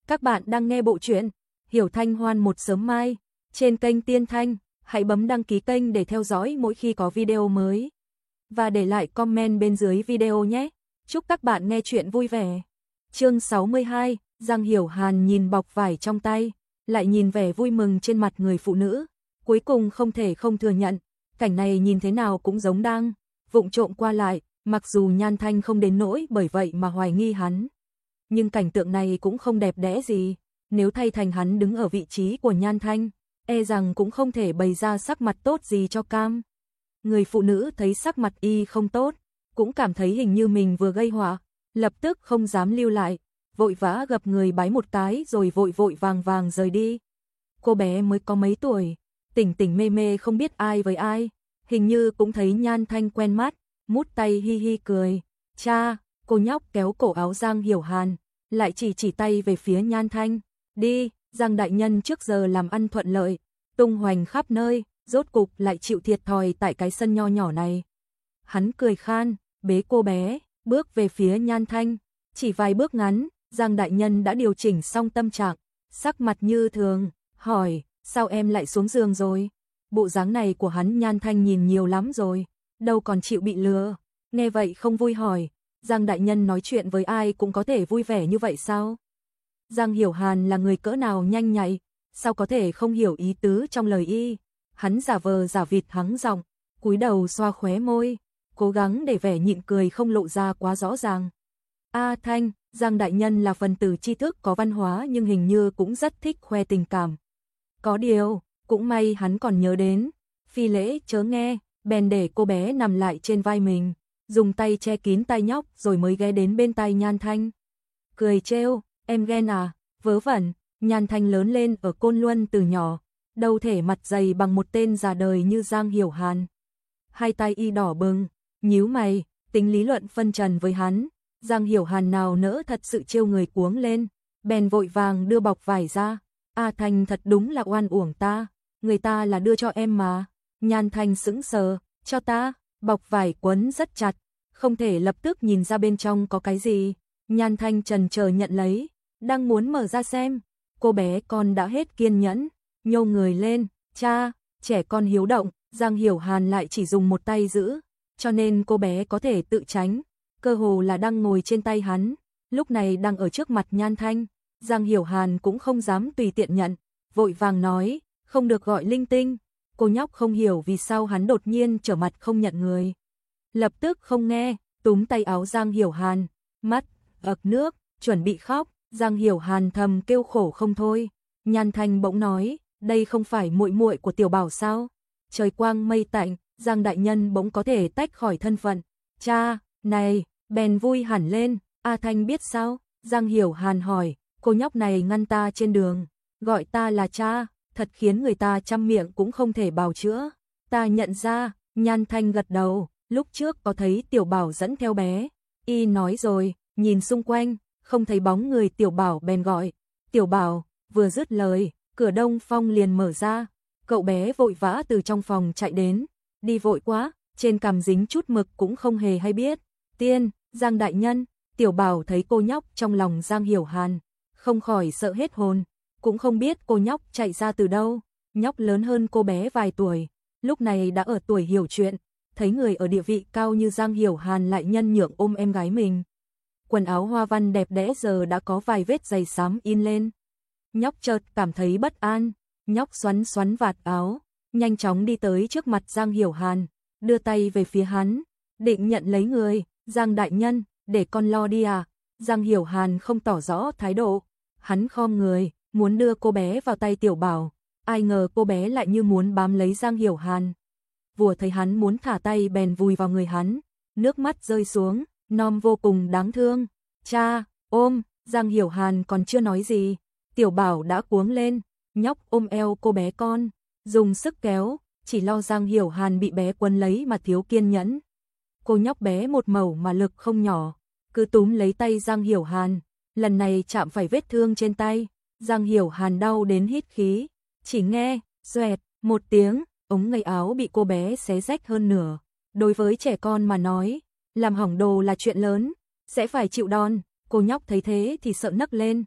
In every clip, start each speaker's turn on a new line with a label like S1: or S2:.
S1: Các bạn đang nghe bộ truyện Hiểu Thanh Hoan một sớm mai trên kênh Tiên Thanh. Hãy bấm đăng ký kênh để theo dõi mỗi khi có video mới. Và để lại comment bên dưới video nhé. Chúc các bạn nghe chuyện vui vẻ. Chương 62, Giang Hiểu Hàn nhìn bọc vải trong tay, lại nhìn vẻ vui mừng trên mặt người phụ nữ. Cuối cùng không thể không thừa nhận, cảnh này nhìn thế nào cũng giống đang vụng trộm qua lại, mặc dù Nhan Thanh không đến nỗi bởi vậy mà hoài nghi hắn. Nhưng cảnh tượng này cũng không đẹp đẽ gì, nếu thay thành hắn đứng ở vị trí của Nhan Thanh, e rằng cũng không thể bày ra sắc mặt tốt gì cho cam. Người phụ nữ thấy sắc mặt y không tốt, cũng cảm thấy hình như mình vừa gây họa, lập tức không dám lưu lại, vội vã gập người bái một cái rồi vội vội vàng vàng rời đi. Cô bé mới có mấy tuổi, tỉnh tỉnh mê mê không biết ai với ai, hình như cũng thấy Nhan Thanh quen mắt, mút tay hi hi cười. Cha, cô nhóc kéo cổ áo Giang Hiểu Hàn, lại chỉ tay về phía Nhan Thanh. Đi, Giang đại nhân trước giờ làm ăn thuận lợi, tung hoành khắp nơi, rốt cục lại chịu thiệt thòi tại cái sân nho nhỏ này. Hắn cười khan, bế cô bé, bước về phía Nhan Thanh. Chỉ vài bước ngắn, Giang đại nhân đã điều chỉnh xong tâm trạng, sắc mặt như thường, hỏi, sao em lại xuống giường rồi? Bộ dáng này của hắn Nhan Thanh nhìn nhiều lắm rồi, đâu còn chịu bị lừa. Nghe vậy không vui hỏi, Giang đại nhân nói chuyện với ai cũng có thể vui vẻ như vậy sao? Giang Hiểu Hàn là người cỡ nào nhanh nhạy, sao có thể không hiểu ý tứ trong lời y? Hắn giả vờ giả vịt hắng giọng, cúi đầu xoa khóe môi, cố gắng để vẻ nhịn cười không lộ ra quá rõ ràng. A Thanh, Giang đại nhân là phần tử tri thức có văn hóa nhưng hình như cũng rất thích khoe tình cảm. Có điều, cũng may hắn còn nhớ đến, phi lễ chớ nghe, bèn để cô bé nằm lại trên vai mình, dùng tay che kín tai nhóc rồi mới ghé đến bên tai Nhan Thanh. Cười trêu, em ghen à, vớ vẩn. Nhan Thanh lớn lên ở Côn Luân từ nhỏ, đâu thể mặt dày bằng một tên già đời như Giang Hiểu Hàn. Hai tay y đỏ bừng, nhíu mày, tính lý luận phân trần với hắn. Giang Hiểu Hàn nào nỡ thật sự trêu người cuống lên, bèn vội vàng đưa bọc vải ra. A Thanh thật đúng là oan uổng ta, người ta là đưa cho em mà. Nhan Thanh sững sờ, cho ta, bọc vải quấn rất chặt, không thể lập tức nhìn ra bên trong có cái gì. Nhan Thanh chần chờ nhận lấy, đang muốn mở ra xem, cô bé con đã hết kiên nhẫn, nhô người lên, cha, trẻ con hiếu động, Giang Hiểu Hàn lại chỉ dùng một tay giữ, cho nên cô bé có thể tự tránh, cơ hồ là đang ngồi trên tay hắn, lúc này đang ở trước mặt Nhan Thanh. Giang Hiểu Hàn cũng không dám tùy tiện nhận, vội vàng nói, không được gọi linh tinh. Cô nhóc không hiểu vì sao hắn đột nhiên trở mặt không nhận người. Lập tức không nghe, túm tay áo Giang Hiểu Hàn, mắt ực nước, chuẩn bị khóc. Giang Hiểu Hàn thầm kêu khổ không thôi. Nhan Thanh bỗng nói, đây không phải muội muội của Tiểu Bảo sao? Trời quang mây tạnh, Giang đại nhân bỗng có thể tách khỏi thân phận. Cha, này, bèn vui hẳn lên. A Thanh biết sao? Giang Hiểu Hàn hỏi, cô nhóc này ngăn ta trên đường, gọi ta là cha, thật khiến người ta trăm miệng cũng không thể bào chữa. Ta nhận ra. Nhan Thanh gật đầu, lúc trước có thấy Tiểu Bảo dẫn theo bé. Y nói rồi, nhìn xung quanh, không thấy bóng người Tiểu Bảo bèn gọi. Tiểu Bảo, vừa dứt lời, cửa đông phong liền mở ra. Cậu bé vội vã từ trong phòng chạy đến, đi vội quá, trên cằm dính chút mực cũng không hề hay biết. Tiên, Giang đại nhân. Tiểu Bảo thấy cô nhóc trong lòng Giang Hiểu Hàn, không khỏi sợ hết hồn, cũng không biết cô nhóc chạy ra từ đâu. Nhóc lớn hơn cô bé vài tuổi, lúc này đã ở tuổi hiểu chuyện, thấy người ở địa vị cao như Giang Hiểu Hàn lại nhân nhượng ôm em gái mình. Quần áo hoa văn đẹp đẽ giờ đã có vài vết giày xám in lên. Nhóc chợt cảm thấy bất an, nhóc xoắn xoắn vạt áo, nhanh chóng đi tới trước mặt Giang Hiểu Hàn, đưa tay về phía hắn, định nhận lấy người. Giang đại nhân, để con lo đi à? Giang Hiểu Hàn không tỏ rõ thái độ, hắn khom người, muốn đưa cô bé vào tay Tiểu Bảo, ai ngờ cô bé lại như muốn bám lấy Giang Hiểu Hàn. Vừa thấy hắn muốn thả tay bèn vùi vào người hắn, nước mắt rơi xuống, non vô cùng đáng thương. Cha, ôm. Giang Hiểu Hàn còn chưa nói gì, Tiểu Bảo đã cuống lên, nhóc ôm eo cô bé con, dùng sức kéo, chỉ lo Giang Hiểu Hàn bị bé quấn lấy mà thiếu kiên nhẫn. Cô nhóc bé một mẩu mà lực không nhỏ, cứ túm lấy tay Giang Hiểu Hàn, lần này chạm phải vết thương trên tay. Giang Hiểu Hàn đau đến hít khí, chỉ nghe xoẹt một tiếng, ống ngay áo bị cô bé xé rách hơn nửa. Đối với trẻ con mà nói, làm hỏng đồ là chuyện lớn, sẽ phải chịu đòn. Cô nhóc thấy thế thì sợ nấc lên,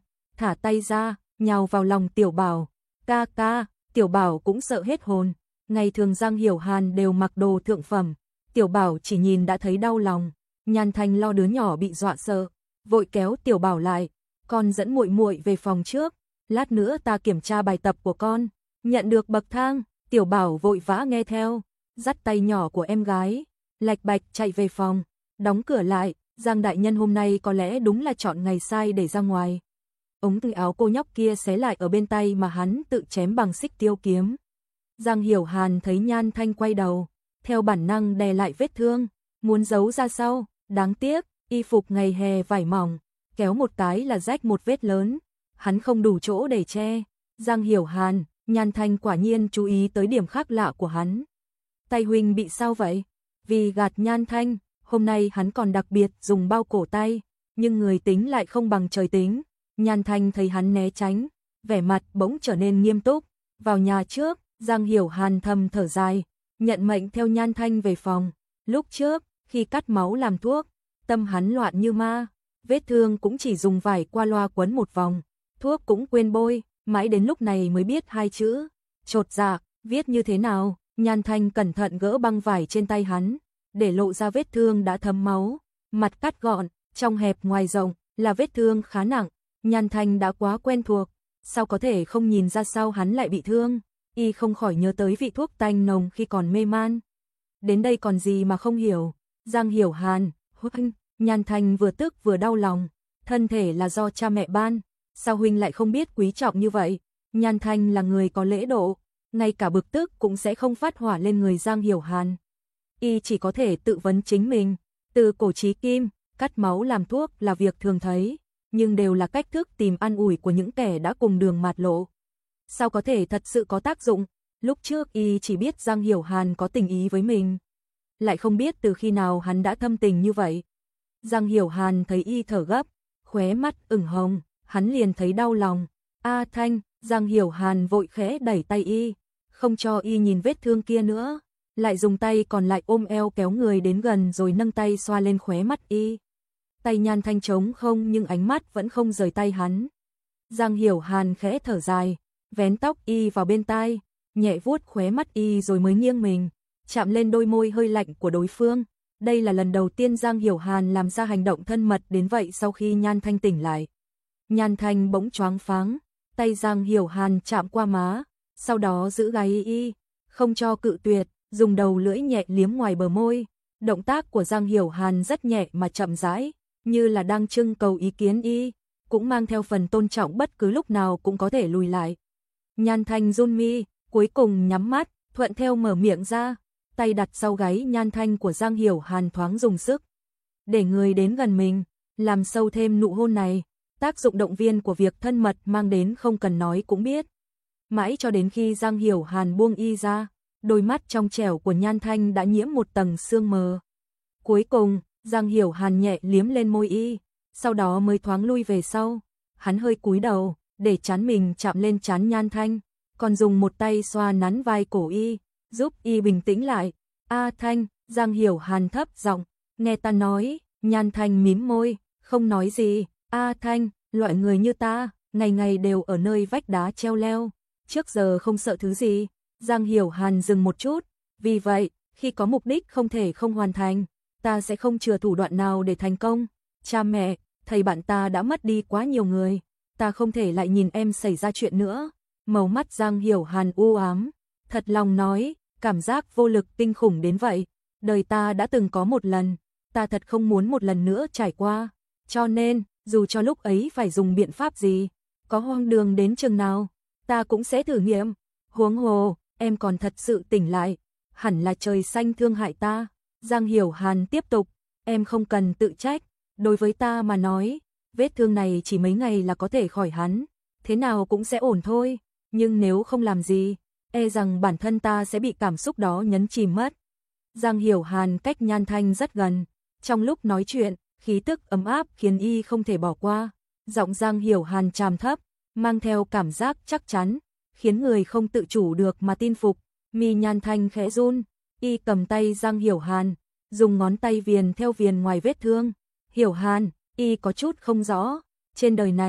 S1: thả tay ra, nhào vào lòng Tiểu Bảo. Ca ca, Tiểu Bảo cũng sợ hết hồn. Ngày thường Giang Hiểu Hàn đều mặc đồ thượng phẩm, Tiểu Bảo chỉ nhìn đã thấy đau lòng. Nhan Thanh lo đứa nhỏ bị dọa sợ, vội kéo Tiểu Bảo lại, con dẫn muội muội về phòng trước, lát nữa ta kiểm tra bài tập của con. Nhận được bậc thang, Tiểu Bảo vội vã nghe theo, dắt tay nhỏ của em gái, lạch bạch chạy về phòng, đóng cửa lại. Giang đại nhân hôm nay có lẽ đúng là chọn ngày sai để ra ngoài. Ống tay áo cô nhóc kia xé lại ở bên tay mà hắn tự chém bằng xích tiêu kiếm. Giang Hiểu Hàn thấy Nhan Thanh quay đầu, theo bản năng đè lại vết thương, muốn giấu ra sau, đáng tiếc, y phục ngày hè vải mỏng, kéo một cái là rách một vết lớn, hắn không đủ chỗ để che. Giang Hiểu Hàn, Nhan Thanh quả nhiên chú ý tới điểm khác lạ của hắn. Tay huynh bị sao vậy? Vì gạt Nhan Thanh, hôm nay hắn còn đặc biệt dùng bao cổ tay, nhưng người tính lại không bằng trời tính. Nhan Thanh thấy hắn né tránh, vẻ mặt bỗng trở nên nghiêm túc. Vào nhà trước, Giang Hiểu Hàn thầm thở dài, nhận mệnh theo Nhan Thanh về phòng. Lúc trước, khi cắt máu làm thuốc, tâm hắn loạn như ma, vết thương cũng chỉ dùng vải qua loa quấn một vòng, thuốc cũng quên bôi, mãi đến lúc này mới biết hai chữ, chột dạ, viết như thế nào. Nhan Thanh cẩn thận gỡ băng vải trên tay hắn, để lộ ra vết thương đã thấm máu, mặt cắt gọn, trong hẹp ngoài rộng, là vết thương khá nặng. Nhan Thanh đã quá quen thuộc, sao có thể không nhìn ra sao hắn lại bị thương, y không khỏi nhớ tới vị thuốc tanh nồng khi còn mê man. Đến đây còn gì mà không hiểu. Giang Hiểu Hàn, huynh, Nhan Thanh vừa tức vừa đau lòng, thân thể là do cha mẹ ban, sao huynh lại không biết quý trọng như vậy. Nhan Thanh là người có lễ độ, ngay cả bực tức cũng sẽ không phát hỏa lên người Giang Hiểu Hàn. Y chỉ có thể tự vấn chính mình, từ cổ chí kim, cắt máu làm thuốc là việc thường thấy, nhưng đều là cách thức tìm an ủi của những kẻ đã cùng đường mạt lộ. Sao có thể thật sự có tác dụng? Lúc trước y chỉ biết Giang Hiểu Hàn có tình ý với mình, lại không biết từ khi nào hắn đã thâm tình như vậy. Giang Hiểu Hàn thấy y thở gấp, khóe mắt ửng hồng, hắn liền thấy đau lòng. A Thanh, Giang Hiểu Hàn vội khẽ đẩy tay y, không cho y nhìn vết thương kia nữa, lại dùng tay còn lại ôm eo kéo người đến gần rồi nâng tay xoa lên khóe mắt y. Tay Nhan Thanh trống không nhưng ánh mắt vẫn không rời tay hắn. Giang Hiểu Hàn khẽ thở dài, vén tóc y vào bên tai, nhẹ vuốt khóe mắt y rồi mới nghiêng mình, chạm lên đôi môi hơi lạnh của đối phương. Đây là lần đầu tiên Giang Hiểu Hàn làm ra hành động thân mật đến vậy sau khi Nhan Thanh tỉnh lại. Nhan Thanh bỗng choáng váng, tay Giang Hiểu Hàn chạm qua má, sau đó giữ gáy y, không cho cự tuyệt, dùng đầu lưỡi nhẹ liếm ngoài bờ môi. Động tác của Giang Hiểu Hàn rất nhẹ mà chậm rãi, như là đang trưng cầu ý kiến y, cũng mang theo phần tôn trọng bất cứ lúc nào cũng có thể lùi lại. Nhan Thanh run mi, cuối cùng nhắm mắt, thuận theo mở miệng ra, tay đặt sau gáy Nhan Thanh của Giang Hiểu Hàn thoáng dùng sức, để người đến gần mình, làm sâu thêm nụ hôn này. Tác dụng động viên của việc thân mật mang đến không cần nói cũng biết. Mãi cho đến khi Giang Hiểu Hàn buông y ra, đôi mắt trong trẻo của Nhan Thanh đã nhiễm một tầng sương mờ. Cuối cùng, Giang Hiểu Hàn nhẹ liếm lên môi y, sau đó mới thoáng lui về sau. Hắn hơi cúi đầu, để trán mình chạm lên trán Nhan Thanh, còn dùng một tay xoa nắn vai cổ y, giúp y bình tĩnh lại. A Thanh, Giang Hiểu Hàn thấp giọng, nghe ta nói. Nhan Thanh mím môi, không nói gì. A Thanh, loại người như ta, ngày ngày đều ở nơi vách đá treo leo, trước giờ không sợ thứ gì. Giang Hiểu Hàn dừng một chút, vì vậy, khi có mục đích không thể không hoàn thành, ta sẽ không chừa thủ đoạn nào để thành công. Cha mẹ, thầy bạn ta đã mất đi quá nhiều người, ta không thể lại nhìn em xảy ra chuyện nữa. Màu mắt Giang Hiểu Hàn u ám, thật lòng nói, cảm giác vô lực kinh khủng đến vậy. Đời ta đã từng có một lần, ta thật không muốn một lần nữa trải qua, cho nên, dù cho lúc ấy phải dùng biện pháp gì, có hoang đường đến chừng nào, ta cũng sẽ thử nghiệm. Huống hồ, em còn thật sự tỉnh lại, hẳn là trời xanh thương hại ta. Giang Hiểu Hàn tiếp tục, em không cần tự trách, đối với ta mà nói, vết thương này chỉ mấy ngày là có thể khỏi hẳn, thế nào cũng sẽ ổn thôi, nhưng nếu không làm gì, e rằng bản thân ta sẽ bị cảm xúc đó nhấn chìm mất. Giang Hiểu Hàn cách Nhan Thanh rất gần, trong lúc nói chuyện, khí tức ấm áp khiến y không thể bỏ qua. Giọng Giang Hiểu Hàn trầm thấp, mang theo cảm giác chắc chắn, khiến người không tự chủ được mà tin phục. Mi Nhan Thanh khẽ run, y cầm tay Giang Hiểu Hàn, dùng ngón tay viền theo viền ngoài vết thương. Hiểu Hàn, y có chút không rõ, trên đời này,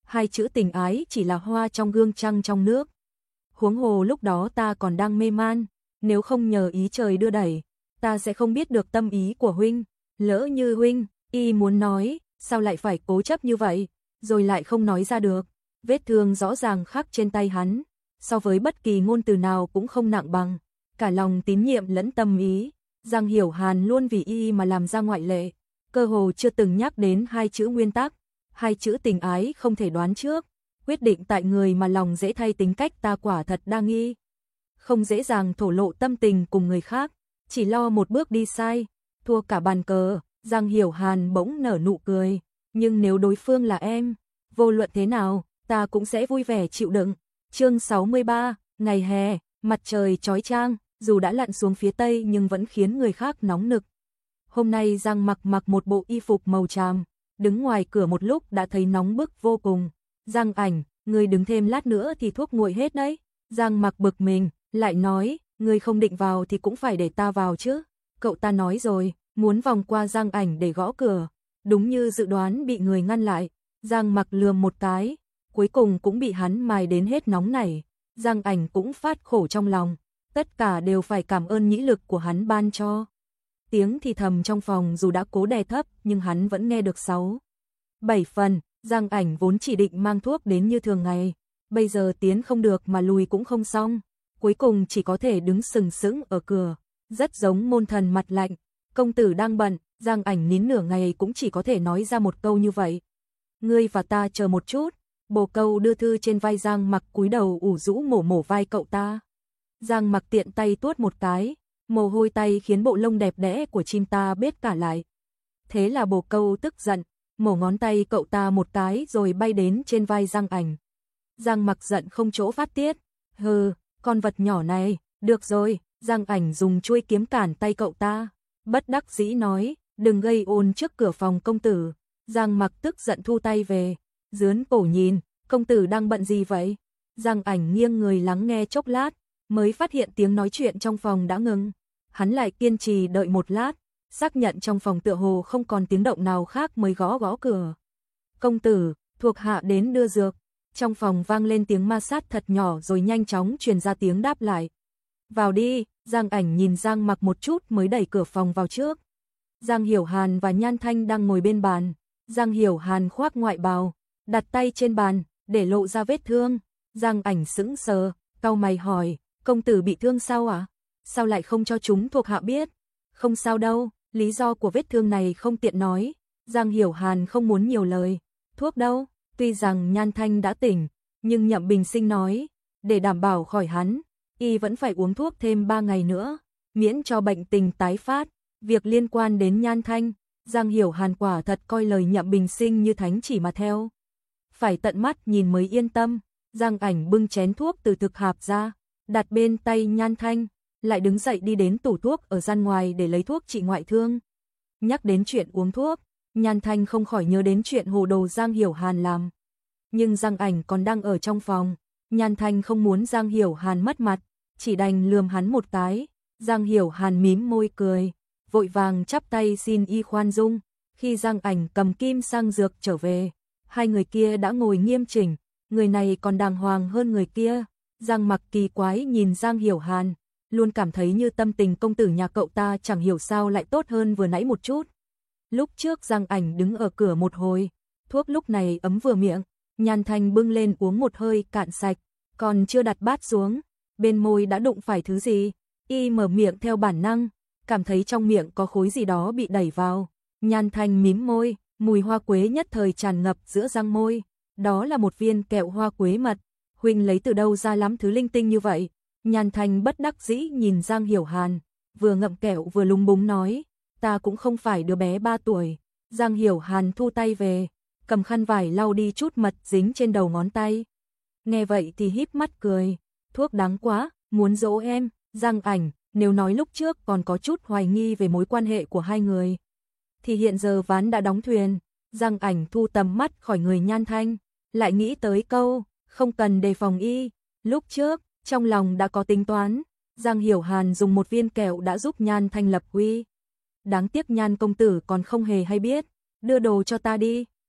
S1: hai chữ tình ái chỉ là hoa trong gương trăng trong nước. Huống hồ lúc đó ta còn đang mê man, nếu không nhờ ý trời đưa đẩy, ta sẽ không biết được tâm ý của huynh. Lỡ như huynh, y muốn nói, sao lại phải cố chấp như vậy, rồi lại không nói ra được. Vết thương rõ ràng khắc trên tay hắn, so với bất kỳ ngôn từ nào cũng không nặng bằng, cả lòng tín nhiệm lẫn tâm ý. Giang Hiểu Hàn luôn vì y mà làm ra ngoại lệ, cơ hồ chưa từng nhắc đến hai chữ nguyên tắc, hai chữ tình ái không thể đoán trước, quyết định tại người mà lòng dễ thay tính cách ta quả thật đa nghi. Không dễ dàng thổ lộ tâm tình cùng người khác, chỉ lo một bước đi sai, thua cả bàn cờ. Giang Hiểu Hàn bỗng nở nụ cười, nhưng nếu đối phương là em, vô luận thế nào, ta cũng sẽ vui vẻ chịu đựng. Chương 63, ngày hè, mặt trời chói chang, dù đã lặn xuống phía tây nhưng vẫn khiến người khác nóng nực. Hôm nay Giang mặc một bộ y phục màu tràm, đứng ngoài cửa một lúc đã thấy nóng bức vô cùng. Giang Ảnh, ngươi đứng thêm lát nữa thì thuốc nguội hết đấy. Giang Mặc bực mình, lại nói, ngươi không định vào thì cũng phải để ta vào chứ. Cậu ta nói rồi, muốn vòng qua Giang Ảnh để gõ cửa, đúng như dự đoán bị người ngăn lại. Giang Mặc lườm một cái, cuối cùng cũng bị hắn mài đến hết nóng nảy. Giang Ảnh cũng phát khổ trong lòng, tất cả đều phải cảm ơn nhĩ lực của hắn ban cho. Tiếng thì thầm trong phòng dù đã cố đè thấp nhưng hắn vẫn nghe được 6, 7 phần. Giang Ảnh vốn chỉ định mang thuốc đến như thường ngày, bây giờ tiến không được mà lùi cũng không xong, cuối cùng chỉ có thể đứng sừng sững ở cửa, rất giống môn thần mặt lạnh. Công tử đang bận. Giang Ảnh nín nửa ngày cũng chỉ có thể nói ra một câu như vậy. Ngươi và ta chờ một chút. Bồ Câu đưa thư trên vai Giang Mặc, cúi đầu ủ rũ mổ vai cậu ta. Giang Mặc tiện tay tuốt một cái, mồ hôi tay khiến bộ lông đẹp đẽ của chim ta bết cả lại. Thế là Bồ Câu tức giận, mổ ngón tay cậu ta một cái rồi bay đến trên vai Giang Ảnh. Giang Mặc giận không chỗ phát tiết. Hừ, con vật nhỏ này, được rồi. Giang Ảnh dùng chuôi kiếm cản tay cậu ta, bất đắc dĩ nói, đừng gây ồn trước cửa phòng công tử. Giang Mặc tức giận thu tay về, dướn cổ nhìn, công tử đang bận gì vậy? Giang Ảnh nghiêng người lắng nghe chốc lát, mới phát hiện tiếng nói chuyện trong phòng đã ngừng. Hắn lại kiên trì đợi một lát, xác nhận trong phòng tựa hồ không còn tiếng động nào khác mới gõ cửa. Công tử, thuộc hạ đến đưa dược. Trong phòng vang lên tiếng ma sát thật nhỏ rồi nhanh chóng truyền ra tiếng đáp lại. Vào đi. Giang Ảnh nhìn Giang Mặc một chút mới đẩy cửa phòng vào trước. Giang Hiểu Hàn và Nhan Thanh đang ngồi bên bàn. Giang Hiểu Hàn khoác ngoại bào, đặt tay trên bàn, để lộ ra vết thương. Giang Ảnh sững sờ, cau mày hỏi, công tử bị thương sao ạ? Sao lại không cho chúng thuộc hạ biết? Không sao đâu, lý do của vết thương này không tiện nói. Giang Hiểu Hàn không muốn nhiều lời. Thuốc đâu? Tuy rằng Nhan Thanh đã tỉnh, nhưng Nhậm Bình Sinh nói, để đảm bảo khỏi hắn, y vẫn phải uống thuốc thêm 3 ngày nữa, miễn cho bệnh tình tái phát. Việc liên quan đến Nhan Thanh, Giang Hiểu Hàn quả thật coi lời Nhậm Bình Sinh như thánh chỉ mà theo. Phải tận mắt nhìn mới yên tâm. Giang Ảnh bưng chén thuốc từ thực hạp ra, đặt bên tay Nhan Thanh, lại đứng dậy đi đến tủ thuốc ở gian ngoài để lấy thuốc trị ngoại thương. Nhắc đến chuyện uống thuốc, Nhan Thanh không khỏi nhớ đến chuyện hồ đồ Giang Hiểu Hàn làm. Nhưng Giang Ảnh còn đang ở trong phòng, Nhan Thanh không muốn Giang Hiểu Hàn mất mặt, chỉ đành lườm hắn một cái. Giang Hiểu Hàn mím môi cười, vội vàng chắp tay xin y khoan dung. Khi Giang Ảnh cầm kim sang dược trở về, hai người kia đã ngồi nghiêm chỉnh, người này còn đàng hoàng hơn người kia. Giang Mặc kỳ quái nhìn Giang Hiểu Hàn, luôn cảm thấy như tâm tình công tử nhà cậu ta chẳng hiểu sao lại tốt hơn vừa nãy một chút. Lúc trước Giang Ảnh đứng ở cửa một hồi, thuốc lúc này ấm vừa miệng, Nhan Thanh bưng lên uống một hơi cạn sạch, còn chưa đặt bát xuống, bên môi đã đụng phải thứ gì, y mở miệng theo bản năng, cảm thấy trong miệng có khối gì đó bị đẩy vào. Nhan Thanh mím môi, mùi hoa quế nhất thời tràn ngập giữa răng môi, đó là một viên kẹo hoa quế mật. Huynh lấy từ đâu ra lắm thứ linh tinh như vậy? Nhan Thanh bất đắc dĩ nhìn Giang Hiểu Hàn, vừa ngậm kẹo vừa lúng búng nói, ta cũng không phải đứa bé 3 tuổi. Giang Hiểu Hàn thu tay về, cầm khăn vải lau đi chút mật dính trên đầu ngón tay. Nghe vậy thì híp mắt cười, thuốc đắng quá, muốn dỗ em. Giang Ảnh, nếu nói lúc trước còn có chút hoài nghi về mối quan hệ của hai người, thì hiện giờ ván đã đóng thuyền. Giang Ảnh thu tầm mắt khỏi người Nhan Thanh, lại nghĩ tới câu, không cần đề phòng y. Lúc trước, trong lòng đã có tính toán, Giang Hiểu Hàn dùng một viên kẹo đã giúp Nhan Thanh lập uy. Đáng tiếc Nhan công tử còn không hề hay biết, đưa đồ cho ta đi.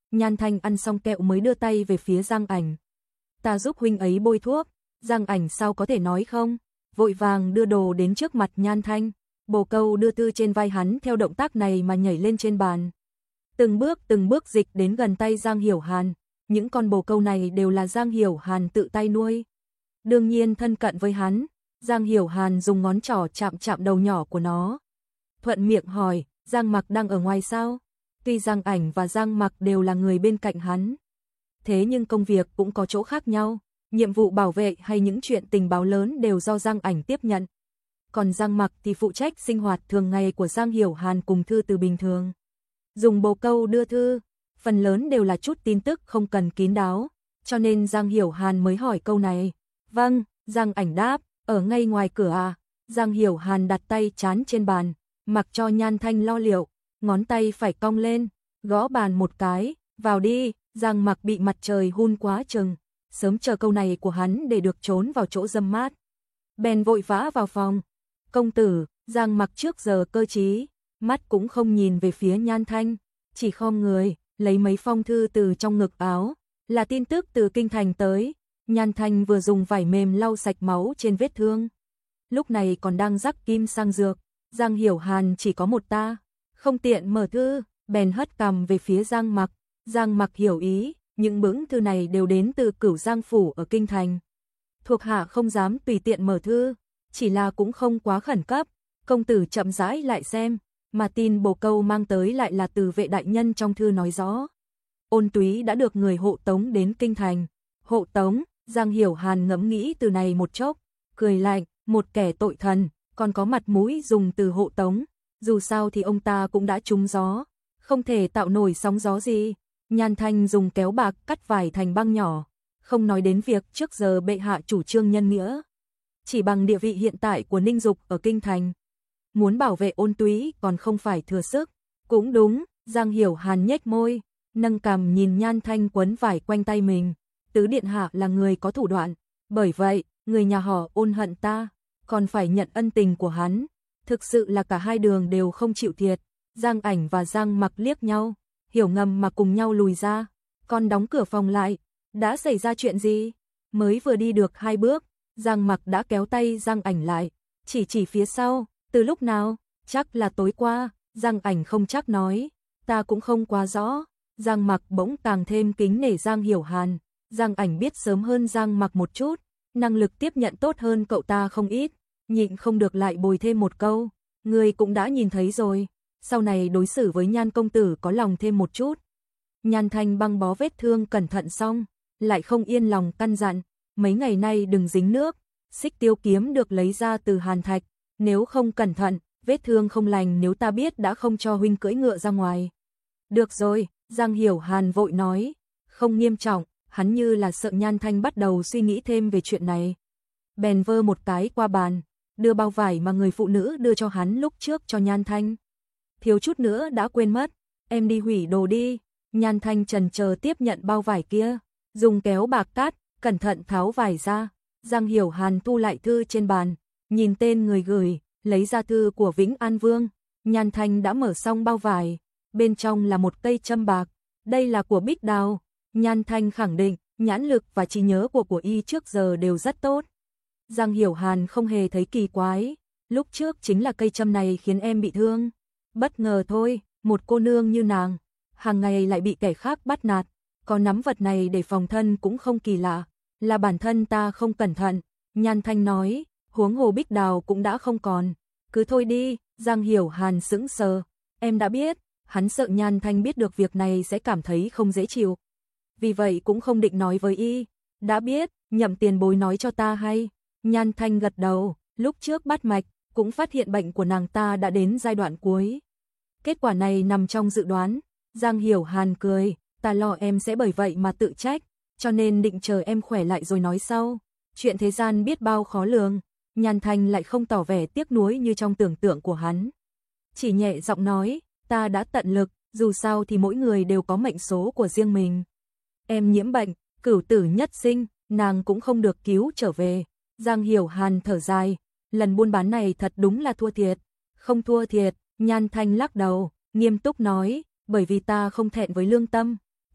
S1: Nhan Thanh ăn xong kẹo mới đưa tay về phía Giang Ảnh. Ta giúp huynh ấy bôi thuốc. Giang Ảnh sao có thể nói không? Vội vàng đưa đồ đến trước mặt Nhan Thanh. Bồ câu đưa thư trên vai hắn theo động tác này mà nhảy lên trên bàn. Từng bước dịch đến gần tay Giang Hiểu Hàn. Những con bồ câu này đều là Giang Hiểu Hàn tự tay nuôi. Đương nhiên thân cận với hắn, Giang Hiểu Hàn dùng ngón trỏ chạm chạm đầu nhỏ của nó. Thuận miệng hỏi, Giang Mặc đang ở ngoài sao? Tuy Giang Ảnh và Giang Mặc đều là người bên cạnh hắn. Thế nhưng công việc cũng có chỗ khác nhau. Nhiệm vụ bảo vệ hay những chuyện tình báo lớn đều do Giang Ảnh tiếp nhận. Còn Giang Mặc thì phụ trách sinh hoạt thường ngày của Giang Hiểu Hàn cùng thư từ bình thường. Dùng bồ câu đưa thư, phần lớn đều là chút tin tức không cần kín đáo, cho nên Giang Hiểu Hàn mới hỏi câu này. Vâng, Giang Ảnh đáp, ở ngay ngoài cửa à? Giang Hiểu Hàn đặt tay trán trên bàn, mặc cho Nhan Thanh lo liệu, ngón tay phải cong lên, gõ bàn một cái, vào đi. Giang Mặc bị mặt trời hun quá chừng, sớm chờ câu này của hắn để được trốn vào chỗ râm mát. Bèn vội vã vào phòng. Công tử, Giang Mặc trước giờ cơ trí, mắt cũng không nhìn về phía Nhan Thanh, chỉ khom người, lấy mấy phong thư từ trong ngực áo, là tin tức từ kinh thành tới. Nhan Thanh vừa dùng vải mềm lau sạch máu trên vết thương, lúc này còn đang rắc kim sang dược. Giang Hiểu Hàn chỉ có một ta, không tiện mở thư, bèn hất cằm về phía Giang Mặc. Giang Mặc hiểu ý, những bức thư này đều đến từ Cửu Giang phủ ở kinh thành. Thuộc hạ không dám tùy tiện mở thư, chỉ là cũng không quá khẩn cấp. Công tử chậm rãi lại xem, mà tin bồ câu mang tới lại là từ vệ đại nhân trong thư nói rõ. Ôn Túy đã được người hộ tống đến kinh thành. Hộ tống, Giang Hiểu Hàn ngẫm nghĩ từ này một chốc, cười lạnh, một kẻ tội thần, còn có mặt mũi dùng từ hộ tống, dù sao thì ông ta cũng đã trúng gió, không thể tạo nổi sóng gió gì. Nhan Thanh dùng kéo bạc cắt vải thành băng nhỏ, không nói đến việc trước giờ bệ hạ chủ trương nhân nghĩa. Chỉ bằng địa vị hiện tại của Ninh Dục ở kinh thành, muốn bảo vệ Ôn Túy còn không phải thừa sức. Cũng đúng, Giang Hiểu Hàn nhếch môi, nâng cằm nhìn Nhan Thanh quấn vải quanh tay mình. Tứ điện hạ là người có thủ đoạn, bởi vậy, người nhà họ Ôn hận ta, còn phải nhận ân tình của hắn. Thực sự là cả hai đường đều không chịu thiệt. Giang Ảnh và Giang Mặc liếc nhau, hiểu ngầm mà cùng nhau lùi ra, còn đóng cửa phòng lại. Đã xảy ra chuyện gì? Mới vừa đi được 2 bước, Giang Mặc đã kéo tay Giang Ảnh lại, chỉ phía sau. Từ lúc nào? Chắc là tối qua. Giang Ảnh không chắc nói, ta cũng không quá rõ. Giang Mặc bỗng càng thêm kính nể Giang Hiểu Hàn. Giang Ảnh biết sớm hơn Giang Mặc một chút, năng lực tiếp nhận tốt hơn cậu ta không ít, nhịn không được lại bồi thêm một câu, người cũng đã nhìn thấy rồi, sau này đối xử với Nhan công tử có lòng thêm một chút. Nhan Thanh băng bó vết thương cẩn thận xong, lại không yên lòng căn dặn, mấy ngày nay đừng dính nước. Xích tiêu kiếm được lấy ra từ hàn thạch, nếu không cẩn thận, vết thương không lành, nếu ta biết đã không cho huynh cưỡi ngựa ra ngoài. Được rồi, Giang Hiểu Hàn vội nói, không nghiêm trọng. Hắn như là sợ Nhan Thanh bắt đầu suy nghĩ thêm về chuyện này. Bèn vơ một cái qua bàn, đưa bao vải mà người phụ nữ đưa cho hắn lúc trước cho Nhan Thanh. Thiếu chút nữa đã quên mất, em đi hủy đồ đi. Nhan Thanh chần chờ tiếp nhận bao vải kia, dùng kéo bạc cắt, cẩn thận tháo vải ra. Giang Hiểu Hàn thu lại thư trên bàn, nhìn tên người gửi, lấy ra thư của Vĩnh An Vương. Nhan Thanh đã mở xong bao vải, bên trong là một cây châm bạc, đây là của Bích Đào. Nhan Thanh khẳng định, nhãn lực và trí nhớ của y trước giờ đều rất tốt. Giang Hiểu Hàn không hề thấy kỳ quái, lúc trước chính là cây châm này khiến em bị thương. Bất ngờ thôi, một cô nương như nàng, hàng ngày lại bị kẻ khác bắt nạt, có nắm vật này để phòng thân cũng không kỳ lạ, là bản thân ta không cẩn thận. Nhan Thanh nói, huống hồ Bích Đào cũng đã không còn, cứ thôi đi. Giang Hiểu Hàn sững sờ, em đã biết, hắn sợ Nhan Thanh biết được việc này sẽ cảm thấy không dễ chịu. Vì vậy cũng không định nói với y. Đã biết, Nhậm tiền bối nói cho ta hay. Nhan Thanh gật đầu, lúc trước bắt mạch, cũng phát hiện bệnh của nàng ta đã đến giai đoạn cuối. Kết quả này nằm trong dự đoán. Giang Hiểu Hàn cười, ta lo em sẽ bởi vậy mà tự trách, cho nên định chờ em khỏe lại rồi nói sau. Chuyện thế gian biết bao khó lường. Nhan Thanh lại không tỏ vẻ tiếc nuối như trong tưởng tượng của hắn. Chỉ nhẹ giọng nói, ta đã tận lực, dù sao thì mỗi người đều có mệnh số của riêng mình. Em nhiễm bệnh, cửu tử nhất sinh, nàng cũng không được cứu trở về. Giang Hiểu Hàn thở dài, lần buôn bán này thật đúng là thua thiệt. Không thua thiệt, Nhan Thanh lắc đầu, nghiêm túc nói, bởi vì ta không thẹn với lương tâm,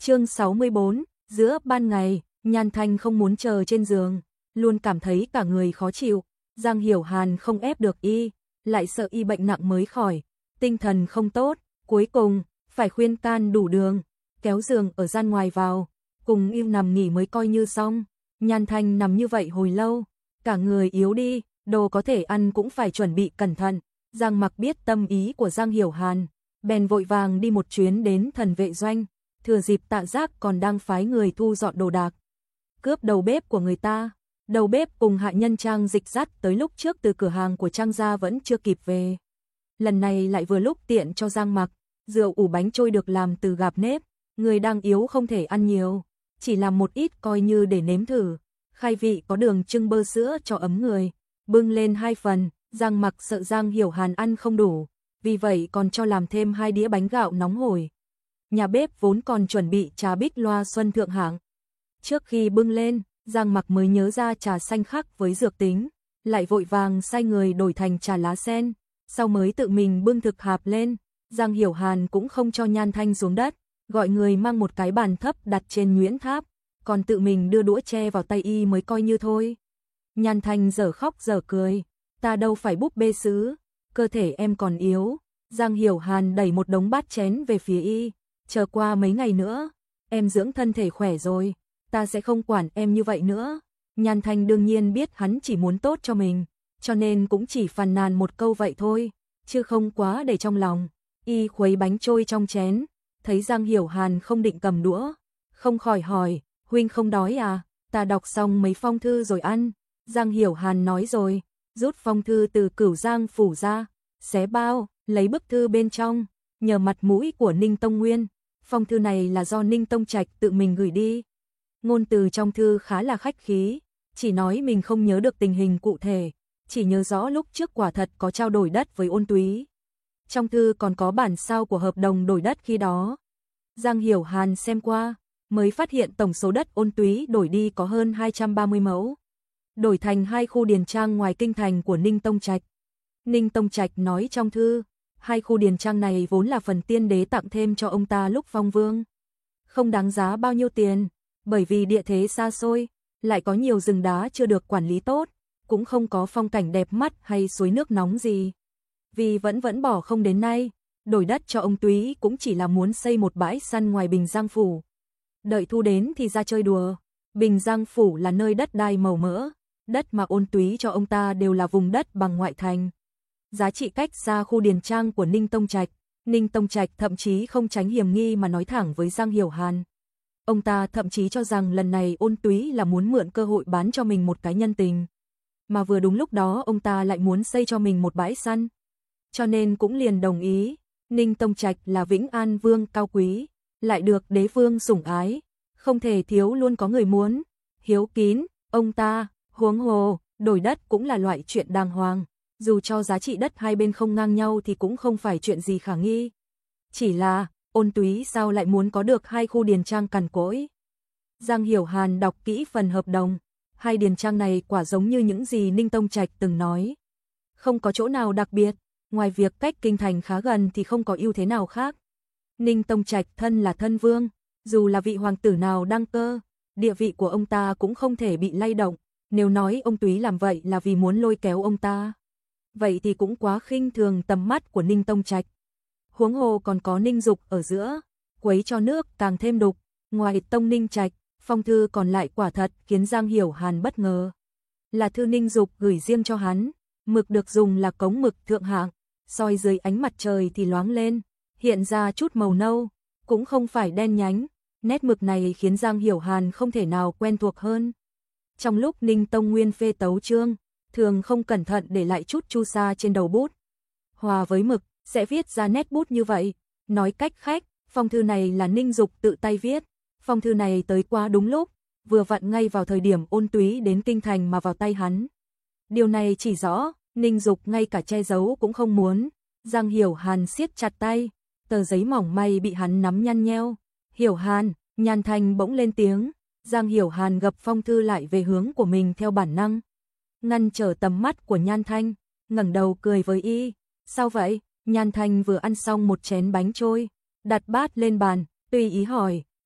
S1: Chương 64, giữa ban ngày, Nhan Thanh không muốn chờ trên giường, luôn cảm thấy cả người khó chịu. Giang Hiểu Hàn không ép được y, lại sợ y bệnh nặng mới khỏi, tinh thần không tốt, cuối cùng phải khuyên can đủ đường, kéo giường ở gian ngoài vào, cùng yêu nằm nghỉ mới coi như xong. Nhan Thanh nằm như vậy hồi lâu, cả người yếu đi, đồ có thể ăn cũng phải chuẩn bị cẩn thận. Giang Mặc biết tâm ý của Giang Hiểu Hàn, bèn vội vàng đi một chuyến đến Thần Vệ Doanh, thừa dịp Tạ Giác còn đang phái người thu dọn đồ đạc, cướp đầu bếp của người ta. Đầu bếp cùng hạ nhân Trang Dịch dắt tới lúc trước từ cửa hàng của Trang gia vẫn chưa kịp về. Lần này lại vừa lúc tiện cho Giang Mặc, rượu ủ bánh trôi được làm từ gạp nếp, người đang yếu không thể ăn nhiều, chỉ làm một ít coi như để nếm thử. Khai vị có đường trưng bơ sữa cho ấm người, bưng lên 2 phần. Giang Mặc sợ Giang Hiểu Hàn ăn không đủ, vì vậy còn cho làm thêm 2 đĩa bánh gạo nóng hổi. Nhà bếp vốn còn chuẩn bị trà bích loa xuân thượng hạng. Trước khi bưng lên, Giang Mặc mới nhớ ra trà xanh khác với dược tính, lại vội vàng sai người đổi thành trà lá sen, sau mới tự mình bưng thực hạp lên. Giang Hiểu Hàn cũng không cho Nhan Thanh xuống đất, gọi người mang một cái bàn thấp đặt trên nhuyễn tháp, còn tự mình đưa đũa tre vào tay y mới coi như thôi. Nhan Thanh dở khóc dở cười, ta đâu phải búp bê sứ, cơ thể em còn yếu. Giang Hiểu Hàn đẩy một đống bát chén về phía y, chờ qua mấy ngày nữa, em dưỡng thân thể khỏe rồi, ta sẽ không quản em như vậy nữa. Nhan Thanh đương nhiên biết hắn chỉ muốn tốt cho mình, cho nên cũng chỉ phàn nàn một câu vậy thôi, chứ không quá để trong lòng. Y khuấy bánh trôi trong chén, thấy Giang Hiểu Hàn không định cầm đũa, không khỏi hỏi, huynh không đói à, ta đọc xong mấy phong thư rồi ăn. Giang Hiểu Hàn nói rồi, rút phong thư từ Cửu Giang phủ ra, xé bao, lấy bức thư bên trong, nhờ mặt mũi của Ninh Tông Nguyên. Phong thư này là do Ninh Tông Trạch tự mình gửi đi. Ngôn từ trong thư khá là khách khí, chỉ nói mình không nhớ được tình hình cụ thể, chỉ nhớ rõ lúc trước quả thật có trao đổi đất với Ôn Túy. Trong thư còn có bản sao của hợp đồng đổi đất khi đó. Giang Hiểu Hàn xem qua, mới phát hiện tổng số đất Ôn Túy đổi đi có hơn 230 mẫu, đổi thành 2 khu điền trang ngoài kinh thành của Ninh Tông Trạch. Ninh Tông Trạch nói trong thư, 2 khu điền trang này vốn là phần tiên đế tặng thêm cho ông ta lúc phong vương, không đáng giá bao nhiêu tiền, bởi vì địa thế xa xôi, lại có nhiều rừng đá chưa được quản lý tốt, cũng không có phong cảnh đẹp mắt hay suối nước nóng gì. Vì vẫn bỏ không đến nay, đổi đất cho ông Túy cũng chỉ là muốn xây một bãi săn ngoài Bình Giang phủ. Đợi thu đến thì ra chơi đùa. Bình Giang phủ là nơi đất đai màu mỡ, đất mà Ôn Túy cho ông ta đều là vùng đất bằng ngoại thành. Giá trị cách xa khu điền trang của Ninh Tông Trạch. Ninh Tông Trạch thậm chí không tránh hiểm nghi mà nói thẳng với Giang Hiểu Hàn. Ông ta thậm chí cho rằng lần này Ôn Túy là muốn mượn cơ hội bán cho mình một cái nhân tình. Mà vừa đúng lúc đó ông ta lại muốn xây cho mình một bãi săn. Cho nên cũng liền đồng ý. Ninh Tông Trạch là Vĩnh An Vương cao quý, lại được đế vương sủng ái, không thể thiếu luôn có người muốn. Hiếu kín, ông ta, huống hồ, đổi đất cũng là loại chuyện đàng hoàng. Dù cho giá trị đất hai bên không ngang nhau thì cũng không phải chuyện gì khả nghi. Chỉ là, Ôn Túy sao lại muốn có được 2 khu điền trang cằn cỗi. Giang Hiểu Hàn đọc kỹ phần hợp đồng, 2 điền trang này quả giống như những gì Ninh Tông Trạch từng nói. Không có chỗ nào đặc biệt, ngoài việc cách kinh thành khá gần thì không có ưu thế nào khác. Ninh Tông Trạch thân là thân vương, dù là vị hoàng tử nào đăng cơ, địa vị của ông ta cũng không thể bị lay động. Nếu nói ông Túy làm vậy là vì muốn lôi kéo ông ta, vậy thì cũng quá khinh thường tầm mắt của Ninh Tông Trạch. Huống hồ còn có Ninh Dục ở giữa, quấy cho nước càng thêm đục. Ngoài Tông Ninh Trạch, phong thư còn lại quả thật khiến Giang Hiểu Hàn bất ngờ. Là thư Ninh Dục gửi riêng cho hắn, mực được dùng là cống mực thượng hạng, soi dưới ánh mặt trời thì loáng lên, hiện ra chút màu nâu, cũng không phải đen nhánh. Nét mực này khiến Giang Hiểu Hàn không thể nào quen thuộc hơn. Trong lúc Ninh Tông Nguyên phê tấu chương, thường không cẩn thận để lại chút chu sa trên đầu bút. Hòa với mực, sẽ viết ra nét bút như vậy. Nói cách khác, phong thư này là Ninh Dục tự tay viết. Phong thư này tới quá đúng lúc, vừa vặn ngay vào thời điểm Ôn Túy đến kinh thành mà vào tay hắn. Điều này chỉ rõ, Ninh Dục ngay cả che giấu cũng không muốn. Giang Hiểu Hàn siết chặt tay, tờ giấy mỏng manh bị hắn nắm nhăn nheo. Hiểu Hàn, Nhan Thanh bỗng lên tiếng. Giang Hiểu Hàn gập phong thư lại về hướng của mình theo bản năng, ngăn trở tầm mắt của Nhan Thanh, ngẩng đầu cười với y. Sao vậy? Nhan Thanh vừa ăn xong một chén bánh trôi, đặt bát lên bàn, tùy ý hỏi.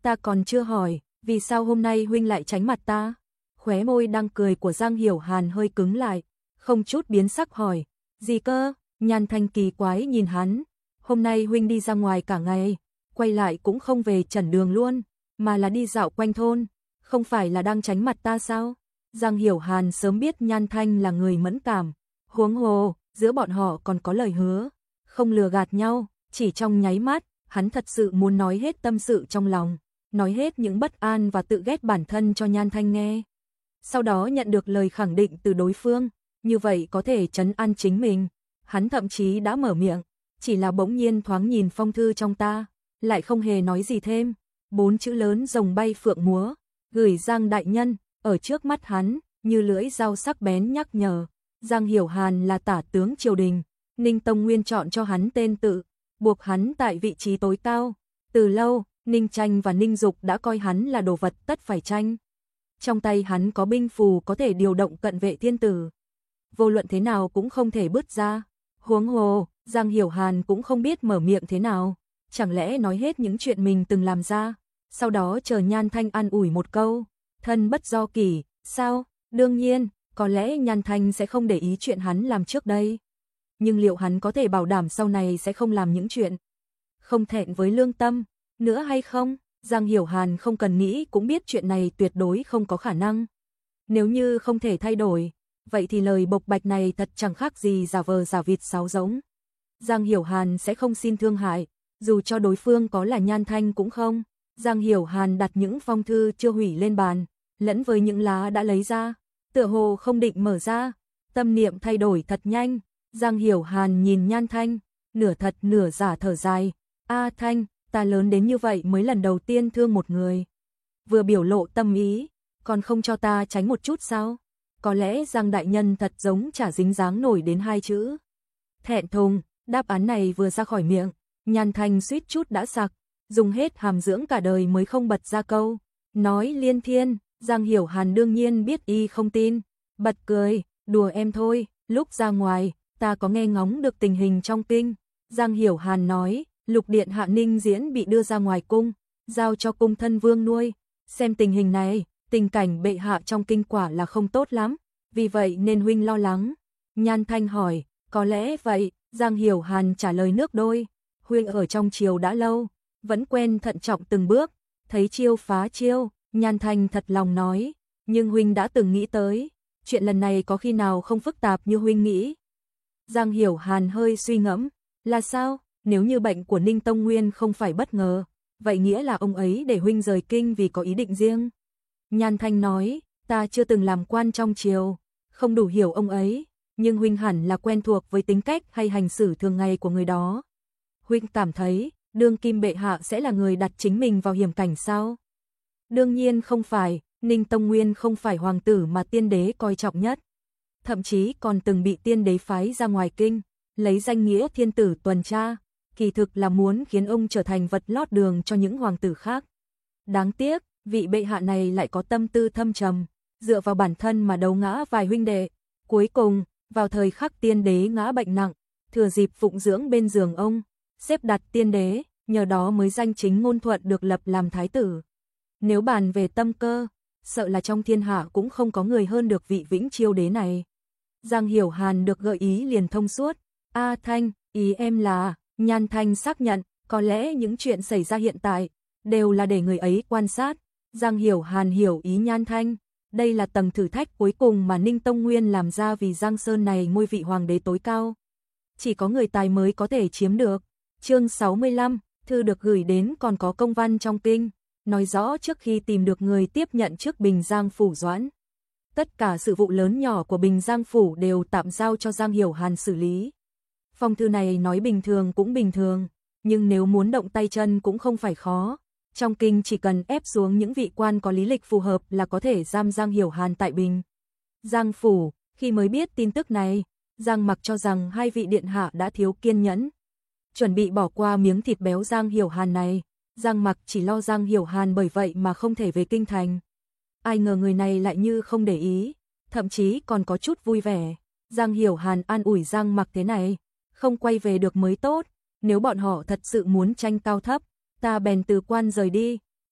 S1: Ta còn chưa hỏi, vì sao hôm nay huynh lại tránh mặt ta? Khóe môi đang cười của Giang Hiểu Hàn hơi cứng lại, không chút biến sắc hỏi, gì cơ? Nhan Thanh kỳ quái nhìn hắn, hôm nay huynh đi ra ngoài cả ngày, quay lại cũng không về trần đường luôn, mà là đi dạo quanh thôn, không phải là đang tránh mặt ta sao? Giang Hiểu Hàn sớm biết Nhan Thanh là người mẫn cảm, huống hồ, giữa bọn họ còn có lời hứa, không lừa gạt nhau, chỉ trong nháy mắt, hắn thật sự muốn nói hết tâm sự trong lòng, nói hết những bất an và tự ghét bản thân cho Nhan Thanh nghe. Sau đó nhận được lời khẳng định từ đối phương, như vậy có thể trấn an chính mình. Hắn thậm chí đã mở miệng, chỉ là bỗng nhiên thoáng nhìn phong thư trong ta, lại không hề nói gì thêm. 4 chữ lớn rồng bay phượng múa, gửi Giang đại nhân, ở trước mắt hắn, như lưỡi dao sắc bén nhắc nhở. Giang Hiểu Hàn là tả tướng triều đình, Ninh Tông Nguyên chọn cho hắn tên tự, buộc hắn tại vị trí tối cao. Từ lâu, Ninh Tranh và Ninh Dục đã coi hắn là đồ vật tất phải tranh. Trong tay hắn có binh phù có thể điều động cận vệ thiên tử. Vô luận thế nào cũng không thể bứt ra. Huống hồ, Giang Hiểu Hàn cũng không biết mở miệng thế nào. Chẳng lẽ nói hết những chuyện mình từng làm ra, sau đó chờ Nhan Thanh an ủi một câu, thân bất do kỷ, sao? Đương nhiên, có lẽ Nhan Thanh sẽ không để ý chuyện hắn làm trước đây. Nhưng liệu hắn có thể bảo đảm sau này sẽ không làm những chuyện không thẹn với lương tâm nữa hay không? Giang Hiểu Hàn không cần nghĩ cũng biết chuyện này tuyệt đối không có khả năng. Nếu như không thể thay đổi, vậy thì lời bộc bạch này thật chẳng khác gì giả vờ giả vịt sáo rỗng. Giang Hiểu Hàn sẽ không xin thương hại, dù cho đối phương có là Nhan Thanh cũng không. Giang Hiểu Hàn đặt những phong thư chưa hủy lên bàn, lẫn với những lá đã lấy ra, tựa hồ không định mở ra. Tâm niệm thay đổi thật nhanh, Giang Hiểu Hàn nhìn Nhan Thanh, nửa thật nửa giả thở dài. A Thanh, ta lớn đến như vậy mới lần đầu tiên thương một người. Vừa biểu lộ tâm ý, còn không cho ta tránh một chút sao? Có lẽ Giang đại nhân thật giống chả dính dáng nổi đến 2 chữ. Thẹn thùng, đáp án này vừa ra khỏi miệng, Nhan Thanh suýt chút đã sặc, dùng hết hàm dưỡng cả đời mới không bật ra câu. Nói liên thiên, Giang Hiểu Hàn đương nhiên biết y không tin, bật cười, đùa em thôi, lúc ra ngoài, ta có nghe ngóng được tình hình trong kinh. Giang Hiểu Hàn nói, Lục điện hạ Ninh Diễn bị đưa ra ngoài cung, giao cho cung thân vương nuôi. Xem tình hình này, tình cảnh bệ hạ trong kinh quả là không tốt lắm, vì vậy nên huynh lo lắng. Nhan Thanh hỏi, có lẽ vậy, Giang Hiểu Hàn trả lời nước đôi. Huynh ở trong triều đã lâu, vẫn quen thận trọng từng bước, thấy chiêu phá chiêu. Nhan Thanh thật lòng nói, nhưng huynh đã từng nghĩ tới, chuyện lần này có khi nào không phức tạp như huynh nghĩ. Giang Hiểu Hàn hơi suy ngẫm, là sao? Nếu như bệnh của Ninh Tông Nguyên không phải bất ngờ, vậy nghĩa là ông ấy để huynh rời kinh vì có ý định riêng. Nhan Thanh nói, ta chưa từng làm quan trong triều, không đủ hiểu ông ấy, nhưng huynh hẳn là quen thuộc với tính cách hay hành xử thường ngày của người đó. Huynh cảm thấy, đương kim bệ hạ sẽ là người đặt chính mình vào hiểm cảnh sao? Đương nhiên không phải, Ninh Tông Nguyên không phải hoàng tử mà tiên đế coi trọng nhất. Thậm chí còn từng bị tiên đế phái ra ngoài kinh, lấy danh nghĩa thiên tử tuần tra, kỳ thực là muốn khiến ông trở thành vật lót đường cho những hoàng tử khác. Đáng tiếc, vị bệ hạ này lại có tâm tư thâm trầm, dựa vào bản thân mà đấu ngã vài huynh đệ. Cuối cùng, vào thời khắc tiên đế ngã bệnh nặng, thừa dịp phụng dưỡng bên giường ông, xếp đặt tiên đế, nhờ đó mới danh chính ngôn thuận được lập làm thái tử. Nếu bàn về tâm cơ, sợ là trong thiên hạ cũng không có người hơn được vị Vĩnh Chiêu đế này. Giang Hiểu Hàn được gợi ý liền thông suốt. A Thanh, ý em là... Nhan Thanh xác nhận, có lẽ những chuyện xảy ra hiện tại đều là để người ấy quan sát. Giang Hiểu Hàn hiểu ý Nhan Thanh, đây là tầng thử thách cuối cùng mà Ninh Tông Nguyên làm ra vì Giang Sơn này ngôi vị hoàng đế tối cao. Chỉ có người tài mới có thể chiếm được. Chương 65, thư được gửi đến còn có công văn trong kinh, nói rõ trước khi tìm được người tiếp nhận trước Bình Giang Phủ Doãn. Tất cả sự vụ lớn nhỏ của Bình Giang Phủ đều tạm giao cho Giang Hiểu Hàn xử lý. Phong thư này nói bình thường cũng bình thường, nhưng nếu muốn động tay chân cũng không phải khó. Trong kinh chỉ cần ép xuống những vị quan có lý lịch phù hợp là có thể giam Giang Hiểu Hàn tại Bình Giang Phủ. Khi mới biết tin tức này, Giang Mặc cho rằng hai vị điện hạ đã thiếu kiên nhẫn, chuẩn bị bỏ qua miếng thịt béo Giang Hiểu Hàn này. Giang Mặc chỉ lo Giang Hiểu Hàn bởi vậy mà không thể về kinh thành. Ai ngờ người này lại như không để ý, thậm chí còn có chút vui vẻ. Giang Hiểu Hàn an ủi Giang Mặc thế này, không quay về được mới tốt, nếu bọn họ thật sự muốn tranh cao thấp, ta bèn từ quan rời đi,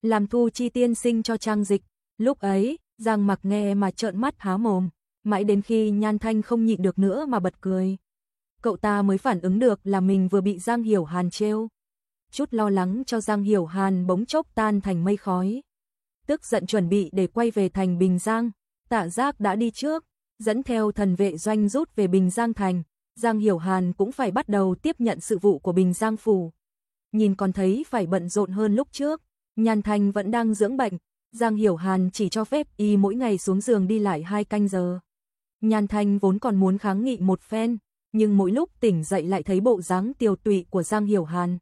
S1: làm Thu Chi tiên sinh cho trang dịch. Lúc ấy, Giang Mặc nghe mà trợn mắt há mồm, mãi đến khi Nhan Thanh không nhịn được nữa mà bật cười. Cậu ta mới phản ứng được là mình vừa bị Giang Hiểu Hàn trêu. Chút lo lắng cho Giang Hiểu Hàn bỗng chốc tan thành mây khói. Tức giận chuẩn bị để quay về thành Bình Giang, Tạ Giác đã đi trước, dẫn theo thần vệ doanh rút về Bình Giang thành. Giang Hiểu Hàn cũng phải bắt đầu tiếp nhận sự vụ của Bình Giang phủ. Nhìn còn thấy phải bận rộn hơn lúc trước. Nhan Thanh vẫn đang dưỡng bệnh, Giang Hiểu Hàn chỉ cho phép y mỗi ngày xuống giường đi lại 2 canh giờ. Nhan Thanh vốn còn muốn kháng nghị một phen, nhưng mỗi lúc tỉnh dậy lại thấy bộ dáng tiều tụy của Giang Hiểu Hàn.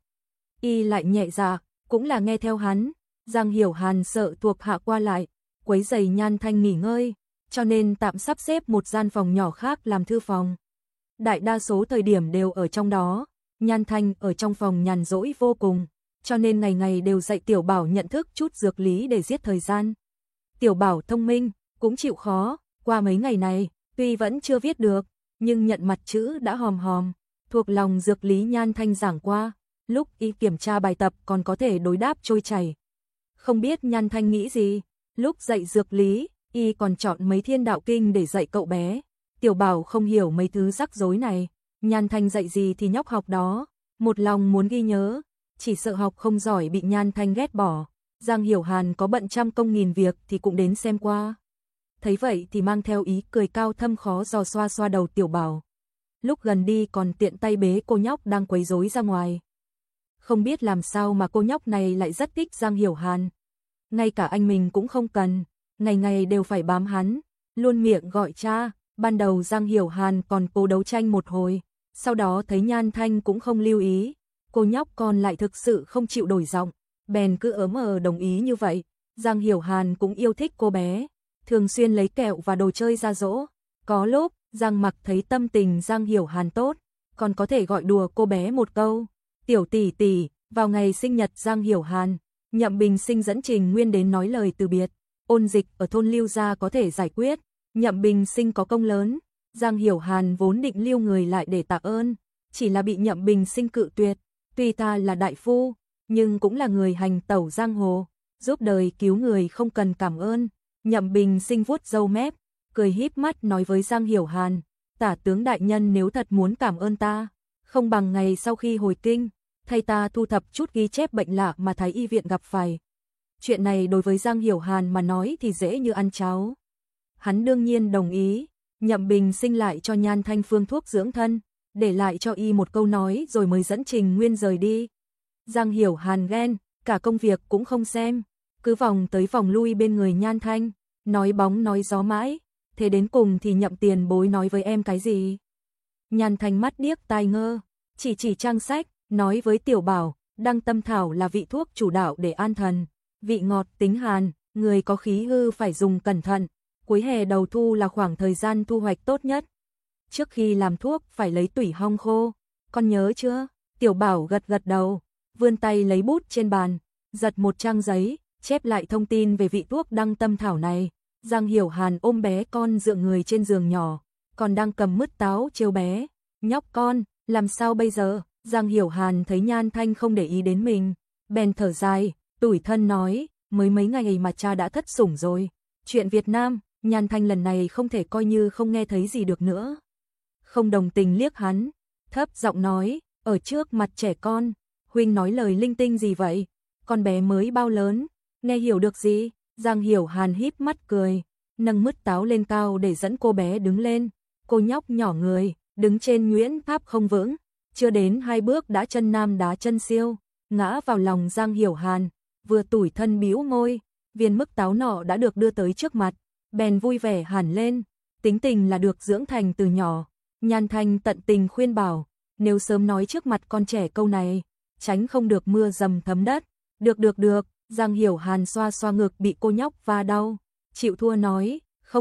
S1: Y lại nhẹ dạ, cũng là nghe theo hắn. Giang Hiểu Hàn sợ thuộc hạ qua lại, quấy rầy Nhan Thanh nghỉ ngơi, cho nên tạm sắp xếp một gian phòng nhỏ khác làm thư phòng. Đại đa số thời điểm đều ở trong đó, Nhan Thanh ở trong phòng nhàn rỗi vô cùng, cho nên ngày ngày đều dạy Tiểu Bảo nhận thức chút dược lý để giết thời gian. Tiểu Bảo thông minh, cũng chịu khó, qua mấy ngày này, tuy vẫn chưa viết được, nhưng nhận mặt chữ đã hòm hòm, thuộc lòng dược lý Nhan Thanh giảng qua, lúc y kiểm tra bài tập còn có thể đối đáp trôi chảy. Không biết Nhan Thanh nghĩ gì, lúc dạy dược lý, y còn chọn mấy thiên đạo kinh để dạy cậu bé. Tiểu Bảo không hiểu mấy thứ rắc rối này, Nhan Thanh dạy gì thì nhóc học đó, một lòng muốn ghi nhớ, chỉ sợ học không giỏi bị Nhan Thanh ghét bỏ. Giang Hiểu Hàn có bận trăm công nghìn việc thì cũng đến xem qua. Thấy vậy thì mang theo ý cười cao thâm khó dò xoa xoa đầu Tiểu Bảo. Lúc gần đi còn tiện tay bế cô nhóc đang quấy rối ra ngoài. Không biết làm sao mà cô nhóc này lại rất thích Giang Hiểu Hàn. Ngay cả anh mình cũng không cần, ngày ngày đều phải bám hắn, luôn miệng gọi cha. Ban đầu Giang Hiểu Hàn còn cố đấu tranh một hồi, sau đó thấy Nhan Thanh cũng không lưu ý, cô nhóc còn lại thực sự không chịu đổi giọng, bèn cứ ớm đồng ý như vậy. Giang Hiểu Hàn cũng yêu thích cô bé, thường xuyên lấy kẹo và đồ chơi ra dỗ. Có lúc, Giang Mặc thấy tâm tình Giang Hiểu Hàn tốt, còn có thể gọi đùa cô bé một câu, tiểu tỷ tỷ. Vào ngày sinh nhật Giang Hiểu Hàn, Nhậm Bình Sinh dẫn Trình Nguyên đến nói lời từ biệt, ôn dịch ở thôn Lưu gia có thể giải quyết. Nhậm Bình Sinh có công lớn, Giang Hiểu Hàn vốn định lưu người lại để tạ ơn, chỉ là bị Nhậm Bình Sinh cự tuyệt. Tuy ta là đại phu, nhưng cũng là người hành tẩu giang hồ, giúp đời cứu người không cần cảm ơn. Nhậm Bình Sinh vuốt râu mép, cười híp mắt nói với Giang Hiểu Hàn, tả tướng đại nhân nếu thật muốn cảm ơn ta, không bằng ngày sau khi hồi kinh, thay ta thu thập chút ghi chép bệnh lạ mà Thái y viện gặp phải. Chuyện này đối với Giang Hiểu Hàn mà nói thì dễ như ăn cháo. Hắn đương nhiên đồng ý. Nhậm Bình Sinh lại cho Nhan Thanh phương thuốc dưỡng thân, để lại cho y một câu nói rồi mới dẫn Trình Nguyên rời đi. Giang Hiểu Hàn ghen, cả công việc cũng không xem, cứ vòng tới vòng lui bên người Nhan Thanh, nói bóng nói gió mãi, thế đến cùng thì Nhậm tiền bối nói với em cái gì? Nhan Thanh mắt điếc tai ngơ, chỉ trang sách, nói với Tiểu Bảo, Đăng Tâm Thảo là vị thuốc chủ đạo để an thần, vị ngọt tính hàn, người có khí hư phải dùng cẩn thận. Cuối hè đầu thu là khoảng thời gian thu hoạch tốt nhất. Trước khi làm thuốc phải lấy tủy hong khô, con nhớ chưa? Tiểu Bảo gật gật đầu, vươn tay lấy bút trên bàn, giật một trang giấy, chép lại thông tin về vị thuốc Đăng Tâm Thảo này. Giang Hiểu Hàn ôm bé con dựa người trên giường nhỏ, còn đang cầm mứt táo trêu bé. Nhóc con, làm sao bây giờ? Giang Hiểu Hàn thấy Nhan Thanh không để ý đến mình, bèn thở dài, tủi thân nói, mới mấy ngày mà cha đã thất sủng rồi. Chuyện Việt Nam, Nhan Thanh lần này không thể coi như không nghe thấy gì được nữa. Không đồng tình liếc hắn, thấp giọng nói, ở trước mặt trẻ con, huynh nói lời linh tinh gì vậy? Con bé mới bao lớn, nghe hiểu được gì? Giang Hiểu Hàn híp mắt cười, nâng mứt táo lên cao để dẫn cô bé đứng lên. Cô nhóc nhỏ người, đứng trên nhuyễn tháp không vững, chưa đến 2 bước đã chân nam đá chân siêu, ngã vào lòng Giang Hiểu Hàn, vừa tủi thân bĩu môi, viên mứt táo nọ đã được đưa tới trước mặt, bèn vui vẻ hẳn lên, tính tình là được dưỡng thành từ nhỏ. Nhan Thanh tận tình khuyên bảo, nếu sớm nói trước mặt con trẻ câu này, tránh không được mưa dầm thấm đất. Được, Giang Hiểu Hàn xoa xoa ngực bị cô nhóc va đau, chịu thua nói,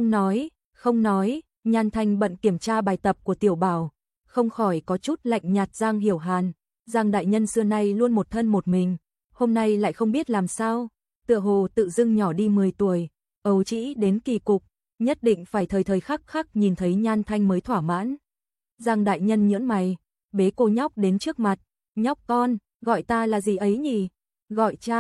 S1: không nói. Nhan Thanh bận kiểm tra bài tập của Tiểu Bảo, không khỏi có chút lạnh nhạt Giang Hiểu Hàn. Giang đại nhân xưa nay luôn một thân một mình, hôm nay lại không biết làm sao, tựa hồ tự dưng nhỏ đi 10 tuổi, ấu trĩ đến kỳ cục, nhất định phải thời thời khắc khắc nhìn thấy Nhan Thanh mới thỏa mãn. Giang đại nhân nhớn mày, bế cô nhóc đến trước mặt, nhóc con, gọi ta là gì ấy nhỉ? Gọi cha,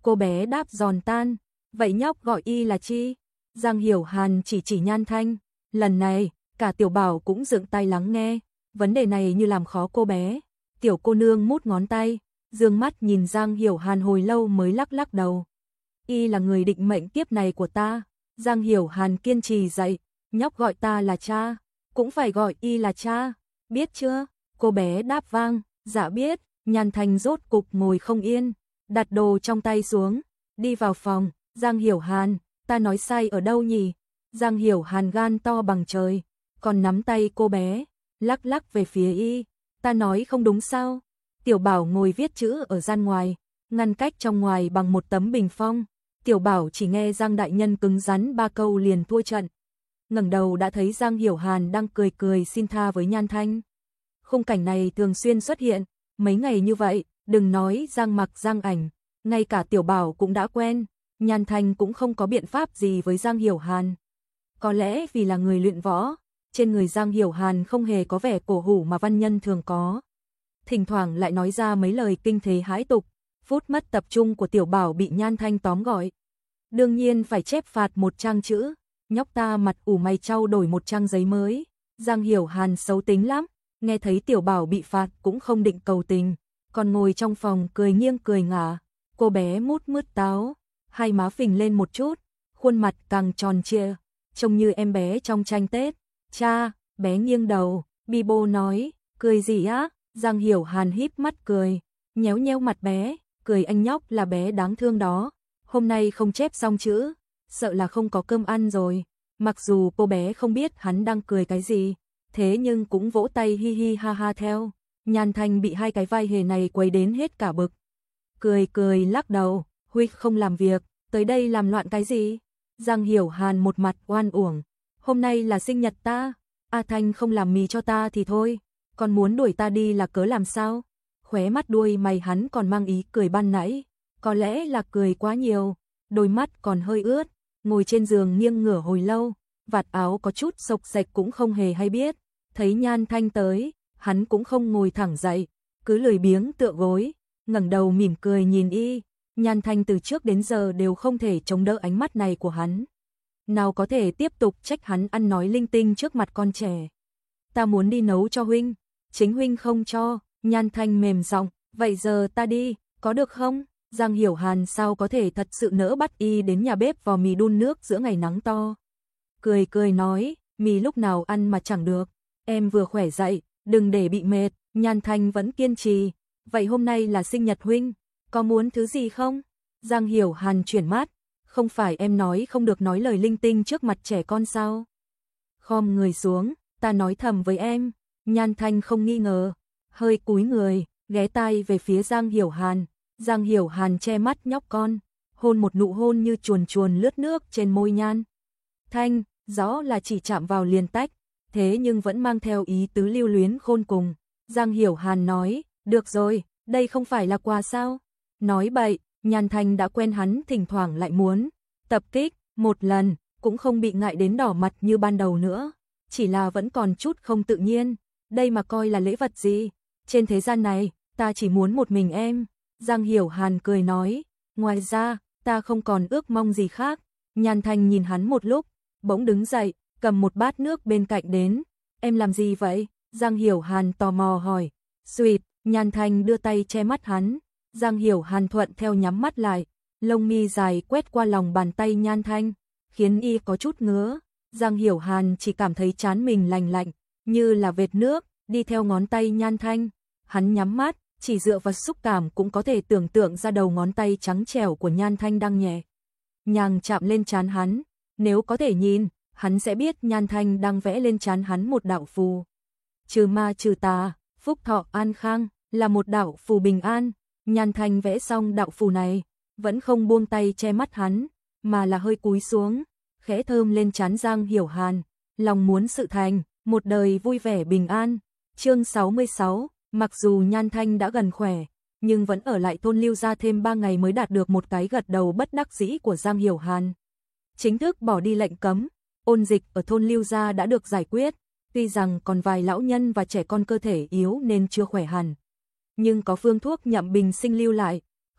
S1: Cô bé đáp giòn tan, vậy nhóc gọi y là chi? Giang Hiểu Hàn chỉ Nhan Thanh, lần này, cả Tiểu Bảo cũng dựng tai lắng nghe, vấn đề này như làm khó cô bé. Tiểu cô nương mút ngón tay, dương mắt nhìn Giang Hiểu Hàn hồi lâu mới lắc lắc đầu. Y là người định mệnh kiếp này của ta. Giang Hiểu Hàn kiên trì dạy, nhóc gọi ta là cha, cũng phải gọi y là cha, biết chưa? Cô bé đáp vang, dạ biết. Nhan Thanh rốt cục ngồi không yên, đặt đồ trong tay xuống, đi vào phòng. Giang Hiểu Hàn, ta nói sai ở đâu nhỉ? Giang Hiểu Hàn gan to bằng trời, còn nắm tay cô bé, lắc lắc về phía y, ta nói không đúng sao? Tiểu Bảo ngồi viết chữ ở gian ngoài, ngăn cách trong ngoài bằng một tấm bình phong. Tiểu Bảo chỉ nghe Giang đại nhân cứng rắn 3 câu liền thua trận. Ngẩng đầu đã thấy Giang Hiểu Hàn đang cười cười xin tha với Nhan Thanh. Khung cảnh này thường xuyên xuất hiện, mấy ngày như vậy, đừng nói Giang Mặc Giang Ảnh, ngay cả Tiểu Bảo cũng đã quen. Nhan Thanh cũng không có biện pháp gì với Giang Hiểu Hàn. Có lẽ vì là người luyện võ, trên người Giang Hiểu Hàn không hề có vẻ cổ hủ mà văn nhân thường có. Thỉnh thoảng lại nói ra mấy lời kinh thế hãi tục, phút mất tập trung của Tiểu Bảo bị Nhan Thanh tóm gọi. Đương nhiên phải chép phạt 1 trang chữ, nhóc ta mặt ủ mày trao đổi 1 trang giấy mới. Giang Hiểu Hàn xấu tính lắm, nghe thấy Tiểu Bảo bị phạt cũng không định cầu tình, còn ngồi trong phòng cười nghiêng cười ngả. Cô bé mút mướt táo, hai má phình lên một chút, khuôn mặt càng tròn trịa, trông như em bé trong tranh Tết. Cha, bé nghiêng đầu, Bibo nói, cười gì á? Giang Hiểu Hàn híp mắt cười, nhéo nhéo mặt bé, cười anh nhóc là bé đáng thương đó. Hôm nay không chép xong chữ, sợ là không có cơm ăn rồi. Mặc dù cô bé không biết hắn đang cười cái gì, thế nhưng cũng vỗ tay hi hi ha ha theo. Nhan Thanh bị 2 cái vai hề này quấy đến hết cả bực. Cười cười lắc đầu, Huy không làm việc, tới đây làm loạn cái gì? Giang Hiểu Hàn một mặt oan uổng, hôm nay là sinh nhật ta, A Thanh không làm mì cho ta thì thôi, còn muốn đuổi ta đi là cớ làm sao? Khóe mắt đuôi mày hắn còn mang ý cười ban nãy, có lẽ là cười quá nhiều, đôi mắt còn hơi ướt, ngồi trên giường nghiêng ngửa hồi lâu, vạt áo có chút xộc xệch cũng không hề hay biết. Thấy Nhan Thanh tới, hắn cũng không ngồi thẳng dậy, cứ lười biếng tựa gối, ngẩng đầu mỉm cười nhìn y. Nhan Thanh từ trước đến giờ đều không thể chống đỡ ánh mắt này của hắn. Nào có thể tiếp tục trách hắn ăn nói linh tinh trước mặt con trẻ. Ta muốn đi nấu cho huynh, chính huynh không cho. Nhan Thanh mềm giọng, vậy giờ ta đi, có được không? Giang Hiểu Hàn sao có thể thật sự nỡ bắt y đến nhà bếp vò mì đun nước giữa ngày nắng to. Cười cười nói, mì lúc nào ăn mà chẳng được, em vừa khỏe dậy, đừng để bị mệt. Nhan Thanh vẫn kiên trì, vậy hôm nay là sinh nhật huynh, có muốn thứ gì không? Giang Hiểu Hàn chuyển mắt, không phải em nói không được nói lời linh tinh trước mặt trẻ con sao? Khom người xuống, ta nói thầm với em. Nhan Thanh không nghi ngờ, hơi cúi người, ghé tai về phía Giang Hiểu Hàn. Giang Hiểu Hàn che mắt nhóc con, hôn một nụ hôn như chuồn chuồn lướt nước trên môi Nhan Thanh, rõ là chỉ chạm vào liền tách, thế nhưng vẫn mang theo ý tứ lưu luyến khôn cùng. Giang Hiểu Hàn nói, được rồi, đây không phải là quà sao? Nói bậy, Nhan Thanh đã quen hắn thỉnh thoảng lại muốn tập kích, một lần, cũng không bị ngại đến đỏ mặt như ban đầu nữa, chỉ là vẫn còn chút không tự nhiên, đây mà coi là lễ vật gì? Trên thế gian này, ta chỉ muốn một mình em. Giang Hiểu Hàn cười nói, ngoài ra, ta không còn ước mong gì khác. Nhan Thanh nhìn hắn một lúc, bỗng đứng dậy, cầm một bát nước bên cạnh đến. Em làm gì vậy? Giang Hiểu Hàn tò mò hỏi. Xuyệt, Nhan Thanh đưa tay che mắt hắn. Giang Hiểu Hàn thuận theo nhắm mắt lại, lông mi dài quét qua lòng bàn tay Nhan Thanh, khiến y có chút ngứa. Giang Hiểu Hàn chỉ cảm thấy trán mình lành lạnh, như là vệt nước, đi theo ngón tay Nhan Thanh. Hắn nhắm mắt, chỉ dựa vào xúc cảm cũng có thể tưởng tượng ra đầu ngón tay trắng trẻo của Nhan Thanh đang nhẹ nhàng chạm lên trán hắn. Nếu có thể nhìn, hắn sẽ biết Nhan Thanh đang vẽ lên trán hắn một đạo phù. Trừ ma trừ tà, phúc thọ an khang, là một đạo phù bình an. Nhan Thanh vẽ xong đạo phù này, vẫn không buông tay che mắt hắn, mà là hơi cúi xuống, khẽ thơm lên trán Giang Hiểu Hàn, lòng muốn sự thành, một đời vui vẻ bình an. Chương 66, mặc dù Nhan Thanh đã gần khỏe, nhưng vẫn ở lại thôn Lưu Gia thêm 3 ngày mới đạt được một cái gật đầu bất đắc dĩ của Giang Hiểu Hàn. Chính thức bỏ đi lệnh cấm, ôn dịch ở thôn Lưu Gia đã được giải quyết, tuy rằng còn vài lão nhân và trẻ con cơ thể yếu nên chưa khỏe hẳn, nhưng có phương thuốc nhậm bình sinh lưu lại,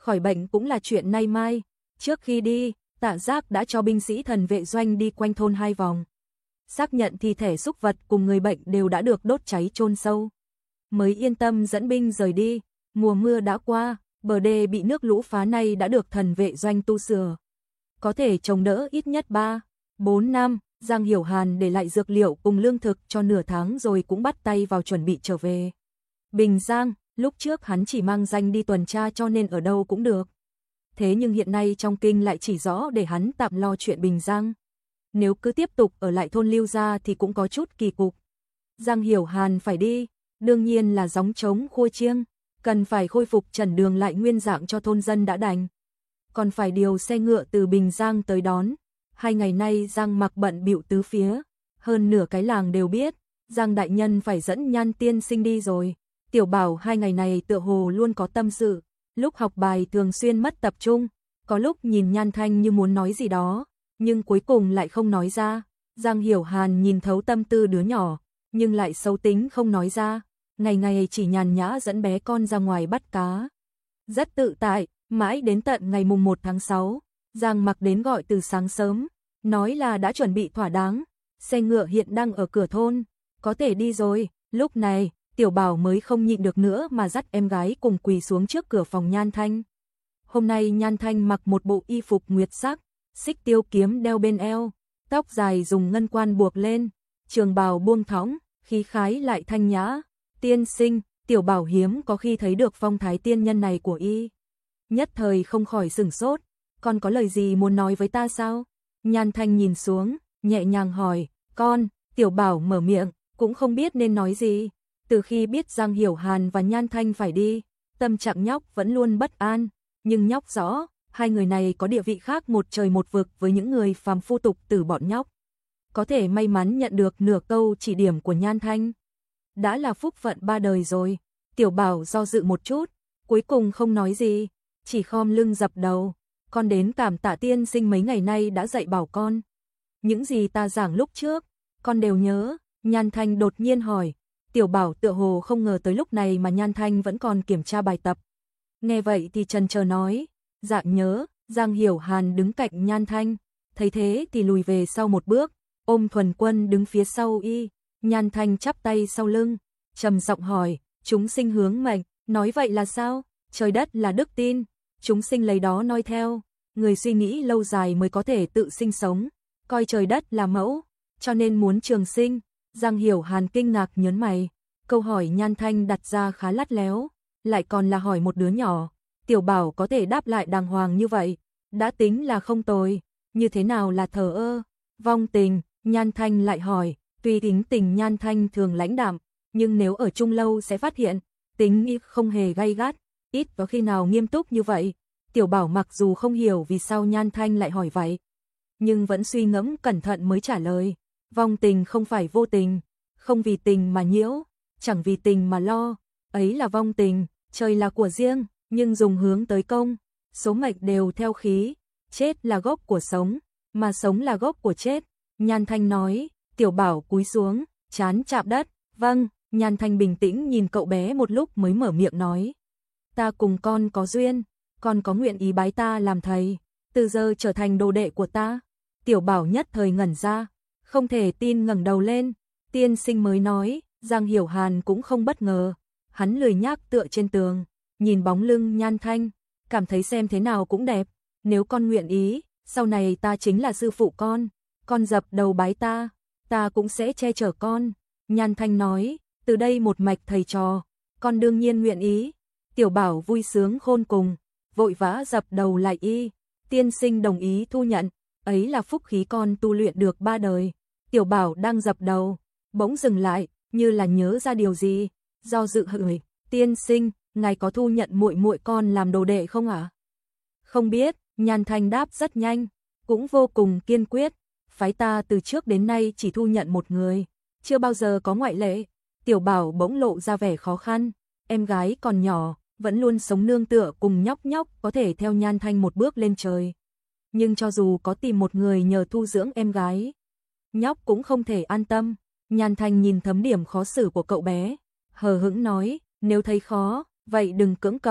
S1: khỏi bệnh cũng là chuyện nay mai. Trước khi đi, Tạ Giác đã cho binh sĩ thần vệ doanh đi quanh thôn 2 vòng. Xác nhận thi thể súc vật cùng người bệnh đều đã được đốt cháy chôn sâu. Mới yên tâm dẫn binh rời đi. Mùa mưa đã qua, bờ đê bị nước lũ phá này đã được thần vệ doanh tu sửa. Có thể chống đỡ ít nhất 3-4 năm. Giang Hiểu Hàn để lại dược liệu cùng lương thực cho nửa tháng rồi cũng bắt tay vào chuẩn bị trở về Bình Giang. Lúc trước hắn chỉ mang danh đi tuần tra cho nên ở đâu cũng được. Thế nhưng hiện nay trong kinh lại chỉ rõ để hắn tạm lo chuyện Bình Giang. Nếu cứ tiếp tục ở lại thôn Lưu Gia thì cũng có chút kỳ cục. Giang Hiểu Hàn phải đi, đương nhiên là gióng trống khua chiêng, cần phải khôi phục trần đường lại nguyên dạng cho thôn dân đã đành. Còn phải điều xe ngựa từ Bình Giang tới đón. 2 ngày nay Giang Mặc bận bịu tứ phía, hơn nửa cái làng đều biết, Giang đại nhân phải dẫn Nhan tiên sinh đi rồi. Tiểu Bảo 2 ngày này tựa hồ luôn có tâm sự, lúc học bài thường xuyên mất tập trung, có lúc nhìn Nhan Thanh như muốn nói gì đó, nhưng cuối cùng lại không nói ra. Giang Hiểu Hàn nhìn thấu tâm tư đứa nhỏ, nhưng lại xấu tính không nói ra, ngày ngày chỉ nhàn nhã dẫn bé con ra ngoài bắt cá. Rất tự tại, mãi đến tận ngày mùng 1 tháng 6, Giang Mặc đến gọi từ sáng sớm, nói là đã chuẩn bị thỏa đáng, xe ngựa hiện đang ở cửa thôn, có thể đi rồi. Lúc này, Tiểu Bảo mới không nhịn được nữa mà dắt em gái cùng quỳ xuống trước cửa phòng Nhan Thanh. Hôm nay Nhan Thanh mặc một bộ y phục nguyệt sắc, xích tiêu kiếm đeo bên eo, tóc dài dùng ngân quan buộc lên, trường bào buông thõng, khí khái lại thanh nhã. Tiên sinh, Tiểu Bảo hiếm có khi thấy được phong thái tiên nhân này của y. Nhất thời không khỏi sửng sốt, con có lời gì muốn nói với ta sao? Nhan Thanh nhìn xuống, nhẹ nhàng hỏi, con. Tiểu Bảo mở miệng, cũng không biết nên nói gì. Từ khi biết Giang Hiểu Hàn và Nhan Thanh phải đi, tâm trạng nhóc vẫn luôn bất an, nhưng nhóc rõ, hai người này có địa vị khác một trời một vực với những người phàm phu tục tử bọn nhóc. Có thể may mắn nhận được nửa câu chỉ điểm của Nhan Thanh, đã là phúc phận 3 đời rồi. Tiểu Bảo do dự một chút, cuối cùng không nói gì, chỉ khom lưng dập đầu. Con đến cảm tạ tiên sinh mấy ngày nay đã dạy bảo con. Những gì ta giảng lúc trước, con đều nhớ. Nhan Thanh đột nhiên hỏi. Tiểu Bảo tựa hồ không ngờ tới lúc này mà Nhan Thanh vẫn còn kiểm tra bài tập. Nghe vậy thì chần chờ nói, dạ nhớ. Giang Hiểu Hàn đứng cạnh Nhan Thanh, thấy thế thì lùi về sau một bước, ôm Thuần Quân đứng phía sau y. Nhan Thanh chắp tay sau lưng, trầm giọng hỏi, chúng sinh hướng mệnh, nói vậy là sao? Trời đất là đức tin, chúng sinh lấy đó noi theo, người suy nghĩ lâu dài mới có thể tự sinh sống, coi trời đất là mẫu, cho nên muốn trường sinh. Giang Hiểu Hàn kinh ngạc nhớn mày, câu hỏi Nhan Thanh đặt ra khá lắt léo, lại còn là hỏi một đứa nhỏ. Tiểu Bảo có thể đáp lại đàng hoàng như vậy, đã tính là không tồi, như thế nào là thờ ơ, vong tình? Nhan Thanh lại hỏi, tuy tính tình Nhan Thanh thường lãnh đạm, nhưng nếu ở chung lâu sẽ phát hiện, tính ý không hề gay gắt, ít có khi nào nghiêm túc như vậy. Tiểu Bảo mặc dù không hiểu vì sao Nhan Thanh lại hỏi vậy, nhưng vẫn suy ngẫm cẩn thận mới trả lời, vong tình không phải vô tình, không vì tình mà nhiễu, chẳng vì tình mà lo, ấy là vong tình, trời là của riêng, nhưng dùng hướng tới công, số mệnh đều theo khí, chết là gốc của sống, mà sống là gốc của chết. Nhan Thanh nói. Tiểu Bảo cúi xuống, trán chạm đất, vâng. Nhan Thanh bình tĩnh nhìn cậu bé một lúc mới mở miệng nói, ta cùng con có duyên, con có nguyện ý bái ta làm thầy, từ giờ trở thành đồ đệ của ta? Tiểu Bảo nhất thời ngẩn ra, không thể tin ngẩng đầu lên. Tiên sinh mới nói. Giang Hiểu Hàn cũng không bất ngờ, hắn lười nhác tựa trên tường, nhìn bóng lưng Nhan Thanh, cảm thấy xem thế nào cũng đẹp. Nếu con nguyện ý, sau này ta chính là sư phụ con dập đầu bái ta, ta cũng sẽ che chở con. Nhan Thanh nói, từ đây một mạch thầy trò, con đương nhiên nguyện ý. Tiểu Bảo vui sướng khôn cùng, vội vã dập đầu lại y. Tiên sinh đồng ý thu nhận, ấy là phúc khí con tu luyện được 3 đời. Tiểu Bảo đang dập đầu, bỗng dừng lại, như là nhớ ra điều gì, do dự hỏi, tiên sinh, ngài có thu nhận muội muội con làm đồ đệ không ạ? Không biết. Nhan Thanh đáp rất nhanh, cũng vô cùng kiên quyết, phái ta từ trước đến nay chỉ thu nhận một người, chưa bao giờ có ngoại lệ. Tiểu Bảo bỗng lộ ra vẻ khó khăn, em gái còn nhỏ, vẫn luôn sống nương tựa cùng nhóc có thể theo Nhan Thanh một bước lên trời. Nhưng cho dù có tìm một người nhờ thu dưỡng em gái, nhóc cũng không thể an tâm. Nhan Thanh nhìn thấm điểm khó xử của cậu bé, hờ hững nói, nếu thấy khó, vậy đừng cưỡng cầu,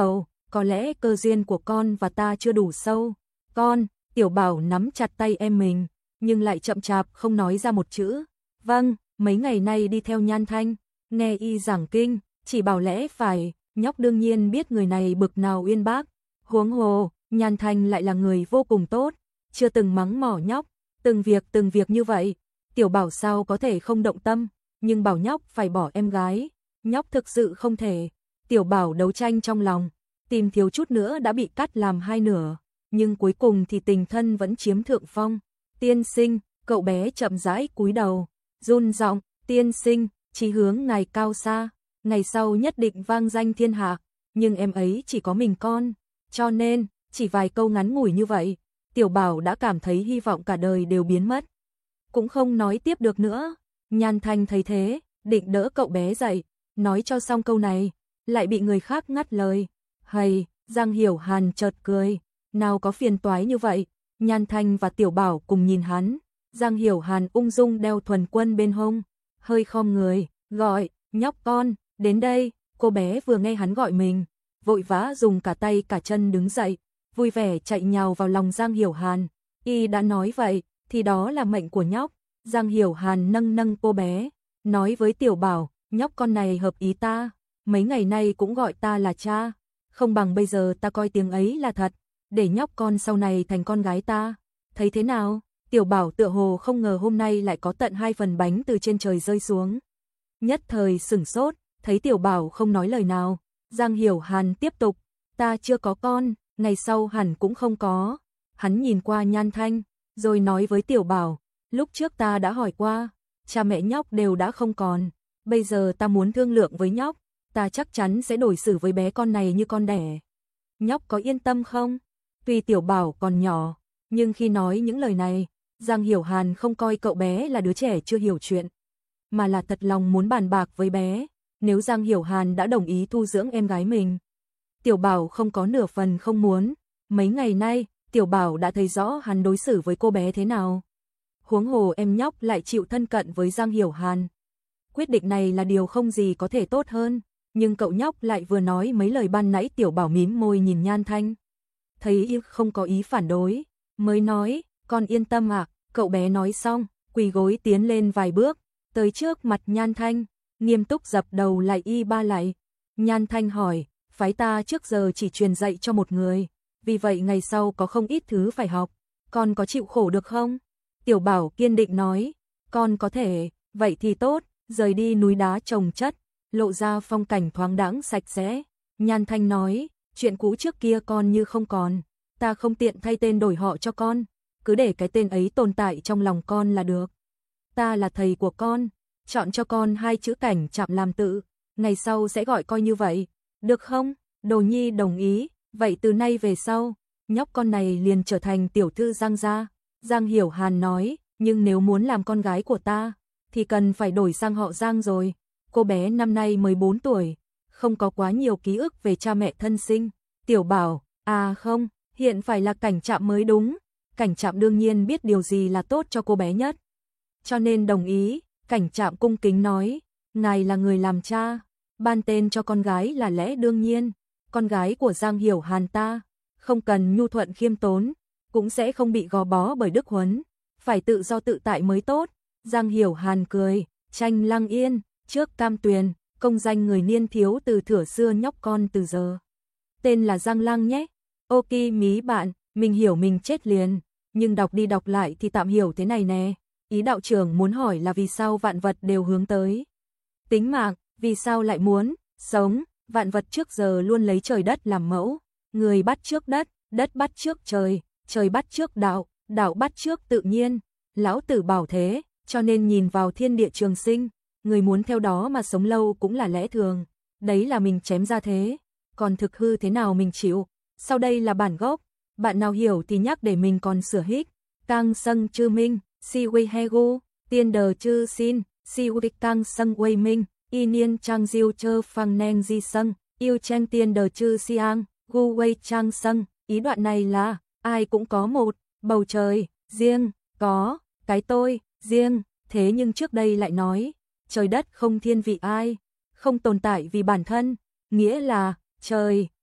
S1: có lẽ cơ duyên của con và ta chưa đủ sâu. Con, Tiểu Bảo nắm chặt tay em mình, nhưng lại chậm chạp không nói ra một chữ. Vâng, mấy ngày nay đi theo Nhan Thanh, nghe y giảng kinh, chỉ bảo lẽ phải, nhóc đương nhiên biết người này bực nào uyên bác. Huống hồ, Nhan Thanh lại là người vô cùng tốt, chưa từng mắng mỏ nhóc, từng việc như vậy. Tiểu Bảo sao có thể không động tâm, nhưng bảo nhóc phải bỏ em gái, nhóc thực sự không thể. Tiểu Bảo đấu tranh trong lòng, tim thiếu chút nữa đã bị cắt làm hai nửa, nhưng cuối cùng thì tình thân vẫn chiếm thượng phong. Tiên sinh, cậu bé chậm rãi cúi đầu, run giọng, tiên sinh, chí hướng ngài cao xa, ngày sau nhất định vang danh thiên hạ, nhưng em ấy chỉ có mình con, cho nên, chỉ vài câu ngắn ngủi như vậy, Tiểu Bảo đã cảm thấy hy vọng cả đời đều biến mất. Cũng không nói tiếp được nữa. Nhan Thanh thấy thế, định đỡ cậu bé dậy, nói cho xong câu này, lại bị người khác ngắt lời. Hầy, Giang Hiểu Hàn chợt cười, nào có phiền toái như vậy. Nhan Thanh và Tiểu Bảo cùng nhìn hắn, Giang Hiểu Hàn ung dung đeo thuần quân bên hông, hơi khom người, gọi, nhóc con, đến đây. Cô bé vừa nghe hắn gọi mình, vội vã dùng cả tay cả chân đứng dậy, vui vẻ chạy nhào vào lòng Giang Hiểu Hàn. Y đã nói vậy, thì đó là mệnh của nhóc. Giang Hiểu Hàn nâng nâng cô bé, nói với Tiểu Bảo, nhóc con này hợp ý ta, mấy ngày nay cũng gọi ta là cha, không bằng bây giờ ta coi tiếng ấy là thật, để nhóc con sau này thành con gái ta. Thấy thế nào? Tiểu Bảo tựa hồ không ngờ hôm nay lại có tận 2 phần bánh từ trên trời rơi xuống. Nhất thời sửng sốt, thấy Tiểu Bảo không nói lời nào, Giang Hiểu Hàn tiếp tục, ta chưa có con, ngày sau hẳn cũng không có. Hắn nhìn qua Nhan Thanh, rồi nói với Tiểu Bảo, lúc trước ta đã hỏi qua, cha mẹ nhóc đều đã không còn, bây giờ ta muốn thương lượng với nhóc, ta chắc chắn sẽ đối xử với bé con này như con đẻ. Nhóc có yên tâm không? Tuy Tiểu Bảo còn nhỏ, nhưng khi nói những lời này, Giang Hiểu Hàn không coi cậu bé là đứa trẻ chưa hiểu chuyện, mà là thật lòng muốn bàn bạc với bé. Nếu Giang Hiểu Hàn đã đồng ý thu dưỡng em gái mình, Tiểu Bảo không có nửa phần không muốn. Mấy ngày nay, Tiểu Bảo đã thấy rõ hắn đối xử với cô bé thế nào. Huống hồ em nhóc lại chịu thân cận với Giang Hiểu Hàn. Quyết định này là điều không gì có thể tốt hơn, nhưng cậu nhóc lại vừa nói mấy lời ban nãy. Tiểu Bảo mím môi nhìn Nhan Thanh, thấy y không có ý phản đối, mới nói, con yên tâm ạ. Cậu bé nói xong, quỳ gối tiến lên vài bước, tới trước mặt Nhan Thanh, nghiêm túc dập đầu lại y ba lạy. Nhan Thanh hỏi, phái ta trước giờ chỉ truyền dạy cho một người, vì vậy ngày sau có không ít thứ phải học, con có chịu khổ được không? Tiểu Bảo kiên định nói, con có thể, vậy thì tốt. Rời đi núi đá chồng chất, lộ ra phong cảnh thoáng đãng sạch sẽ. Nhan Thanh nói, chuyện cũ trước kia con như không còn, ta không tiện thay tên đổi họ cho con, cứ để cái tên ấy tồn tại trong lòng con là được. Ta là thầy của con, chọn cho con 2 chữ Cảnh Trạm làm tự, ngày sau sẽ gọi coi như vậy, được không? Đồ Nhi đồng ý, vậy từ nay về sau, nhóc con này liền trở thành tiểu thư Giang gia. Giang Hiểu Hàn nói, nhưng nếu muốn làm con gái của ta, thì cần phải đổi sang họ Giang rồi. Cô bé năm nay mới 4 tuổi, không có quá nhiều ký ức về cha mẹ thân sinh. Tiểu Bảo, à không, hiện phải là Cảnh Trạm mới đúng. Cảnh Trạm đương nhiên biết điều gì là tốt cho cô bé nhất, cho nên đồng ý. Cảnh Trạm cung kính nói, ngài là người làm cha, ban tên cho con gái là lẽ đương nhiên. Con gái của Giang Hiểu Hàn ta, không cần nhu thuận khiêm tốn, cũng sẽ không bị gò bó bởi Đức Huấn, phải tự do tự tại mới tốt. Giang Hiểu Hàn cười, Tranh Lăng Yên, trước Cam Tuyền, công danh người niên thiếu từ thuở xưa nhóc con từ giờ. Tên là Giang Lăng nhé. Ok mí bạn, mình hiểu mình chết liền, nhưng đọc đi đọc lại thì tạm hiểu thế này nè. Ý đạo trưởng muốn hỏi là vì sao vạn vật đều hướng tới tính mạng, vì sao lại muốn sống. Vạn vật trước giờ luôn lấy trời đất làm mẫu, người bắt trước đất, đất bắt trước trời, trời bắt trước đạo, đạo bắt trước tự nhiên. Lão tử bảo thế, cho nên nhìn vào thiên địa trường sinh, người muốn theo đó mà sống lâu cũng là lẽ thường. Đấy là mình chém ra thế, còn thực hư thế nào mình chịu. Sau đây là bản gốc, bạn nào hiểu thì nhắc để mình còn sửa hích. Cang Sâng Chư Minh, Si Wei Hegu, Tiên Đờ Chư Xin, Si Wei Cang Sâng Wei Minh, Y Niên Trang Diêu Chơ Phang Neng Di Sâng, Yêu Chen Tiên Đờ Chư Siang, Gu Wei Trang Sâng. Ý đoạn này là, ai cũng có một bầu trời riêng, có cái tôi riêng, thế nhưng trước đây lại nói, trời đất không thiên vị ai, không tồn tại vì bản thân, nghĩa là trời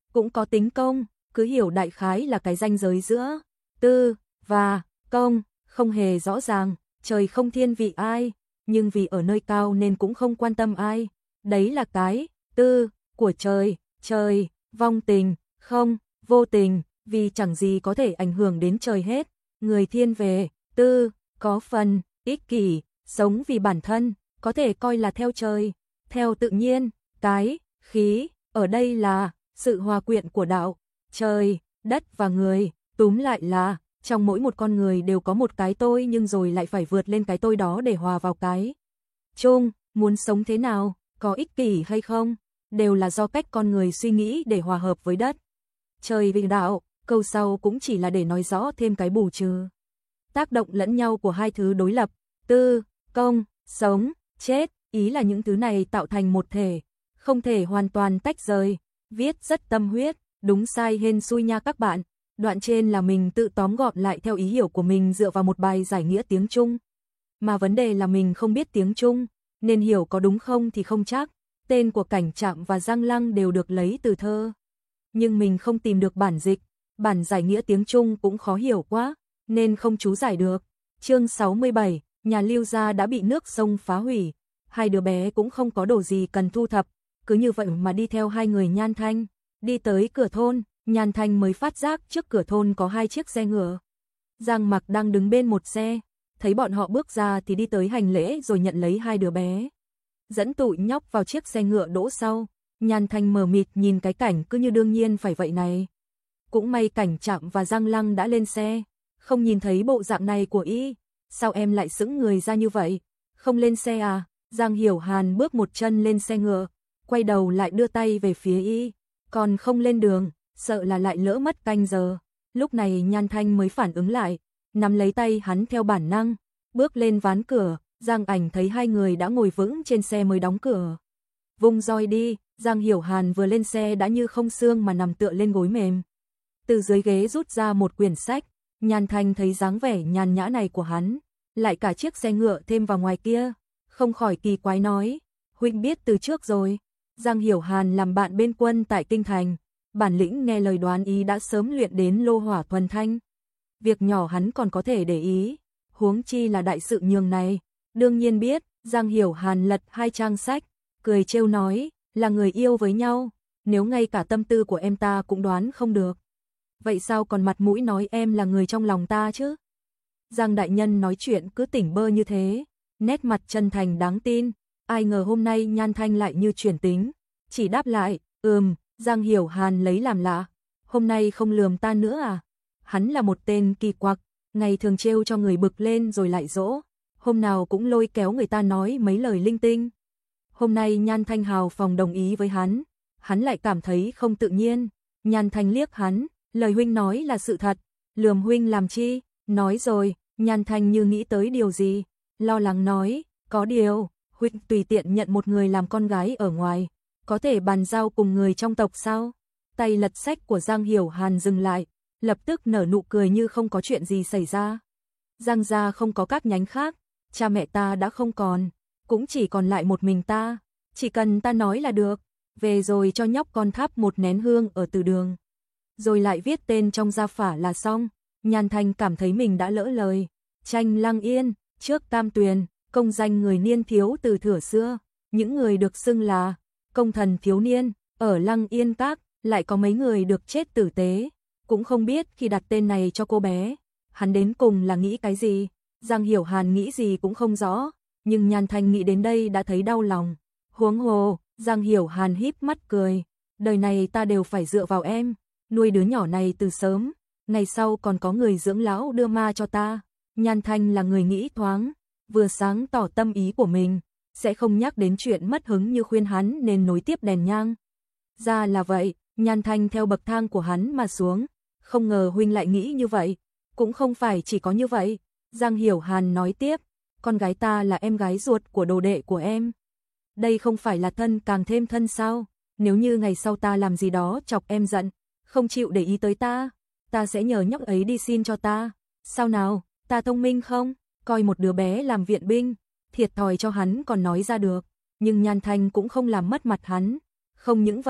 S1: cũng có tính công, cứ hiểu đại khái là cái ranh giới giữa tư và công, không hề rõ ràng, trời không thiên vị ai, nhưng vì ở nơi cao nên cũng không quan tâm ai. Đấy là cái tư của trời, trời, vong tình, không, vô tình, vì chẳng gì có thể ảnh hưởng đến trời hết. Người thiên về tư, có phần ích kỷ, sống vì bản thân, có thể coi là theo trời, theo tự nhiên. Cái khí ở đây là sự hòa quyện của đạo, trời, đất và người, túm lại là trong mỗi một con người đều có một cái tôi, nhưng rồi lại phải vượt lên cái tôi đó để hòa vào cái chung. Muốn sống thế nào, có ích kỷ hay không, đều là do cách con người suy nghĩ để hòa hợp với đất, trời vì đạo. Câu sau cũng chỉ là để nói rõ thêm cái bù trừ tác động lẫn nhau của hai thứ đối lập, tư, công, sống, chết, ý là những thứ này tạo thành một thể, không thể hoàn toàn tách rời. Viết rất tâm huyết, đúng sai hên xui nha các bạn. Đoạn trên là mình tự tóm gọn lại theo ý hiểu của mình dựa vào một bài giải nghĩa tiếng Trung. Mà vấn đề là mình không biết tiếng Trung, nên hiểu có đúng không thì không chắc. Tên của Cảnh Trạm và Giang Lăng đều được lấy từ thơ, nhưng mình không tìm được bản dịch, bản giải nghĩa tiếng Trung cũng khó hiểu quá, nên không chú giải được. Chương 67, nhà Lưu gia đã bị nước sông phá hủy, hai đứa bé cũng không có đồ gì cần thu thập, cứ như vậy mà đi theo hai người Nhan Thanh, đi tới cửa thôn. Nhan Thanh mới phát giác trước cửa thôn có hai chiếc xe ngựa. Giang Mặc đang đứng bên một xe, thấy bọn họ bước ra thì đi tới hành lễ rồi nhận lấy hai đứa bé, dẫn tụi nhóc vào chiếc xe ngựa đỗ sau. Nhan Thanh mờ mịt nhìn cái cảnh cứ như đương nhiên phải vậy này. Cũng may Cảnh Trạm và Giang Lăng đã lên xe, không nhìn thấy bộ dạng này của y. Sao em lại sững người ra như vậy? Không lên xe à? Giang Hiểu Hàn bước một chân lên xe ngựa, quay đầu lại đưa tay về phía y. Còn không lên đường, sợ là lại lỡ mất canh giờ. Lúc này Nhan Thanh mới phản ứng lại, nắm lấy tay hắn theo bản năng, bước lên ván cửa. Giang Ảnh thấy hai người đã ngồi vững trên xe mới đóng cửa. Vung roi đi. Giang Hiểu Hàn vừa lên xe đã như không xương mà nằm tựa lên gối mềm. Từ dưới ghế rút ra một quyển sách. Nhan Thanh thấy dáng vẻ nhàn nhã này của hắn, lại cả chiếc xe ngựa thêm vào ngoài kia, không khỏi kỳ quái nói, huynh biết từ trước rồi. Giang Hiểu Hàn làm bạn bên quân tại Kinh Thành, bản lĩnh nghe lời đoán ý đã sớm luyện đến lô hỏa thuần thanh. Việc nhỏ hắn còn có thể để ý, huống chi là đại sự nhường này. Đương nhiên biết. Giang Hiểu Hàn lật hai trang sách, cười trêu nói, là người yêu với nhau, nếu ngay cả tâm tư của em ta cũng đoán không được, vậy sao còn mặt mũi nói em là người trong lòng ta chứ? Giang đại nhân nói chuyện cứ tỉnh bơ như thế, nét mặt chân thành đáng tin. Ai ngờ hôm nay Nhan Thanh lại như chuyển tính, chỉ đáp lại, Giang Hiểu Hàn lấy làm lạ, hôm nay không lườm ta nữa à? Hắn là một tên kỳ quặc, ngày thường trêu cho người bực lên rồi lại dỗ, hôm nào cũng lôi kéo người ta nói mấy lời linh tinh. Hôm nay Nhan Thanh hào phóng đồng ý với hắn lại cảm thấy không tự nhiên. Nhan Thanh liếc hắn, lời huynh nói là sự thật, lườm huynh làm chi? Nói rồi. Nhan Thanh như nghĩ tới điều gì, lo lắng nói, có điều, huynh tùy tiện nhận một người làm con gái ở ngoài, có thể bàn giao cùng người trong tộc sao? Tay lật sách của Giang Hiểu Hàn dừng lại, lập tức nở nụ cười như không có chuyện gì xảy ra. Giang gia không có các nhánh khác, cha mẹ ta đã không còn, cũng chỉ còn lại một mình ta, chỉ cần ta nói là được, về rồi cho nhóc con thắp một nén hương ở từ đường, rồi lại viết tên trong gia phả là xong. Nhan Thanh cảm thấy mình đã lỡ lời. Tranh Lăng Yên, trước Tam Tuyền, công danh người niên thiếu từ thuở xưa, những người được xưng là công thần thiếu niên, ở Lăng Yên Các, lại có mấy người được chết tử tế, cũng không biết khi đặt tên này cho cô bé, hắn đến cùng là nghĩ cái gì. Giang Hiểu Hàn nghĩ gì cũng không rõ, nhưng Nhan Thanh nghĩ đến đây đã thấy đau lòng. Huống hồ, Giang Hiểu Hàn híp mắt cười, đời này ta đều phải dựa vào em, nuôi đứa nhỏ này từ sớm, ngày sau còn có người dưỡng lão đưa ma cho ta. Nhan Thanh là người nghĩ thoáng, vừa sáng tỏ tâm ý của mình, sẽ không nhắc đến chuyện mất hứng như khuyên hắn nên nối tiếp đèn nhang. Ra là vậy. Nhan Thanh theo bậc thang của hắn mà xuống, không ngờ huynh lại nghĩ như vậy, cũng không phải chỉ có như vậy. Giang Hiểu Hàn nói tiếp, con gái ta là em gái ruột của đồ đệ của em, đây không phải là thân càng thêm thân sao? Nếu như ngày sau ta làm gì đó chọc em giận, không chịu để ý tới ta sẽ nhờ nhóc ấy đi xin cho ta. Sao nào, ta thông minh không? Coi một đứa bé làm viện binh, thiệt thòi cho hắn còn nói ra được. Nhưng Nhan Thanh cũng không làm mất mặt hắn. Không những vậy,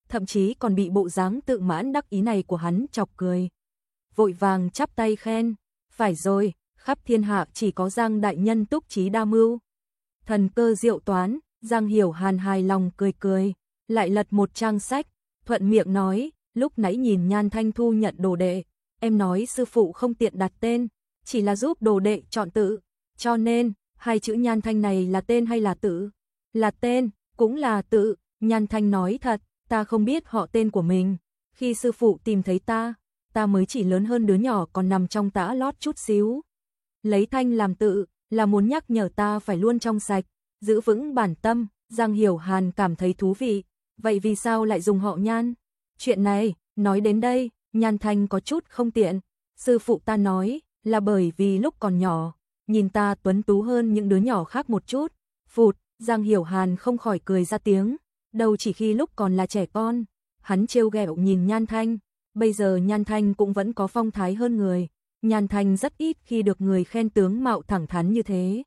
S1: thậm chí còn bị bộ dáng tự mãn đắc ý này của hắn chọc cười. Vội vàng chắp tay khen, phải rồi, khắp thiên hạ chỉ có Giang đại nhân túc trí đa mưu. Thần cơ diệu toán, Giang Hiểu Hàn hài lòng cười cười, lại lật một trang sách, thuận miệng nói, lúc nãy nhìn Nhan Thanh thu nhận đồ đệ, em nói sư phụ không tiện đặt tên, chỉ là giúp đồ đệ chọn tự, cho nên, hai chữ Nhan Thanh này là tên hay là tự? Là tên, cũng là tự, Nhan Thanh nói thật, ta không biết họ tên của mình, khi sư phụ tìm thấy ta mới chỉ lớn hơn đứa nhỏ còn nằm trong tã lót chút xíu. Lấy Thanh làm tự, là muốn nhắc nhở ta phải luôn trong sạch, giữ vững bản tâm. Giang Hiểu Hàn cảm thấy thú vị, vậy vì sao lại dùng họ Nhan? Chuyện này, nói đến đây, Nhan Thanh có chút không tiện, sư phụ ta nói, là bởi vì lúc còn nhỏ, nhìn ta tuấn tú hơn những đứa nhỏ khác một chút. Phụt, Giang Hiểu Hàn không khỏi cười ra tiếng, đâu chỉ khi lúc còn là trẻ con, hắn trêu ghẹo nhìn Nhan Thanh, bây giờ Nhan Thanh cũng vẫn có phong thái hơn người, Nhan Thanh rất ít khi được người khen tướng mạo thẳng thắn như thế.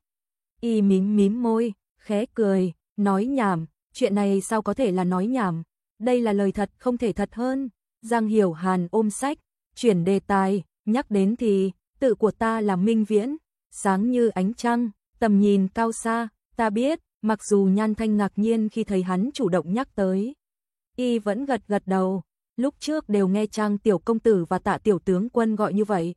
S1: Y mím mím môi, khẽ cười, nói nhảm, chuyện này sao có thể là nói nhảm, đây là lời thật không thể thật hơn. Giang Hiểu Hàn ôm sách, chuyển đề tài, nhắc đến thì, tự của ta là minh viễn, sáng như ánh trăng, tầm nhìn cao xa, ta biết, mặc dù Nhan Thanh ngạc nhiên khi thấy hắn chủ động nhắc tới. Y vẫn gật gật đầu, lúc trước đều nghe Trang tiểu công tử và Tạ tiểu tướng quân gọi như vậy.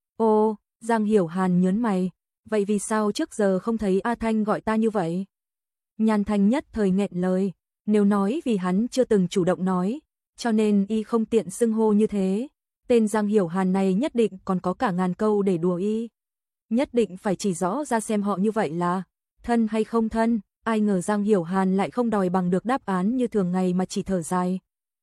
S1: Ô, Giang Hiểu Hàn nhớn mày, vậy vì sao trước giờ không thấy A Thanh gọi ta như vậy? Nhan Thanh nhất thời nghẹn lời, nếu nói vì hắn chưa từng chủ động nói, cho nên y không tiện xưng hô như thế. Tên Giang Hiểu Hàn này nhất định còn có cả ngàn câu để đùa y. Nhất định phải chỉ rõ ra xem họ như vậy là thân hay không thân, ai ngờ Giang Hiểu Hàn lại không đòi bằng được đáp án như thường ngày mà chỉ thở dài.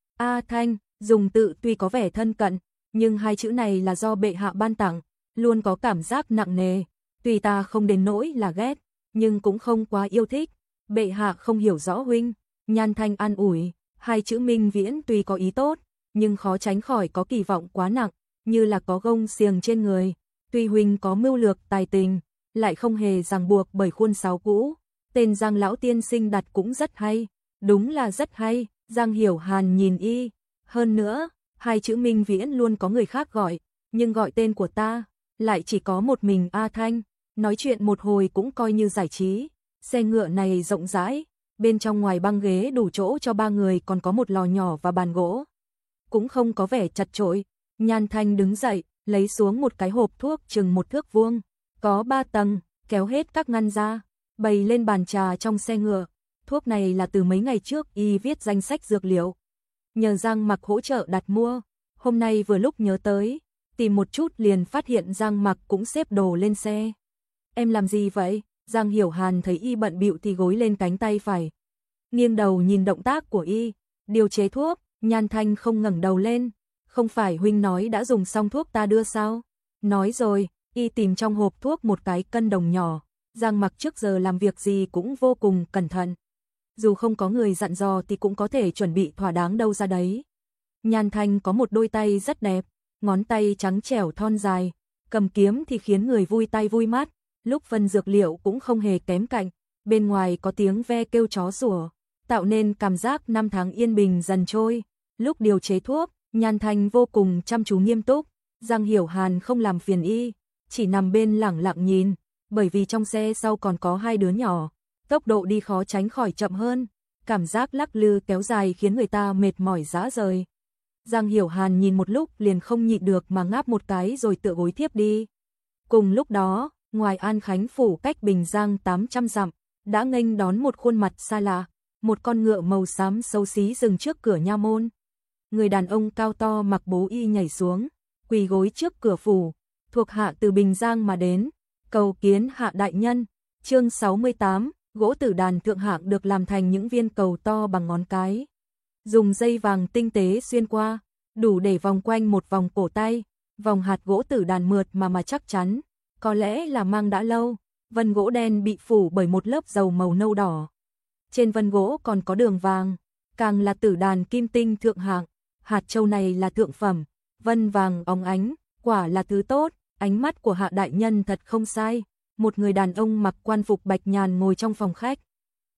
S1: A Thanh, dùng tự tuy có vẻ thân cận, nhưng hai chữ này là do bệ hạ ban tặng, luôn có cảm giác nặng nề, tuy ta không đến nỗi là ghét, nhưng cũng không quá yêu thích. Bệ hạ không hiểu rõ huynh. Nhan Thanh an ủi, hai chữ minh viễn tuy có ý tốt, nhưng khó tránh khỏi có kỳ vọng quá nặng, như là có gông xiềng trên người. Tuy huynh có mưu lược tài tình, lại không hề ràng buộc bởi khuôn sáo cũ. Tên Giang lão tiên sinh đặt cũng rất hay, đúng là rất hay. Giang Hiểu Hàn nhìn y, hơn nữa, hai chữ minh viễn luôn có người khác gọi, nhưng gọi tên của ta lại chỉ có một mình A Thanh. Nói chuyện một hồi cũng coi như giải trí. Xe ngựa này rộng rãi, bên trong ngoài băng ghế đủ chỗ cho ba người, còn có một lò nhỏ và bàn gỗ. Cũng không có vẻ chật chội. Nhan Thanh đứng dậy, lấy xuống một cái hộp thuốc chừng 1 thước vuông, có 3 tầng, kéo hết các ngăn ra, bày lên bàn trà trong xe ngựa. Thuốc này là từ mấy ngày trước y viết danh sách dược liệu, nhờ Giang Mặc hỗ trợ đặt mua. Hôm nay vừa lúc nhớ tới, tìm một chút liền phát hiện Giang Mặc cũng xếp đồ lên xe. Em làm gì vậy? Giang Hiểu Hàn thấy y bận bịu thì gối lên cánh tay phải, nghiêng đầu nhìn động tác của y, điều chế thuốc. Nhan Thanh không ngẩng đầu lên, không phải huynh nói đã dùng xong thuốc ta đưa sao? Nói rồi, y tìm trong hộp thuốc một cái cân đồng nhỏ. Giang Mặc trước giờ làm việc gì cũng vô cùng cẩn thận, dù không có người dặn dò thì cũng có thể chuẩn bị thỏa đáng đâu ra đấy. Nhan Thanh có một đôi tay rất đẹp, ngón tay trắng trẻo thon dài, cầm kiếm thì khiến người vui tay vui mắt. Lúc phân dược liệu cũng không hề kém cạnh, bên ngoài có tiếng ve kêu chó sủa, tạo nên cảm giác năm tháng yên bình dần trôi. Lúc điều chế thuốc, Nhan Thanh vô cùng chăm chú nghiêm túc, Giang Hiểu Hàn không làm phiền y, chỉ nằm bên lẳng lặng nhìn, bởi vì trong xe sau còn có 2 đứa nhỏ, tốc độ đi khó tránh khỏi chậm hơn, cảm giác lắc lư kéo dài khiến người ta mệt mỏi rã rời. Giang Hiểu Hàn nhìn một lúc liền không nhịn được mà ngáp một cái rồi tựa gối thiếp đi. Cùng lúc đó, ngoài An Khánh phủ cách Bình Giang 800 dặm, đã nghênh đón một khuôn mặt xa lạ, một con ngựa màu xám xấu xí dừng trước cửa nha môn. Người đàn ông cao to mặc bố y nhảy xuống, quỳ gối trước cửa phủ, thuộc hạ từ Bình Giang mà đến, cầu kiến hạ đại nhân. Chương 68, gỗ tử đàn thượng hạng được làm thành những viên cầu to bằng ngón cái, dùng dây vàng tinh tế xuyên qua, đủ để vòng quanh một vòng cổ tay. Vòng hạt gỗ tử đàn mượt mà chắc chắn, có lẽ là mang đã lâu. Vân gỗ đen bị phủ bởi một lớp dầu màu nâu đỏ. Trên vân gỗ còn có đường vàng, càng là tử đàn kim tinh thượng hạng. Hạt châu này là thượng phẩm, vân vàng óng ánh, quả là thứ tốt. Ánh mắt của hạ đại nhân thật không sai. Một người đàn ông mặc quan phục bạch nhàn ngồi trong phòng khách.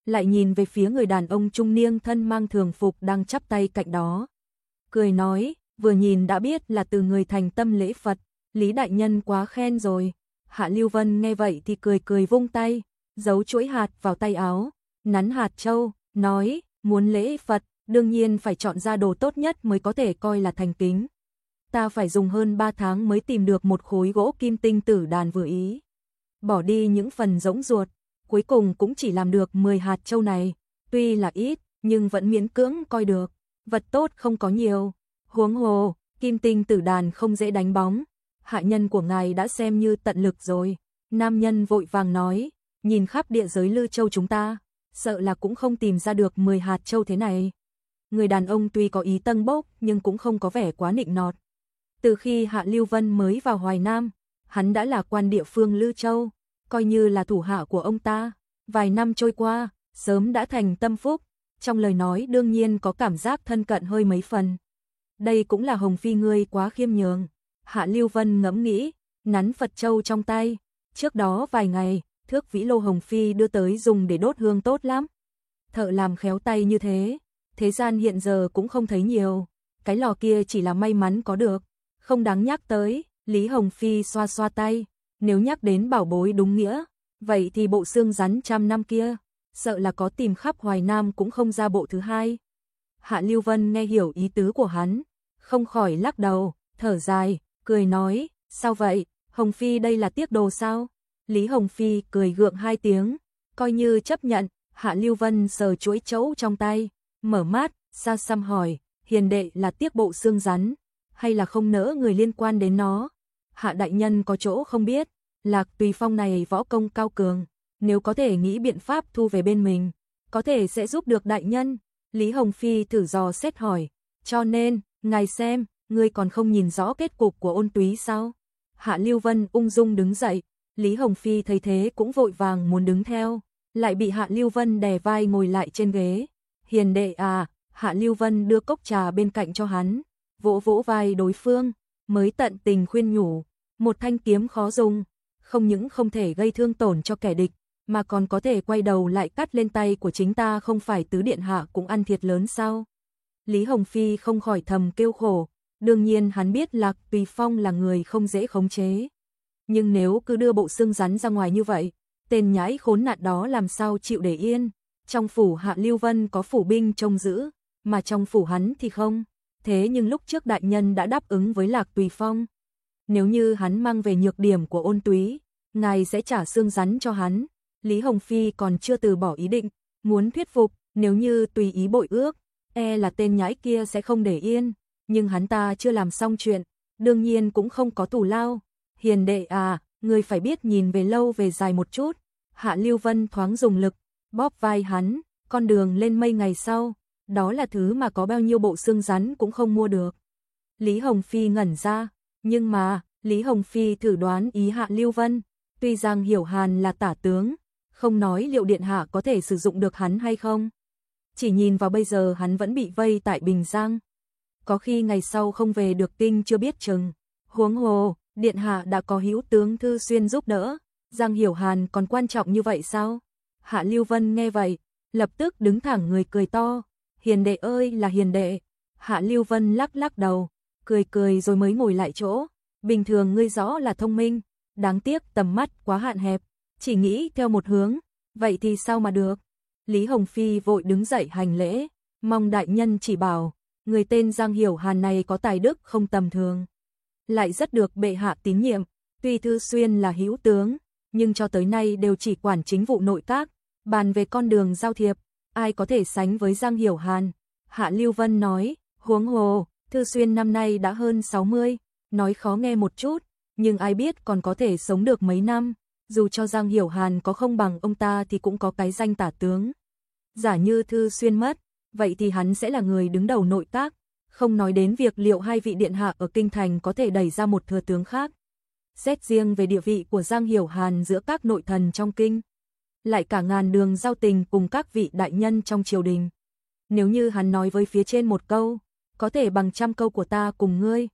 S1: lại nhìn về phía người đàn ông trung niên thân mang thường phục đang chắp tay cạnh đó. Cười nói, vừa nhìn đã biết là từ người thành tâm lễ Phật, Lý đại nhân quá khen rồi. Hạ Lưu Vân nghe vậy thì cười cười vung tay, giấu chuỗi hạt vào tay áo, nắn hạt châu, nói, muốn lễ Phật, đương nhiên phải chọn ra đồ tốt nhất mới có thể coi là thành kính. Ta phải dùng hơn 3 tháng mới tìm được một khối gỗ kim tinh tử đàn vừa ý. Bỏ đi những phần rỗng ruột, cuối cùng cũng chỉ làm được 10 hạt châu này, tuy là ít, nhưng vẫn miễn cưỡng coi được, vật tốt không có nhiều. Huống hồ, kim tinh tử đàn không dễ đánh bóng, hạ nhân của ngài đã xem như tận lực rồi. Nam nhân vội vàng nói, nhìn khắp địa giới Lư Châu chúng ta, sợ là cũng không tìm ra được 10 hạt châu thế này. Người đàn ông tuy có ý tâng bốc nhưng cũng không có vẻ quá nịnh nọt. Từ khi Hạ Lưu Vân mới vào Hoài Nam, hắn đã là quan địa phương Lư Châu, coi như là thủ hạ của ông ta. Vài năm trôi qua, sớm đã thành tâm phúc, trong lời nói đương nhiên có cảm giác thân cận hơi mấy phần. Đây cũng là Hồng Phi ngươi quá khiêm nhường. Hạ Lưu Vân ngẫm nghĩ, nắn Phật châu trong tay. Trước đó vài ngày, thước vĩ lô Hồng Phi đưa tới dùng để đốt hương tốt lắm. Thợ làm khéo tay như thế gian hiện giờ cũng không thấy nhiều. Cái lò kia chỉ là may mắn có được, không đáng nhắc tới. Lý Hồng Phi xoa xoa tay, nếu nhắc đến bảo bối đúng nghĩa, vậy thì bộ xương rắn 100 năm kia, sợ là có tìm khắp Hoài Nam cũng không ra bộ thứ hai. Hạ Lưu Vân nghe hiểu ý tứ của hắn, không khỏi lắc đầu, thở dài, cười nói, sao vậy, Hồng Phi đây là tiếc đồ sao? Lý Hồng Phi cười gượng 2 tiếng, coi như chấp nhận. Hạ Lưu Vân sờ chuỗi trấu trong tay, mở mắt, xa xăm hỏi, hiền đệ là tiếc bộ xương rắn, hay là không nỡ người liên quan đến nó? Hạ đại nhân có chỗ không biết, Lạc Tùy Phong này võ công cao cường, nếu có thể nghĩ biện pháp thu về bên mình, có thể sẽ giúp được đại nhân. Lý Hồng Phi thử dò xét hỏi, cho nên, ngài xem, ngươi còn không nhìn rõ kết cục của Ôn Túy sao? Hạ Lưu Vân ung dung đứng dậy, Lý Hồng Phi thấy thế cũng vội vàng muốn đứng theo, lại bị Hạ Lưu Vân đè vai ngồi lại trên ghế. Hiền đệ à, Hạ Lưu Vân đưa cốc trà bên cạnh cho hắn, vỗ vỗ vai đối phương, mới tận tình khuyên nhủ, một thanh kiếm khó dùng, không những không thể gây thương tổn cho kẻ địch, mà còn có thể quay đầu lại cắt lên tay của chính ta, không phải tứ điện hạ cũng ăn thiệt lớn sao? Lý Hồng Phi không khỏi thầm kêu khổ, đương nhiên hắn biết Lạc Tùy Phong là người không dễ khống chế. Nhưng nếu cứ đưa bộ xương rắn ra ngoài như vậy, tên nhãi khốn nạn đó làm sao chịu để yên? Trong phủ Hạ Lưu Vân có phủ binh trông giữ, mà trong phủ hắn thì không. Thế nhưng lúc trước đại nhân đã đáp ứng với Lạc Tùy Phong, nếu như hắn mang về nhược điểm của Ôn Túy, ngài sẽ trả xương rắn cho hắn. Lý Hồng Phi còn chưa từ bỏ ý định, muốn thuyết phục, nếu như tùy ý bội ước, là tên nhãi kia sẽ không để yên, nhưng hắn ta chưa làm xong chuyện, đương nhiên cũng không có tù lao. Hiền đệ à, người phải biết nhìn về lâu về dài một chút. Hạ Lưu Vân thoáng dùng lực, bóp vai hắn, con đường lên mây ngày sau, đó là thứ mà có bao nhiêu bộ xương rắn cũng không mua được. Lý Hồng Phi ngẩn ra, nhưng mà, Lý Hồng Phi thử đoán ý Hạ Lưu Vân, tuy rằng Hiểu Hàn là tả tướng, không nói liệu điện hạ có thể sử dụng được hắn hay không. Chỉ nhìn vào bây giờ hắn vẫn bị vây tại Bình Giang, có khi ngày sau không về được kinh chưa biết chừng. Huống hồ, điện hạ đã có hữu tướng Thư Xuyên giúp đỡ, Giang Hiểu Hàn còn quan trọng như vậy sao? Hạ Lưu Vân nghe vậy, lập tức đứng thẳng người cười to, hiền đệ ơi là hiền đệ. Hạ Lưu Vân lắc lắc đầu, cười cười rồi mới ngồi lại chỗ. Bình thường ngươi rõ là thông minh, đáng tiếc tầm mắt quá hạn hẹp, chỉ nghĩ theo một hướng, vậy thì sao mà được? Lý Hồng Phi vội đứng dậy hành lễ, mong đại nhân chỉ bảo, người tên Giang Hiểu Hàn này có tài đức không tầm thường, lại rất được bệ hạ tín nhiệm, tuy Thư Xuyên là hữu tướng, nhưng cho tới nay đều chỉ quản chính vụ nội các, bàn về con đường giao thiệp, ai có thể sánh với Giang Hiểu Hàn? Hạ Lưu Vân nói, huống hồ, Thư Xuyên năm nay đã hơn 60, nói khó nghe một chút, nhưng ai biết còn có thể sống được mấy năm, dù cho Giang Hiểu Hàn có không bằng ông ta thì cũng có cái danh tả tướng. Giả như Thư Xuyên mất, vậy thì hắn sẽ là người đứng đầu nội các, không nói đến việc liệu hai vị điện hạ ở kinh thành có thể đẩy ra một thừa tướng khác. Xét riêng về địa vị của Giang Hiểu Hàn giữa các nội thần trong kinh, lại cả ngàn đường giao tình cùng các vị đại nhân trong triều đình. Nếu như hắn nói với phía trên một câu, có thể bằng 100 câu của ta cùng ngươi.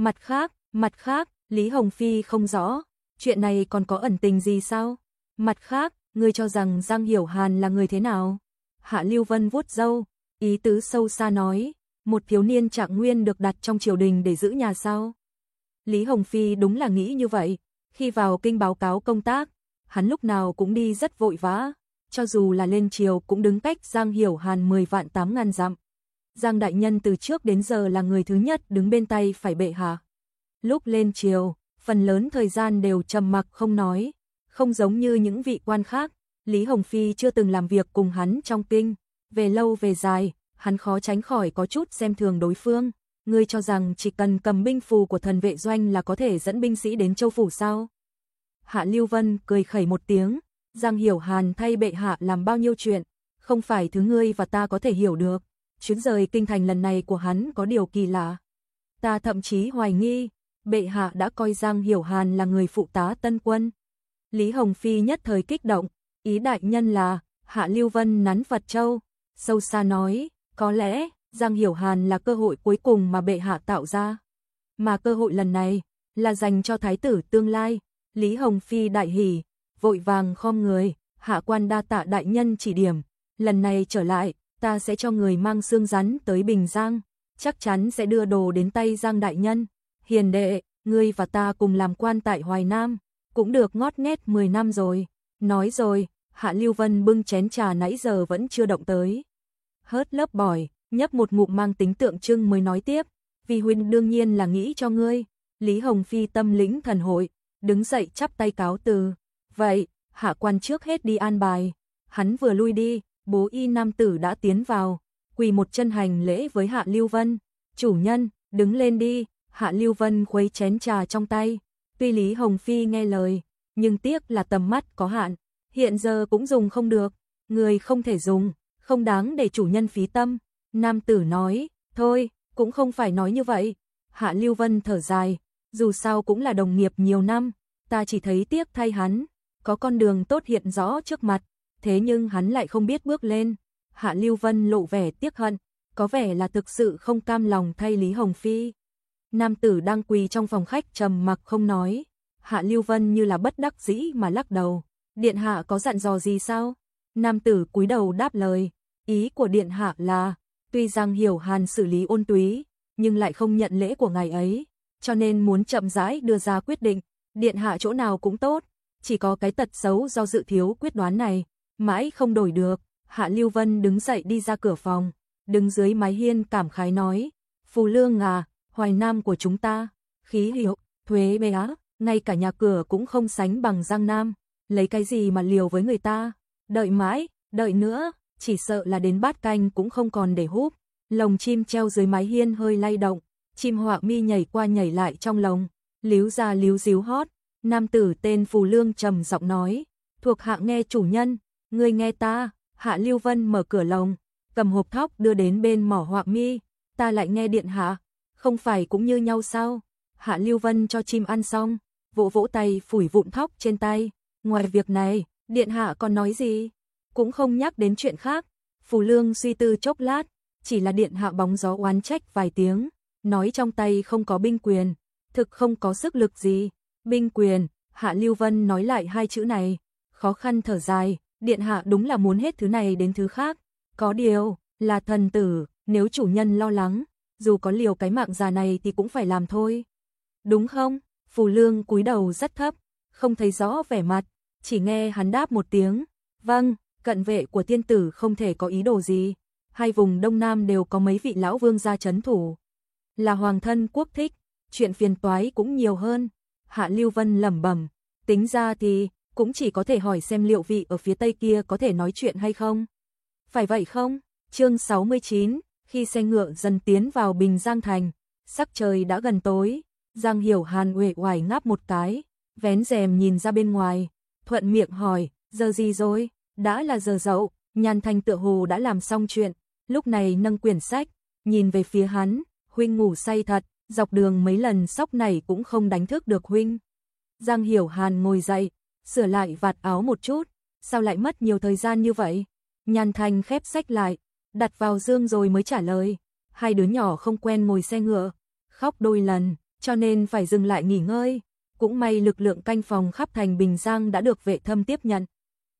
S1: Mặt khác, Lý Hồng Phi không rõ, chuyện này còn có ẩn tình gì sao? Mặt khác, ngươi cho rằng Giang Hiểu Hàn là người thế nào? Hạ Lưu Vân vuốt râu, ý tứ sâu xa nói, một thiếu niên trạng nguyên được đặt trong triều đình để giữ nhà sao? Lý Hồng Phi đúng là nghĩ như vậy, khi vào kinh báo cáo công tác, hắn lúc nào cũng đi rất vội vã, cho dù là lên triều cũng đứng cách Giang Hiểu Hàn 10 vạn 8 ngàn dặm. Giang đại nhân từ trước đến giờ là người thứ nhất đứng bên tay phải bệ hạ. Lúc lên triều, phần lớn thời gian đều trầm mặc không nói, không giống như những vị quan khác, Lý Hồng Phi chưa từng làm việc cùng hắn trong kinh, về lâu về dài, hắn khó tránh khỏi có chút xem thường đối phương. Ngươi cho rằng chỉ cần cầm binh phù của thần vệ doanh là có thể dẫn binh sĩ đến châu phủ sao? Hạ Lưu Vân cười khẩy một tiếng, Giang Hiểu Hàn thay bệ hạ làm bao nhiêu chuyện, không phải thứ ngươi và ta có thể hiểu được. Chuyến rời kinh thành lần này của hắn có điều kỳ lạ. Ta thậm chí hoài nghi, bệ hạ đã coi Giang Hiểu Hàn là người phụ tá tân quân. Lý Hồng Phi nhất thời kích động, ý đại nhân là, Hạ Lưu Vân nắn Phật Châu, sâu xa nói, có lẽ Giang Hiểu Hàn là cơ hội cuối cùng mà bệ hạ tạo ra. Mà cơ hội lần này là dành cho thái tử tương lai. Lý Hồng Phi đại hỉ, vội vàng khom người, hạ quan đa tạ đại nhân chỉ điểm. Lần này trở lại, ta sẽ cho người mang xương rắn tới Bình Giang, chắc chắn sẽ đưa đồ đến tay Giang đại nhân. Hiền đệ, ngươi và ta cùng làm quan tại Hoài Nam, cũng được ngót nghét 10 năm rồi. Nói rồi, Hạ Lưu Vân bưng chén trà nãy giờ vẫn chưa động tới. Hớt lớp bỏi, nhấp một ngụm mang tính tượng trưng mới nói tiếp, vì huynh đương nhiên là nghĩ cho ngươi. Lý Hồng Phi tâm lĩnh thần hội, đứng dậy chắp tay cáo từ. Vậy, hạ quan trước hết đi an bài. Hắn vừa lui đi, bố y nam tử đã tiến vào, quỳ một chân hành lễ với Hạ Lưu Vân. Chủ nhân, đứng lên đi. Hạ Lưu Vân khuấy chén trà trong tay. Tuy Lý Hồng Phi nghe lời, nhưng tiếc là tầm mắt có hạn, hiện giờ cũng dùng không được. Người không thể dùng, không đáng để chủ nhân phí tâm. Nam tử nói, thôi, cũng không phải nói như vậy. Hạ Lưu Vân thở dài, dù sao cũng là đồng nghiệp nhiều năm, ta chỉ thấy tiếc thay hắn, có con đường tốt hiện rõ trước mặt, thế nhưng hắn lại không biết bước lên. Hạ Lưu Vân lộ vẻ tiếc hận, có vẻ là thực sự không cam lòng thay Lý Hồng Phi. Nam tử đang quỳ trong phòng khách trầm mặc không nói, Hạ Lưu Vân như là bất đắc dĩ mà lắc đầu. Điện hạ có dặn dò gì sao? Nam tử cúi đầu đáp lời, ý của điện hạ là, tuy Giang Hiểu Hàn xử lý ôn túy, nhưng lại không nhận lễ của ngài ấy, cho nên muốn chậm rãi đưa ra quyết định. Điện hạ chỗ nào cũng tốt, chỉ có cái tật xấu do dự thiếu quyết đoán này, mãi không đổi được. Hạ Lưu Vân đứng dậy đi ra cửa phòng, đứng dưới mái hiên cảm khái nói, Phù Lương à, Hoài Nam của chúng ta, khí hiệu, thuế bé á, ngay cả nhà cửa cũng không sánh bằng Giang Nam, lấy cái gì mà liều với người ta, đợi mãi, đợi nữa, chỉ sợ là đến bát canh cũng không còn để húp. Lồng chim treo dưới mái hiên hơi lay động, chim Họa Mi nhảy qua nhảy lại trong lồng, líu ra líu díu hót. Nam tử tên Phù Lương trầm giọng nói, thuộc hạ nghe chủ nhân, ngươi nghe ta. Hạ Lưu Vân mở cửa lồng, cầm hộp thóc đưa đến bên mỏ Họa Mi, ta lại nghe điện hạ, không phải cũng như nhau sao? Hạ Lưu Vân cho chim ăn xong, vỗ vỗ tay phủi vụn thóc trên tay, ngoài việc này, điện hạ còn nói gì? Cũng không nhắc đến chuyện khác. Phù Lương suy tư chốc lát, chỉ là điện hạ bóng gió oán trách vài tiếng, nói trong tay không có binh quyền, thực không có sức lực gì. Binh quyền, Hạ Lưu Vân nói lại hai chữ này, khó khăn thở dài, điện hạ đúng là muốn hết thứ này đến thứ khác. Có điều, là thần tử, nếu chủ nhân lo lắng, dù có liều cái mạng già này thì cũng phải làm thôi. Đúng không? Phù Lương cúi đầu rất thấp, không thấy rõ vẻ mặt, chỉ nghe hắn đáp một tiếng, vâng. Cận vệ của tiên tử không thể có ý đồ gì, hai vùng Đông Nam đều có mấy vị lão vương gia trấn thủ, là hoàng thân quốc thích, chuyện phiền toái cũng nhiều hơn. Hạ Lưu Vân lẩm bẩm, tính ra thì cũng chỉ có thể hỏi xem liệu vị ở phía tây kia có thể nói chuyện hay không. Phải vậy không? Chương 69, khi xe ngựa dần tiến vào Bình Giang thành, sắc trời đã gần tối, Giang Hiểu Hàn uể oải ngáp một cái, vén rèm nhìn ra bên ngoài, thuận miệng hỏi, giờ gì rồi? Đã là giờ dậu. Nhan Thanh tựa hồ đã làm xong chuyện, lúc này nâng quyển sách, nhìn về phía hắn, huynh ngủ say thật, dọc đường mấy lần sóc này cũng không đánh thức được huynh. Giang Hiểu Hàn ngồi dậy, sửa lại vạt áo một chút, sao lại mất nhiều thời gian như vậy? Nhan Thanh khép sách lại, đặt vào dương rồi mới trả lời, hai đứa nhỏ không quen ngồi xe ngựa, khóc đôi lần, cho nên phải dừng lại nghỉ ngơi. Cũng may lực lượng canh phòng khắp thành Bình Giang đã được Vệ Thâm tiếp nhận.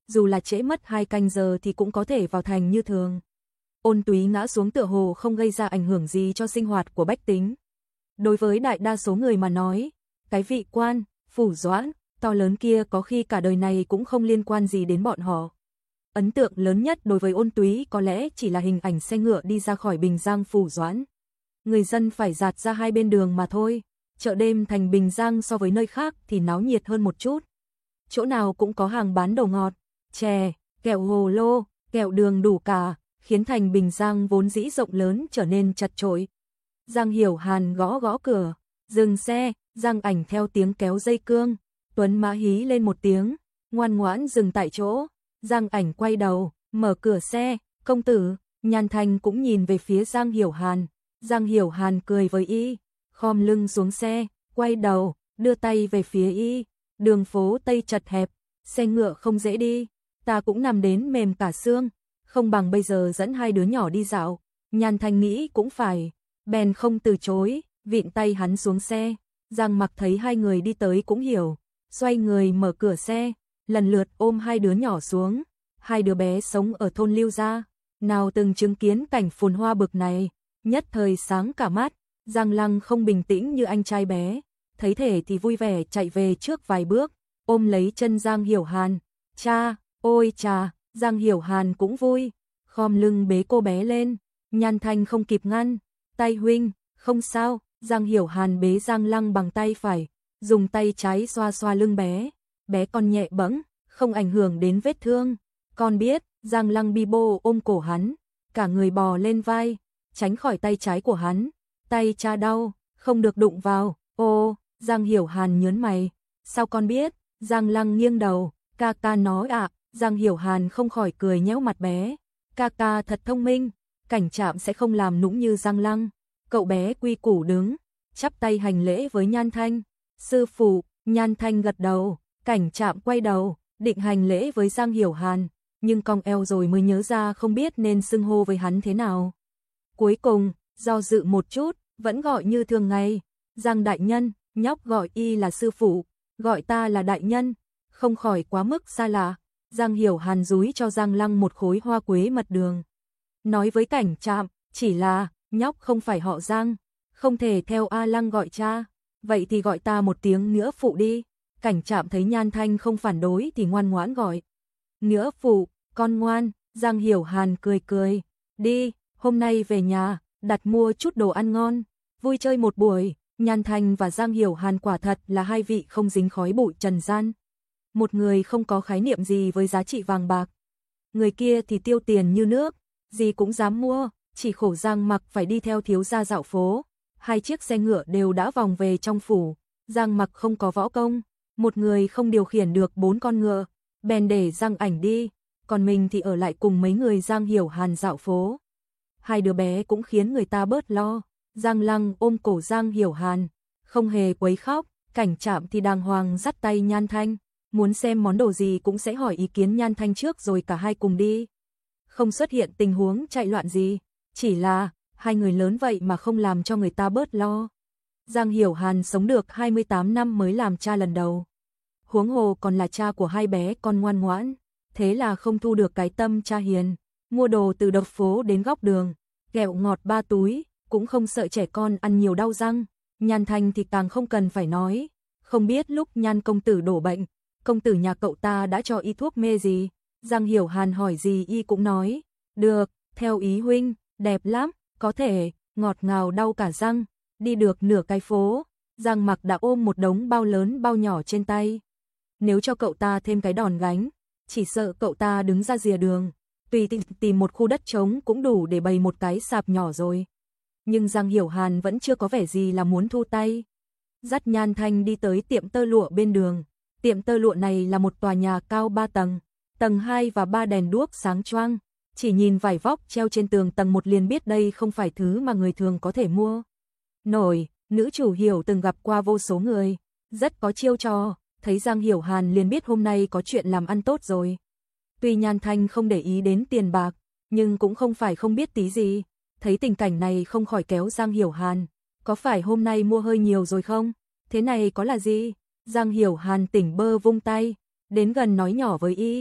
S1: dù là trễ mất 2 canh giờ thì cũng có thể vào thành như thường. Ôn Túy ngã xuống tựa hồ không gây ra ảnh hưởng gì cho sinh hoạt của bách tính. Đối với đại đa số người mà nói, cái vị quan, phủ doãn, to lớn kia có khi cả đời này cũng không liên quan gì đến bọn họ. Ấn tượng lớn nhất đối với Ôn Túy có lẽ chỉ là hình ảnh xe ngựa đi ra khỏi Bình Giang phủ doãn. Người dân phải dạt ra hai bên đường mà thôi. Chợ đêm thành Bình Giang so với nơi khác thì náo nhiệt hơn một chút. Chỗ nào cũng có hàng bán đồ ngọt, chè, kẹo hồ lô, kẹo đường đủ cả, khiến thành Bình Giang vốn dĩ rộng lớn trở nên chật chội. Giang Hiểu Hàn gõ gõ cửa, dừng xe, Giang Ảnh theo tiếng kéo dây cương, Tuấn Mã hí lên một tiếng, ngoan ngoãn dừng tại chỗ. Giang Ảnh quay đầu, mở cửa xe, công tử. Nhan Thanh cũng nhìn về phía Giang Hiểu Hàn. Giang Hiểu Hàn cười với y, khom lưng xuống xe, quay đầu, đưa tay về phía y. Đường phố Tây chật hẹp, xe ngựa không dễ đi, ta cũng nằm đến mềm cả xương, không bằng bây giờ dẫn hai đứa nhỏ đi dạo. Nhan Thanh nghĩ cũng phải, bèn không từ chối, vịn tay hắn xuống xe. Giang Mặc thấy hai người đi tới cũng hiểu, xoay người mở cửa xe, lần lượt ôm hai đứa nhỏ xuống. Hai đứa bé sống ở thôn Lưu Gia, nào từng chứng kiến cảnh phồn hoa bực này, nhất thời sáng cả mắt. Giang Lăng không bình tĩnh như anh trai bé, thấy thể thì vui vẻ chạy về trước vài bước, ôm lấy chân Giang Hiểu Hàn. Cha, ôi cha, Giang Hiểu Hàn cũng vui, khom lưng bế cô bé lên. Nhan Thanh không kịp ngăn, tay huynh, không sao. Giang Hiểu Hàn bế Giang Lăng bằng tay phải, dùng tay trái xoa xoa lưng bé. Bé con nhẹ bẫng, không ảnh hưởng đến vết thương. Con biết. Giang Lăng bi bô ôm cổ hắn, cả người bò lên vai, tránh khỏi tay trái của hắn. Tay cha đau, không được đụng vào. Ô, Giang Hiểu Hàn nhớn mày, sao con biết? Giang Lăng nghiêng đầu, ca ca nói ạ. Giang Hiểu Hàn không khỏi cười nhéo mặt bé, ca ca thật thông minh, Cảnh Trạm sẽ không làm nũng như Giang Lăng. Cậu bé quy củ đứng, chắp tay hành lễ với Nhan Thanh. Sư phụ. Nhan Thanh gật đầu. Cảnh Trạm quay đầu, định hành lễ với Giang Hiểu Hàn, nhưng cong eo rồi mới nhớ ra không biết nên xưng hô với hắn thế nào. Cuối cùng, do dự một chút, vẫn gọi như thường ngày. Giang đại nhân. Nhóc gọi y là sư phụ, gọi ta là đại nhân, không khỏi quá mức xa lạ. Giang Hiểu Hàn dúi cho Giang Lăng một khối hoa quế mật đường. Nói với Cảnh Trạm, chỉ là, nhóc không phải họ Giang, không thể theo A Lăng gọi cha, vậy thì gọi ta một tiếng nghĩa phụ đi. Cảnh Trạm thấy Nhan Thanh không phản đối thì ngoan ngoãn gọi. Nghĩa phụ, con ngoan. Giang Hiểu Hàn cười cười, đi, hôm nay về nhà, đặt mua chút đồ ăn ngon, vui chơi một buổi. Nhan Thanh và Giang Hiểu Hàn quả thật là hai vị không dính khói bụi trần gian. Một người không có khái niệm gì với giá trị vàng bạc, người kia thì tiêu tiền như nước, gì cũng dám mua. Chỉ khổ Giang Mặc phải đi theo thiếu gia dạo phố. Hai chiếc xe ngựa đều đã vòng về trong phủ. Giang Mặc không có võ công, một người không điều khiển được 4 con ngựa, bèn để Giang Ảnh đi, còn mình thì ở lại cùng mấy người Giang Hiểu Hàn dạo phố. Hai đứa bé cũng khiến người ta bớt lo. Giang Lăng ôm cổ Giang Hiểu Hàn, không hề quấy khóc. Cảnh Trạm thì đàng hoàng dắt tay Nhan Thanh, muốn xem món đồ gì cũng sẽ hỏi ý kiến Nhan Thanh trước rồi cả hai cùng đi. Không xuất hiện tình huống chạy loạn gì, chỉ là hai người lớn vậy mà không làm cho người ta bớt lo. Giang Hiểu Hàn sống được 28 năm mới làm cha lần đầu, huống hồ còn là cha của hai bé con ngoan ngoãn, thế là không thu được cái tâm cha hiền. Mua đồ từ đầu phố đến góc đường, kẹo ngọt 3 túi, cũng không sợ trẻ con ăn nhiều đau răng. Nhan Thanh thì càng không cần phải nói, không biết lúc Nhan công tử đổ bệnh, công tử nhà cậu ta đã cho y thuốc mê gì. Giang Hiểu Hàn hỏi gì y cũng nói, được, theo ý huynh, đẹp lắm, có thể, ngọt ngào đau cả răng. Đi được nửa cái phố, Giang Mặc đã ôm một đống bao lớn bao nhỏ trên tay. Nếu cho cậu ta thêm cái đòn gánh, chỉ sợ cậu ta đứng ra rìa đường, tùy tìm một khu đất trống cũng đủ để bày một cái sạp nhỏ rồi. Nhưng Giang Hiểu Hàn vẫn chưa có vẻ gì là muốn thu tay. Dắt Nhan Thanh đi tới tiệm tơ lụa bên đường. Tiệm tơ lụa này là một tòa nhà cao 3 tầng, tầng 2 và 3 đèn đuốc sáng choang. Chỉ nhìn vải vóc treo trên tường tầng 1 liền biết đây không phải thứ mà người thường có thể mua nổi. Nữ chủ Hiểu từng gặp qua vô số người, rất có chiêu trò, thấy Giang Hiểu Hàn liền biết hôm nay có chuyện làm ăn tốt rồi. Tuy Nhan Thanh không để ý đến tiền bạc, nhưng cũng không phải không biết tí gì. Thấy tình cảnh này không khỏi kéo Giang Hiểu Hàn, có phải hôm nay mua hơi nhiều rồi không? Thế này có là gì? Giang Hiểu Hàn tỉnh bơ vung tay, đến gần nói nhỏ với y,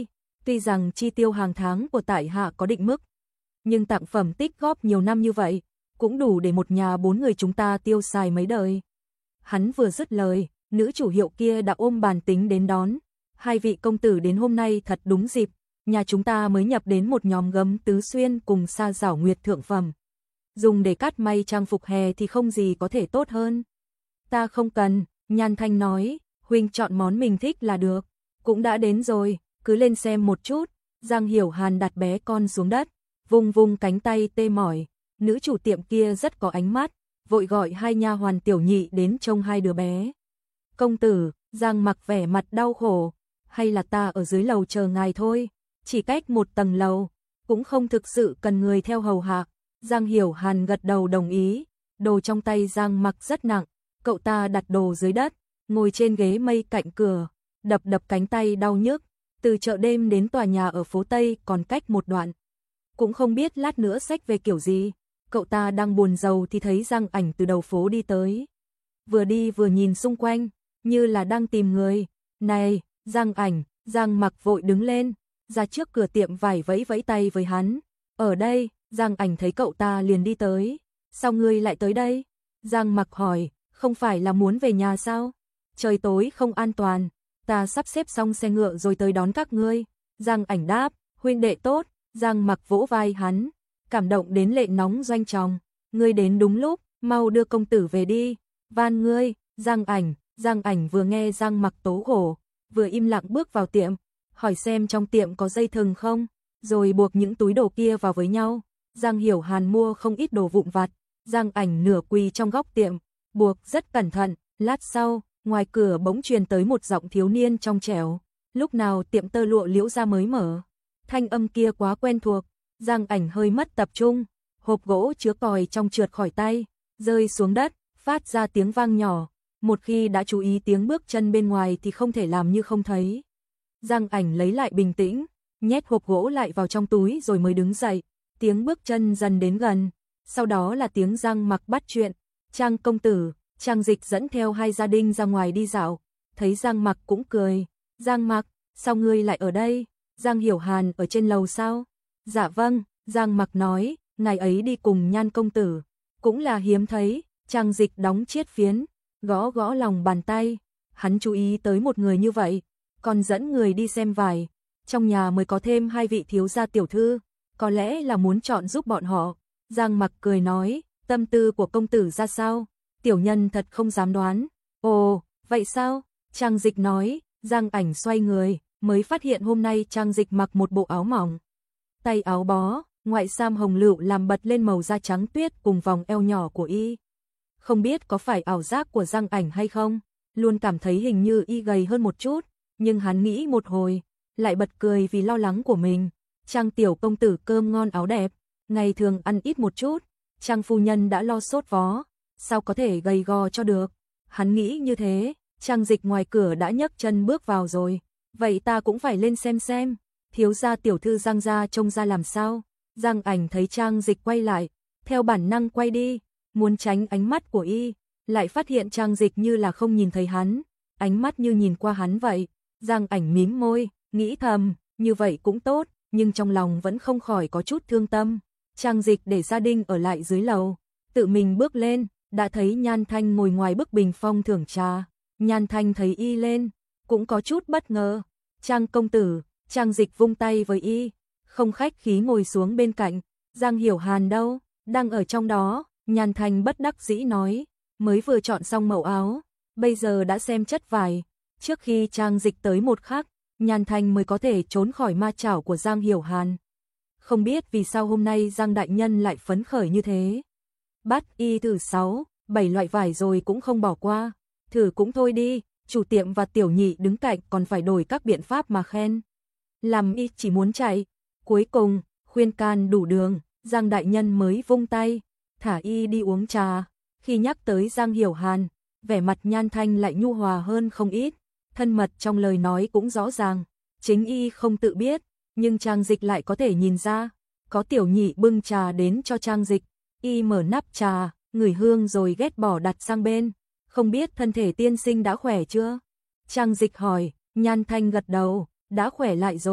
S1: Tuy rằng chi tiêu hàng tháng của tại hạ có định mức, nhưng tặng phẩm tích góp nhiều năm như vậy, cũng đủ để một nhà 4 người chúng ta tiêu xài mấy đời. Hắn vừa dứt lời, nữ chủ hiệu kia đã ôm bàn tính đến đón. Hai vị công tử đến hôm nay thật đúng dịp, nhà chúng ta mới nhập đến một nhóm gấm tứ xuyên cùng sa giảo nguyệt thượng phẩm. Dùng để cắt may trang phục hè thì không gì có thể tốt hơn. Ta không cần, Nhan Thanh nói, huynh chọn món mình thích là được. Cũng đã đến rồi, cứ lên xem một chút. Giang Hiểu Hàn đặt bé con xuống đất, vung vung cánh tay tê mỏi. Nữ chủ tiệm kia rất có ánh mắt, vội gọi hai nha hoàn tiểu nhị đến trông hai đứa bé. Công tử, Giang Mặc vẻ mặt đau khổ, hay là ta ở dưới lầu chờ ngài thôi, chỉ cách một tầng lầu, cũng không thực sự cần người theo hầu hạ. Giang Hiểu Hàn gật đầu đồng ý, đồ trong tay Giang Mặc rất nặng, cậu ta đặt đồ dưới đất, ngồi trên ghế mây cạnh cửa, đập đập cánh tay đau nhức. Từ chợ đêm đến tòa nhà ở phố Tây còn cách một đoạn, cũng không biết lát nữa xách về kiểu gì. Cậu ta đang buồn rầu thì thấy Giang Ảnh từ đầu phố đi tới. Vừa đi vừa nhìn xung quanh, như là đang tìm người. Này, Giang Ảnh, Giang Mặc vội đứng lên, ra trước cửa tiệm vải vẫy vẫy tay với hắn. Ở đây, Giang Ảnh thấy cậu ta liền đi tới. Sao ngươi lại tới đây? Giang Mặc hỏi, không phải là muốn về nhà sao? Trời tối không an toàn, ta sắp xếp xong xe ngựa rồi tới đón các ngươi. Giang Ảnh đáp, huynh đệ tốt. Giang Mặc vỗ vai hắn, cảm động đến lệ nóng doanh tròng. Ngươi đến đúng lúc, mau đưa công tử về đi. Van ngươi, Giang Ảnh vừa nghe Giang Mặc tố khổ, vừa im lặng bước vào tiệm, hỏi xem trong tiệm có dây thừng không, rồi buộc những túi đồ kia vào với nhau. Giang Hiểu Hàn mua không ít đồ vụn vặt, Giang Ảnh nửa quỳ trong góc tiệm, buộc rất cẩn thận. Lát sau, ngoài cửa bỗng truyền tới một giọng thiếu niên trong trẻo, lúc nào tiệm tơ lụa Liễu gia mới mở. Thanh âm kia quá quen thuộc, Giang Ảnh hơi mất tập trung, hộp gỗ chứa còi trong trượt khỏi tay, rơi xuống đất, phát ra tiếng vang nhỏ. Một khi đã chú ý tiếng bước chân bên ngoài thì không thể làm như không thấy. Giang Ảnh lấy lại bình tĩnh, nhét hộp gỗ lại vào trong túi rồi mới đứng dậy. Tiếng bước chân dần đến gần, sau đó là tiếng Giang Mặc bắt chuyện. Trang công tử, Trang Dịch dẫn theo hai gia đình ra ngoài đi dạo, thấy Giang Mặc cũng cười. Giang Mặc, sao ngươi lại ở đây? Giang Hiểu Hàn ở trên lầu sao? Dạ vâng, Giang Mặc nói, ngày ấy đi cùng Nhan công tử, cũng là hiếm thấy. Trang Dịch đóng chiết phiến, gõ gõ lòng bàn tay, hắn chú ý tới một người như vậy, còn dẫn người đi xem vải, trong nhà mới có thêm hai vị thiếu gia tiểu thư, có lẽ là muốn chọn giúp bọn họ. Giang Mặc cười nói, tâm tư của công tử ra sao? Tiểu nhân thật không dám đoán. Ồ, vậy sao? Trang Dịch nói. Giang Ảnh xoay người, mới phát hiện hôm nay Trang Dịch mặc một bộ áo mỏng, tay áo bó, ngoại sam hồng lựu làm bật lên màu da trắng tuyết cùng vòng eo nhỏ của y. Không biết có phải ảo giác của Giang Ảnh hay không, luôn cảm thấy hình như y gầy hơn một chút, nhưng hắn nghĩ một hồi, lại bật cười vì lo lắng của mình. Trang tiểu công tử cơm ngon áo đẹp, ngày thường ăn ít một chút, Trang phu nhân đã lo sốt vó, sao có thể gầy gò cho được. Hắn nghĩ như thế. Trang Dịch ngoài cửa đã nhấc chân bước vào rồi, vậy ta cũng phải lên xem, thiếu gia tiểu thư Giang gia trông ra làm sao. Giang Ảnh thấy Trang Dịch quay lại, theo bản năng quay đi, muốn tránh ánh mắt của y, lại phát hiện Trang Dịch như là không nhìn thấy hắn, ánh mắt như nhìn qua hắn vậy. Giang Ảnh mím môi, nghĩ thầm, như vậy cũng tốt, nhưng trong lòng vẫn không khỏi có chút thương tâm. Trang Dịch để gia đình ở lại dưới lầu, tự mình bước lên, đã thấy Nhan Thanh ngồi ngoài bức bình phong thưởng trà. Nhan Thanh thấy y lên, cũng có chút bất ngờ. Trang công tử, Trang Dịch vung tay với y, không khách khí ngồi xuống bên cạnh. Giang Hiểu Hàn đâu? Đang ở trong đó. Nhan Thanh bất đắc dĩ nói, mới vừa chọn xong mẫu áo, bây giờ đã xem chất vải. Trước khi Trang Dịch tới một khắc, Nhan Thanh mới có thể trốn khỏi ma chảo của Giang Hiểu Hàn. Không biết vì sao hôm nay Giang đại nhân lại phấn khởi như thế. Bắt y thử 6, 7 loại vải rồi cũng không bỏ qua. Thử cũng thôi đi, chủ tiệm và tiểu nhị đứng cạnh còn phải đổi các biện pháp mà khen. Làm y chỉ muốn chạy. Cuối cùng, khuyên can đủ đường, Giang đại nhân mới vung tay, thả y đi uống trà. Khi nhắc tới Giang Hiểu Hàn, vẻ mặt Nhan Thanh lại nhu hòa hơn không ít, thân mật trong lời nói cũng rõ ràng. Chính y không tự biết, nhưng Trang Dịch lại có thể nhìn ra. Có tiểu nhị bưng trà đến cho Trang Dịch, y mở nắp trà, ngửi hương rồi ghét bỏ đặt sang bên. Không biết thân thể tiên sinh đã khỏe chưa? Trang Dịch hỏi. Nhan Thanh gật đầu, đã khỏe lại rồi,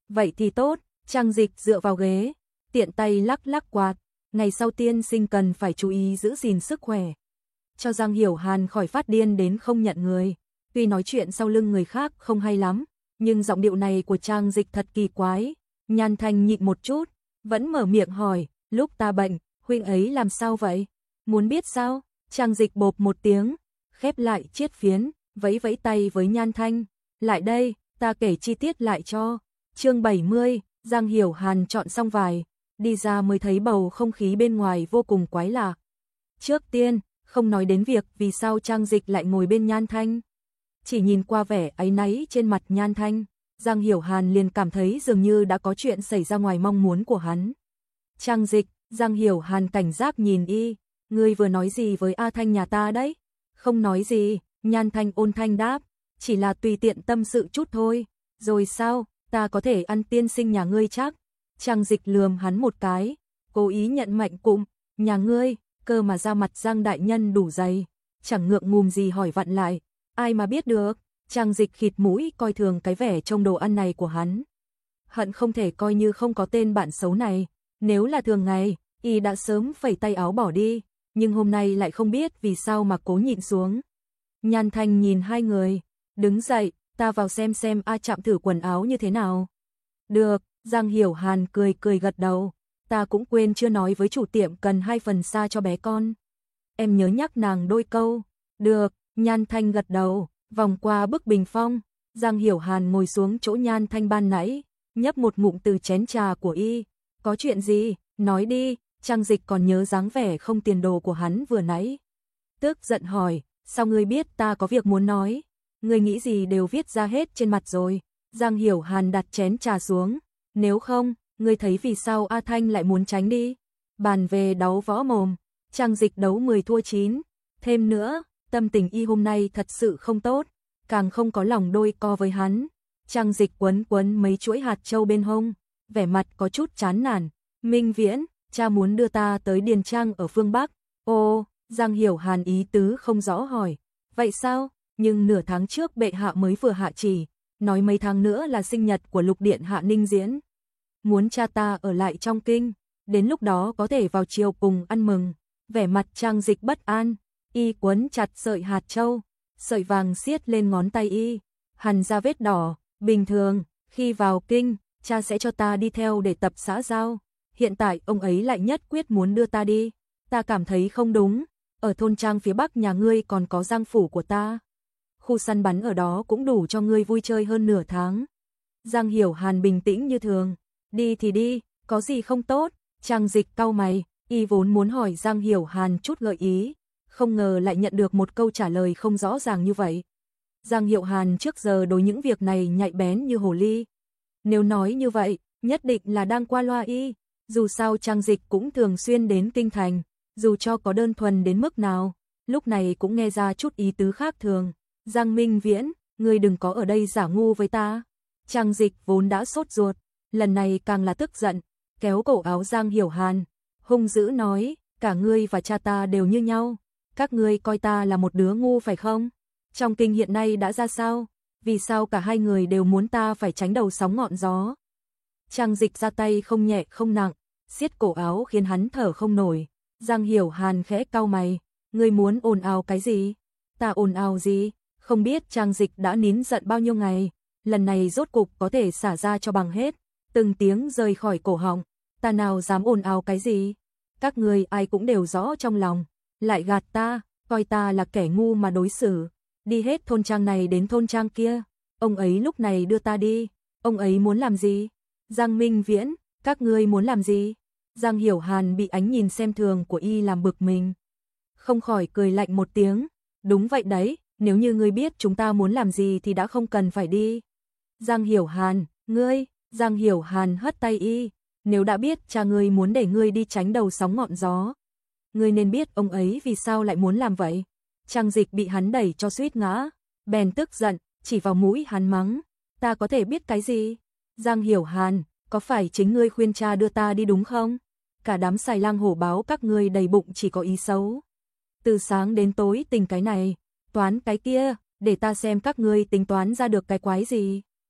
S1: Vậy thì tốt, Trang Dịch dựa vào ghế, tiện tay lắc lắc quạt, ngày sau tiên sinh cần phải chú ý giữ gìn sức khỏe. Cho Giang Hiểu Hàn khỏi phát điên đến không nhận người. Tuy nói chuyện sau lưng người khác không hay lắm, nhưng giọng điệu này của Trang Dịch thật kỳ quái. Nhan Thanh nhịn một chút, vẫn mở miệng hỏi, lúc ta bệnh, huynh ấy làm sao vậy? Muốn biết sao? Trang Dịch bộp một tiếng, khép lại chiết phiến, vẫy vẫy tay với Nhan Thanh. Lại đây, ta kể chi tiết lại cho. Chương 70, Giang Hiểu Hàn chọn xong vải, đi ra mới thấy bầu không khí bên ngoài vô cùng quái lạ. Trước tiên, không nói đến việc vì sao Trang Dịch lại ngồi bên Nhan Thanh. Chỉ nhìn qua vẻ áy náy trên mặt Nhan Thanh, Giang Hiểu Hàn liền cảm thấy dường như đã có chuyện xảy ra ngoài mong muốn của hắn. Trang Dịch, Giang Hiểu Hàn cảnh giác nhìn y, ngươi vừa nói gì với A Thanh nhà ta đấy? Không nói gì, Nhan Thanh ôn thanh đáp, chỉ là tùy tiện tâm sự chút thôi. Rồi sao, ta có thể ăn tiên sinh nhà ngươi chắc? Trang Dịch lườm hắn một cái, cố ý nhận mệnh cụm, nhà ngươi, cơ mà ra mặt Giang đại nhân đủ dày, chẳng ngượng ngùng gì hỏi vặn lại, ai mà biết được. Trang Dịch khịt mũi coi thường cái vẻ trông đồ ăn này của hắn. Hận không thể coi như không có tên bạn xấu này, nếu là thường ngày, y đã sớm phẩy tay áo bỏ đi, nhưng hôm nay lại không biết vì sao mà cố nhịn xuống. Nhan Thanh nhìn hai người, đứng dậy, ta vào xem A Trạm thử quần áo như thế nào. Được, Giang Hiểu Hàn cười cười gật đầu, ta cũng quên chưa nói với chủ tiệm cần 2 phần xa cho bé con. Em nhớ nhắc nàng đôi câu. Được, Nhan Thanh gật đầu, vòng qua bức bình phong, Giang Hiểu Hàn ngồi xuống chỗ Nhan Thanh ban nãy, nhấp một ngụm từ chén trà của y. Có chuyện gì, nói đi. Trang Dịch còn nhớ dáng vẻ không tiền đồ của hắn vừa nãy. Tức giận hỏi, sao ngươi biết ta có việc muốn nói? Ngươi nghĩ gì đều viết ra hết trên mặt rồi. Giang Hiểu Hàn đặt chén trà xuống, nếu không, ngươi thấy vì sao A Thanh lại muốn tránh đi? Bàn về đấu võ mồm, Trang Dịch đấu 10 thua 9. Thêm nữa, tâm tình y hôm nay thật sự không tốt, càng không có lòng đôi co với hắn. Trang Dịch quấn quấn mấy chuỗi hạt châu bên hông, vẻ mặt có chút chán nản. Minh Viễn, cha muốn đưa ta tới Điền Trang ở phương Bắc. Ồ, Giang Hiểu Hàn ý tứ không rõ hỏi. Vậy sao? Nhưng nửa tháng trước bệ hạ mới vừa hạ chỉ, nói mấy tháng nữa là sinh nhật của Lục Điện Hạ Ninh Diễn. Muốn cha ta ở lại trong kinh, đến lúc đó có thể vào chiều cùng ăn mừng. Vẻ mặt Trang Dịch bất an, y quấn chặt sợi hạt châu, sợi vàng siết lên ngón tay y, hằn ra vết đỏ. Bình thường, khi vào kinh, cha sẽ cho ta đi theo để tập xã giao. Hiện tại ông ấy lại nhất quyết muốn đưa ta đi. Ta cảm thấy không đúng. Ở thôn trang phía bắc nhà ngươi còn có giang phủ của ta. Khu săn bắn ở đó cũng đủ cho ngươi vui chơi hơn nửa tháng. Giang Hiểu Hàn bình tĩnh như thường. Đi thì đi, có gì không tốt? Trang Dịch cau mày, y vốn muốn hỏi Giang Hiểu Hàn chút gợi ý, không ngờ lại nhận được một câu trả lời không rõ ràng như vậy. Giang Hiểu Hàn trước giờ đối những việc này nhạy bén như hồ ly. Nếu nói như vậy, nhất định là đang qua loa y. Dù sao Trang Dịch cũng thường xuyên đến kinh thành, dù cho có đơn thuần đến mức nào, lúc này cũng nghe ra chút ý tứ khác thường. Giang Minh Viễn, ngươi đừng có ở đây giả ngu với ta. Trang Dịch vốn đã sốt ruột, lần này càng là tức giận, kéo cổ áo Giang Hiểu Hàn, hung dữ nói, cả ngươi và cha ta đều như nhau, các ngươi coi ta là một đứa ngu phải không? Trong kinh hiện nay đã ra sao? Vì sao cả hai người đều muốn ta phải tránh đầu sóng ngọn gió? Trang Dịch ra tay không nhẹ không nặng, siết cổ áo khiến hắn thở không nổi. Giang Hiểu Hàn khẽ cau mày, ngươi muốn ồn ào cái gì? Ta ồn ào gì? Không biết Trang Dịch đã nín giận bao nhiêu ngày, lần này rốt cục có thể xả ra cho bằng hết. Từng tiếng rời khỏi cổ họng, ta nào dám ồn ào cái gì? Các ngươi ai cũng đều rõ trong lòng, lại gạt ta, coi ta là kẻ ngu mà đối xử. Đi hết thôn trang này đến thôn trang kia, ông ấy lúc này đưa ta đi, ông ấy muốn làm gì? Giang Minh Viễn, các ngươi muốn làm gì? Giang Hiểu Hàn bị ánh nhìn xem thường của y làm bực mình, không khỏi cười lạnh một tiếng, đúng vậy đấy, nếu như ngươi biết chúng ta muốn làm gì thì đã không cần phải đi. Giang Hiểu Hàn, ngươi, Giang Hiểu Hàn hất tay y, nếu đã biết cha ngươi muốn để ngươi đi tránh đầu sóng ngọn gió, ngươi nên biết ông ấy vì sao lại muốn làm vậy. Trang Dịch bị hắn đẩy cho suýt ngã, bèn tức giận, chỉ vào mũi hắn mắng, ta có thể biết cái gì? Giang Hiểu Hàn, có phải chính ngươi khuyên cha đưa ta đi đúng không? Cả đám xài lang hổ báo các ngươi đầy bụng chỉ có ý xấu. Từ sáng đến tối tình cái này, toán cái kia, để ta xem các ngươi tính toán ra được cái quái gì.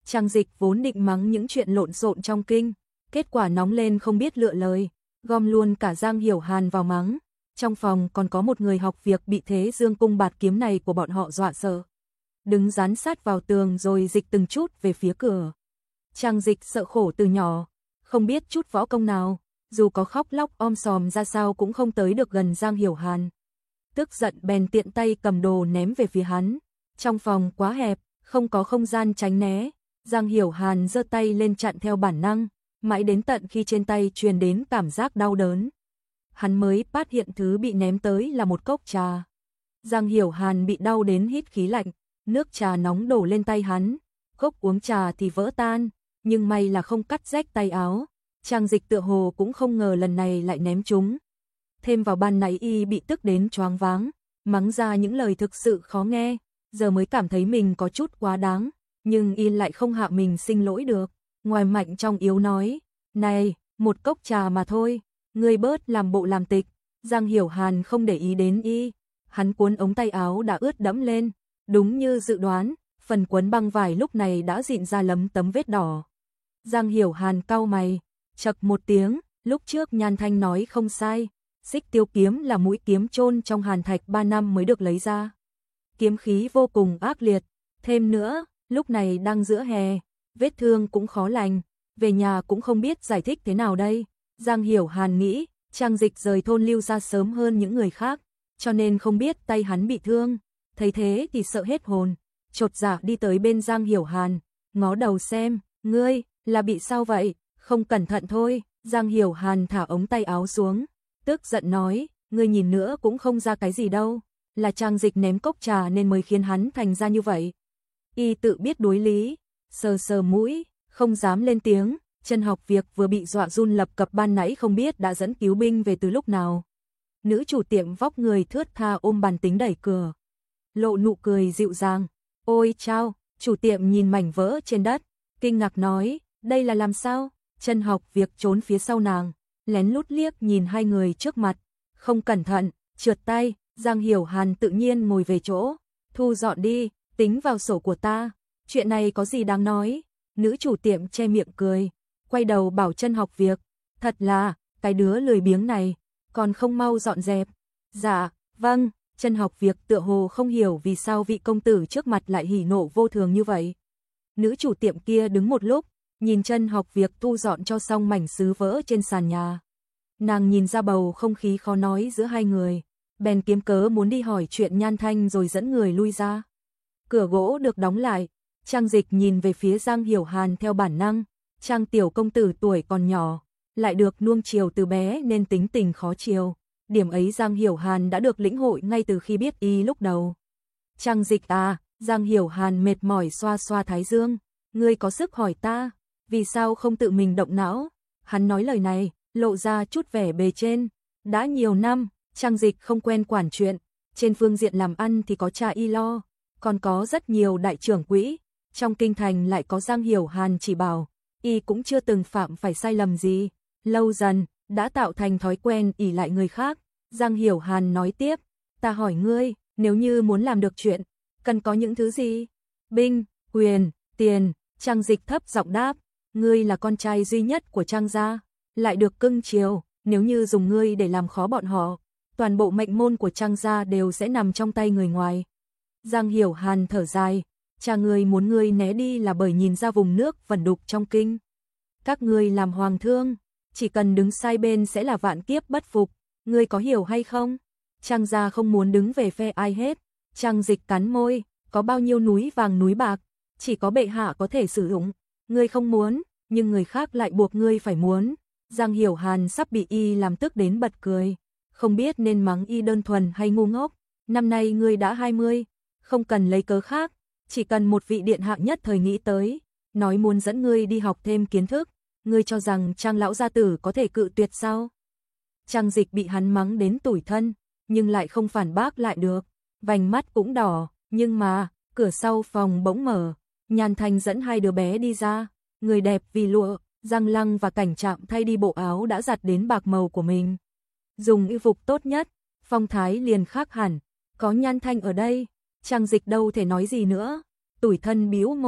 S1: Trang Dịch vốn định mắng những chuyện lộn xộn trong kinh, kết quả nóng lên không biết lựa lời, gom luôn cả Giang Hiểu Hàn vào mắng. Trong phòng còn có một người học việc bị thế dương cung bạt kiếm này của bọn họ dọa sợ, đứng dán sát vào tường rồi dịch từng chút về phía cửa. Trang Dịch sợ khổ từ nhỏ, không biết chút võ công nào, dù có khóc lóc om sòm ra sao cũng không tới được gần Giang Hiểu Hàn. Tức giận bèn tiện tay cầm đồ ném về phía hắn. Trong phòng quá hẹp, không có không gian tránh né. Giang Hiểu Hàn giơ tay lên chặn theo bản năng, mãi đến tận khi trên tay truyền đến cảm giác đau đớn, hắn mới phát hiện thứ bị ném tới là một cốc trà. Giang Hiểu Hàn bị đau đến hít khí lạnh, nước trà nóng đổ lên tay hắn, cốc uống trà thì vỡ tan, nhưng may là không cắt rách tay áo. Trang Dịch tựa hồ cũng không ngờ lần này lại ném trúng. Thêm vào ban nãy y bị tức đến choáng váng, mắng ra những lời thực sự khó nghe, giờ mới cảm thấy mình có chút quá đáng, nhưng y lại không hạ mình xin lỗi được. Ngoài mạnh trong yếu nói, này, một cốc trà mà thôi, ngươi bớt làm bộ làm tịch. Giang Hiểu Hàn không để ý đến y, hắn cuốn ống tay áo đã ướt đẫm lên, đúng như dự đoán, phần quấn băng vải lúc này đã rịn ra lấm tấm vết đỏ. Giang Hiểu Hàn cau mày, chậc một tiếng, lúc trước Nhan Thanh nói không sai, Xích Tiêu kiếm là mũi kiếm chôn trong hàn thạch 3 năm mới được lấy ra. Kiếm khí vô cùng ác liệt, thêm nữa, lúc này đang giữa hè, vết thương cũng khó lành, về nhà cũng không biết giải thích thế nào đây. Giang Hiểu Hàn nghĩ, Trang Dịch rời thôn Lưu ra sớm hơn những người khác, cho nên không biết tay hắn bị thương, thấy thế thì sợ hết hồn, chột dạ đi tới bên Giang Hiểu Hàn, ngó đầu xem, ngươi, là bị sao vậy, không cẩn thận thôi. Giang Hiểu Hàn thả ống tay áo xuống, tức giận nói, ngươi nhìn nữa cũng không ra cái gì đâu, là Trang Dịch ném cốc trà nên mới khiến hắn thành ra như vậy. Y tự biết đối lý, sờ sờ mũi, không dám lên tiếng. Chân học việc vừa bị dọa run lập cập ban nãy không biết đã dẫn cứu binh về từ lúc nào. Nữ chủ tiệm vóc người thướt tha ôm bàn tính đẩy cửa, lộ nụ cười dịu dàng. Ôi chao, chủ tiệm nhìn mảnh vỡ trên đất, kinh ngạc nói, đây là làm sao? Chân học việc trốn phía sau nàng, lén lút liếc nhìn hai người trước mặt, không cẩn thận, trượt tay. Giang Hiểu Hàn tự nhiên ngồi về chỗ, thu dọn đi, tính vào sổ của ta, chuyện này có gì đáng nói. Nữ chủ tiệm che miệng cười, quay đầu bảo chân học việc, thật là, cái đứa lười biếng này, còn không mau dọn dẹp. Dạ, vâng. Chân học việc tựa hồ không hiểu vì sao vị công tử trước mặt lại hỉ nộ vô thường như vậy. Nữ chủ tiệm kia đứng một lúc, nhìn chân học việc thu dọn cho xong mảnh sứ vỡ trên sàn nhà. Nàng nhìn ra bầu không khí khó nói giữa hai người, bèn kiếm cớ muốn đi hỏi chuyện Nhan Thanh rồi dẫn người lui ra. Cửa gỗ được đóng lại, Trang Dịch nhìn về phía Giang Hiểu Hàn theo bản năng. Trang tiểu công tử tuổi còn nhỏ, lại được nuông chiều từ bé nên tính tình khó chiều. Điểm ấy Giang Hiểu Hàn đã được lĩnh hội ngay từ khi biết y lúc đầu. Trang Dịch à, Giang Hiểu Hàn mệt mỏi xoa xoa thái dương, ngươi có sức hỏi ta, vì sao không tự mình động não? Hắn nói lời này, lộ ra chút vẻ bề trên. Đã nhiều năm, Trang Dịch không quen quản chuyện, trên phương diện làm ăn thì có cha y lo, còn có rất nhiều đại trưởng quỹ, trong kinh thành lại có Giang Hiểu Hàn chỉ bảo, y cũng chưa từng phạm phải sai lầm gì. Lâu dần, đã tạo thành thói quen ỷ lại người khác. Giang Hiểu Hàn nói tiếp, ta hỏi ngươi, nếu như muốn làm được chuyện, cần có những thứ gì? Binh, quyền, tiền. Trang Dịch thấp giọng đáp, ngươi là con trai duy nhất của Trang gia, lại được cưng chiều, nếu như dùng ngươi để làm khó bọn họ, toàn bộ mệnh môn của Trang gia đều sẽ nằm trong tay người ngoài. Giang Hiểu Hàn thở dài, cha ngươi muốn ngươi né đi là bởi nhìn ra vùng nước vẩn đục trong kinh. Các ngươi làm hoàng thương, chỉ cần đứng sai bên sẽ là vạn kiếp bất phục, ngươi có hiểu hay không? Trang gia không muốn đứng về phe ai hết. Trang Dịch cắn môi, có bao nhiêu núi vàng núi bạc, chỉ có bệ hạ có thể sử dụng, ngươi không muốn, nhưng người khác lại buộc ngươi phải muốn. Giang Hiểu Hàn sắp bị y làm tức đến bật cười, không biết nên mắng y đơn thuần hay ngu ngốc. Năm nay ngươi đã 20, không cần lấy cớ khác, chỉ cần một vị điện hạ nhất thời nghĩ tới, nói muốn dẫn ngươi đi học thêm kiến thức, ngươi cho rằng Trang lão gia tử có thể cự tuyệt sao? Trang Dịch bị hắn mắng đến tủi thân, nhưng lại không phản bác lại được, vành mắt cũng đỏ, nhưng mà, cửa sau phòng bỗng mở, Nhan Thanh dẫn hai đứa bé đi ra, người đẹp vì lụa, Giang Lăng và Cảnh Trạm thay đi bộ áo đã giặt đến bạc màu của mình. Dùng y phục tốt nhất, phong thái liền khác hẳn, có Nhan Thanh ở đây, Trang Dịch đâu thể nói gì nữa, tủi thân bĩu môi,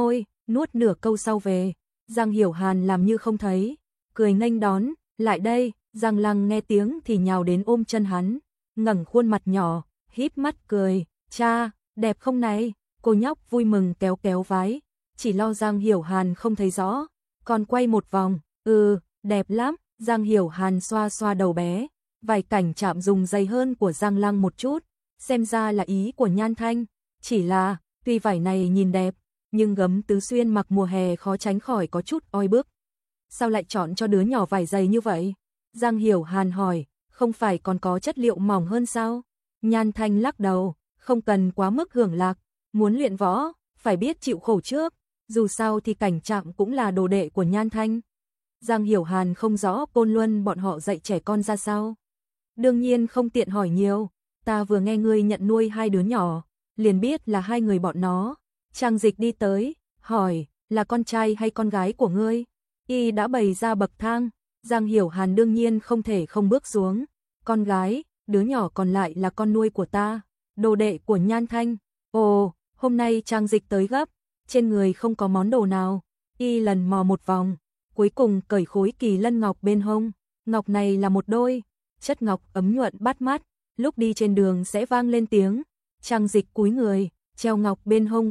S1: nuốt nửa câu sau về. Giang Hiểu Hàn làm như không thấy, cười nghênh đón, lại đây. Giang Lăng nghe tiếng thì nhào đến ôm chân hắn, ngẩng khuôn mặt nhỏ, híp mắt cười, cha, đẹp không này? Cô nhóc vui mừng kéo kéo váy, chỉ lo Giang Hiểu Hàn không thấy rõ, còn quay một vòng, đẹp lắm. Giang Hiểu Hàn xoa xoa đầu bé, vài cảnh chạm dùng dày hơn của Giang Lăng một chút, xem ra là ý của Nhan Thanh, chỉ là, tuy vải này nhìn đẹp, nhưng gấm tứ xuyên mặc mùa hè khó tránh khỏi có chút oi bức. Sao lại chọn cho đứa nhỏ vải dày như vậy? Giang Hiểu Hàn hỏi, không phải còn có chất liệu mỏng hơn sao? Nhan Thanh lắc đầu, không cần quá mức hưởng lạc, muốn luyện võ, phải biết chịu khổ trước, dù sao thì cảnh Trạm cũng là đồ đệ của Nhan Thanh. Giang Hiểu Hàn không rõ Côn Luân bọn họ dạy trẻ con ra sao. Đương nhiên không tiện hỏi nhiều, ta vừa nghe ngươi nhận nuôi hai đứa nhỏ, liền biết là hai người bọn nó. Trang Dịch đi tới, hỏi, là con trai hay con gái của ngươi? Y đã bày ra bậc thang, Giang Hiểu Hàn đương nhiên không thể không bước xuống. Con gái, đứa nhỏ còn lại là con nuôi của ta, đồ đệ của Nhan Thanh. Ồ, hôm nay Trang Dịch tới gấp, trên người không có món đồ nào. Y lần mò một vòng, cuối cùng cởi khối kỳ lân ngọc bên hông. Ngọc này là một đôi, chất ngọc ấm nhuận bắt mắt, lúc đi trên đường sẽ vang lên tiếng. Trang Dịch cúi người, treo ngọc bên hông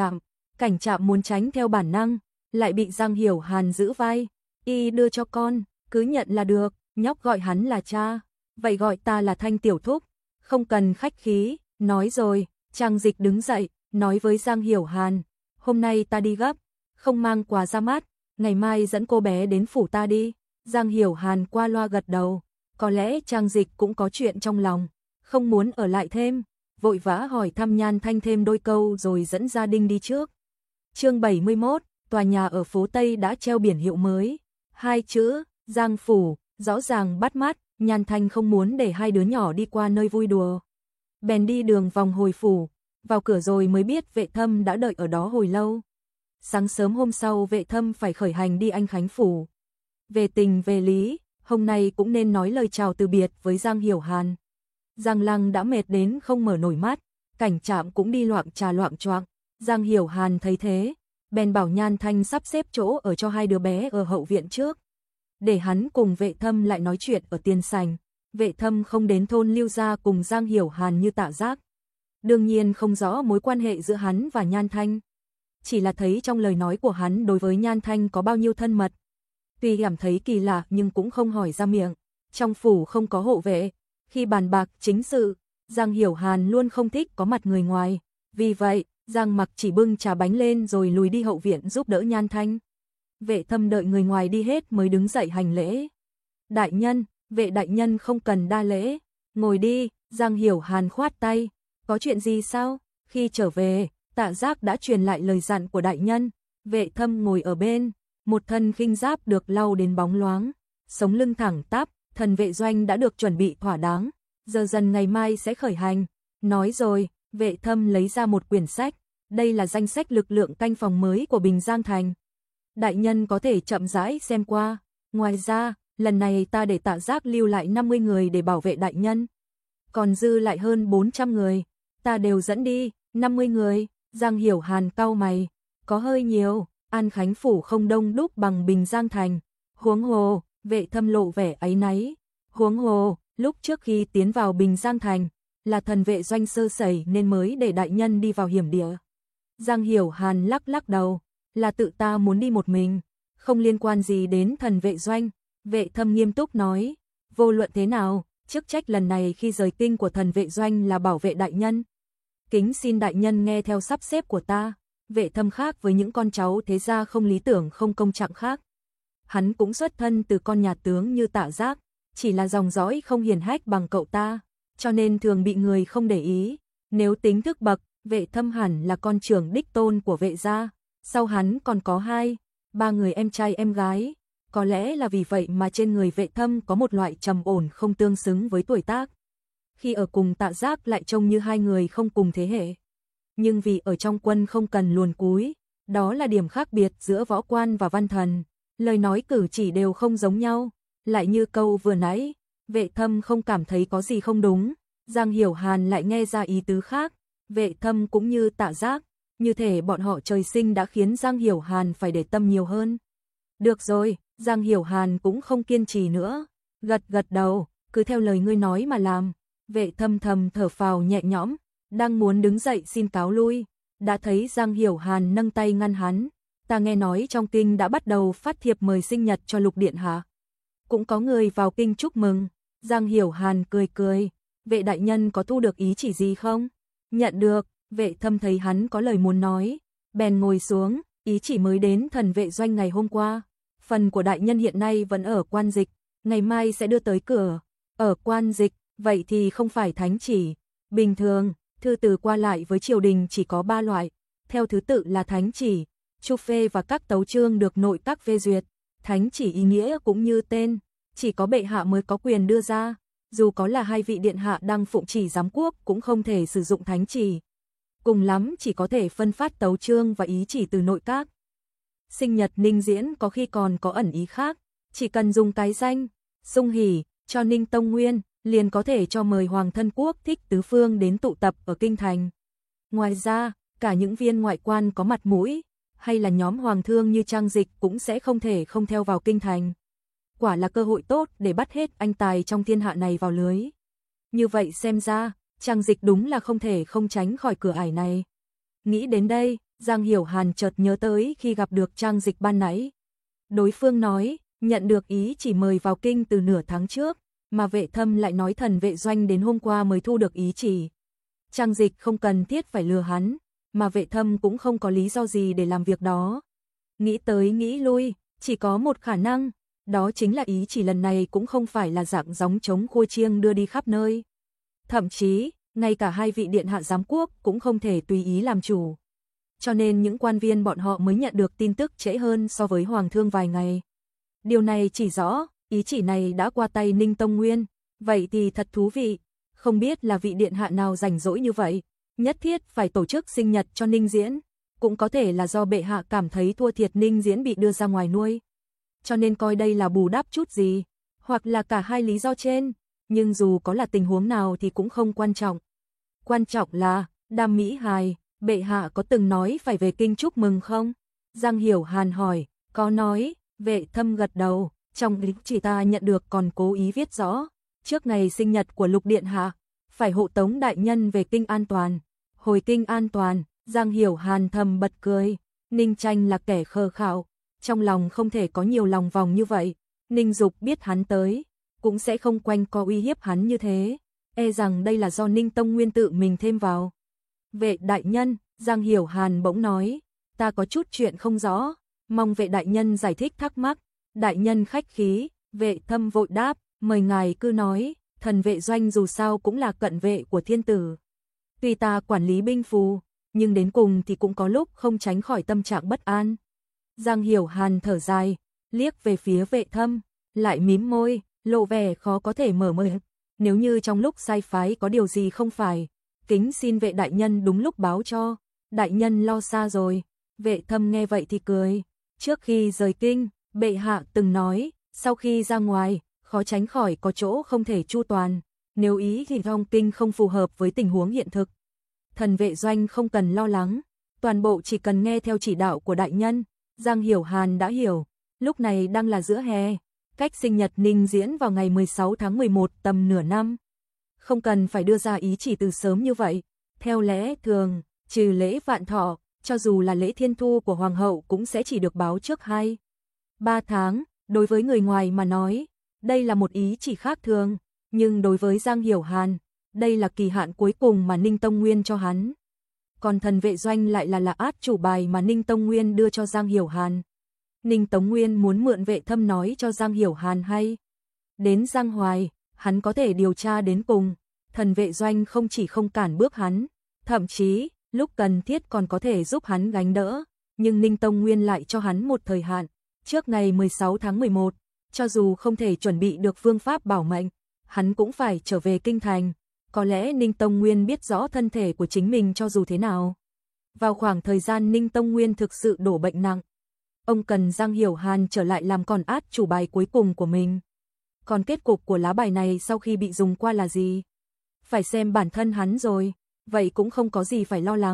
S1: Cảnh Trạm muốn tránh theo bản năng, lại bị Giang Hiểu Hàn giữ vai. Y đưa cho con, cứ nhận là được. Nhóc gọi hắn là cha, vậy gọi ta là Thanh tiểu thúc, không cần khách khí. Nói rồi, Trang Dịch đứng dậy, nói với Giang Hiểu Hàn, hôm nay ta đi gấp, không mang quà ra mắt, ngày mai dẫn cô bé đến phủ ta đi. Giang Hiểu Hàn qua loa gật đầu, có lẽ Trang Dịch cũng có chuyện trong lòng, không muốn ở lại thêm, vội vã hỏi thăm Nhan Thanh thêm đôi câu rồi dẫn gia đình đi trước. Chương 71, tòa nhà ở phố Tây đã treo biển hiệu mới, hai chữ Giang phủ, rõ ràng bắt mắt. Nhan Thanh không muốn để hai đứa nhỏ đi qua nơi vui đùa, bèn đi đường vòng hồi phủ, vào cửa rồi mới biết Vệ Thâm đã đợi ở đó hồi lâu. Sáng sớm hôm sau Vệ Thâm phải khởi hành đi Anh Khánh phủ. Về tình về lý, hôm nay cũng nên nói lời chào từ biệt với Giang Hiểu Hàn. Giang Lăng đã mệt đến không mở nổi mắt, Cảnh Trạm cũng đi loạng trà loạng choạng. Giang Hiểu Hàn thấy thế, bèn bảo Nhan Thanh sắp xếp chỗ ở cho hai đứa bé ở hậu viện trước, để hắn cùng Vệ Thâm lại nói chuyện ở tiền sảnh. Vệ Thâm không đến thôn Lưu gia cùng Giang Hiểu Hàn như Tạ Giác, đương nhiên không rõ mối quan hệ giữa hắn và Nhan Thanh, chỉ là thấy trong lời nói của hắn đối với Nhan Thanh có bao nhiêu thân mật. Tuy cảm thấy kỳ lạ nhưng cũng không hỏi ra miệng. Trong phủ không có hộ vệ, khi bàn bạc chính sự, Giang Hiểu Hàn luôn không thích có mặt người ngoài, vì vậy Giang Mặc chỉ bưng trà bánh lên rồi lùi đi hậu viện giúp đỡ Nhan Thanh. Vệ Thâm đợi người ngoài đi hết mới đứng dậy hành lễ. Đại nhân, Vệ đại nhân không cần đa lễ, ngồi đi. Giang Hiểu Hàn khoát tay, có chuyện gì sao? Khi trở về, Tạ Giác đã truyền lại lời dặn của đại nhân. Vệ Thâm ngồi ở bên, một thân khinh giáp được lau đến bóng loáng, sống lưng thẳng tắp, thần vệ doanh đã được chuẩn bị thỏa đáng, giờ dần ngày mai sẽ khởi hành. Nói rồi, Vệ Thâm lấy ra một quyển sách, đây là danh sách lực lượng canh phòng mới của Bình Giang Thành. Đại nhân có thể chậm rãi xem qua, ngoài ra, lần này ta để Tạ Giác lưu lại 50 người để bảo vệ đại nhân, còn dư lại hơn 400 người, ta đều dẫn đi. 50 người, Giang Hiểu Hàn cau mày, có hơi nhiều, An Khánh phủ không đông đúc bằng Bình Giang Thành. Huống hồ, Vệ Thâm lộ vẻ áy náy. Huống hồ, lúc trước khi tiến vào Bình Giang Thành, là thần vệ doanh sơ sẩy nên mới để đại nhân đi vào hiểm địa. Giang Hiểu Hàn lắc lắc đầu, là tự ta muốn đi một mình, không liên quan gì đến thần vệ doanh. Vệ Thâm nghiêm túc nói, vô luận thế nào, chức trách lần này khi rời kinh của thần vệ doanh là bảo vệ đại nhân. Kính xin đại nhân nghe theo sắp xếp của ta. Vệ Thâm khác với những con cháu thế gia không lý tưởng không công trạng khác. Hắn cũng xuất thân từ con nhà tướng như Tạ Giác, chỉ là dòng dõi không hiển hách bằng cậu ta, cho nên thường bị người không để ý. Nếu tính thức bậc, Vệ Thâm hẳn là con trưởng đích tôn của Vệ gia, sau hắn còn có 2-3 người em trai em gái. Có lẽ là vì vậy mà trên người Vệ Thâm có một loại trầm ổn không tương xứng với tuổi tác. Khi ở cùng Tạ Giác lại trông như hai người không cùng thế hệ. Nhưng vì ở trong quân không cần luồn cúi, đó là điểm khác biệt giữa võ quan và văn thần. Lời nói cử chỉ đều không giống nhau, lại như câu vừa nãy, Vệ Thâm không cảm thấy có gì không đúng. Giang Hiểu Hàn lại nghe ra ý tứ khác. Vệ Thâm cũng như Tạ Giác, Như thể bọn họ trời sinh đã khiến Giang Hiểu Hàn phải để tâm nhiều hơn. Được rồi, Giang Hiểu Hàn cũng không kiên trì nữa, gật gật đầu, cứ theo lời ngươi nói mà làm. Vệ Thâm thầm thở phào nhẹ nhõm, đang muốn đứng dậy xin cáo lui, đã thấy Giang Hiểu Hàn nâng tay ngăn hắn. Ta nghe nói trong kinh đã bắt đầu phát thiệp mời sinh nhật cho Lục điện hạ. Cũng có người vào kinh chúc mừng. Giang Hiểu Hàn cười cười, vệ đại nhân có thu được ý chỉ gì không? Nhận được. Vệ Thâm thấy hắn có lời muốn nói, bèn ngồi xuống, ý chỉ mới đến Thần Vệ Doanh ngày hôm qua. Phần của đại nhân hiện nay vẫn ở quan dịch, ngày mai sẽ đưa tới cửa. Ở quan dịch, vậy thì không phải thánh chỉ. Bình thường, thư từ qua lại với triều đình chỉ có 3 loại, theo thứ tự là thánh chỉ, chu phê và các tấu chương được nội các phê duyệt. Thánh chỉ ý nghĩa cũng như tên, chỉ có bệ hạ mới có quyền đưa ra, dù có là 2 vị điện hạ đang phụng chỉ giám quốc cũng không thể sử dụng thánh chỉ. Cùng lắm chỉ có thể phân phát tấu chương và ý chỉ từ nội các. Sinh nhật Ninh Diễn có khi còn có ẩn ý khác, chỉ cần dùng cái danh Sung Hỉ cho Ninh Tông Nguyên, liền có thể cho mời Hoàng thân quốc thích tứ phương đến tụ tập ở kinh thành. Ngoài ra, cả những viên ngoại quan có mặt mũi, hay là nhóm hoàng thương như Trang Dịch cũng sẽ không thể không theo vào kinh thành. Quả là cơ hội tốt để bắt hết anh tài trong thiên hạ này vào lưới. Như vậy xem ra, Trang Dịch đúng là không thể không tránh khỏi cửa ải này. Nghĩ đến đây, Giang Hiểu Hàn chợt nhớ tới khi gặp được Trang Dịch ban nãy. Đối phương nói, nhận được ý chỉ mời vào kinh từ nửa tháng trước, mà Vệ Thâm lại nói Thần Vệ Doanh đến hôm qua mới thu được ý chỉ. Trang Dịch không cần thiết phải lừa hắn, mà Vệ Thâm cũng không có lý do gì để làm việc đó. Nghĩ tới nghĩ lui, chỉ có một khả năng, đó chính là ý chỉ lần này cũng không phải là dạng gióng trống khua chiêng đưa đi khắp nơi. Thậm chí, ngay cả 2 vị điện hạ giám quốc cũng không thể tùy ý làm chủ. Cho nên những quan viên bọn họ mới nhận được tin tức trễ hơn so với Hoàng thương vài ngày. Điều này chỉ rõ, ý chỉ này đã qua tay Ninh Tông Nguyên, vậy thì thật thú vị, không biết là vị điện hạ nào rảnh rỗi như vậy, nhất thiết phải tổ chức sinh nhật cho Ninh Diễn, cũng có thể là do bệ hạ cảm thấy thua thiệt Ninh Diễn bị đưa ra ngoài nuôi, cho nên coi đây là bù đắp chút gì, hoặc là cả hai lý do trên, nhưng dù có là tình huống nào thì cũng không quan trọng. Quan trọng là, Đam Mỹ Hài, bệ hạ có từng nói phải về kinh chúc mừng không? Giang Hiểu Hàn hỏi, có nói. Vệ Thâm gật đầu, trong lịch chỉ ta nhận được còn cố ý viết rõ, trước ngày sinh nhật của Lục điện hạ, phải hộ tống đại nhân về kinh an toàn. Hồi kinh an toàn, Giang Hiểu Hàn thầm bật cười, Ninh Tranh là kẻ khờ khạo, trong lòng không thể có nhiều lòng vòng như vậy. Ninh Dục biết hắn tới, cũng sẽ không quanh co uy hiếp hắn như thế, e rằng đây là do Ninh Tông Nguyên tự mình thêm vào. Vệ đại nhân, Giang Hiểu Hàn bỗng nói, ta có chút chuyện không rõ, mong vệ đại nhân giải thích thắc mắc. Đại nhân khách khí, Vệ Thâm vội đáp, mời ngài cứ nói, Thần Vệ Doanh dù sao cũng là cận vệ của thiên tử. Tuy ta quản lý binh phù, nhưng đến cùng thì cũng có lúc không tránh khỏi tâm trạng bất an. Giang Hiểu Hàn thở dài, liếc về phía Vệ Thâm, lại mím môi, lộ vẻ khó có thể mở miệng. Nếu như trong lúc sai phái có điều gì không phải, kính xin vệ đại nhân đúng lúc báo cho, đại nhân lo xa rồi. Vệ Thâm nghe vậy thì cười, trước khi rời kinh, bệ hạ từng nói, sau khi ra ngoài, khó tránh khỏi có chỗ không thể chu toàn, nếu ý thì trong kinh không phù hợp với tình huống hiện thực. Thần Vệ Doanh không cần lo lắng, toàn bộ chỉ cần nghe theo chỉ đạo của đại nhân. Giang Hiểu Hàn đã hiểu, lúc này đang là giữa hè, cách sinh nhật Ninh Diễn vào ngày 16 tháng 11 tầm nửa năm. Không cần phải đưa ra ý chỉ từ sớm như vậy, theo lẽ thường, trừ lễ vạn thọ, cho dù là lễ thiên thu của Hoàng hậu cũng sẽ chỉ được báo trước 2-3 tháng, đối với người ngoài mà nói, đây là một ý chỉ khác thường, nhưng đối với Giang Hiểu Hàn, đây là kỳ hạn cuối cùng mà Ninh Tông Nguyên cho hắn. Còn Thần Vệ Doanh lại là át chủ bài mà Ninh Tông Nguyên đưa cho Giang Hiểu Hàn. Ninh Tông Nguyên muốn mượn Vệ Thâm nói cho Giang Hiểu Hàn hay. Đến Giang Hoài, hắn có thể điều tra đến cùng, Thần Vệ Doanh không chỉ không cản bước hắn, thậm chí, lúc cần thiết còn có thể giúp hắn gánh đỡ, nhưng Ninh Tông Nguyên lại cho hắn một thời hạn, trước ngày 16 tháng 11, cho dù không thể chuẩn bị được phương pháp bảo mệnh, hắn cũng phải trở về kinh thành. Có lẽ Ninh Tông Nguyên biết rõ thân thể của chính mình cho dù thế nào. Vào khoảng thời gian Ninh Tông Nguyên thực sự đổ bệnh nặng, ông cần Giang Hiểu Hàn trở lại làm con át chủ bài cuối cùng của mình. Còn kết cục của lá bài này sau khi bị dùng qua là gì? Phải xem bản thân hắn rồi, vậy cũng không có gì phải lo lắng.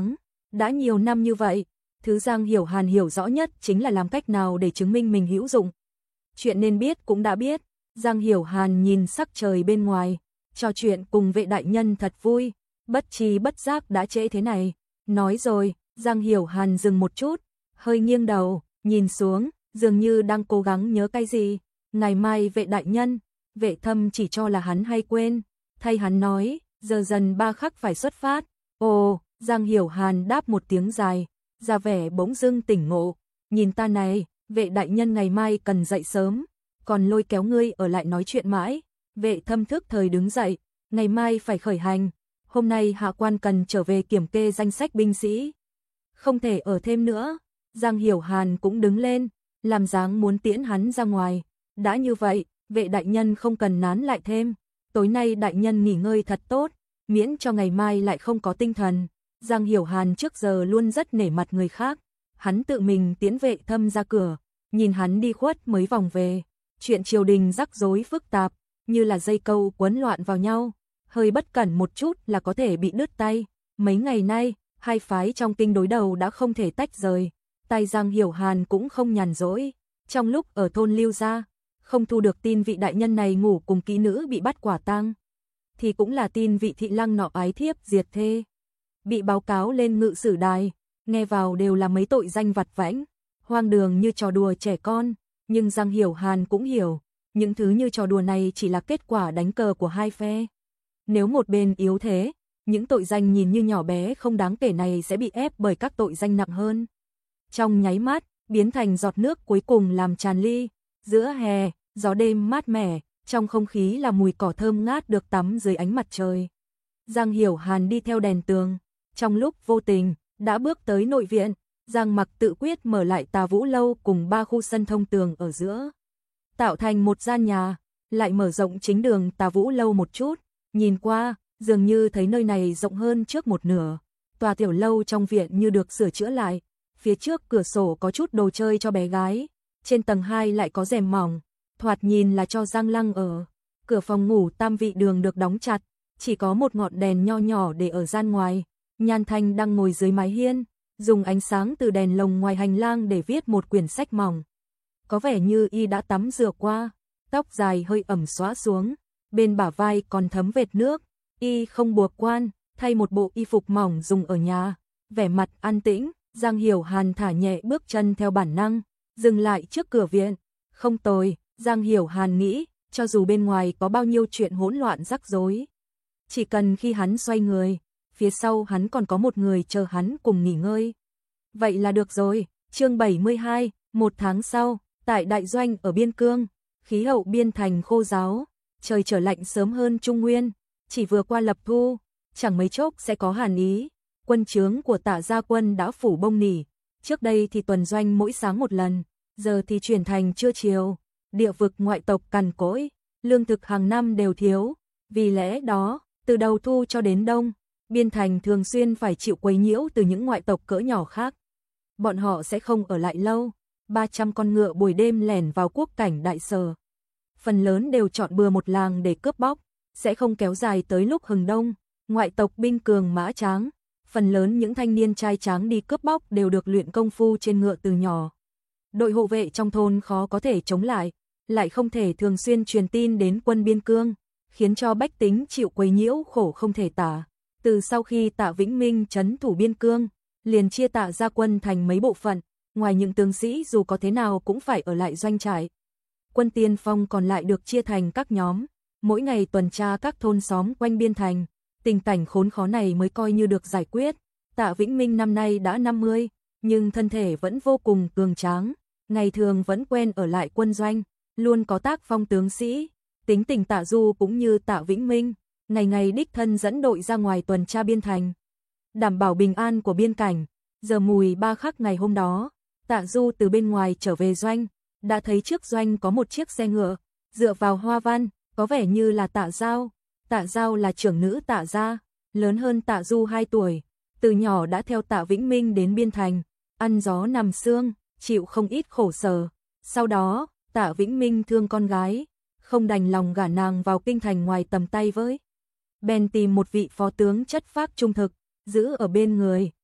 S1: Đã nhiều năm như vậy, thứ Giang Hiểu Hàn hiểu rõ nhất chính là làm cách nào để chứng minh mình hữu dụng. Chuyện nên biết cũng đã biết, Giang Hiểu Hàn nhìn sắc trời bên ngoài, trò chuyện cùng Vệ đại nhân thật vui, bất tri bất giác đã trễ thế này. Nói rồi, Giang Hiểu Hàn dừng một chút, hơi nghiêng đầu, nhìn xuống, dường như đang cố gắng nhớ cái gì. Ngày mai Vệ đại nhân, Vệ Thâm chỉ cho là hắn hay quên, thay hắn nói, giờ dần 3 khắc phải xuất phát. Ồ, Giang Hiểu Hàn đáp một tiếng dài, ra vẻ bỗng dưng tỉnh ngộ, nhìn ta này, Vệ đại nhân ngày mai cần dậy sớm, còn lôi kéo ngươi ở lại nói chuyện mãi. Vệ Thâm thức thời đứng dậy, ngày mai phải khởi hành, hôm nay hạ quan cần trở về kiểm kê danh sách binh sĩ, không thể ở thêm nữa. Giang Hiểu Hàn cũng đứng lên, làm dáng muốn tiễn hắn ra ngoài. Đã như vậy, Vệ đại nhân không cần nán lại thêm, tối nay đại nhân nghỉ ngơi thật tốt, miễn cho ngày mai lại không có tinh thần. Giang Hiểu Hàn trước giờ luôn rất nể mặt người khác, hắn tự mình tiễn Vệ Thâm ra cửa, nhìn hắn đi khuất mấy vòng về, chuyện triều đình rắc rối phức tạp, như là dây câu quấn loạn vào nhau, hơi bất cẩn một chút là có thể bị đứt tay. Mấy ngày nay, hai phái trong kinh đối đầu đã không thể tách rời, tay Giang Hiểu Hàn cũng không nhàn rỗi. Trong lúc ở thôn Lưu Gia, không thu được tin vị đại nhân này ngủ cùng kỹ nữ bị bắt quả tang, thì cũng là tin vị thị lăng nọ ái thiếp diệt thê, bị báo cáo lên ngự sử đài, nghe vào đều là mấy tội danh vặt vãnh, hoang đường như trò đùa trẻ con, nhưng Giang Hiểu Hàn cũng hiểu, những thứ như trò đùa này chỉ là kết quả đánh cờ của hai phe. Nếu một bên yếu thế, những tội danh nhìn như nhỏ bé không đáng kể này sẽ bị ép bởi các tội danh nặng hơn. Trong nháy mắt, biến thành giọt nước cuối cùng làm tràn ly. Giữa hè, gió đêm mát mẻ, trong không khí là mùi cỏ thơm ngát được tắm dưới ánh mặt trời. Giang Hiểu Hàn đi theo đèn tường, trong lúc vô tình, đã bước tới nội viện. Giang Mặc tự quyết mở lại Tà Vũ Lâu cùng 3 khu sân thông tường ở giữa, tạo thành một gian nhà, lại mở rộng chính đường Tà Vũ Lâu một chút. Nhìn qua, dường như thấy nơi này rộng hơn trước một nửa. Tòa tiểu lâu trong viện như được sửa chữa lại, phía trước cửa sổ có chút đồ chơi cho bé gái, trên tầng 2 lại có rèm mỏng, thoạt nhìn là cho Giang Lăng ở. Cửa phòng ngủ tam vị đường được đóng chặt, chỉ có một ngọn đèn nho nhỏ để ở gian ngoài. Nhan Thanh đang ngồi dưới mái hiên, dùng ánh sáng từ đèn lồng ngoài hành lang để viết một quyển sách mỏng. Có vẻ như y đã tắm rửa qua, tóc dài hơi ẩm xõa xuống, bên bả vai còn thấm vệt nước, y không buộc quan, thay một bộ y phục mỏng dùng ở nhà, vẻ mặt an tĩnh. Giang Hiểu Hàn thả nhẹ bước chân theo bản năng, dừng lại trước cửa viện. Không tồi, Giang Hiểu Hàn nghĩ, cho dù bên ngoài có bao nhiêu chuyện hỗn loạn rắc rối, chỉ cần khi hắn xoay người, phía sau hắn còn có một người chờ hắn cùng nghỉ ngơi. Vậy là được rồi. Chương 72, một tháng sau, tại đại doanh ở Biên Cương, khí hậu biên thành khô ráo, trời trở lạnh sớm hơn Trung Nguyên, chỉ vừa qua lập thu, chẳng mấy chốc sẽ có hàn ý. Quân trướng của Tạ gia quân đã phủ bông nỉ, trước đây thì tuần doanh mỗi sáng một lần, giờ thì chuyển thành trưa chiều. Địa vực ngoại tộc cằn cỗi, lương thực hàng năm đều thiếu, vì lẽ đó, từ đầu thu cho đến đông, biên thành thường xuyên phải chịu quấy nhiễu từ những ngoại tộc cỡ nhỏ khác. Bọn họ sẽ không ở lại lâu, 300 con ngựa buổi đêm lẻn vào quốc cảnh Đại Sở. Phần lớn đều chọn bừa một làng để cướp bóc, sẽ không kéo dài tới lúc hừng đông. Ngoại tộc binh cường mã tráng, phần lớn những thanh niên trai tráng đi cướp bóc đều được luyện công phu trên ngựa từ nhỏ. Đội hộ vệ trong thôn khó có thể chống lại không thể thường xuyên truyền tin đến quân Biên Cương, khiến cho bách tính chịu quấy nhiễu khổ không thể tả. Từ sau khi Tạ Vĩnh Minh trấn thủ Biên Cương, liền chia Tạ gia quân thành mấy bộ phận, ngoài những tướng sĩ dù có thế nào cũng phải ở lại doanh trại. Quân tiên phong còn lại được chia thành các nhóm, mỗi ngày tuần tra các thôn xóm quanh biên thành. Tình cảnh khốn khó này mới coi như được giải quyết. Tạ Vĩnh Minh năm nay đã 50, nhưng thân thể vẫn vô cùng cường tráng, ngày thường vẫn quen ở lại quân doanh, luôn có tác phong tướng sĩ. Tính tình Tạ Du cũng như Tạ Vĩnh Minh, ngày ngày đích thân dẫn đội ra ngoài tuần tra biên thành, đảm bảo bình an của biên cảnh. Giờ mùi 3 khắc ngày hôm đó, Tạ Du từ bên ngoài trở về doanh, đã thấy trước doanh có một chiếc xe ngựa, dựa vào hoa văn, có vẻ như là Tạ Giao. Tạ Giao là trưởng nữ Tạ gia, lớn hơn Tạ Du 2 tuổi, từ nhỏ đã theo Tạ Vĩnh Minh đến biên thành, ăn gió nằm sương, chịu không ít khổ sở. Sau đó, Tạ Vĩnh Minh thương con gái, không đành lòng gả nàng vào kinh thành ngoài tầm tay với. Bèn tìm một vị phó tướng chất phác trung thực, giữ ở bên người,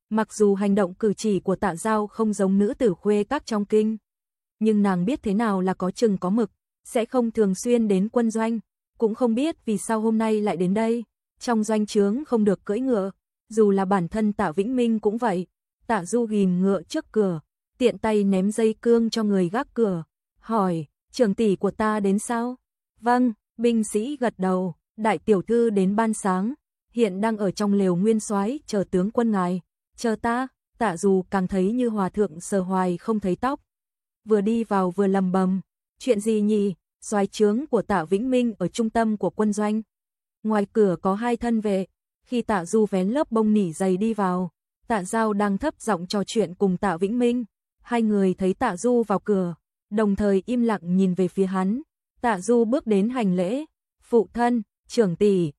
S1: Mặc dù hành động cử chỉ của Tạ Giao không giống nữ tử khuê các trong kinh, nhưng nàng biết thế nào là có chừng có mực, sẽ không thường xuyên đến quân doanh, cũng không biết vì sao hôm nay lại đến đây. Trong doanh trướng không được cưỡi ngựa, dù là bản thân Tạ Vĩnh Minh cũng vậy. Tạ Du ghim ngựa trước cửa, tiện tay ném dây cương cho người gác cửa, hỏi, trưởng tỷ của ta đến sao? Vâng, binh sĩ gật đầu, đại tiểu thư đến ban sáng, hiện đang ở trong lều nguyên soái chờ tướng quân ngài, chờ ta. Tạ Du càng thấy như hòa thượng sờ hoài không thấy tóc. Vừa đi vào vừa lầm bầm, chuyện gì nhỉ? Soái trướng của Tạ Vĩnh Minh ở trung tâm của quân doanh. Ngoài cửa có 2 thân vệ, khi Tạ Du vén lớp bông nỉ dày đi vào, Tạ Giao đang thấp giọng trò chuyện cùng Tạ Vĩnh Minh. Hai người thấy Tạ Du vào cửa, đồng thời im lặng nhìn về phía hắn. Tạ Du bước đến hành lễ, phụ thân, trưởng tỷ,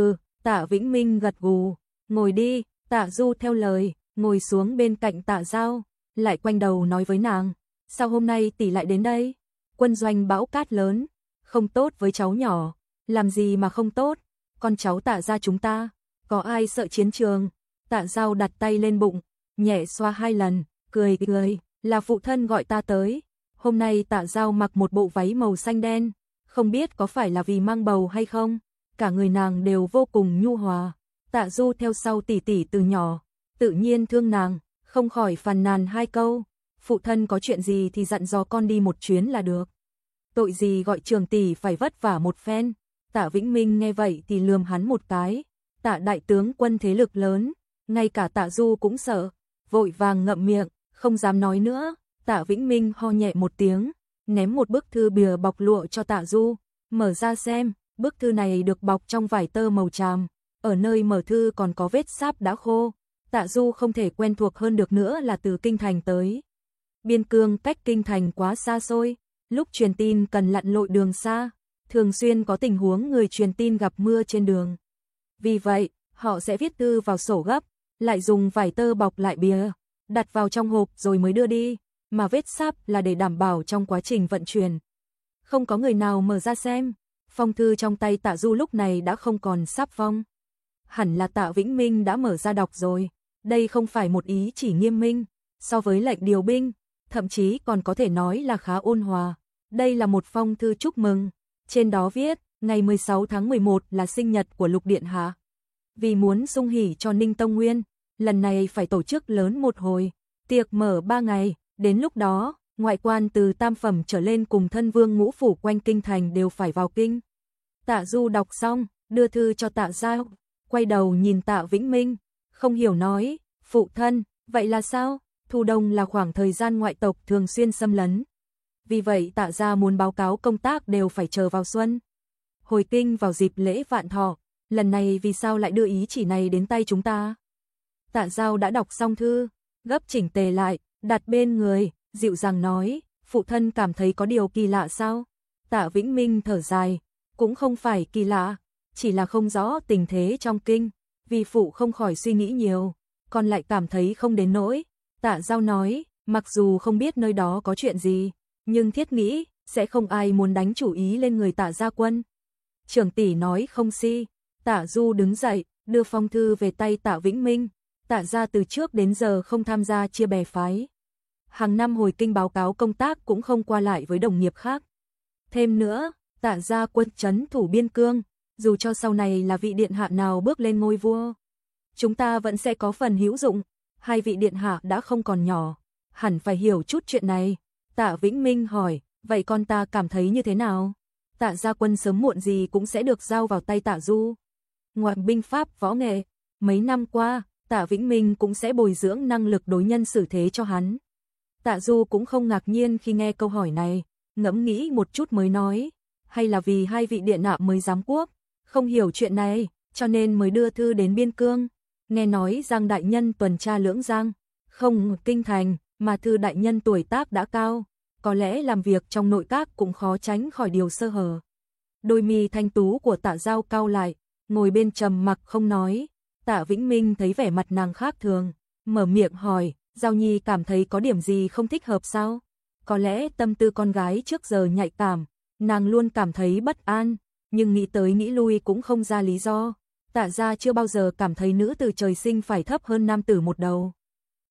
S1: Tạ Vĩnh Minh gật gù, ngồi đi. Tạ Du theo lời, ngồi xuống bên cạnh Tạ Giao, lại quanh đầu nói với nàng, sao hôm nay tỷ lại đến đây? Quân doanh bão cát lớn, không tốt với cháu nhỏ. Làm gì mà không tốt? Con cháu Tạ gia chúng ta, có ai sợ chiến trường? Tạ Giao đặt tay lên bụng, nhẹ xoa 2 lần, cười, là phụ thân gọi ta tới. Hôm nay Tạ Giao mặc một bộ váy màu xanh đen, không biết có phải là vì mang bầu hay không, cả người nàng đều vô cùng nhu hòa. Tạ Du theo sau tỷ tỷ từ nhỏ, tự nhiên thương nàng, không khỏi phàn nàn 2 câu, phụ thân có chuyện gì thì dặn dò con đi một chuyến là được. Tội gì gọi trưởng tỷ phải vất vả một phen. Tạ Vĩnh Minh nghe vậy thì lườm hắn một cái. Tạ đại tướng quân thế lực lớn, ngay cả Tạ Du cũng sợ, vội vàng ngậm miệng, không dám nói nữa. Tạ Vĩnh Minh ho nhẹ một tiếng, ném một bức thư bìa bọc lụa cho Tạ Du, mở ra xem. Bức thư này được bọc trong vải tơ màu tràm, ở nơi mở thư còn có vết sáp đã khô. Tạ Du không thể quen thuộc hơn được nữa là từ kinh thành tới Biên Cương, cách kinh thành quá xa xôi, lúc truyền tin cần lặn lội đường xa, thường xuyên có tình huống người truyền tin gặp mưa trên đường. Vì vậy, họ sẽ viết thư vào sổ gấp, lại dùng vải tơ bọc lại bìa, đặt vào trong hộp rồi mới đưa đi, mà vết sáp là để đảm bảo trong quá trình vận chuyển không có người nào mở ra xem. Phong thư trong tay Tạ Du lúc này đã không còn sáp phong. Hẳn là Tạ Vĩnh Minh đã mở ra đọc rồi. Đây không phải một ý chỉ nghiêm minh, so với lệnh điều binh, thậm chí còn có thể nói là khá ôn hòa. Đây là một phong thư chúc mừng, trên đó viết, ngày 16 tháng 11 là sinh nhật của Lục Điện Hạ. Vì muốn sung hỉ cho Ninh Tông Nguyên, lần này phải tổ chức lớn một hồi, tiệc mở 3 ngày, đến lúc đó, ngoại quan từ tam phẩm trở lên cùng thân vương ngũ phủ quanh kinh thành đều phải vào kinh. Tạ Du đọc xong, đưa thư cho Tạ Giao, quay đầu nhìn Tạ Vĩnh Minh, không hiểu nói, phụ thân, vậy là sao? Thu đông là khoảng thời gian ngoại tộc thường xuyên xâm lấn. Vì vậy Tạ gia muốn báo cáo công tác đều phải chờ vào xuân. Hồi kinh vào dịp lễ Vạn Thọ, lần này vì sao lại đưa ý chỉ này đến tay chúng ta? Tạ Giao đã đọc xong thư, gấp chỉnh tề lại, đặt bên người, dịu dàng nói, phụ thân cảm thấy có điều kỳ lạ sao? Tạ Vĩnh Minh thở dài, cũng không phải kỳ lạ, chỉ là không rõ tình thế trong kinh, vì phụ không khỏi suy nghĩ nhiều, còn lại cảm thấy không đến nỗi. Tạ Giao nói, mặc dù không biết nơi đó có chuyện gì, nhưng thiết nghĩ, sẽ không ai muốn đánh chủ ý lên người Tạ gia quân. Trưởng tỷ nói không si. Tạ Du đứng dậy, đưa phong thư về tay Tạ Vĩnh Minh. Tạ gia từ trước đến giờ không tham gia chia bè phái. Hàng năm hồi kinh báo cáo công tác cũng không qua lại với đồng nghiệp khác. Thêm nữa, Tạ gia quân trấn thủ Biên Cương, dù cho sau này là vị điện hạ nào bước lên ngôi vua, chúng ta vẫn sẽ có phần hữu dụng. 2 vị điện hạ đã không còn nhỏ, hẳn phải hiểu chút chuyện này. Tạ Vĩnh Minh hỏi, vậy con ta cảm thấy như thế nào? Tạ gia quân sớm muộn gì cũng sẽ được giao vào tay Tạ Du. Ngoài binh pháp võ nghệ, mấy năm qua, Tạ Vĩnh Minh cũng sẽ bồi dưỡng năng lực đối nhân xử thế cho hắn. Tạ Du cũng không ngạc nhiên khi nghe câu hỏi này, ngẫm nghĩ một chút mới nói, hay là vì 2 vị điện hạ mới giám quốc, không hiểu chuyện này, cho nên mới đưa thư đến Biên Cương. Nghe nói Giang đại nhân tuần tra Lưỡng Giang, không kinh thành, mà Thư đại nhân tuổi tác đã cao, có lẽ làm việc trong nội các cũng khó tránh khỏi điều sơ hở. Đôi mi thanh tú của Tạ Giao cau lại, ngồi bên trầm mặc không nói. Tạ Vĩnh Minh thấy vẻ mặt nàng khác thường, mở miệng hỏi, Giao Nhi cảm thấy có điểm gì không thích hợp sao? Có lẽ tâm tư con gái trước giờ nhạy cảm, nàng luôn cảm thấy bất an, nhưng nghĩ tới nghĩ lui cũng không ra lý do. Tạ gia chưa bao giờ cảm thấy nữ tử trời sinh phải thấp hơn nam tử một đầu.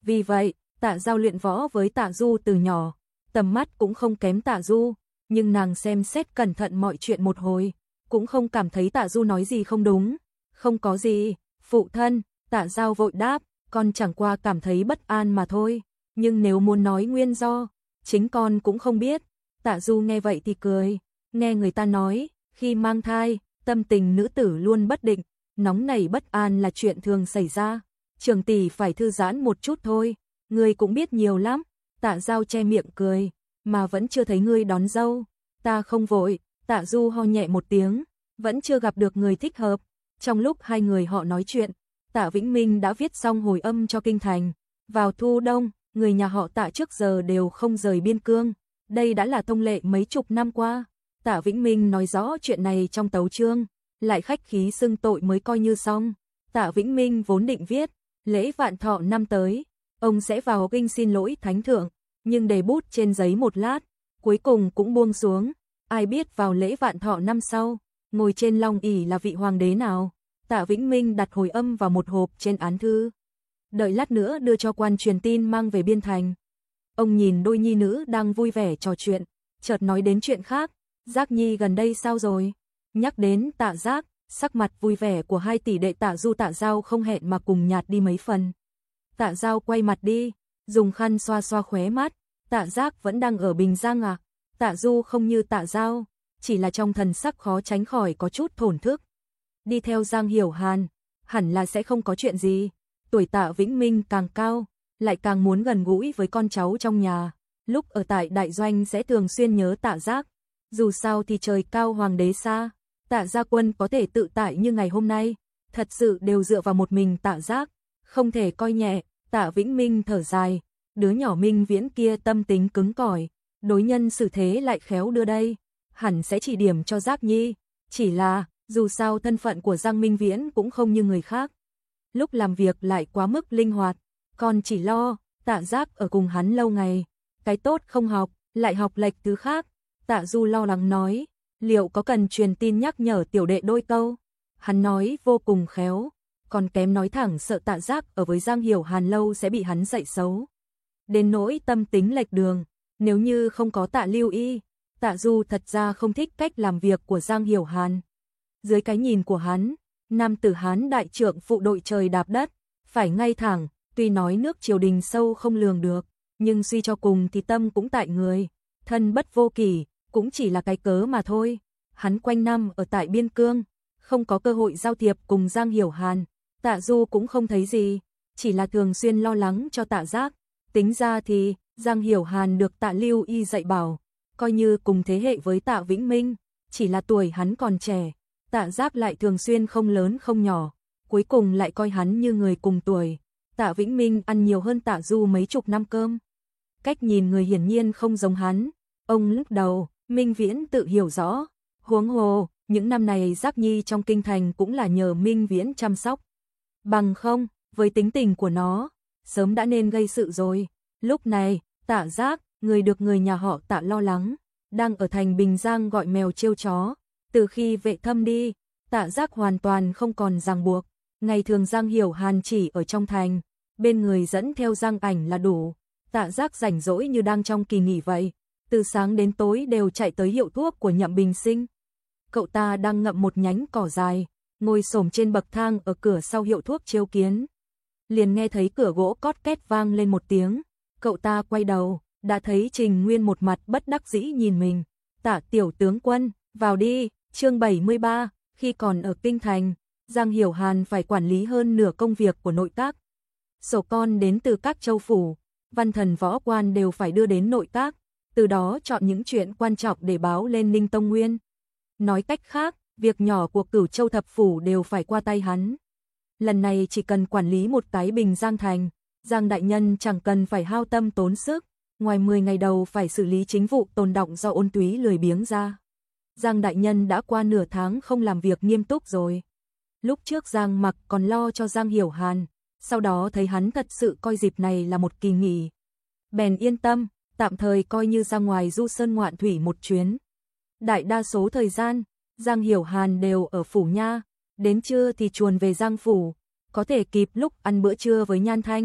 S1: Vì vậy, Tạ Giao luyện võ với Tạ Du từ nhỏ, tầm mắt cũng không kém Tạ Du, nhưng nàng xem xét cẩn thận mọi chuyện một hồi, cũng không cảm thấy Tạ Du nói gì không đúng. Không có gì, phụ thân, Tạ Giao vội đáp, con chẳng qua cảm thấy bất an mà thôi, nhưng nếu muốn nói nguyên do, chính con cũng không biết. Tạ Du nghe vậy thì cười, nghe người ta nói, khi mang thai, tâm tình nữ tử luôn bất định, nóng nảy bất an là chuyện thường xảy ra. Trường tỷ phải thư giãn một chút thôi, ngươi cũng biết nhiều lắm. Tạ Giao che miệng cười, mà vẫn chưa thấy ngươi đón dâu. Ta không vội, Tạ Du ho nhẹ một tiếng, vẫn chưa gặp được người thích hợp. Trong lúc hai người họ nói chuyện, Tạ Vĩnh Minh đã viết xong hồi âm cho kinh thành. Vào thu đông, người nhà họ Tạ trước giờ đều không rời biên cương. Đây đã là thông lệ mấy chục năm qua. Tạ Vĩnh Minh nói rõ chuyện này trong tấu chương, lại khách khí xưng tội mới coi như xong. Tạ Vĩnh Minh vốn định viết, lễ vạn thọ năm tới, ông sẽ vào kinh xin lỗi thánh thượng, nhưng để bút trên giấy một lát, cuối cùng cũng buông xuống. Ai biết vào lễ vạn thọ năm sau, ngồi trên long ỷ là vị hoàng đế nào. Tạ Vĩnh Minh đặt hồi âm vào một hộp trên án thư, đợi lát nữa đưa cho quan truyền tin mang về biên thành. Ông nhìn đôi nhi nữ đang vui vẻ trò chuyện, chợt nói đến chuyện khác. Giác Nhi gần đây sao rồi? Nhắc đến Tạ Giác, sắc mặt vui vẻ của hai tỷ đệ Tạ Du Tạ Giao không hẹn mà cùng nhạt đi mấy phần. Tạ Giao quay mặt đi, dùng khăn xoa xoa khóe mắt. Tạ Giác vẫn đang ở Bình Giang à? Tạ Du không như Tạ Giao, chỉ là trong thần sắc khó tránh khỏi có chút thổn thức. Đi theo Giang Hiểu Hàn, hẳn là sẽ không có chuyện gì. Tuổi Tạ Vĩnh Minh càng cao, lại càng muốn gần gũi với con cháu trong nhà. Lúc ở tại đại doanh sẽ thường xuyên nhớ Tạ Giác. Dù sao thì trời cao hoàng đế xa, Tạ Gia Quân có thể tự tại như ngày hôm nay, thật sự đều dựa vào một mình Tạ Giác, không thể coi nhẹ. Tạ Vĩnh Minh thở dài, đứa nhỏ Minh Viễn kia tâm tính cứng cỏi, đối nhân xử thế lại khéo đưa đây, hẳn sẽ chỉ điểm cho Giác Nhi, chỉ là, dù sao thân phận của Giang Minh Viễn cũng không như người khác. Lúc làm việc lại quá mức linh hoạt, còn chỉ lo, Tạ Giác ở cùng hắn lâu ngày, cái tốt không học, lại học lệch thứ khác. Tạ Du lo lắng nói, liệu có cần truyền tin nhắc nhở tiểu đệ đôi câu? Hắn nói vô cùng khéo, còn kém nói thẳng sợ Tạ Giác ở với Giang Hiểu Hàn lâu sẽ bị hắn dạy xấu. Đến nỗi tâm tính lệch đường, nếu như không có Tạ Lưu Y, Tạ Du thật ra không thích cách làm việc của Giang Hiểu Hàn. Dưới cái nhìn của hắn, nam tử Hán đại trượng phụ đội trời đạp đất, phải ngay thẳng, tuy nói nước triều đình sâu không lường được, nhưng suy cho cùng thì tâm cũng tại người, thân bất vô kỷ, cũng chỉ là cái cớ mà thôi. Hắn quanh năm ở tại biên cương, không có cơ hội giao thiệp cùng Giang Hiểu Hàn, Tạ Du cũng không thấy gì, chỉ là thường xuyên lo lắng cho Tạ Giác. Tính ra thì, Giang Hiểu Hàn được Tạ Lưu Y dạy bảo, coi như cùng thế hệ với Tạ Vĩnh Minh, chỉ là tuổi hắn còn trẻ, Tạ Giác lại thường xuyên không lớn không nhỏ, cuối cùng lại coi hắn như người cùng tuổi. Tạ Vĩnh Minh ăn nhiều hơn Tạ Du mấy chục năm cơm. Cách nhìn người hiển nhiên không giống hắn. Ông lúc đầu, Minh Viễn tự hiểu rõ, huống hồ, những năm này Giác Nhi trong kinh thành cũng là nhờ Minh Viễn chăm sóc. Bằng không, với tính tình của nó, sớm đã nên gây sự rồi. Lúc này, Tạ Giác, người được người nhà họ Tạ lo lắng, đang ở thành Bình Giang gọi mèo trêu chó. Từ khi Vệ Thâm đi, Tạ Giác hoàn toàn không còn ràng buộc. Ngày thường Giang Hiểu Hàn chỉ ở trong thành, bên người dẫn theo Giang Ảnh là đủ. Tạ Giác rảnh rỗi như đang trong kỳ nghỉ vậy, từ sáng đến tối đều chạy tới hiệu thuốc của Nhậm Bình Sinh. Cậu ta đang ngậm một nhánh cỏ dài, ngồi xổm trên bậc thang ở cửa sau hiệu thuốc chiêu kiến. Liền nghe thấy cửa gỗ cót két vang lên một tiếng, cậu ta quay đầu, đã thấy Trình Nguyên một mặt bất đắc dĩ nhìn mình. Tạ tiểu tướng quân, vào đi. Chương 73, khi còn ở kinh thành, Giang Hiểu Hàn phải quản lý hơn nửa công việc của nội các. Sổ con đến từ các châu phủ, văn thần võ quan đều phải đưa đến nội các, từ đó chọn những chuyện quan trọng để báo lên Ninh Tông Nguyên. Nói cách khác, việc nhỏ của Cửu Châu thập phủ đều phải qua tay hắn. Lần này chỉ cần quản lý một cái Bình Giang thành, Giang đại nhân chẳng cần phải hao tâm tốn sức, ngoài 10 ngày đầu phải xử lý chính vụ tồn đọng do Ôn Túy lười biếng ra. Giang đại nhân đã qua nửa tháng không làm việc nghiêm túc rồi. Lúc trước Giang Mặc còn lo cho Giang Hiểu Hàn, sau đó thấy hắn thật sự coi dịp này là một kỳ nghỉ, bèn yên tâm, tạm thời coi như ra ngoài du sơn ngoạn thủy một chuyến. Đại đa số thời gian, Giang Hiểu Hàn đều ở phủ nha, đến trưa thì chuồn về Giang phủ, có thể kịp lúc ăn bữa trưa với Nhan Thanh,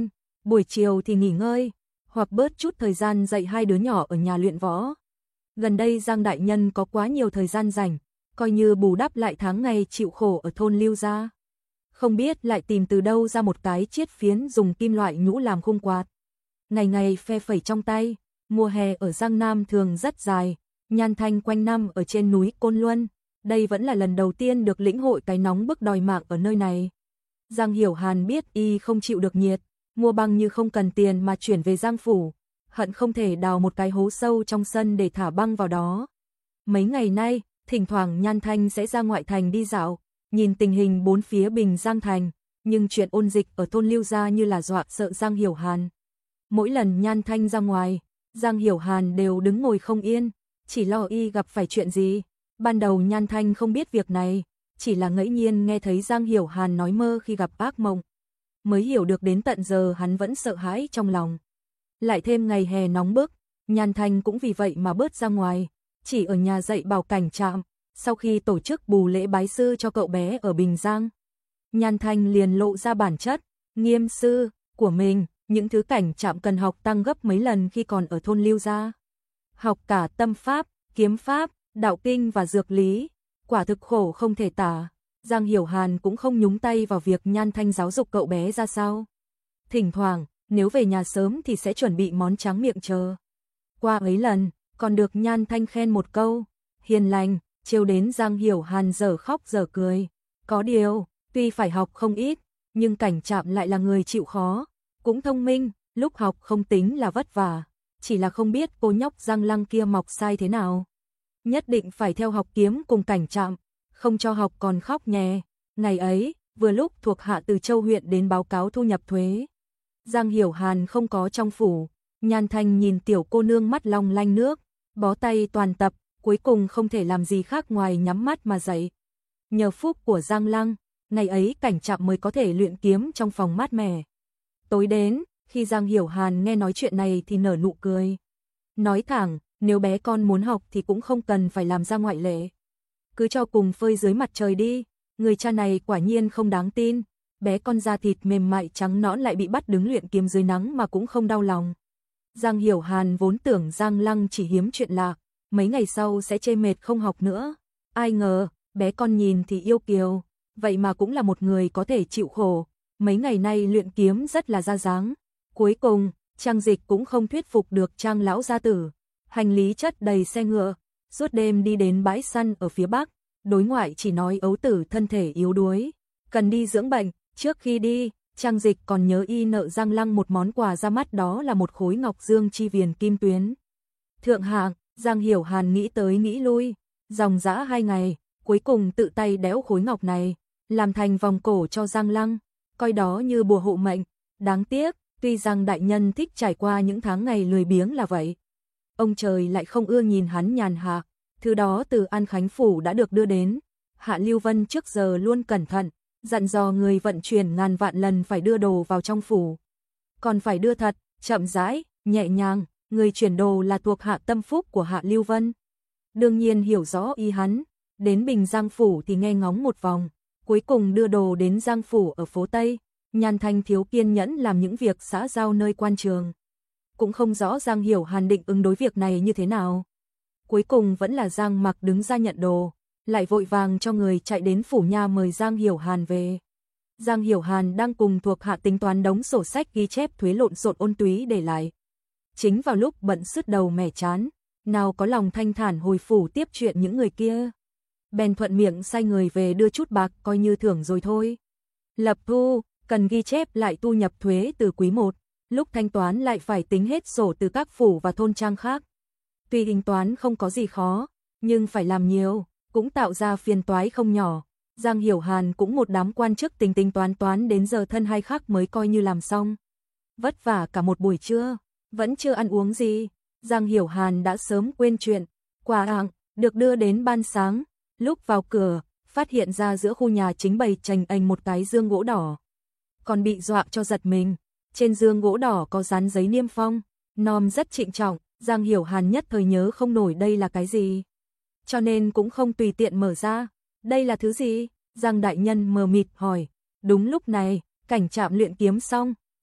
S1: buổi chiều thì nghỉ ngơi, hoặc bớt chút thời gian dạy hai đứa nhỏ ở nhà luyện võ. Gần đây Giang đại nhân có quá nhiều thời gian rảnh, coi như bù đắp lại tháng ngày chịu khổ ở thôn Lưu gia. Không biết lại tìm từ đâu ra một cái chiết phiến dùng kim loại nhũ làm khung quạt. Ngày ngày phe phẩy trong tay, mùa hè ở Giang Nam thường rất dài, Nhan Thanh quanh năm ở trên núi Côn Luân, đây vẫn là lần đầu tiên được lĩnh hội cái nóng bức đòi mạng ở nơi này. Giang Hiểu Hàn biết y không chịu được nhiệt, mua băng như không cần tiền mà chuyển về Giang phủ, hận không thể đào một cái hố sâu trong sân để thả băng vào đó. Mấy ngày nay, thỉnh thoảng Nhan Thanh sẽ ra ngoại thành đi dạo, nhìn tình hình bốn phía Bình Giang thành, nhưng chuyện ôn dịch ở thôn Lưu gia như là dọa sợ Giang Hiểu Hàn. Mỗi lần Nhan Thanh ra ngoài, Giang Hiểu Hàn đều đứng ngồi không yên, chỉ lo y gặp phải chuyện gì. Ban đầu Nhan Thanh không biết việc này, chỉ là ngẫu nhiên nghe thấy Giang Hiểu Hàn nói mơ khi gặp ác mộng, mới hiểu được đến tận giờ hắn vẫn sợ hãi trong lòng. Lại thêm ngày hè nóng bức, Nhan Thanh cũng vì vậy mà bớt ra ngoài, chỉ ở nhà dạy bảo cảnh trạm. Sau khi tổ chức bù lễ bái sư cho cậu bé ở Bình Giang, Nhan Thanh liền lộ ra bản chất nghiêm sư của mình, những thứ cảnh trạm cần học tăng gấp mấy lần khi còn ở thôn Lưu gia. Học cả tâm pháp, kiếm pháp, đạo kinh và dược lý, quả thực khổ không thể tả. Giang Hiểu Hàn cũng không nhúng tay vào việc Nhan Thanh giáo dục cậu bé ra sao. Thỉnh thoảng, nếu về nhà sớm thì sẽ chuẩn bị món tráng miệng chờ. Qua mấy lần, còn được Nhan Thanh khen một câu, hiền lành, trêu đến Giang Hiểu Hàn giờ khóc giờ cười. Có điều, tuy phải học không ít, nhưng cảnh trạm lại là người chịu khó, cũng thông minh, lúc học không tính là vất vả, chỉ là không biết cô nhóc Giang Lăng kia mọc sai thế nào. Nhất định phải theo học kiếm cùng cảnh trạm, không cho học còn khóc nhè. Ngày ấy, vừa lúc thuộc hạ từ Châu huyện đến báo cáo thu nhập thuế. Giang Hiểu Hàn không có trong phủ, Nhan Thanh nhìn tiểu cô nương mắt long lanh nước, bó tay toàn tập, cuối cùng không thể làm gì khác ngoài nhắm mắt mà dạy. Nhờ phúc của Giang Lăng, ngày ấy cảnh trạm mới có thể luyện kiếm trong phòng mát mẻ. Tối đến, khi Giang Hiểu Hàn nghe nói chuyện này thì nở nụ cười. Nói thẳng, nếu bé con muốn học thì cũng không cần phải làm ra ngoại lệ. Cứ cho cùng phơi dưới mặt trời đi, người cha này quả nhiên không đáng tin. Bé con da thịt mềm mại trắng nõn lại bị bắt đứng luyện kiếm dưới nắng mà cũng không đau lòng. Giang Hiểu Hàn vốn tưởng Giang Lăng chỉ hiếm chuyện lạ, mấy ngày sau sẽ chê mệt không học nữa. Ai ngờ, bé con nhìn thì yêu kiều, vậy mà cũng là một người có thể chịu khổ. Mấy ngày nay luyện kiếm rất là ra dáng. Cuối cùng, Trang Dịch cũng không thuyết phục được Trang lão gia tử. Hành lý chất đầy xe ngựa, suốt đêm đi đến bãi săn ở phía bắc. Đối ngoại chỉ nói ấu tử thân thể yếu đuối, cần đi dưỡng bệnh. Trước khi đi, Trang Dịch còn nhớ y nợ Giang Lăng một món quà ra mắt, đó là một khối ngọc dương chi viền kim tuyến. Thượng hạng, Giang Hiểu Hàn nghĩ tới nghĩ lui, dòng dã 2 ngày, cuối cùng tự tay đẽo khối ngọc này, làm thành vòng cổ cho Giang Lăng, coi đó như bùa hộ mệnh. Đáng tiếc, tuy Giang đại nhân thích trải qua những tháng ngày lười biếng là vậy, ông trời lại không ưa nhìn hắn nhàn hạ. Thứ đó từ An Khánh phủ đã được đưa đến. Hạ Lưu Vân trước giờ luôn cẩn thận, dặn dò người vận chuyển ngàn vạn lần phải đưa đồ vào trong phủ. Còn phải đưa thật, chậm rãi, nhẹ nhàng, người chuyển đồ là thuộc hạ tâm phúc của Hạ Lưu Vân. Đương nhiên hiểu rõ ý hắn, đến Bình Giang phủ thì nghe ngóng một vòng, cuối cùng đưa đồ đến Giang phủ ở phố Tây. Nhan Thanh thiếu kiên nhẫn làm những việc xã giao nơi quan trường. Cũng không rõ Giang Hiểu Hàn định ứng đối việc này như thế nào. Cuối cùng vẫn là Giang Mặc đứng ra nhận đồ, lại vội vàng cho người chạy đến phủ nha mời Giang Hiểu Hàn về. Giang Hiểu Hàn đang cùng thuộc hạ tính toán đống sổ sách ghi chép thuế lộn xộn ôn túy để lại. Chính vào lúc bận sứt đầu mẻ chán, nào có lòng thanh thản hồi phủ tiếp chuyện những người kia. Bèn thuận miệng sai người về đưa chút bạc coi như thưởng rồi thôi. Lập thu, cần ghi chép lại thu nhập thuế từ quý 1, lúc thanh toán lại phải tính hết sổ từ các phủ và thôn trang khác. Tuy tính toán không có gì khó, nhưng phải làm nhiều, cũng tạo ra phiền toái không nhỏ. Giang Hiểu Hàn cũng một đám quan chức tính toán đến giờ thân hai khắc mới coi như làm xong. Vất vả cả một buổi trưa, vẫn chưa ăn uống gì. Giang Hiểu Hàn đã sớm quên chuyện. Quà tặng được đưa đến ban sáng, lúc vào cửa, phát hiện ra giữa khu nhà chính bày chành ành một cái dương gỗ đỏ. Còn bị dọa cho giật mình, trên dương gỗ đỏ có dán giấy niêm phong, nom rất trịnh trọng. Giang Hiểu Hàn nhất thời nhớ không nổi đây là cái gì, cho nên cũng không tùy tiện mở ra. Đây là thứ gì? Giang đại nhân mờ mịt hỏi. Đúng lúc này, cảnh trạm luyện kiếm xong,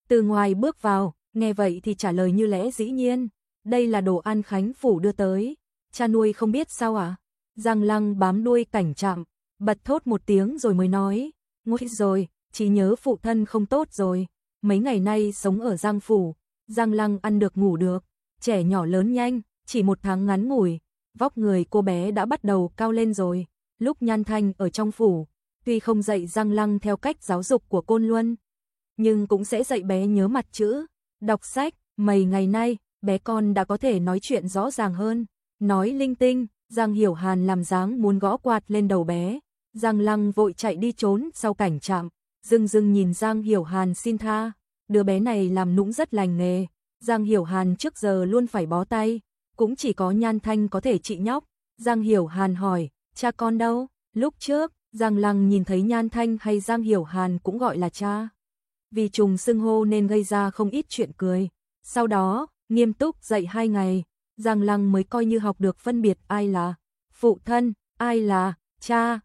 S1: Từ ngoài bước vào, nghe vậy thì trả lời như lẽ dĩ nhiên, đây là đồ ăn Khánh phủ đưa tới, cha nuôi không biết sao à? Giang Lăng bám đuôi Cảnh Trạm, bật thốt một tiếng rồi mới nói, nguôi rồi, trí nhớ phụ thân không tốt rồi, mấy ngày nay sống ở Giang phủ, Giang Lăng ăn được ngủ được, trẻ nhỏ lớn nhanh, chỉ 1 tháng ngắn ngủi, vóc người cô bé đã bắt đầu cao lên rồi. Lúc Nhan Thanh ở trong phủ, tuy không dạy Giang Lăng theo cách giáo dục của Côn Luân, nhưng cũng sẽ dạy bé nhớ mặt chữ, đọc sách. Mấy ngày nay, bé con đã có thể nói chuyện rõ ràng hơn, nói linh tinh. Giang Hiểu Hàn làm dáng muốn gõ quạt lên đầu bé, Giang Lăng vội chạy đi trốn sau Cảnh Trạm, dưng dưng nhìn Giang Hiểu Hàn xin tha, đứa bé này làm nũng rất lành nghề, Giang Hiểu Hàn trước giờ luôn phải bó tay, cũng chỉ có Nhan Thanh có thể trị nhóc. Giang Hiểu Hàn hỏi, cha con đâu? Lúc trước, Giang Lăng nhìn thấy Nhan Thanh hay Giang Hiểu Hàn cũng gọi là cha. Vì trùng xưng hô nên gây ra không ít chuyện cười. Sau đó, nghiêm túc dạy 2 ngày, Giang Lăng mới coi như học được phân biệt ai là phụ thân, ai là cha.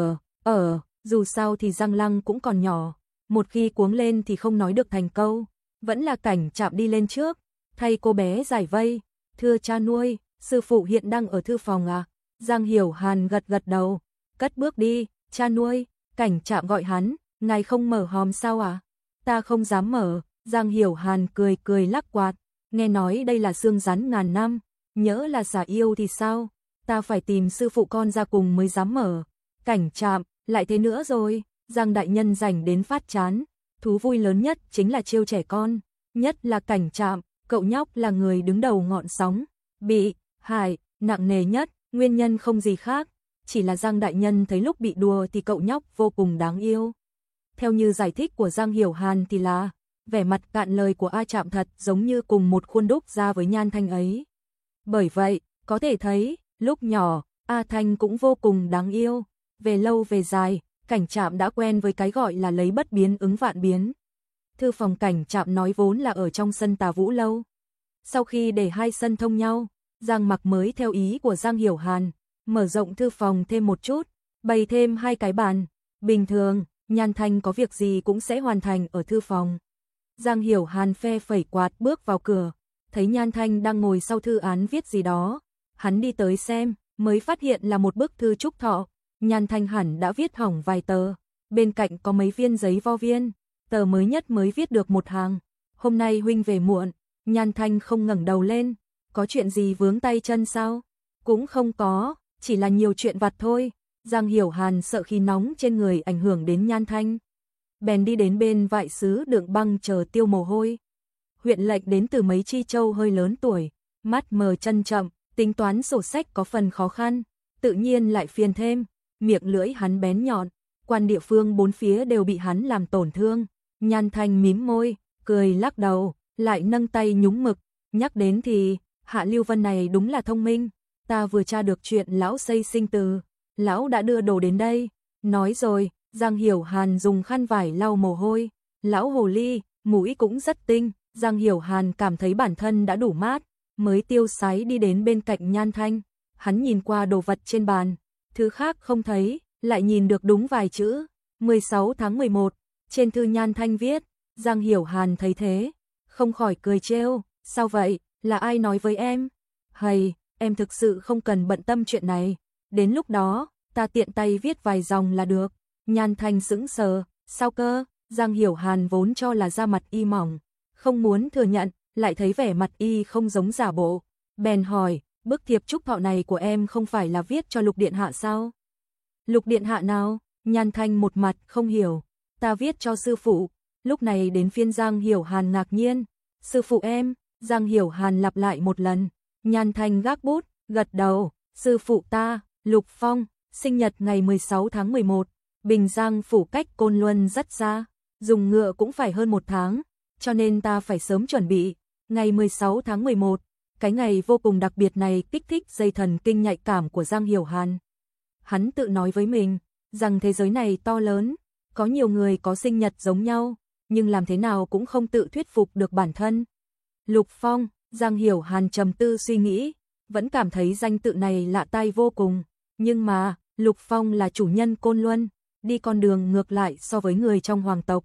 S1: Dù sao thì Giang Lăng cũng còn nhỏ, một khi cuống lên thì không nói được thành câu. Vẫn là Cảnh Trạm đi lên trước, thay cô bé giải vây. Thưa cha nuôi, sư phụ hiện đang ở thư phòng à? Giang Hiểu Hàn gật gật đầu, cất bước đi. Cha nuôi, Cảnh Trạm gọi hắn, ngài không mở hòm sao à? Ta không dám mở. Giang Hiểu Hàn cười cười lắc quạt, nghe nói đây là xương rắn ngàn năm, nhỡ là xà yêu thì sao? Ta phải tìm sư phụ con ra cùng mới dám mở. Cảnh Trạm, lại thế nữa rồi. Giang đại nhân rảnh đến phát chán, thú vui lớn nhất chính là trêu trẻ con, nhất là Cảnh Trạm, cậu nhóc là người đứng đầu ngọn sóng, bị hại nặng nề nhất. Nguyên nhân không gì khác, chỉ là Giang đại nhân thấy lúc bị đùa thì cậu nhóc vô cùng đáng yêu. Theo như giải thích của Giang Hiểu Hàn thì là vẻ mặt cạn lời của A Trạm thật giống như cùng một khuôn đúc ra với Nhan Thanh ấy. Bởi vậy, có thể thấy, lúc nhỏ, A Thanh cũng vô cùng đáng yêu. Về lâu về dài, Cảnh Trạm đã quen với cái gọi là lấy bất biến ứng vạn biến. Thư phòng Cảnh Trạm nói vốn là ở trong sân Tà Vũ lâu. Sau khi để 2 sân thông nhau, Giang Mặc mới theo ý của Giang Hiểu Hàn, mở rộng thư phòng thêm một chút, bày thêm 2 cái bàn. Bình thường, Nhan Thanh có việc gì cũng sẽ hoàn thành ở thư phòng. Giang Hiểu Hàn phe phẩy quạt bước vào cửa, thấy Nhan Thanh đang ngồi sau thư án viết gì đó. Hắn đi tới xem, mới phát hiện là một bức thư chúc thọ. Nhan Thanh hẳn đã viết hỏng vài tờ, bên cạnh có mấy viên giấy vo viên, tờ mới nhất mới viết được 1 hàng. Hôm nay huynh về muộn. Nhan Thanh không ngẩng đầu lên, có chuyện gì vướng tay chân sao? Cũng không có, chỉ là nhiều chuyện vặt thôi. Giang Hiểu Hàn sợ khí nóng trên người ảnh hưởng đến Nhan Thanh, bèn đi đến bên vại sứ đựng băng chờ tiêu mồ hôi. Huyện lệnh đến từ mấy chi châu hơi lớn tuổi, mắt mờ chân chậm, tính toán sổ sách có phần khó khăn, tự nhiên lại phiền thêm, miệng lưỡi hắn bén nhọn, quan địa phương 4 phía đều bị hắn làm tổn thương. Nhan Thanh mím môi, cười lắc đầu, lại nâng tay nhúng mực, nhắc đến thì, Hạ Lưu Vân này đúng là thông minh, ta vừa tra được chuyện lão xây sinh từ, lão đã đưa đồ đến đây. Nói rồi, Giang Hiểu Hàn dùng khăn vải lau mồ hôi, lão hồ ly, mũi cũng rất tinh. Giang Hiểu Hàn cảm thấy bản thân đã đủ mát, mới tiêu sái đi đến bên cạnh Nhan Thanh. Hắn nhìn qua đồ vật trên bàn, thứ khác không thấy, lại nhìn được đúng vài chữ, 16 tháng 11, trên thư Nhan Thanh viết. Giang Hiểu Hàn thấy thế, không khỏi cười trêu, sao vậy, là ai nói với em? Hầy, em thực sự không cần bận tâm chuyện này, đến lúc đó, ta tiện tay viết vài dòng là được. Nhan Thanh sững sờ, sao cơ? Giang Hiểu Hàn vốn cho là da mặt y mỏng, không muốn thừa nhận, lại thấy vẻ mặt y không giống giả bộ, bèn hỏi, bức thiệp chúc thọ này của em không phải là viết cho Lục Điện Hạ sao? Lục Điện Hạ nào? Nhan Thanh một mặt không hiểu, ta viết cho sư phụ. Lúc này đến phiên Giang Hiểu Hàn ngạc nhiên, sư phụ em? Giang Hiểu Hàn lặp lại một lần, Nhan Thanh gác bút, gật đầu, sư phụ ta, Lục Phong, sinh nhật ngày 16 tháng 11, Bình Giang phủ cách Côn Luân rất xa, dùng ngựa cũng phải hơn 1 tháng, cho nên ta phải sớm chuẩn bị. Ngày 16 tháng 11, cái ngày vô cùng đặc biệt này kích thích dây thần kinh nhạy cảm của Giang Hiểu Hàn. Hắn tự nói với mình, rằng thế giới này to lớn, có nhiều người có sinh nhật giống nhau, nhưng làm thế nào cũng không tự thuyết phục được bản thân. Lục Phong, Giang Hiểu Hàn trầm tư suy nghĩ, vẫn cảm thấy danh tự này lạ tai vô cùng, nhưng mà, Lục Phong là chủ nhân Côn Luân, đi con đường ngược lại so với người trong hoàng tộc,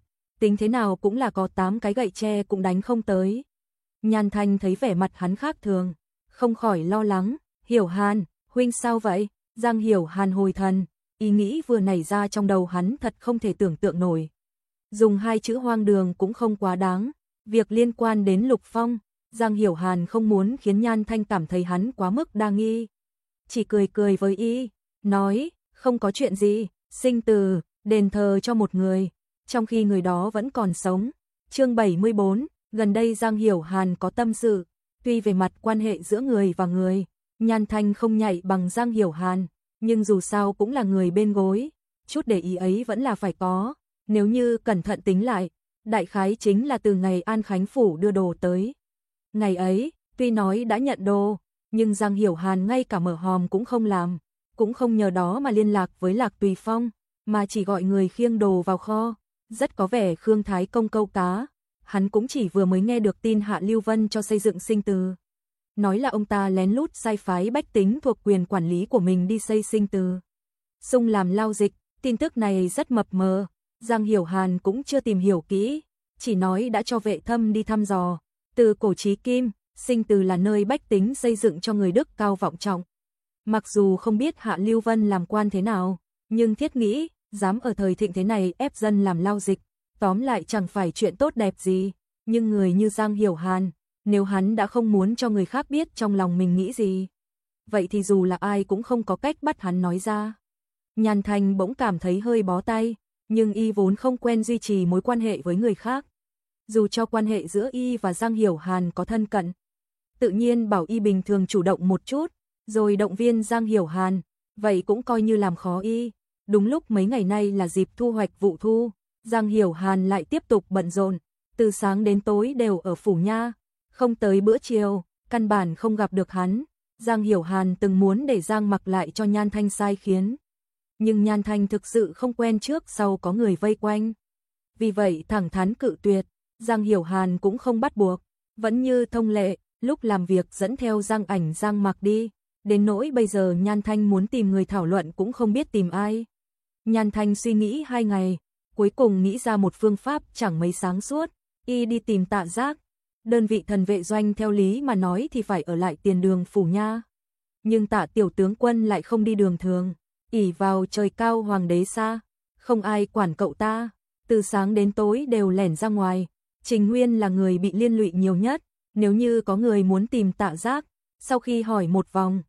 S1: tính thế nào cũng là có 8 cái gậy tre cũng đánh không tới. Nhan Thanh thấy vẻ mặt hắn khác thường, không khỏi lo lắng, Hiểu Hàn, huynh sao vậy? Giang Hiểu Hàn hồi thần, ý nghĩ vừa nảy ra trong đầu hắn thật không thể tưởng tượng nổi. Dùng 2 chữ hoang đường cũng không quá đáng, việc liên quan đến Lục Phong, Giang Hiểu Hàn không muốn khiến Nhan Thanh cảm thấy hắn quá mức đa nghi. Chỉ cười cười với y, nói, không có chuyện gì, sinh từ, đền thờ cho một người, trong khi người đó vẫn còn sống. Chương 74, gần đây Giang Hiểu Hàn có tâm sự, tuy về mặt quan hệ giữa người và người, Nhan Thanh không nhạy bằng Giang Hiểu Hàn, nhưng dù sao cũng là người bên gối, chút để ý ấy vẫn là phải có, nếu như cẩn thận tính lại, đại khái chính là từ ngày An Khánh Phủ đưa đồ tới. Ngày ấy, tuy nói đã nhận đồ, nhưng Giang Hiểu Hàn ngay cả mở hòm cũng không làm, cũng không nhờ đó mà liên lạc với Lạc Tùy Phong, mà chỉ gọi người khiêng đồ vào kho, rất có vẻ Khương Thái Công câu cá. Hắn cũng chỉ vừa mới nghe được tin Hạ Lưu Vân cho xây dựng sinh từ. Nói là ông ta lén lút sai phái bách tính thuộc quyền quản lý của mình đi xây sinh từ. Xung làm lao dịch, tin tức này rất mập mờ, Giang Hiểu Hàn cũng chưa tìm hiểu kỹ, chỉ nói đã cho Vệ Thâm đi thăm dò. Từ cổ chí kim, sinh từ là nơi bách tính xây dựng cho người đức cao vọng trọng. Mặc dù không biết Hạ Lưu Vân làm quan thế nào, nhưng thiết nghĩ, dám ở thời thịnh thế này ép dân làm lao dịch, tóm lại chẳng phải chuyện tốt đẹp gì, nhưng người như Giang Hiểu Hàn, nếu hắn đã không muốn cho người khác biết trong lòng mình nghĩ gì, vậy thì dù là ai cũng không có cách bắt hắn nói ra. Nhan Thanh bỗng cảm thấy hơi bó tay, nhưng y vốn không quen duy trì mối quan hệ với người khác. Dù cho quan hệ giữa y và Giang Hiểu Hàn có thân cận, tự nhiên bảo y bình thường chủ động một chút, rồi động viên Giang Hiểu Hàn, vậy cũng coi như làm khó y. Đúng lúc mấy ngày nay là dịp thu hoạch vụ thu, Giang Hiểu Hàn lại tiếp tục bận rộn, từ sáng đến tối đều ở phủ nha, không tới bữa chiều, căn bản không gặp được hắn. Giang Hiểu Hàn từng muốn để Giang Mặc lại cho Nhan Thanh sai khiến, nhưng Nhan Thanh thực sự không quen trước sau có người vây quanh. Vì vậy thẳng thắn cự tuyệt, Giang Hiểu Hàn cũng không bắt buộc, vẫn như thông lệ, lúc làm việc dẫn theo Giang Ảnh Giang Mặc đi, đến nỗi bây giờ Nhan Thanh muốn tìm người thảo luận cũng không biết tìm ai. Nhan Thanh suy nghĩ 2 ngày, cuối cùng nghĩ ra một phương pháp chẳng mấy sáng suốt, y đi tìm Tạ Giác. Đơn vị thần vệ doanh theo lý mà nói thì phải ở lại tiền đường phủ nha. Nhưng Tạ tiểu tướng quân lại không đi đường thường, ỷ vào trời cao hoàng đế xa, không ai quản cậu ta, từ sáng đến tối đều lẻn ra ngoài. Trình Nguyên là người bị liên lụy nhiều nhất, nếu như có người muốn tìm Tạ Giác, sau khi hỏi một vòng,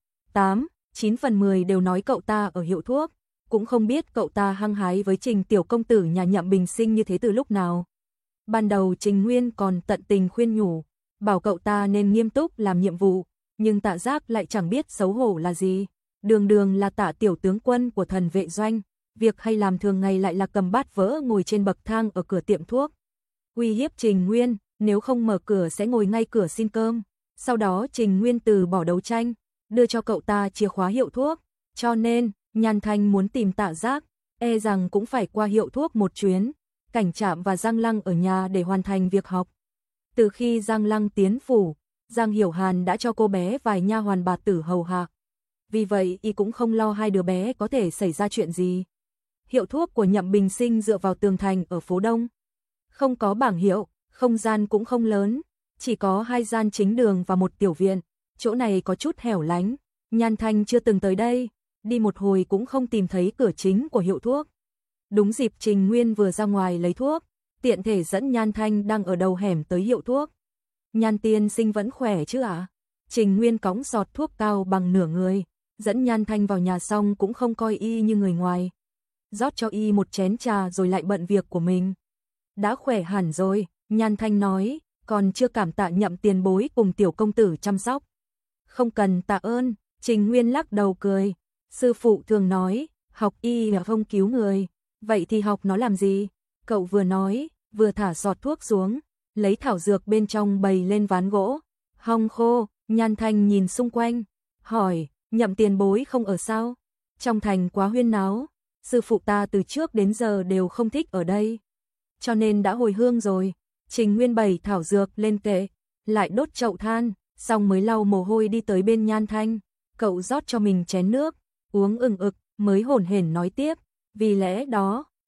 S1: 8-9 phần 10 đều nói cậu ta ở hiệu thuốc, cũng không biết cậu ta hăng hái với Trình tiểu công tử nhà Nhậm Bình Sinh như thế từ lúc nào. Ban đầu Trình Nguyên còn tận tình khuyên nhủ, bảo cậu ta nên nghiêm túc làm nhiệm vụ, nhưng Tạ Giác lại chẳng biết xấu hổ là gì, đường đường là Tạ tiểu tướng quân của thần vệ doanh, việc hay làm thường ngày lại là cầm bát vỡ ngồi trên bậc thang ở cửa tiệm thuốc, uy hiếp Trình Nguyên, nếu không mở cửa sẽ ngồi ngay cửa xin cơm. Sau đó Trình Nguyên từ bỏ đấu tranh, đưa cho cậu ta chìa khóa hiệu thuốc, cho nên Nhan Thanh muốn tìm Tạ Giác, e rằng cũng phải qua hiệu thuốc một chuyến. Cảnh Trạm và Giang Lăng ở nhà để hoàn thành việc học. Từ khi Giang Lăng tiến phủ, Giang Hiểu Hàn đã cho cô bé vài nha hoàn bà tử hầu hạ. Vì vậy y cũng không lo hai đứa bé có thể xảy ra chuyện gì. Hiệu thuốc của Nhậm Bình Sinh dựa vào tường thành ở phố Đông. Không có bảng hiệu, không gian cũng không lớn, chỉ có 2 gian chính đường và một tiểu viện. Chỗ này có chút hẻo lánh, Nhan Thanh chưa từng tới đây, đi một hồi cũng không tìm thấy cửa chính của hiệu thuốc. Đúng dịp Trình Nguyên vừa ra ngoài lấy thuốc, tiện thể dẫn Nhan Thanh đang ở đầu hẻm tới hiệu thuốc. Nhan tiên sinh vẫn khỏe chứ ạ? Trình Nguyên cõng sọt thuốc cao bằng nửa người, dẫn Nhan Thanh vào nhà xong cũng không coi y như người ngoài. Rót cho y một chén trà rồi lại bận việc của mình. Đã khỏe hẳn rồi, Nhan Thanh nói, còn chưa cảm tạ Nhậm tiền bối cùng tiểu công tử chăm sóc. Không cần tạ ơn, Trình Nguyên lắc đầu cười, sư phụ thường nói, học y là không cứu người. Vậy thì học nó làm gì? Cậu vừa nói, vừa thả giọt thuốc xuống, lấy thảo dược bên trong bày lên ván gỗ. Hong khô, Nhan Thanh nhìn xung quanh, hỏi, Nhậm tiền bối không ở sao? Trong thành quá huyên náo, sư phụ ta từ trước đến giờ đều không thích ở đây. Cho nên đã hồi hương rồi. Trình Nguyên bày thảo dược lên kệ, lại đốt chậu than, xong mới lau mồ hôi đi tới bên Nhan Thanh. Cậu rót cho mình chén nước, uống ừng ực, mới hổn hển nói tiếp. Vì lẽ đó,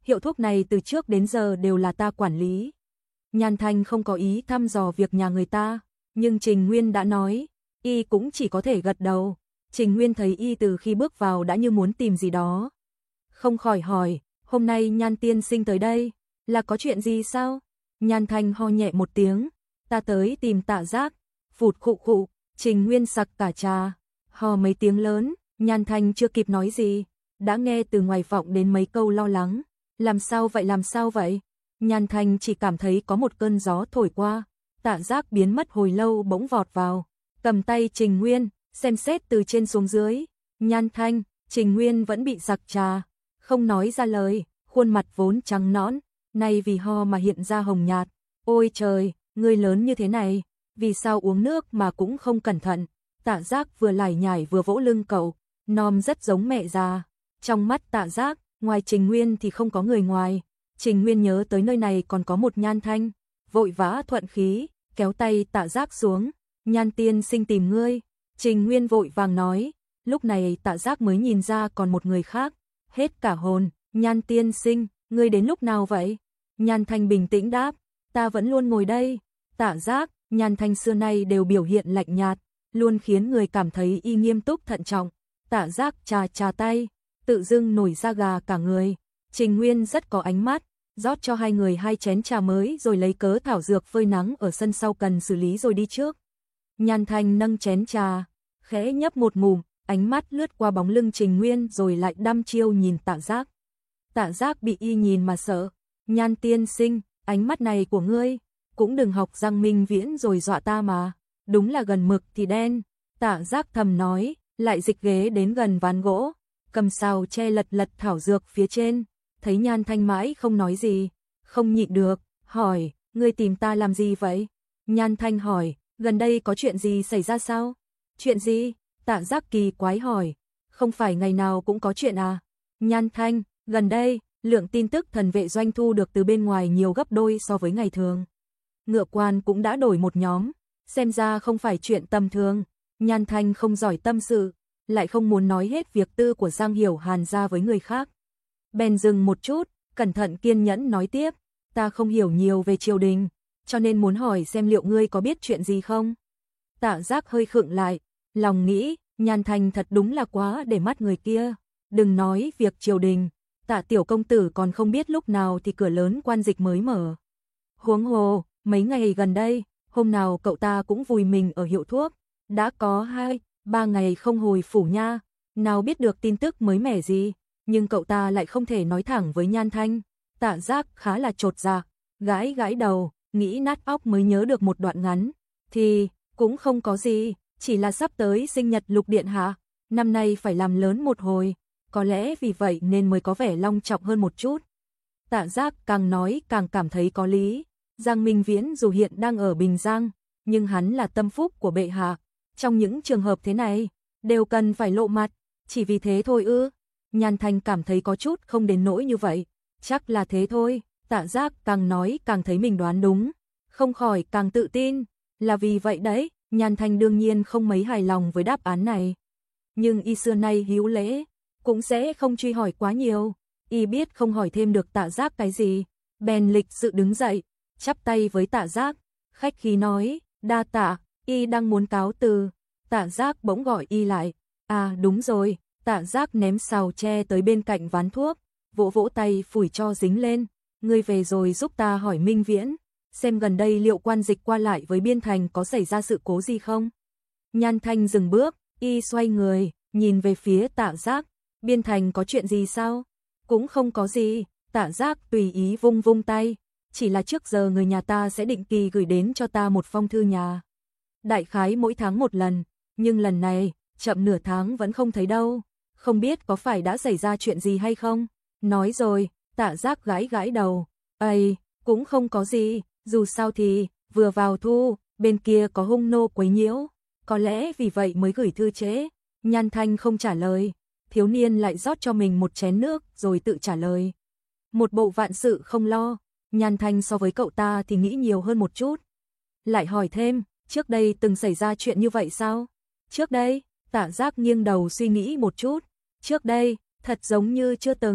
S1: hiệu thuốc này từ trước đến giờ đều là ta quản lý. Nhan Thanh không có ý thăm dò việc nhà người ta, nhưng Trình Nguyên đã nói, y cũng chỉ có thể gật đầu. Trình Nguyên thấy y từ khi bước vào đã như muốn tìm gì đó. Không khỏi hỏi, hôm nay Nhan tiên sinh tới đây, là có chuyện gì sao? Nhan Thanh ho nhẹ một tiếng, ta tới tìm Tạ Giác. Phụt khụ khụ, Trình Nguyên sặc cả trà, ho mấy tiếng lớn, Nhan Thanh chưa kịp nói gì, đã nghe từ ngoài vọng đến mấy câu lo lắng. Làm sao vậy, làm sao vậy? Nhan Thanh chỉ cảm thấy có một cơn gió thổi qua, Tạ Giác biến mất hồi lâu bỗng vọt vào, cầm tay Trình Nguyên, xem xét từ trên xuống dưới. Nhan Thanh, Trình Nguyên vẫn bị sặc trà, không nói ra lời, khuôn mặt vốn trắng nõn, nay vì ho mà hiện ra hồng nhạt. Ôi trời, ngươi lớn như thế này, vì sao uống nước mà cũng không cẩn thận? Tạ Giác vừa lải nhải vừa vỗ lưng cậu, nom rất giống mẹ già. Trong mắt Tạ Giác, ngoài Trình Nguyên thì không có người ngoài. Trình Nguyên nhớ tới nơi này còn có một Nhan Thanh, vội vã thuận khí, kéo tay Tạ Giác xuống. Nhan tiên sinh tìm ngươi. Trình Nguyên vội vàng nói, lúc này Tạ Giác mới nhìn ra còn một người khác, hết cả hồn. Nhan tiên sinh, ngươi đến lúc nào vậy? Nhan Thanh bình tĩnh đáp, ta vẫn luôn ngồi đây. Tạ Giác, Nhan Thanh xưa nay đều biểu hiện lạnh nhạt, luôn khiến người cảm thấy y nghiêm túc thận trọng. Tạ Giác chà tay, tự dưng nổi da gà cả người. Trình Nguyên rất có ánh mắt, rót cho hai người 2 chén trà mới rồi lấy cớ thảo dược phơi nắng ở sân sau cần xử lý rồi đi trước. Nhan Thanh nâng chén trà, khẽ nhấp một ngụm, ánh mắt lướt qua bóng lưng Trình Nguyên rồi lại đăm chiêu nhìn Tạ Giác. Tạ Giác bị y nhìn mà sợ. Nhan tiên sinh, ánh mắt này của ngươi, cũng đừng học Giang Minh Viễn rồi dọa ta mà, đúng là gần mực thì đen. Tạ Giác thầm nói, lại dịch ghế đến gần ván gỗ, cầm sào che lật thảo dược phía trên, thấy Nhan Thanh mãi không nói gì, không nhịn được, hỏi, ngươi tìm ta làm gì vậy? Nhan Thanh hỏi, gần đây có chuyện gì xảy ra sao? Chuyện gì? Tạ Giác kỳ quái hỏi, không phải ngày nào cũng có chuyện à? Nhan Thanh, gần đây, lượng tin tức thần vệ doanh thu được từ bên ngoài nhiều gấp đôi so với ngày thường. Ngựa quan cũng đã đổi một nhóm, xem ra không phải chuyện tầm thường. Nhan Thanh không giỏi tâm sự, lại không muốn nói hết việc tư của Giang Hiểu Hàn ra với người khác. Bèn dừng một chút, cẩn thận kiên nhẫn nói tiếp, ta không hiểu nhiều về triều đình, cho nên muốn hỏi xem liệu ngươi có biết chuyện gì không? Tạ Giác hơi khựng lại, lòng nghĩ, Nhan Thanh thật đúng là quá để mắt người kia, đừng nói việc triều đình, Tạ tiểu công tử còn không biết lúc nào thì cửa lớn quan dịch mới mở. Huống hồ, mấy ngày gần đây, hôm nào cậu ta cũng vùi mình ở hiệu thuốc, đã có 2-3 ngày không hồi phủ nha, nào biết được tin tức mới mẻ gì, nhưng cậu ta lại không thể nói thẳng với Nhan Thanh. Tạ Giác khá là chột dạ, gãi đầu, nghĩ nát óc mới nhớ được một đoạn ngắn, thì cũng không có gì, chỉ là sắp tới sinh nhật Lục điện hạ, năm nay phải làm lớn một hồi, có lẽ vì vậy nên mới có vẻ long trọng hơn một chút. Tạ Giác càng nói càng cảm thấy có lý. Giang Minh Viễn dù hiện đang ở Bình Giang, nhưng hắn là tâm phúc của bệ hạ. Trong những trường hợp thế này, đều cần phải lộ mặt, chỉ vì thế thôi ư? Nhan Thanh cảm thấy có chút không đến nỗi như vậy, chắc là thế thôi. Tạ Giác càng nói càng thấy mình đoán đúng, không khỏi càng tự tin, là vì vậy đấy. Nhan Thanh đương nhiên không mấy hài lòng với đáp án này, nhưng y xưa nay hiếu lễ, cũng sẽ không truy hỏi quá nhiều. Y biết không hỏi thêm được Tạ Giác cái gì, bèn lịch sự đứng dậy, chắp tay với Tạ Giác, khách khí nói, đa tạ. Y đang muốn cáo từ, Tạ Giác bỗng gọi y lại. À đúng rồi. Tạ Giác ném sào tre tới bên cạnh ván thuốc, vỗ tay phủi cho dính lên. Ngươi về rồi giúp ta hỏi Minh Viễn, xem gần đây liệu quan dịch qua lại với Biên Thành có xảy ra sự cố gì không? Nhan Thanh dừng bước, y xoay người, nhìn về phía Tạ Giác. Biên Thành có chuyện gì sao? Cũng không có gì. Tạ Giác tùy ý vung tay, chỉ là trước giờ người nhà ta sẽ định kỳ gửi đến cho ta một phong thư nhà. Đại khái mỗi tháng một lần, nhưng lần này, chậm nửa tháng vẫn không thấy đâu, không biết có phải đã xảy ra chuyện gì hay không? Nói rồi, Tạ Giác gãi đầu, ây, cũng không có gì, dù sao thì, vừa vào thu, bên kia có hung nô quấy nhiễu, có lẽ vì vậy mới gửi thư trễ. Nhan Thanh không trả lời, thiếu niên lại rót cho mình một chén nước rồi tự trả lời. Một bộ vạn sự không lo. Nhan Thanh so với cậu ta thì nghĩ nhiều hơn một chút. Lại hỏi thêm, trước đây từng xảy ra chuyện như vậy sao? Trước đây, Tạ Giác nghiêng đầu suy nghĩ một chút. Trước đây, thật giống như chưa từng.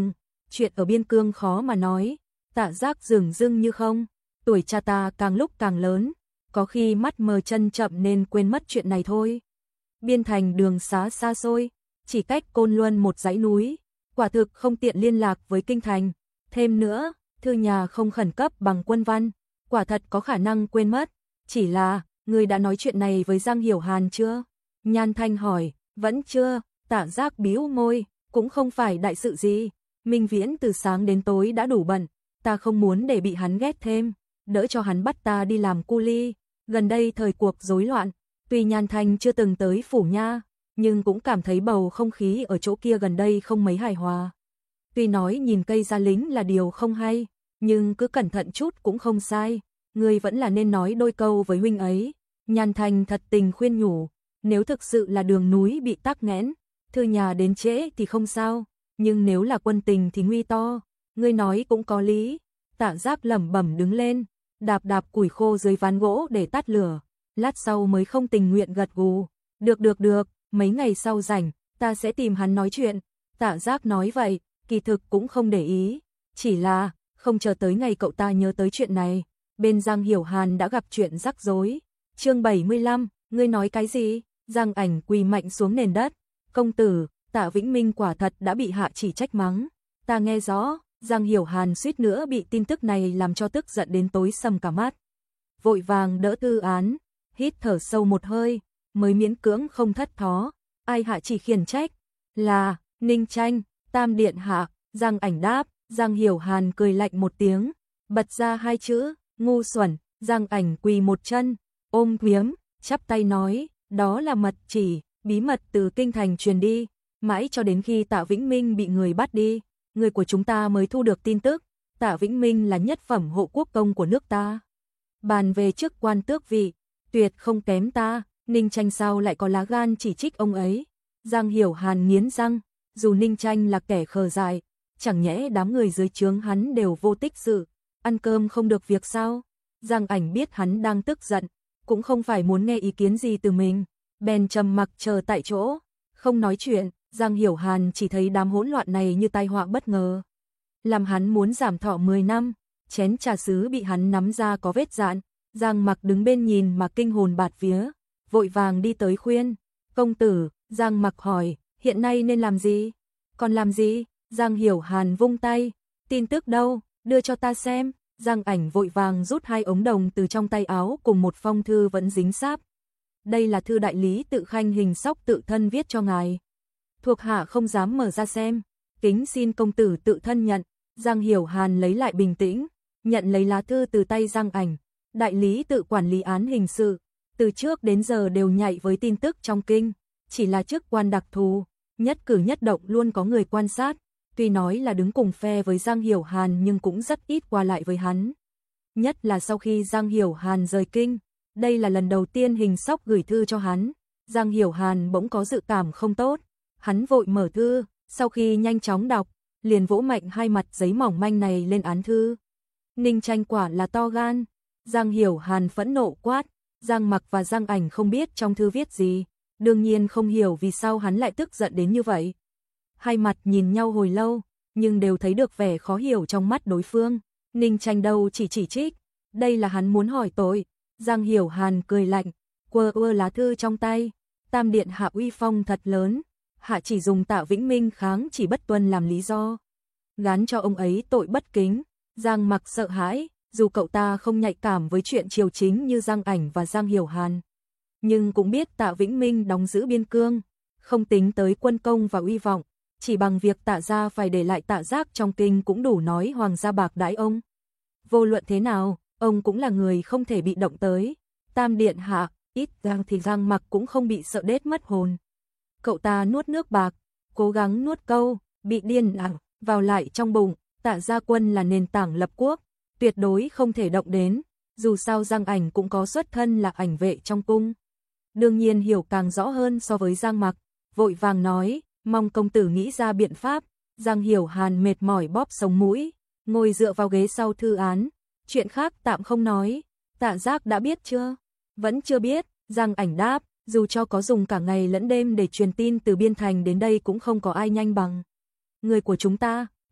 S1: chuyện ở biên cương khó mà nói, Tạ Giác dửng dưng như không, tuổi cha ta càng lúc càng lớn, có khi mắt mờ chân chậm nên quên mất chuyện này thôi. Biên thành đường xá xa xôi, chỉ cách Côn Luân một dãy núi, quả thực không tiện liên lạc với kinh thành, thêm nữa, thư nhà không khẩn cấp bằng quân văn, quả thật có khả năng quên mất, chỉ là, người đã nói chuyện này với Giang Hiểu Hàn chưa? Nhan Thanh hỏi, vẫn chưa, Tạ Giác bĩu môi, cũng không phải đại sự gì, Minh Viễn từ sáng đến tối đã đủ bận, ta không muốn để bị hắn ghét thêm, đỡ cho hắn bắt ta đi làm cu li, gần đây thời cuộc rối loạn, tuy Nhan Thanh chưa từng tới phủ nha, nhưng cũng cảm thấy bầu không khí ở chỗ kia gần đây không mấy hài hòa. Tuy nói nhìn cây gia lính là điều không hay, nhưng cứ cẩn thận chút cũng không sai, người vẫn là nên nói đôi câu với huynh ấy. Nhan Thanh thật tình khuyên nhủ, nếu thực sự là đường núi bị tắc nghẽn, thư nhà đến trễ thì không sao, nhưng nếu là quân tình thì nguy to, ngươi nói cũng có lý. Tạ Giác lẩm bẩm đứng lên, đạp đạp củi khô dưới ván gỗ để tắt lửa, lát sau mới không tình nguyện gật gù, được, mấy ngày sau rảnh, ta sẽ tìm hắn nói chuyện. Tạ Giác nói vậy, kỳ thực cũng không để ý, chỉ là, không chờ tới ngày cậu ta nhớ tới chuyện này, bên Giang Hiểu Hàn đã gặp chuyện rắc rối. Chương 75, ngươi nói cái gì? Giang Ảnh quỳ mạnh xuống nền đất, công tử, Tạ Vĩnh Minh quả thật đã bị hạ chỉ trách mắng, ta nghe rõ. Giang Hiểu Hàn suýt nữa bị tin tức này làm cho tức giận đến tối sầm cả mắt. Vội vàng đỡ Tư Án, hít thở sâu một hơi, mới miễn cưỡng không thất thó. Ai hạ chỉ khiển trách? Là Ninh Tranh, Tam điện hạ. Giang Ảnh đáp. Giang Hiểu Hàn cười lạnh một tiếng, bật ra hai chữ, ngu xuẩn. Giang Ảnh quỳ một chân, ôm ghiếm, chắp tay nói, đó là mật chỉ, bí mật từ kinh thành truyền đi, mãi cho đến khi Tạ Vĩnh Minh bị người bắt đi, người của chúng ta mới thu được tin tức, Tạ Vĩnh Minh là nhất phẩm hộ quốc công của nước ta. Bàn về chức quan tước vị, tuyệt không kém ta, Ninh Tranh sao lại có lá gan chỉ trích ông ấy. Giang Hiểu Hàn nghiến răng, dù Ninh Tranh là kẻ khờ dại, chẳng nhẽ đám người dưới trướng hắn đều vô tích sự, ăn cơm không được việc sao? Giang Ảnh biết hắn đang tức giận, cũng không phải muốn nghe ý kiến gì từ mình, bèn trầm mặc chờ tại chỗ, không nói chuyện. Giang Hiểu Hàn chỉ thấy đám hỗn loạn này như tai họa bất ngờ, làm hắn muốn giảm thọ 10 năm, chén trà sứ bị hắn nắm ra có vết dạn. Giang Mặc đứng bên nhìn mà kinh hồn bạt vía, vội vàng đi tới khuyên, công tử. Giang Mặc hỏi, hiện nay nên làm gì? Còn làm gì? Giang Hiểu Hàn vung tay, tin tức đâu, đưa cho ta xem. Giang Ảnh vội vàng rút 2 ống đồng từ trong tay áo cùng một phong thư vẫn dính sáp. Đây là thư đại lý Tự Khanh Hình Sóc tự thân viết cho ngài. Thuộc hạ không dám mở ra xem, kính xin công tử tự thân nhận. Giang Hiểu Hàn lấy lại bình tĩnh, nhận lấy lá thư từ tay Giang Ảnh. Đại lý tự quản lý án hình sự, từ trước đến giờ đều nhạy với tin tức trong kinh, chỉ là chức quan đặc thù, nhất cử nhất động luôn có người quan sát, tuy nói là đứng cùng phe với Giang Hiểu Hàn nhưng cũng rất ít qua lại với hắn. Nhất là sau khi Giang Hiểu Hàn rời kinh, đây là lần đầu tiên Hình Sóc gửi thư cho hắn, Giang Hiểu Hàn bỗng có dự cảm không tốt, hắn vội mở thư, sau khi nhanh chóng đọc, liền vỗ mạnh 2 mặt giấy mỏng manh này lên án thư. Ninh Tranh quả là to gan. Giang Hiểu Hàn phẫn nộ quát, Giang Mặc và Giang Ảnh không biết trong thư viết gì, đương nhiên không hiểu vì sao hắn lại tức giận đến như vậy. 2 mặt nhìn nhau hồi lâu, nhưng đều thấy được vẻ khó hiểu trong mắt đối phương. Ninh Tranh đâu chỉ trích, đây là hắn muốn hỏi tội. Giang Hiểu Hàn cười lạnh, quơ lá thư trong tay, Tam điện hạ uy phong thật lớn, hạ chỉ dùng Tạ Vĩnh Minh kháng chỉ bất tuân làm lý do, gán cho ông ấy tội bất kính. Giang Mặc sợ hãi, dù cậu ta không nhạy cảm với chuyện triều chính như Giang Ảnh và Giang Hiểu Hàn, nhưng cũng biết Tạ Vĩnh Minh đóng giữ biên cương, không tính tới quân công và uy vọng, chỉ bằng việc Tạ gia phải để lại Tạ Giác trong kinh cũng đủ nói hoàng gia bạc đãi ông. Vô luận thế nào, ông cũng là người không thể bị động tới. Tam điện hạ, ít Giang thì Giang Mặc cũng không bị sợ đết mất hồn. Cậu ta nuốt nước bạc, cố gắng nuốt câu, bị điên vào lại trong bụng. Tạ gia quân là nền tảng lập quốc, tuyệt đối không thể động đến, dù sao Giang Ảnh cũng có xuất thân là ảnh vệ trong cung. Đương nhiên hiểu càng rõ hơn so với Giang Mặc, vội vàng nói, mong công tử nghĩ ra biện pháp. Giang Hiểu Hàn mệt mỏi bóp sống mũi, ngồi dựa vào ghế sau thư án, chuyện khác tạm không nói. Tạ Giác đã biết chưa? Vẫn chưa biết. Giang Ảnh đáp, dù cho có dùng cả ngày lẫn đêm để truyền tin từ biên thành đến đây cũng không có ai nhanh bằng người của chúng ta.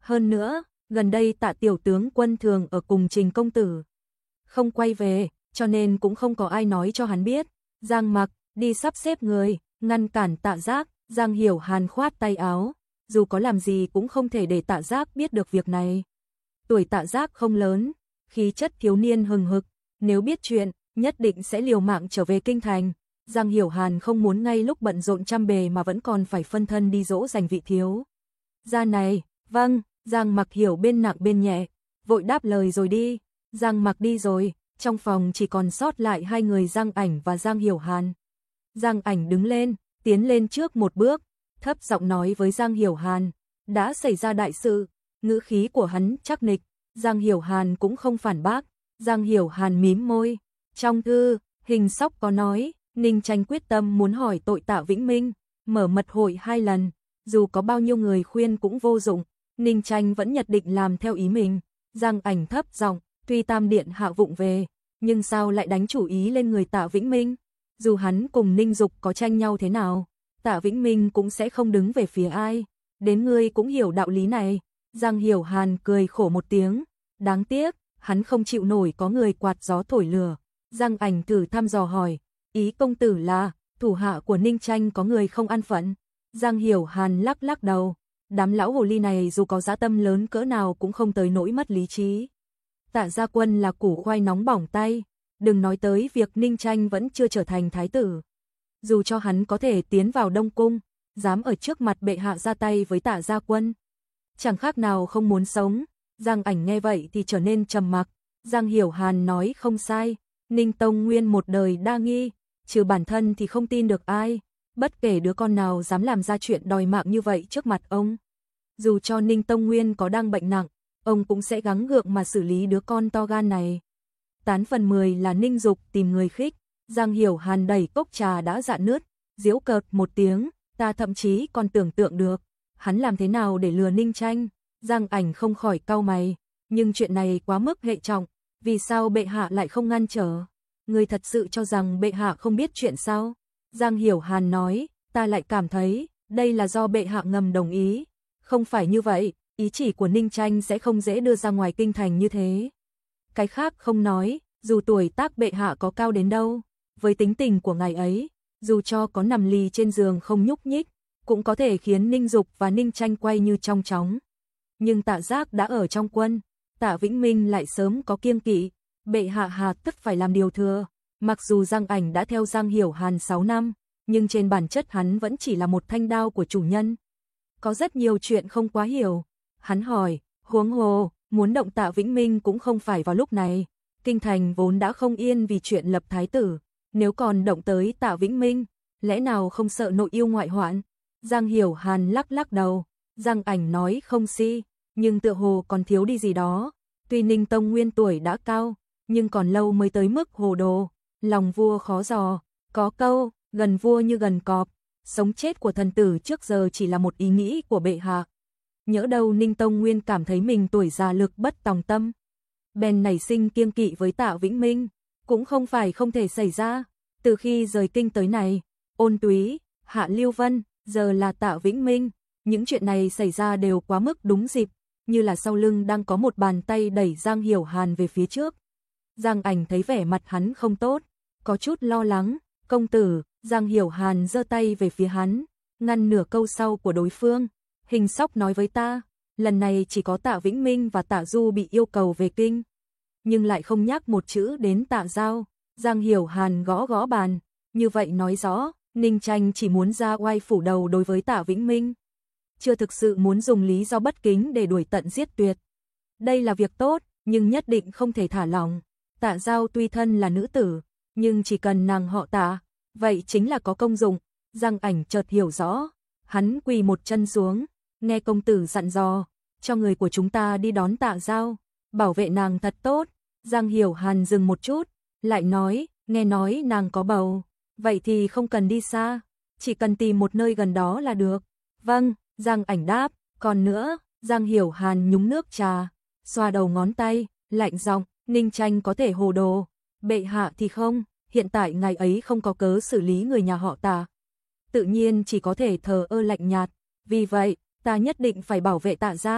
S1: Hơn nữa, gần đây Tạ tiểu tướng quân thường ở cùng Trình công tử. Không quay về, cho nên cũng không có ai nói cho hắn biết. Giang Mặc đi sắp xếp người, ngăn cản Tạ Giác, Giang Hiểu Hàn khoát tay áo, dù có làm gì cũng không thể để Tạ Giác biết được việc này. Tuổi Tạ Giác không lớn, khí chất thiếu niên hừng hực, nếu biết chuyện, nhất định sẽ liều mạng trở về kinh thành. Giang Hiểu Hàn không muốn ngay lúc bận rộn trăm bề mà vẫn còn phải phân thân đi dỗ dành vị thiếu gia này. Vâng, Giang Mặc hiểu bên nặng bên nhẹ, vội đáp lời rồi đi. Giang Mặc đi rồi, trong phòng chỉ còn sót lại hai người Giang Ảnh và Giang Hiểu Hàn. Giang Ảnh đứng lên, tiến lên trước một bước, thấp giọng nói với Giang Hiểu Hàn, đã xảy ra đại sự. Ngữ khí của hắn chắc nịch, Giang Hiểu Hàn cũng không phản bác. Giang Hiểu Hàn mím môi, trong thư, Hình Sóc có nói, Ninh Tranh quyết tâm muốn hỏi tội Tạ Vĩnh Minh, mở mật hội 2 lần, dù có bao nhiêu người khuyên cũng vô dụng, Ninh Tranh vẫn nhất định làm theo ý mình. Giang Ảnh thấp giọng, tuy Tam Điện hạ vụng về, nhưng sao lại đánh chủ ý lên người Tạ Vĩnh Minh? Dù hắn cùng Ninh Dục có tranh nhau thế nào, Tạ Vĩnh Minh cũng sẽ không đứng về phía ai. Đến ngươi cũng hiểu đạo lý này. Giang Hiểu Hàn cười khổ một tiếng, đáng tiếc, hắn không chịu nổi có người quạt gió thổi lửa. Giang Ảnh thử thăm dò hỏi, ý công tử là, thủ hạ của Ninh Tranh có người không an phận. Giang Hiểu Hàn lắc lắc đầu, đám lão hồ ly này dù có dã tâm lớn cỡ nào cũng không tới nỗi mất lý trí. Tạ Gia Quân là củ khoai nóng bỏng tay, đừng nói tới việc Ninh Tranh vẫn chưa trở thành thái tử. Dù cho hắn có thể tiến vào Đông Cung, dám ở trước mặt bệ hạ ra tay với Tạ Gia Quân, chẳng khác nào không muốn sống. Giang Ảnh nghe vậy thì trở nên trầm mặc. Giang Hiểu Hàn nói không sai, Ninh Tông Nguyên một đời đa nghi, trừ bản thân thì không tin được ai, bất kể đứa con nào dám làm ra chuyện đòi mạng như vậy trước mặt ông. Dù cho Ninh Tông Nguyên có đang bệnh nặng, ông cũng sẽ gắng gượng mà xử lý đứa con to gan này. Tán phần 10 là Ninh Dục tìm người khích. Giang Hiểu Hàn đẩy cốc trà đã rạn nứt, giễu cợt một tiếng, ta thậm chí còn tưởng tượng được, hắn làm thế nào để lừa Ninh Tranh. Giang Ảnh không khỏi cau mày, nhưng chuyện này quá mức hệ trọng, vì sao bệ hạ lại không ngăn trở? Người thật sự cho rằng bệ hạ không biết chuyện sao? Giang Hiểu Hàn nói, ta lại cảm thấy, đây là do bệ hạ ngầm đồng ý. Không phải như vậy, ý chỉ của Ninh Tranh sẽ không dễ đưa ra ngoài kinh thành như thế. Cái khác không nói, dù tuổi tác bệ hạ có cao đến đâu, với tính tình của ngài ấy, dù cho có nằm lì trên giường không nhúc nhích, cũng có thể khiến Ninh Dục và Ninh Tranh quay như trong chóng. Nhưng Tạ Giác đã ở trong quân, Tạ Vĩnh Minh lại sớm có kiêng kỵ, bệ hạ hà tất phải làm điều thừa. Mặc dù Giang Ảnh đã theo Giang Hiểu Hàn 6 năm, nhưng trên bản chất hắn vẫn chỉ là một thanh đao của chủ nhân. Có rất nhiều chuyện không quá hiểu. Hắn hỏi, huống hồ, muốn động Tạ Vĩnh Minh cũng không phải vào lúc này. Kinh thành vốn đã không yên vì chuyện lập thái tử, nếu còn động tới Tạ Vĩnh Minh, lẽ nào không sợ nội yêu ngoại hoạn? Giang Hiểu Hàn lắc lắc đầu, Giang Ảnh nói không si, nhưng tựa hồ còn thiếu đi gì đó. Tuy Ninh Tông Nguyên tuổi đã cao, nhưng còn lâu mới tới mức hồ đồ, lòng vua khó dò, có câu, gần vua như gần cọp, sống chết của thần tử trước giờ chỉ là một ý nghĩ của bệ hạ. Nhỡ đâu Ninh Tông Nguyên cảm thấy mình tuổi già lực bất tòng tâm, bèn nảy sinh kiêng kỵ với Tạ Vĩnh Minh, cũng không phải không thể xảy ra. Từ khi rời kinh tới này, Ôn Túy, Hạ Lưu Vân, giờ là Tạ Vĩnh Minh, những chuyện này xảy ra đều quá mức đúng dịp, như là sau lưng đang có một bàn tay đẩy Giang Hiểu Hàn về phía trước. Giang Ảnh thấy vẻ mặt hắn không tốt, có chút lo lắng, công tử. Giang Hiểu Hàn giơ tay về phía hắn, ngăn nửa câu sau của đối phương. Hình Sóc nói với ta, lần này chỉ có Tạ Vĩnh Minh và Tạ Du bị yêu cầu về kinh, nhưng lại không nhắc một chữ đến Tạ Giao. Giang Hiểu Hàn gõ gõ bàn, như vậy nói rõ, Ninh Tranh chỉ muốn ra oai phủ đầu đối với Tạ Vĩnh Minh, chưa thực sự muốn dùng lý do bất kính để đuổi tận giết tuyệt. Đây là việc tốt, nhưng nhất định không thể thả lỏng. Tạ Giao tuy thân là nữ tử, nhưng chỉ cần nàng họ Tạ, vậy chính là có công dụng. Giang Ảnh chợt hiểu rõ, hắn quỳ một chân xuống, nghe công tử dặn dò, cho người của chúng ta đi đón Tạ Giao, bảo vệ nàng thật tốt. Giang Hiểu Hàn dừng một chút, lại nói, nghe nói nàng có bầu, vậy thì không cần đi xa, chỉ cần tìm một nơi gần đó là được. Vâng, Giang Ảnh đáp, còn nữa. Giang Hiểu Hàn nhúng nước trà, xoa đầu ngón tay, lạnh giọng, Ninh Tranh có thể hồ đồ, bệ hạ thì không. Hiện tại ngài ấy không có cớ xử lý người nhà họ Tạ, tự nhiên chỉ có thể thờ ơ lạnh nhạt. Vì vậy, ta nhất định phải bảo vệ Tạ gia.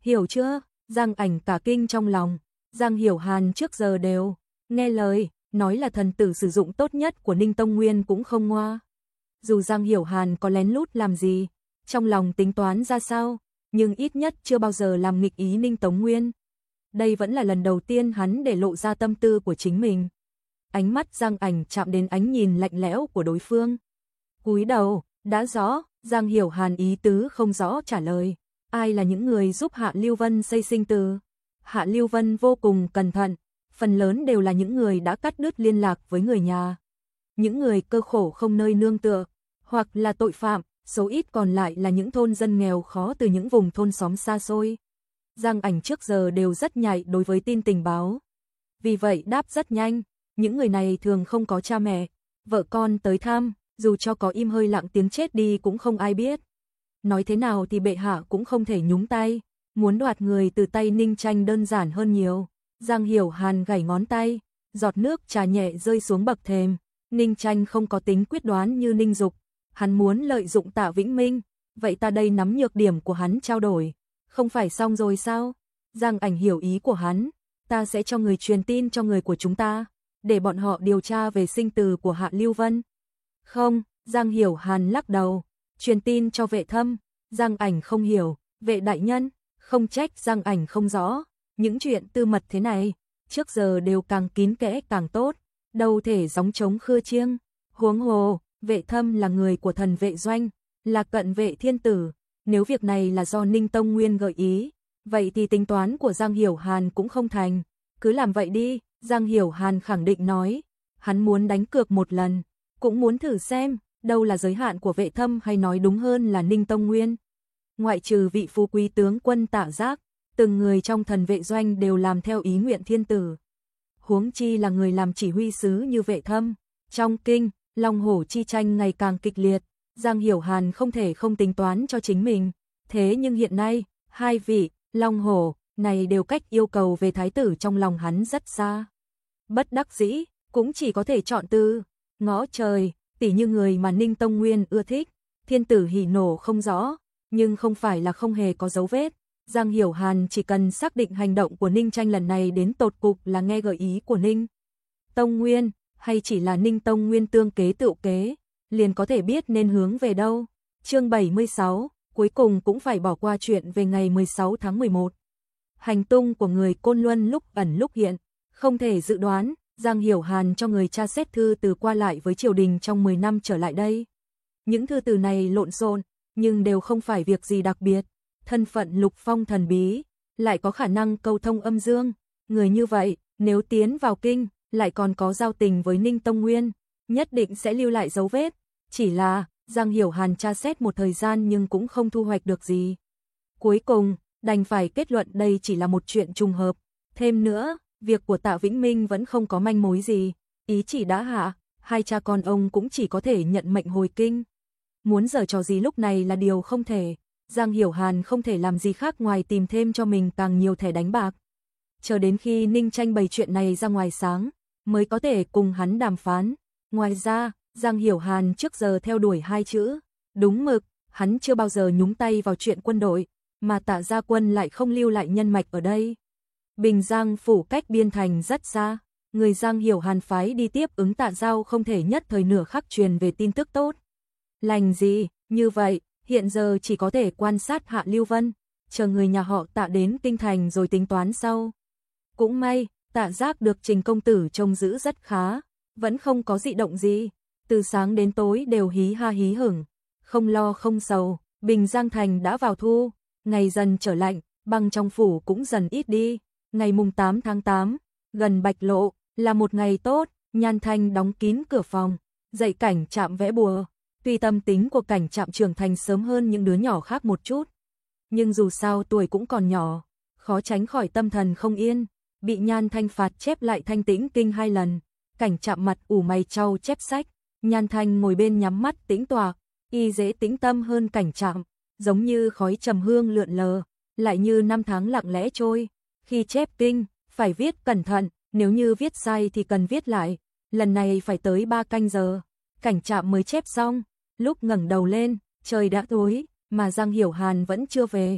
S1: hiểu chưa? Giang Ảnh cả kinh trong lòng. Giang Hiểu Hàn trước giờ đều nghe lời, nói là thần tử sử dụng tốt nhất của Ninh Tông Nguyên cũng không ngoa. Dù Giang Hiểu Hàn có lén lút làm gì, trong lòng tính toán ra sao, nhưng ít nhất chưa bao giờ làm nghịch ý Ninh Tông Nguyên. Đây vẫn là lần đầu tiên hắn để lộ ra tâm tư của chính mình. Ánh mắt Giang Ảnh chạm đến ánh nhìn lạnh lẽo của đối phương. Cúi đầu, đã rõ, Giang Hiểu Hàn ý tứ không rõ trả lời. Ai là những người giúp Hạ Lưu Vân xây sinh từ? Hạ Lưu Vân vô cùng cẩn thận, phần lớn đều là những người đã cắt đứt liên lạc với người nhà. Những người cơ khổ không nơi nương tựa, hoặc là tội phạm, số ít còn lại là những thôn dân nghèo khó từ những vùng thôn xóm xa xôi. Giang Ảnh trước giờ đều rất nhạy đối với tin tình báo. Vì vậy đáp rất nhanh, những người này thường không có cha mẹ, vợ con tới thăm, dù cho có im hơi lặng tiếng chết đi cũng không ai biết. Nói thế nào thì bệ hạ cũng không thể nhúng tay, muốn đoạt người từ tay Ninh Tranh đơn giản hơn nhiều. Giang Hiểu Hàn gảy ngón tay, giọt nước trà nhẹ rơi xuống bậc thềm. Ninh Tranh không có tính quyết đoán như Ninh Dục, hắn muốn lợi dụng Tạ Vĩnh Minh, vậy ta đây nắm nhược điểm của hắn trao đổi, không phải xong rồi sao? Giang Ảnh hiểu ý của hắn, ta sẽ cho người truyền tin cho người của chúng ta, để bọn họ điều tra về sinh từ của Hạ Lưu Vân. Không, Giang Hiểu Hàn lắc đầu, truyền tin cho Vệ Thâm. Giang Ảnh không hiểu, Vệ đại nhân, không trách Giang Ảnh không rõ, những chuyện tư mật thế này, trước giờ đều càng kín kẽ càng tốt, đâu thể gióng trống khưa chiêng. Huống hồ, Vệ Thâm là người của Thần Vệ Doanh, là cận vệ thiên tử, nếu việc này là do Ninh Tông Nguyên gợi ý, vậy thì tính toán của Giang Hiểu Hàn cũng không thành, cứ làm vậy đi. Giang Hiểu Hàn khẳng định nói, hắn muốn đánh cược một lần, cũng muốn thử xem, đâu là giới hạn của Vệ Thâm hay nói đúng hơn là Ninh Tông Nguyên. Ngoại trừ vị phú quý tướng quân Tạ Giác, từng người trong Thần Vệ Doanh đều làm theo ý nguyện thiên tử. Huống chi là người làm chỉ huy sứ như Vệ Thâm. Trong kinh, Long Hổ chi tranh ngày càng kịch liệt, Giang Hiểu Hàn không thể không tính toán cho chính mình. Thế nhưng hiện nay, hai vị, Long Hổ, này đều cách yêu cầu về thái tử trong lòng hắn rất xa. Bất đắc dĩ, cũng chỉ có thể chọn từ ngõ trời, tỉ như người mà Ninh Tông Nguyên ưa thích. Thiên tử hỉ nổ không rõ, nhưng không phải là không hề có dấu vết. Giang Hiểu Hàn chỉ cần xác định hành động của Ninh Tranh lần này đến tột cục là nghe gợi ý của Ninh Tông Nguyên, hay chỉ là Ninh Tông Nguyên tương kế tự kế, liền có thể biết nên hướng về đâu. Chương 76, cuối cùng cũng phải bỏ qua chuyện về ngày 16 tháng 11. Hành tung của người Côn Luân lúc ẩn lúc hiện, không thể dự đoán. Giang Hiểu Hàn cho người tra xét thư từ qua lại với triều đình trong 10 năm trở lại đây. Những thư từ này lộn xộn, nhưng đều không phải việc gì đặc biệt. Thân phận Lục Phong thần bí, lại có khả năng câu thông âm dương. Người như vậy, nếu tiến vào kinh, lại còn có giao tình với Ninh Tông Nguyên, nhất định sẽ lưu lại dấu vết. Chỉ là, Giang Hiểu Hàn tra xét một thời gian nhưng cũng không thu hoạch được gì. Cuối cùng, đành phải kết luận đây chỉ là một chuyện trùng hợp. Thêm nữa, việc của Tạ Vĩnh Minh vẫn không có manh mối gì, ý chỉ đã hạ, hai cha con ông cũng chỉ có thể nhận mệnh hồi kinh. Muốn giở trò gì lúc này là điều không thể. Giang Hiểu Hàn không thể làm gì khác ngoài tìm thêm cho mình càng nhiều thẻ đánh bạc. Chờ đến khi Ninh Tranh bày chuyện này ra ngoài sáng, mới có thể cùng hắn đàm phán. Ngoài ra, Giang Hiểu Hàn trước giờ theo đuổi hai chữ đúng mực, hắn chưa bao giờ nhúng tay vào chuyện quân đội, mà Tạ Gia Quân lại không lưu lại nhân mạch ở đây. Bình Giang phủ cách biên thành rất xa, người Giang Hiểu Hàn phái đi tiếp ứng Tạ Giao không thể nhất thời nửa khắc truyền về tin tức tốt lành gì. Như vậy, hiện giờ chỉ có thể quan sát Hạ Lưu Vân, chờ người nhà họ Tạ đến kinh thành rồi tính toán sau. Cũng may, Tạ Giác được Trình công tử trông giữ rất khá, vẫn không có dị động gì, từ sáng đến tối đều hí ha hí hửng, không lo không sầu. Bình Giang thành đã vào thu, ngày dần trở lạnh, băng trong phủ cũng dần ít đi. Ngày mùng 8 tháng 8, gần Bạch Lộ, là một ngày tốt. Nhan Thanh đóng kín cửa phòng, dạy Cảnh Trạm vẽ bùa. Tuy tâm tính của Cảnh Trạm trưởng thành sớm hơn những đứa nhỏ khác một chút, nhưng dù sao tuổi cũng còn nhỏ, khó tránh khỏi tâm thần không yên. Bị Nhan Thanh phạt chép lại Thanh Tĩnh Kinh 2 lần, Cảnh Trạm mặt ủ mày trao chép sách. Nhan Thanh ngồi bên nhắm mắt tĩnh tọa, y dễ tĩnh tâm hơn Cảnh Trạm, giống như khói trầm hương lượn lờ, lại như năm tháng lặng lẽ trôi. Khi chép kinh, phải viết cẩn thận, nếu như viết sai thì cần viết lại. Lần này phải tới 3 canh giờ, Cảnh Trạm mới chép xong. Lúc ngẩng đầu lên, trời đã tối, mà Giang Hiểu Hàn vẫn chưa về.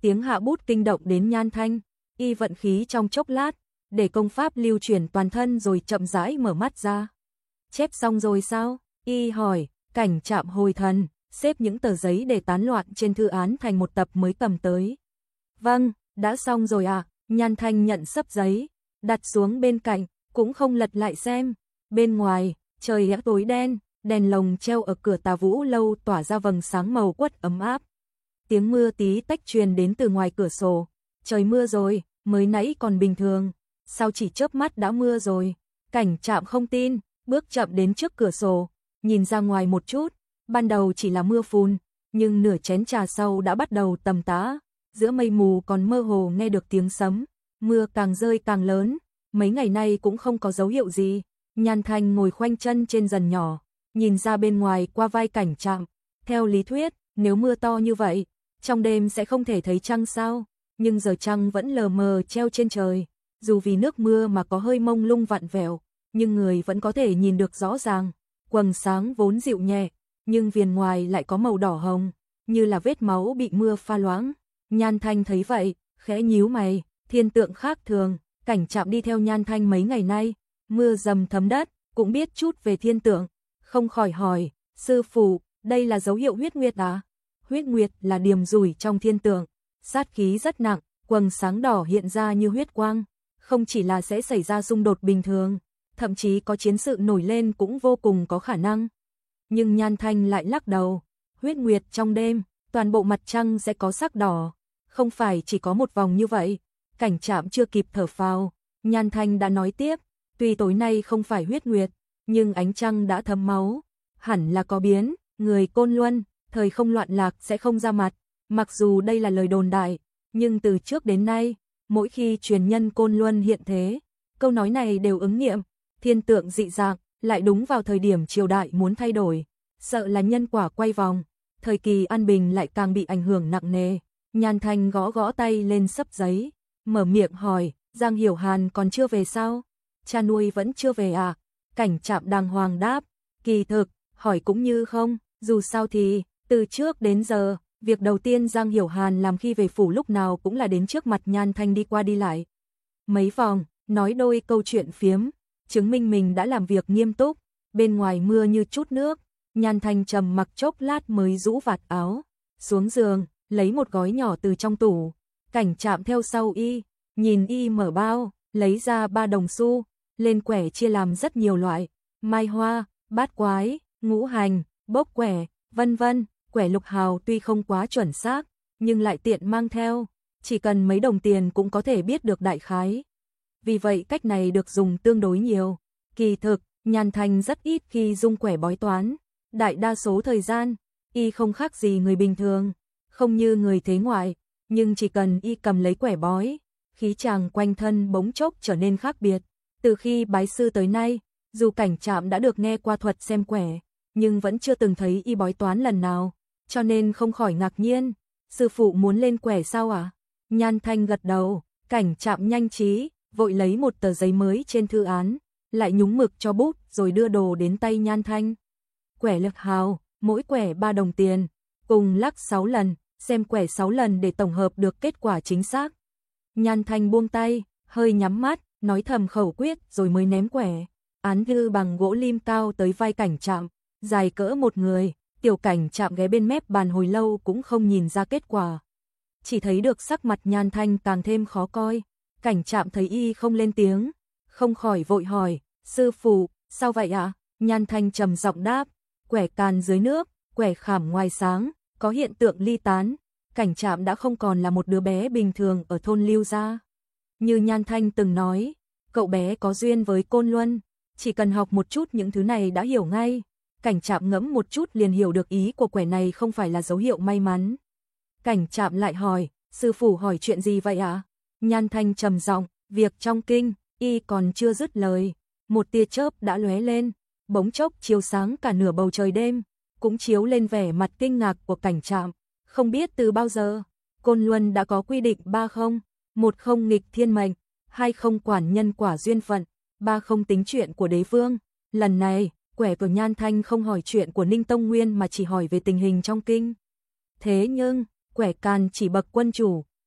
S1: Tiếng hạ bút kinh động đến Nhan Thanh, y vận khí trong chốc lát, để công pháp lưu chuyển toàn thân rồi chậm rãi mở mắt ra. Chép xong rồi sao? Y hỏi. Cảnh Trạm hồi thần, xếp những tờ giấy để tán loạn trên thư án thành một tập mới cầm tới. Vâng, đã xong rồi ạ. Nhan Thanh nhận xấp giấy, đặt xuống bên cạnh, cũng không lật lại xem. Bên ngoài, trời đã tối đen, đèn lồng treo ở cửa Tà Vũ lâu tỏa ra vầng sáng màu quất ấm áp. Tiếng mưa tí tách truyền đến từ ngoài cửa sổ. Trời mưa rồi, mới nãy còn bình thường, sao chỉ chớp mắt đã mưa rồi? Cảnh Trạm không tin, bước chậm đến trước cửa sổ, nhìn ra ngoài một chút, ban đầu chỉ là mưa phùn, nhưng nửa chén trà sau đã bắt đầu tầm tã, giữa mây mù còn mơ hồ nghe được tiếng sấm, mưa càng rơi càng lớn, mấy ngày nay cũng không có dấu hiệu gì. Nhan Thanh ngồi khoanh chân trên giàn nhỏ, nhìn ra bên ngoài qua vai Cảnh Trạm, theo lý thuyết, nếu mưa to như vậy, trong đêm sẽ không thể thấy trăng sao, nhưng giờ trăng vẫn lờ mờ treo trên trời, dù vì nước mưa mà có hơi mông lung vặn vẹo, nhưng người vẫn có thể nhìn được rõ ràng. Quầng sáng vốn dịu nhẹ, nhưng viền ngoài lại có màu đỏ hồng, như là vết máu bị mưa pha loãng. Nhan Thanh thấy vậy, khẽ nhíu mày, thiên tượng khác thường. Cảnh Trạm đi theo Nhan Thanh mấy ngày nay, mưa dầm thấm đất, cũng biết chút về thiên tượng, không khỏi hỏi, sư phụ, đây là dấu hiệu huyết nguyệt à? Huyết nguyệt là điểm rủi trong thiên tượng, sát khí rất nặng, quầng sáng đỏ hiện ra như huyết quang, không chỉ là sẽ xảy ra xung đột bình thường, thậm chí có chiến sự nổi lên cũng vô cùng có khả năng. Nhưng Nhan Thanh lại lắc đầu, huyết nguyệt trong đêm, toàn bộ mặt trăng sẽ có sắc đỏ, không phải chỉ có một vòng như vậy. Cảnh Trạm chưa kịp thở phào, Nhan Thanh đã nói tiếp, tuy tối nay không phải huyết nguyệt, nhưng ánh trăng đã thấm máu, hẳn là có biến, người Côn Luân, thời không loạn lạc sẽ không ra mặt, mặc dù đây là lời đồn đại, nhưng từ trước đến nay, mỗi khi truyền nhân Côn Luân hiện thế, câu nói này đều ứng nghiệm. Thiên tượng dị dạng, lại đúng vào thời điểm triều đại muốn thay đổi, sợ là nhân quả quay vòng, thời kỳ an bình lại càng bị ảnh hưởng nặng nề. Nhan Thanh gõ gõ tay lên xấp giấy, mở miệng hỏi, Giang Hiểu Hàn còn chưa về sao? Cha nuôi vẫn chưa về à? Cảnh Trạm đàng hoàng đáp, kỳ thực, hỏi cũng như không, dù sao thì, từ trước đến giờ, việc đầu tiên Giang Hiểu Hàn làm khi về phủ lúc nào cũng là đến trước mặt Nhan Thanh đi qua đi lại. Mấy vòng, nói đôi câu chuyện phiếm, chứng minh mình đã làm việc nghiêm túc. Bên ngoài mưa như chút nước, Nhan Thanh trầm mặc chốc lát mới rũ vạt áo, xuống giường, lấy một gói nhỏ từ trong tủ. Cảnh Trạm theo sau y, nhìn y mở bao, lấy ra 3 đồng xu, lên quẻ chia làm rất nhiều loại, mai hoa, bát quái, ngũ hành, bốc quẻ, vân vân. Quẻ lục hào tuy không quá chuẩn xác, nhưng lại tiện mang theo, chỉ cần mấy đồng tiền cũng có thể biết được đại khái. Vì vậy cách này được dùng tương đối nhiều. Kỳ thực, Nhan Thanh rất ít khi dung quẻ bói toán, đại đa số thời gian, y không khác gì người bình thường, không như người thế ngoại, nhưng chỉ cần y cầm lấy quẻ bói, khí chàng quanh thân bỗng chốc trở nên khác biệt. Từ khi bái sư tới nay, dù Cảnh Trạm đã được nghe qua thuật xem quẻ, nhưng vẫn chưa từng thấy y bói toán lần nào, cho nên không khỏi ngạc nhiên. Sư phụ muốn lên quẻ sao à? Nhan Thanh gật đầu, Cảnh Trạm nhanh trí, vội lấy một tờ giấy mới trên thư án, lại nhúng mực cho bút rồi đưa đồ đến tay Nhan Thanh. Quẻ lực hào, mỗi quẻ 3 đồng tiền, cùng lắc 6 lần, xem quẻ 6 lần để tổng hợp được kết quả chính xác. Nhan Thanh buông tay, hơi nhắm mắt, nói thầm khẩu quyết rồi mới ném quẻ. Án thư bằng gỗ lim cao tới vai Cảnh Trạm, dài cỡ một người, Tiểu Cảnh Trạm ghé bên mép bàn hồi lâu cũng không nhìn ra kết quả. Chỉ thấy được sắc mặt Nhan Thanh càng thêm khó coi. Cảnh Trạm thấy y không lên tiếng, không khỏi vội hỏi, sư phụ, sao vậy ạ? Nhan Thanh trầm giọng đáp, quẻ càn dưới nước, quẻ khảm ngoài sáng, có hiện tượng ly tán. Cảnh Trạm đã không còn là một đứa bé bình thường ở thôn Lưu gia. Như Nhan Thanh từng nói, cậu bé có duyên với Côn Luân, chỉ cần học một chút những thứ này đã hiểu ngay. Cảnh Trạm ngẫm một chút liền hiểu được ý của quẻ này không phải là dấu hiệu may mắn. Cảnh Trạm lại hỏi, sư phụ hỏi chuyện gì vậy ạ? Nhan Thanh trầm giọng, việc trong kinh, y còn chưa dứt lời, một tia chớp đã lóe lên, bỗng chốc chiếu sáng cả nửa bầu trời đêm, cũng chiếu lên vẻ mặt kinh ngạc của Cảnh Trạm. Không biết từ bao giờ, Côn Luân đã có quy định 3 không, 1 không nghịch thiên mệnh, 2 không quản nhân quả duyên phận, 3 không tính chuyện của đế vương. Lần này, quẻ của Nhan Thanh không hỏi chuyện của Ninh Tông Nguyên mà chỉ hỏi về tình hình trong kinh. Thế nhưng, quẻ càn chỉ bậc quân chủ,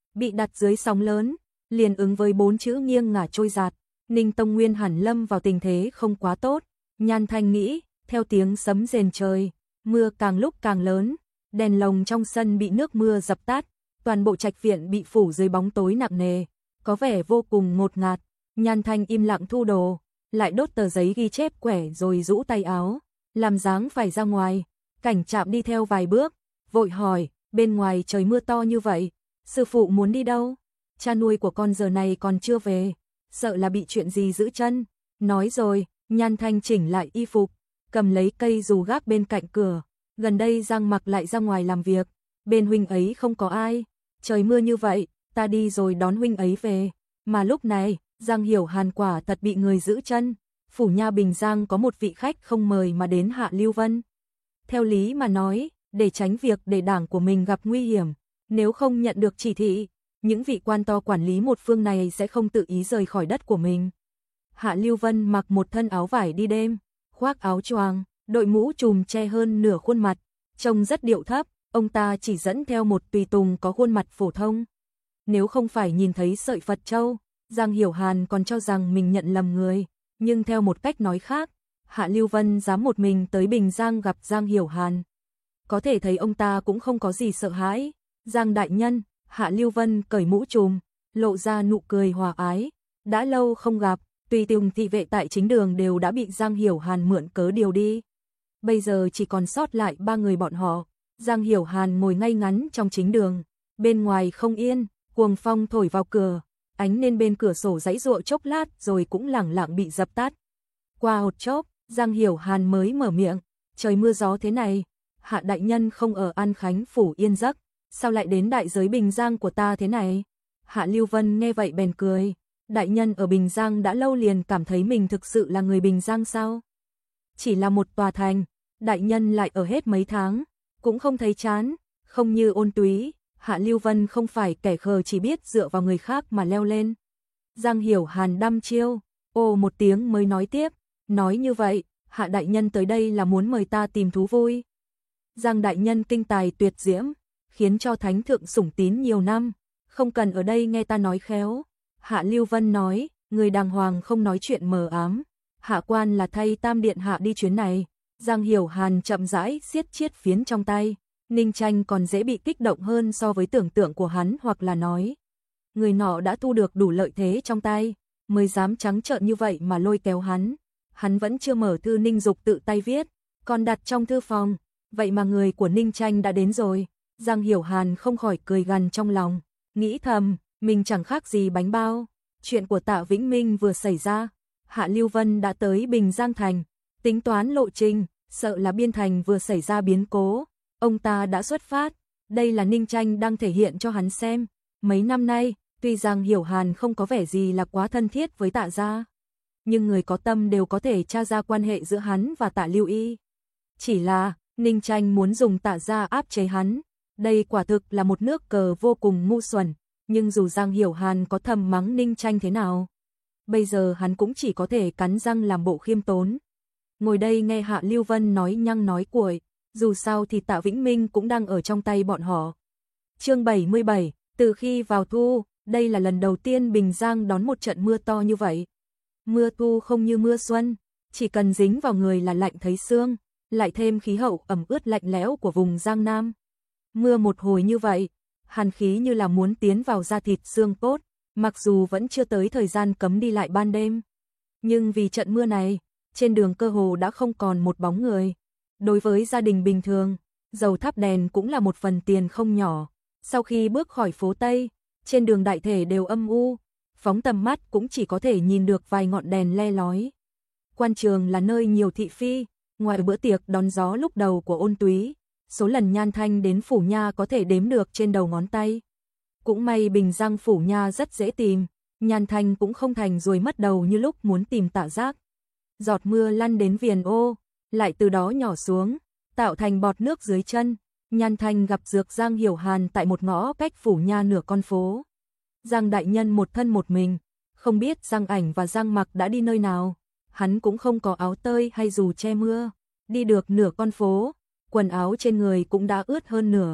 S1: bị đặt dưới sóng lớn, liền ứng với 4 chữ nghiêng ngả trôi giạt. Ninh Tông Nguyên hẳn lâm vào tình thế không quá tốt. Nhan Thanh nghĩ, theo tiếng sấm rền trời, mưa càng lúc càng lớn, đèn lồng trong sân bị nước mưa dập tắt, toàn bộ trạch viện bị phủ dưới bóng tối nặng nề, có vẻ vô cùng ngột ngạt. Nhan Thanh im lặng thu đồ, lại đốt tờ giấy ghi chép quẻ rồi rũ tay áo, làm dáng phải ra ngoài. Cảnh Trạm đi theo vài bước, vội hỏi, bên ngoài trời mưa to như vậy, sư phụ muốn đi đâu? Cha nuôi của con giờ này còn chưa về, sợ là bị chuyện gì giữ chân. Nói rồi, Nhan Thanh chỉnh lại y phục, cầm lấy cây dù gác bên cạnh cửa. Gần đây Giang Mặc lại ra ngoài làm việc, bên huynh ấy không có ai. Trời mưa như vậy, ta đi rồi đón huynh ấy về. Mà lúc này, Giang Hiểu Hàn quả thật bị người giữ chân. Phủ Nha Bình Giang có một vị khách không mời mà đến Hạ Lưu Vân. Theo lý mà nói, để tránh việc để đảng của mình gặp nguy hiểm, nếu không nhận được chỉ thị, những vị quan to quản lý một phương này sẽ không tự ý rời khỏi đất của mình. Hạ Lưu Vân mặc một thân áo vải đi đêm, khoác áo choàng, đội mũ trùm che hơn nửa khuôn mặt, trông rất điệu thấp. Ông ta chỉ dẫn theo một tùy tùng có khuôn mặt phổ thông. Nếu không phải nhìn thấy sợi Phật châu, Giang Hiểu Hàn còn cho rằng mình nhận lầm người. Nhưng theo một cách nói khác, Hạ Lưu Vân dám một mình tới Bình Giang gặp Giang Hiểu Hàn. Có thể thấy ông ta cũng không có gì sợ hãi. Giang đại nhân, Hạ Lưu Vân cởi mũ trùm, lộ ra nụ cười hòa ái. Đã lâu không gặp, tùy tùng thị vệ tại chính đường đều đã bị Giang Hiểu Hàn mượn cớ điều đi. Bây giờ chỉ còn sót lại 3 người bọn họ. Giang Hiểu Hàn ngồi ngay ngắn trong chính đường, bên ngoài không yên, cuồng phong thổi vào cửa, ánh lên bên cửa sổ giãy giụa chốc lát rồi cũng lẳng lặng bị dập tắt. Qua một chốc, Giang Hiểu Hàn mới mở miệng, trời mưa gió thế này, Hạ đại nhân không ở An Khánh phủ yên giấc, sao lại đến đại giới Bình Giang của ta thế này? Hạ Lưu Vân nghe vậy bèn cười, đại nhân ở Bình Giang đã lâu liền cảm thấy mình thực sự là người Bình Giang sao? Chỉ là một tòa thành, đại nhân lại ở hết mấy tháng, cũng không thấy chán, không như Ôn Túy, Hạ Lưu Vân không phải kẻ khờ chỉ biết dựa vào người khác mà leo lên. Giang Hiểu Hàn đăm chiêu, ồ một tiếng mới nói tiếp, nói như vậy, Hạ đại nhân tới đây là muốn mời ta tìm thú vui. Giang đại nhân kinh tài tuyệt diễm, khiến cho thánh thượng sủng tín nhiều năm, không cần ở đây nghe ta nói khéo. Hạ Lưu Vân nói, người đàng hoàng không nói chuyện mờ ám, hạ quan là thay Tam điện hạ đi chuyến này. Giang Hiểu Hàn chậm rãi siết chiết phiến trong tay, Ninh Tranh còn dễ bị kích động hơn so với tưởng tượng của hắn, hoặc là nói, người nọ đã thu được đủ lợi thế trong tay, mới dám trắng trợn như vậy mà lôi kéo hắn. Hắn vẫn chưa mở thư Ninh Dục tự tay viết, còn đặt trong thư phòng, vậy mà người của Ninh Tranh đã đến rồi. Giang Hiểu Hàn không khỏi cười gằn trong lòng, nghĩ thầm, mình chẳng khác gì bánh bao. Chuyện của Tạ Vĩnh Minh vừa xảy ra, Hạ Lưu Vân đã tới Bình Giang Thành, tính toán lộ trình, sợ là Biên Thành vừa xảy ra biến cố, ông ta đã xuất phát. Đây là Ninh Tranh đang thể hiện cho hắn xem, mấy năm nay, tuy Giang Hiểu Hàn không có vẻ gì là quá thân thiết với Tạ gia, nhưng người có tâm đều có thể tra ra quan hệ giữa hắn và Tạ Lưu Y. Chỉ là, Ninh Tranh muốn dùng Tạ gia áp chế hắn, đây quả thực là một nước cờ vô cùng ngu xuẩn, nhưng dù Giang Hiểu Hàn có thầm mắng Ninh Tranh thế nào, bây giờ hắn cũng chỉ có thể cắn răng làm bộ khiêm tốn. Ngồi đây nghe Hạ Lưu Vân nói nhăng nói cuội, dù sao thì Tạ Vĩnh Minh cũng đang ở trong tay bọn họ. Chương 77, từ khi vào thu, đây là lần đầu tiên Bình Giang đón một trận mưa to như vậy. Mưa thu không như mưa xuân, chỉ cần dính vào người là lạnh thấy xương, lại thêm khí hậu ẩm ướt lạnh lẽo của vùng Giang Nam. Mưa một hồi như vậy, hàn khí như là muốn tiến vào da thịt xương cốt, mặc dù vẫn chưa tới thời gian cấm đi lại ban đêm. Nhưng vì trận mưa này, trên đường cơ hồ đã không còn một bóng người. Đối với gia đình bình thường, dầu thắp đèn cũng là một phần tiền không nhỏ. Sau khi bước khỏi phố Tây, trên đường đại thể đều âm u, phóng tầm mắt cũng chỉ có thể nhìn được vài ngọn đèn le lói. Quan trường là nơi nhiều thị phi, ngoài bữa tiệc đón gió lúc đầu của Ôn Túy, số lần Nhan Thanh đến Phủ Nha có thể đếm được trên đầu ngón tay. Cũng may Bình Giang Phủ Nha rất dễ tìm, Nhan Thanh cũng không thành ruồi mất đầu như lúc muốn tìm Tạ Giác. Giọt mưa lăn đến viền ô, lại từ đó nhỏ xuống, tạo thành bọt nước dưới chân. Nhan Thanh gặp dược Giang Hiểu Hàn tại một ngõ cách Phủ Nha nửa con phố. Giang đại nhân một thân một mình, không biết Giang Ảnh và Giang Mặc đã đi nơi nào. Hắn cũng không có áo tơi hay dù che mưa, đi được nửa con phố, quần áo trên người cũng đã ướt hơn nửa.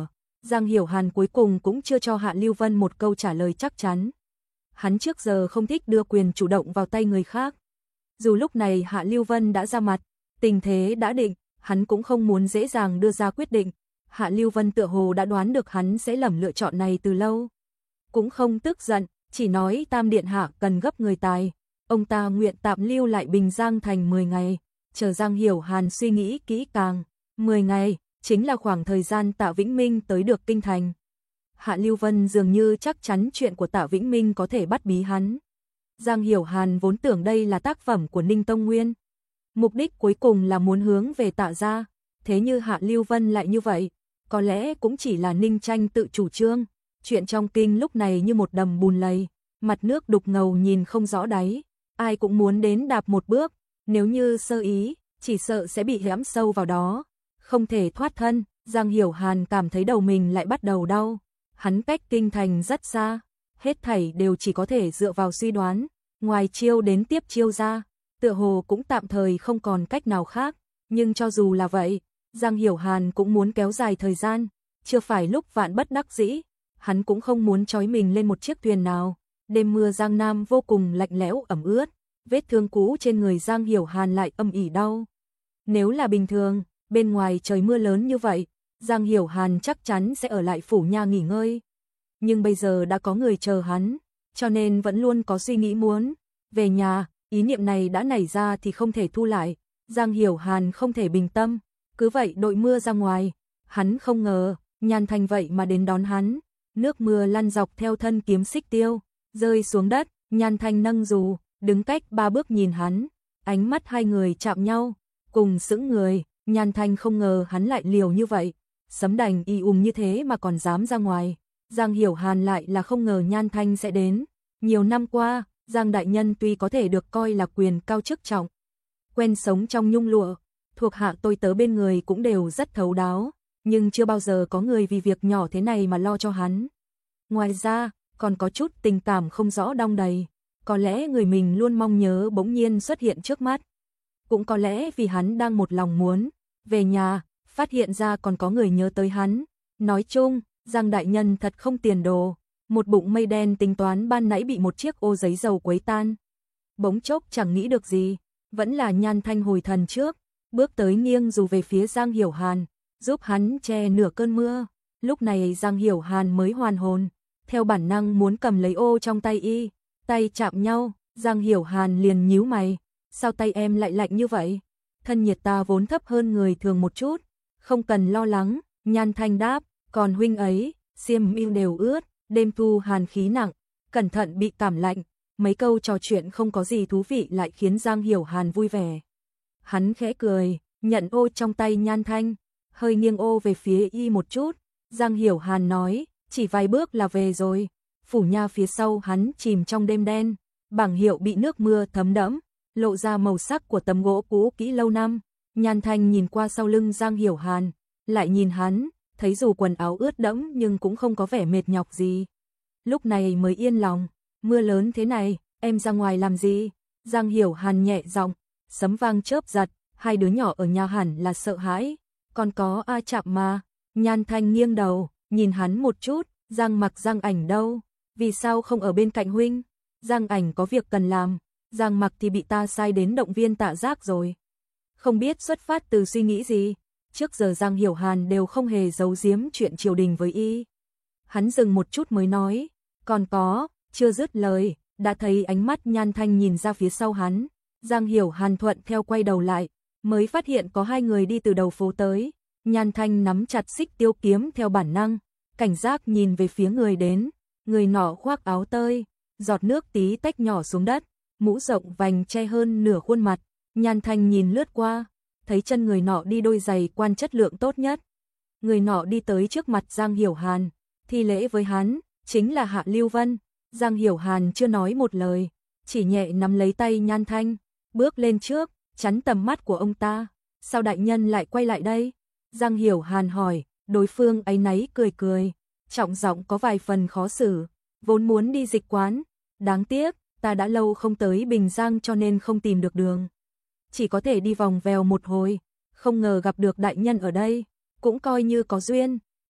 S1: Giang Hiểu Hàn cuối cùng cũng chưa cho Hạ Lưu Vân một câu trả lời chắc chắn. Hắn trước giờ không thích đưa quyền chủ động vào tay người khác. Dù lúc này Hạ Lưu Vân đã ra mặt, tình thế đã định, hắn cũng không muốn dễ dàng đưa ra quyết định. Hạ Lưu Vân tựa hồ đã đoán được hắn sẽ lầm lựa chọn này từ lâu. Cũng không tức giận, chỉ nói Tam Điện Hạ cần gấp người tài. Ông ta nguyện tạm lưu lại Bình Giang thành 10 ngày, chờ Giang Hiểu Hàn suy nghĩ kỹ càng. 10 ngày, chính là khoảng thời gian Tạ Vĩnh Minh tới được kinh thành. Hạ Lưu Vân dường như chắc chắn chuyện của Tạ Vĩnh Minh có thể bắt bí hắn. Giang Hiểu Hàn vốn tưởng đây là tác phẩm của Ninh Tông Nguyên. Mục đích cuối cùng là muốn hướng về Tạ gia, thế như Hạ Lưu Vân lại như vậy, có lẽ cũng chỉ là Ninh Tranh tự chủ trương. Chuyện trong kinh lúc này như một đầm bùn lầy, mặt nước đục ngầu nhìn không rõ đáy, ai cũng muốn đến đạp một bước, nếu như sơ ý, chỉ sợ sẽ bị hãm sâu vào đó, không thể thoát thân. Giang Hiểu Hàn cảm thấy đầu mình lại bắt đầu đau, hắn cách kinh thành rất xa, hết thảy đều chỉ có thể dựa vào suy đoán, ngoài chiêu đến tiếp chiêu ra, tựa hồ cũng tạm thời không còn cách nào khác, nhưng cho dù là vậy, Giang Hiểu Hàn cũng muốn kéo dài thời gian, chưa phải lúc vạn bất đắc dĩ, hắn cũng không muốn trói mình lên một chiếc thuyền nào. Đêm mưa Giang Nam vô cùng lạnh lẽo ẩm ướt, vết thương cũ trên người Giang Hiểu Hàn lại âm ỉ đau. Nếu là bình thường, bên ngoài trời mưa lớn như vậy, Giang Hiểu Hàn chắc chắn sẽ ở lại phủ nha nghỉ ngơi. Nhưng bây giờ đã có người chờ hắn, cho nên vẫn luôn có suy nghĩ muốn về nhà, ý niệm này đã nảy ra thì không thể thu lại. Giang Hiểu Hàn không thể bình tâm, cứ vậy đội mưa ra ngoài. Hắn không ngờ, Nhan Thanh vậy mà đến đón hắn. Nước mưa lăn dọc theo thân kiếm xích tiêu, rơi xuống đất, Nhan Thanh nâng dù, đứng cách 3 bước nhìn hắn, ánh mắt hai người chạm nhau, cùng sững người. Nhan Thanh không ngờ hắn lại liều như vậy, sấm đành y như thế mà còn dám ra ngoài. Giang Hiểu Hàn lại là không ngờ Nhan Thanh sẽ đến. Nhiều năm qua, Giang đại nhân tuy có thể được coi là quyền cao chức trọng, quen sống trong nhung lụa, thuộc hạ tôi tớ bên người cũng đều rất thấu đáo, nhưng chưa bao giờ có người vì việc nhỏ thế này mà lo cho hắn. Ngoài ra, còn có chút tình cảm không rõ đong đầy, có lẽ người mình luôn mong nhớ bỗng nhiên xuất hiện trước mắt. Cũng có lẽ vì hắn đang một lòng muốn về nhà, phát hiện ra còn có người nhớ tới hắn. Nói chung, Giang đại nhân thật không tiền đồ, một bụng mây đen tính toán ban nãy bị một chiếc ô giấy dầu quấy tan. Bỗng chốc chẳng nghĩ được gì, vẫn là Nhan Thanh hồi thần trước, bước tới nghiêng dù về phía Giang Hiểu Hàn, giúp hắn che nửa cơn mưa. Lúc này Giang Hiểu Hàn mới hoàn hồn, theo bản năng muốn cầm lấy ô trong tay y, tay chạm nhau, Giang Hiểu Hàn liền nhíu mày, sao tay em lại lạnh như vậy? Thân nhiệt ta vốn thấp hơn người thường một chút, không cần lo lắng. Nhan Thanh đáp, còn huynh ấy, xiêm y đều ướt, đêm thu hàn khí nặng, cẩn thận bị cảm lạnh. Mấy câu trò chuyện không có gì thú vị lại khiến Giang Hiểu Hàn vui vẻ. Hắn khẽ cười, nhận ô trong tay Nhan Thanh, hơi nghiêng ô về phía y một chút. Giang Hiểu Hàn nói, chỉ vài bước là về rồi. Phủ nha phía sau hắn chìm trong đêm đen, bảng hiệu bị nước mưa thấm đẫm, lộ ra màu sắc của tấm gỗ cũ kỹ lâu năm. Nhan Thanh nhìn qua sau lưng Giang Hiểu Hàn, lại nhìn hắn, thấy dù quần áo ướt đẫm nhưng cũng không có vẻ mệt nhọc gì. Lúc này mới yên lòng, mưa lớn thế này, em ra ngoài làm gì? Giang Hiểu Hàn nhẹ giọng, sấm vang chớp giật, hai đứa nhỏ ở nhà hẳn là sợ hãi, còn có ai chạm mà. Nhan Thanh nghiêng đầu, nhìn hắn một chút, Giang Mặc Giang Ảnh đâu? Vì sao không ở bên cạnh huynh? Giang Ảnh có việc cần làm, Giang Mặc thì bị ta sai đến động viên Tạ Giác rồi. Không biết xuất phát từ suy nghĩ gì, trước giờ Giang Hiểu Hàn đều không hề giấu giếm chuyện triều đình với y. Hắn dừng một chút mới nói, còn có, chưa dứt lời, đã thấy ánh mắt Nhan Thanh nhìn ra phía sau hắn. Giang Hiểu Hàn thuận theo quay đầu lại, mới phát hiện có hai người đi từ đầu phố tới. Nhan Thanh nắm chặt xích tiêu kiếm theo bản năng, cảnh giác nhìn về phía người đến. Người nọ khoác áo tơi, giọt nước tí tách nhỏ xuống đất, mũ rộng vành che hơn nửa khuôn mặt. Nhan Thanh nhìn lướt qua, thấy chân người nọ đi đôi giày quan chất lượng tốt nhất. Người nọ đi tới trước mặt Giang Hiểu Hàn, thi lễ với hắn, chính là Hạ Lưu Vân. Giang Hiểu Hàn chưa nói một lời, chỉ nhẹ nắm lấy tay Nhan Thanh, bước lên trước, chắn tầm mắt của ông ta. Sao đại nhân lại quay lại đây? Giang Hiểu Hàn hỏi, đối phương áy náy cười cười, trọng giọng có vài phần khó xử, vốn muốn đi dịch quán, đáng tiếc, ta đã lâu không tới Bình Giang cho nên không tìm được đường. Chỉ có thể đi vòng vèo một hồi, không ngờ gặp được đại nhân ở đây, cũng coi như có duyên.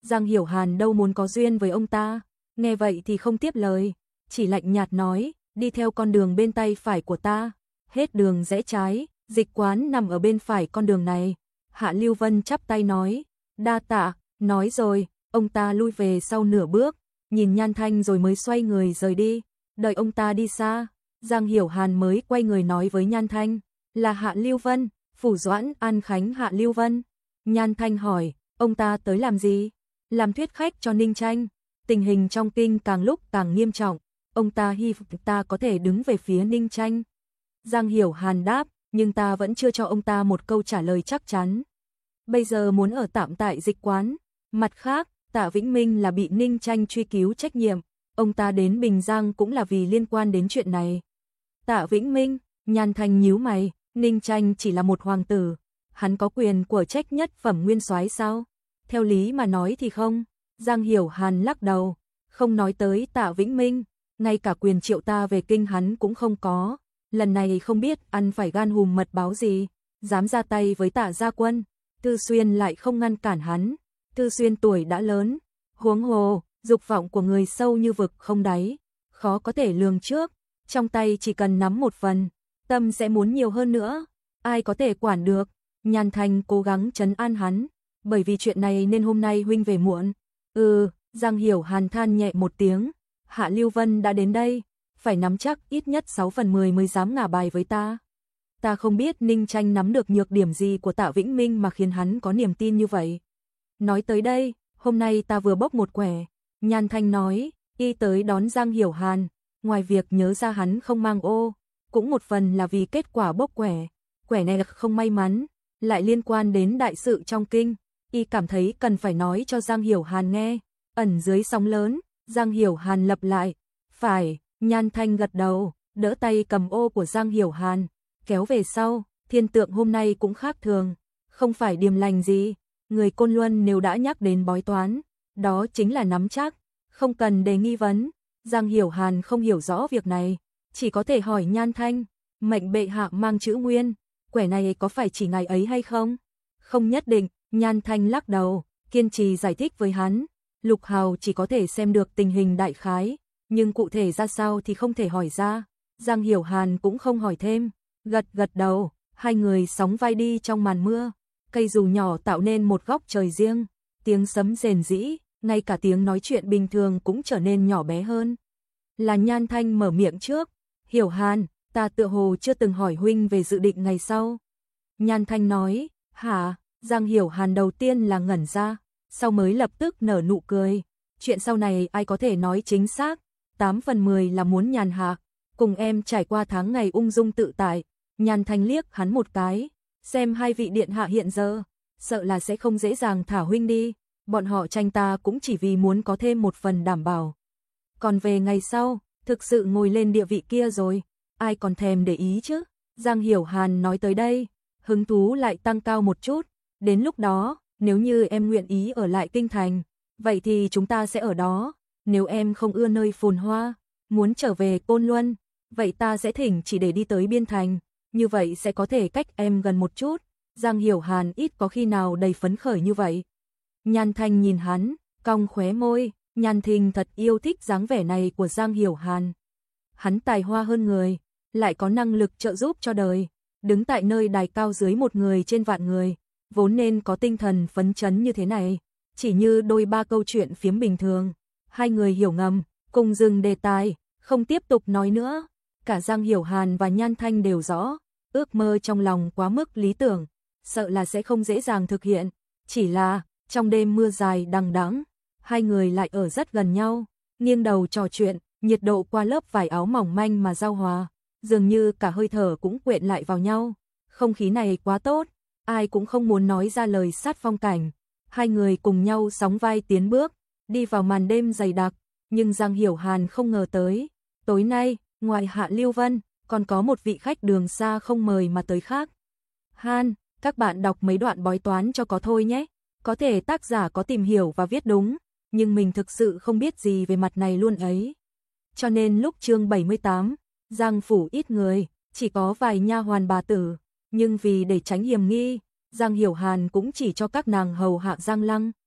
S1: Giang Hiểu Hàn đâu muốn có duyên với ông ta, nghe vậy thì không tiếp lời, chỉ lạnh nhạt nói, đi theo con đường bên tay phải của ta, hết đường rẽ trái, dịch quán nằm ở bên phải con đường này. Hạ Lưu Vân chắp tay nói, đa tạ, nói rồi, ông ta lui về sau nửa bước, nhìn Nhan Thanh rồi mới xoay người rời đi, đợi ông ta đi xa, Giang Hiểu Hàn mới quay người nói với Nhan Thanh, là Hạ Lưu Vân, Phủ Doãn An Khánh Hạ Lưu Vân. Nhan Thanh hỏi, ông ta tới làm gì? Làm thuyết khách cho Ninh Tranh, tình hình trong kinh càng lúc càng nghiêm trọng, ông ta hy vọng ta có thể đứng về phía Ninh Tranh. Giang Hiểu Hàn đáp, nhưng ta vẫn chưa cho ông ta một câu trả lời chắc chắn. Bây giờ muốn ở tạm tại dịch quán, mặt khác, Tạ Vĩnh Minh là bị Ninh Tranh truy cứu trách nhiệm, ông ta đến Bình Giang cũng là vì liên quan đến chuyện này. Tạ Vĩnh Minh, Nhan Thanh nhíu mày, Ninh Tranh chỉ là một hoàng tử, hắn có quyền của trách nhất phẩm nguyên soái sao? Theo lý mà nói thì không. Giang Hiểu Hàn lắc đầu, không nói tới Tạ Vĩnh Minh, ngay cả quyền triệu ta về kinh hắn cũng không có. Lần này không biết ăn phải gan hùm mật báo gì, dám ra tay với Tạ gia quân. Tư Xuyên lại không ngăn cản hắn, Tư Xuyên tuổi đã lớn, huống hồ, dục vọng của người sâu như vực không đáy, khó có thể lường trước, trong tay chỉ cần nắm một phần, tâm sẽ muốn nhiều hơn nữa, ai có thể quản được. Nhan Thanh cố gắng trấn an hắn, bởi vì chuyện này nên hôm nay huynh về muộn. Giang Hiểu Hàn than nhẹ một tiếng, Hạ Lưu Vân đã đến đây, phải nắm chắc ít nhất 6/10 mới dám ngả bài với ta. Ta không biết Ninh Tranh nắm được nhược điểm gì của Tạ Vĩnh Minh mà khiến hắn có niềm tin như vậy. Nói tới đây, hôm nay ta vừa bốc một quẻ, Nhan Thanh nói, y tới đón Giang Hiểu Hàn, ngoài việc nhớ ra hắn không mang ô, cũng một phần là vì kết quả bốc quẻ. Quẻ này không may mắn, lại liên quan đến đại sự trong kinh, y cảm thấy cần phải nói cho Giang Hiểu Hàn nghe. Ẩn dưới sóng lớn, Giang Hiểu Hàn lặp lại, phải, Nhan Thanh gật đầu, đỡ tay cầm ô của Giang Hiểu Hàn, kéo về sau, thiên tượng hôm nay cũng khác thường, không phải điềm lành gì, người Côn Luân nếu đã nhắc đến bói toán, đó chính là nắm chắc, không cần đề nghi vấn. Giang Hiểu Hàn không hiểu rõ việc này, chỉ có thể hỏi Nhan Thanh, mệnh bệ hạ mang chữ nguyên, quẻ này có phải chỉ ngày ấy hay không? Không nhất định, Nhan Thanh lắc đầu, kiên trì giải thích với hắn, Lục Hào chỉ có thể xem được tình hình đại khái, nhưng cụ thể ra sao thì không thể hỏi ra. Giang Hiểu Hàn cũng không hỏi thêm, gật đầu, hai người sóng vai đi trong màn mưa, cây dù nhỏ tạo nên một góc trời riêng, tiếng sấm rền rĩ, ngay cả tiếng nói chuyện bình thường cũng trở nên nhỏ bé hơn. Là Nhan Thanh mở miệng trước, Hiểu Hàn, ta tựa hồ chưa từng hỏi huynh về dự định ngày sau. Nhan Thanh nói, hả? Giang Hiểu Hàn đầu tiên là ngẩn ra, sau mới lập tức nở nụ cười. Chuyện sau này ai có thể nói chính xác, 8/10 là muốn nhàn hạ, cùng em trải qua tháng ngày ung dung tự tại. Nhan Thanh liếc hắn một cái, xem hai vị điện hạ hiện giờ, sợ là sẽ không dễ dàng thả huynh đi, bọn họ tranh ta cũng chỉ vì muốn có thêm một phần đảm bảo. Còn về ngày sau, thực sự ngồi lên địa vị kia rồi, ai còn thèm để ý chứ? Giang Hiểu Hàn nói tới đây, hứng thú lại tăng cao một chút, đến lúc đó, nếu như em nguyện ý ở lại kinh thành, vậy thì chúng ta sẽ ở đó, nếu em không ưa nơi phồn hoa, muốn trở về Côn Luân, vậy ta sẽ thỉnh chỉ để đi tới biên thành, như vậy sẽ có thể cách em gần một chút. Giang Hiểu Hàn ít có khi nào đầy phấn khởi như vậy. Nhan Thanh nhìn hắn, cong khóe môi, Nhan Thình thật yêu thích dáng vẻ này của Giang Hiểu Hàn. Hắn tài hoa hơn người, lại có năng lực trợ giúp cho đời, đứng tại nơi đài cao dưới một người trên vạn người, vốn nên có tinh thần phấn chấn như thế này, chỉ như đôi ba câu chuyện phiếm bình thường. Hai người hiểu ngầm, cùng dừng đề tài, không tiếp tục nói nữa. Cả Giang Hiểu Hàn và Nhan Thanh đều rõ, ước mơ trong lòng quá mức lý tưởng, sợ là sẽ không dễ dàng thực hiện. Chỉ là, trong đêm mưa dài đằng đẵng, hai người lại ở rất gần nhau, nghiêng đầu trò chuyện, nhiệt độ qua lớp vải áo mỏng manh mà giao hòa, dường như cả hơi thở cũng quyện lại vào nhau. Không khí này quá tốt, ai cũng không muốn nói ra lời sát phong cảnh. Hai người cùng nhau sóng vai tiến bước, đi vào màn đêm dày đặc, nhưng Giang Hiểu Hàn không ngờ tới, tối nay, ngoài Hạ Lưu Vân, còn có một vị khách đường xa không mời mà tới khác. Han, các bạn đọc mấy đoạn bói toán cho có thôi nhé, có thể tác giả có tìm hiểu và viết đúng, nhưng mình thực sự không biết gì về mặt này luôn ấy. Cho nên lúc chương 78, Giang phủ ít người, chỉ có vài nha hoàn bà tử, nhưng vì để tránh hiểm nghi, Giang Hiểu Hàn cũng chỉ cho các nàng hầu hạ Giang Lăng.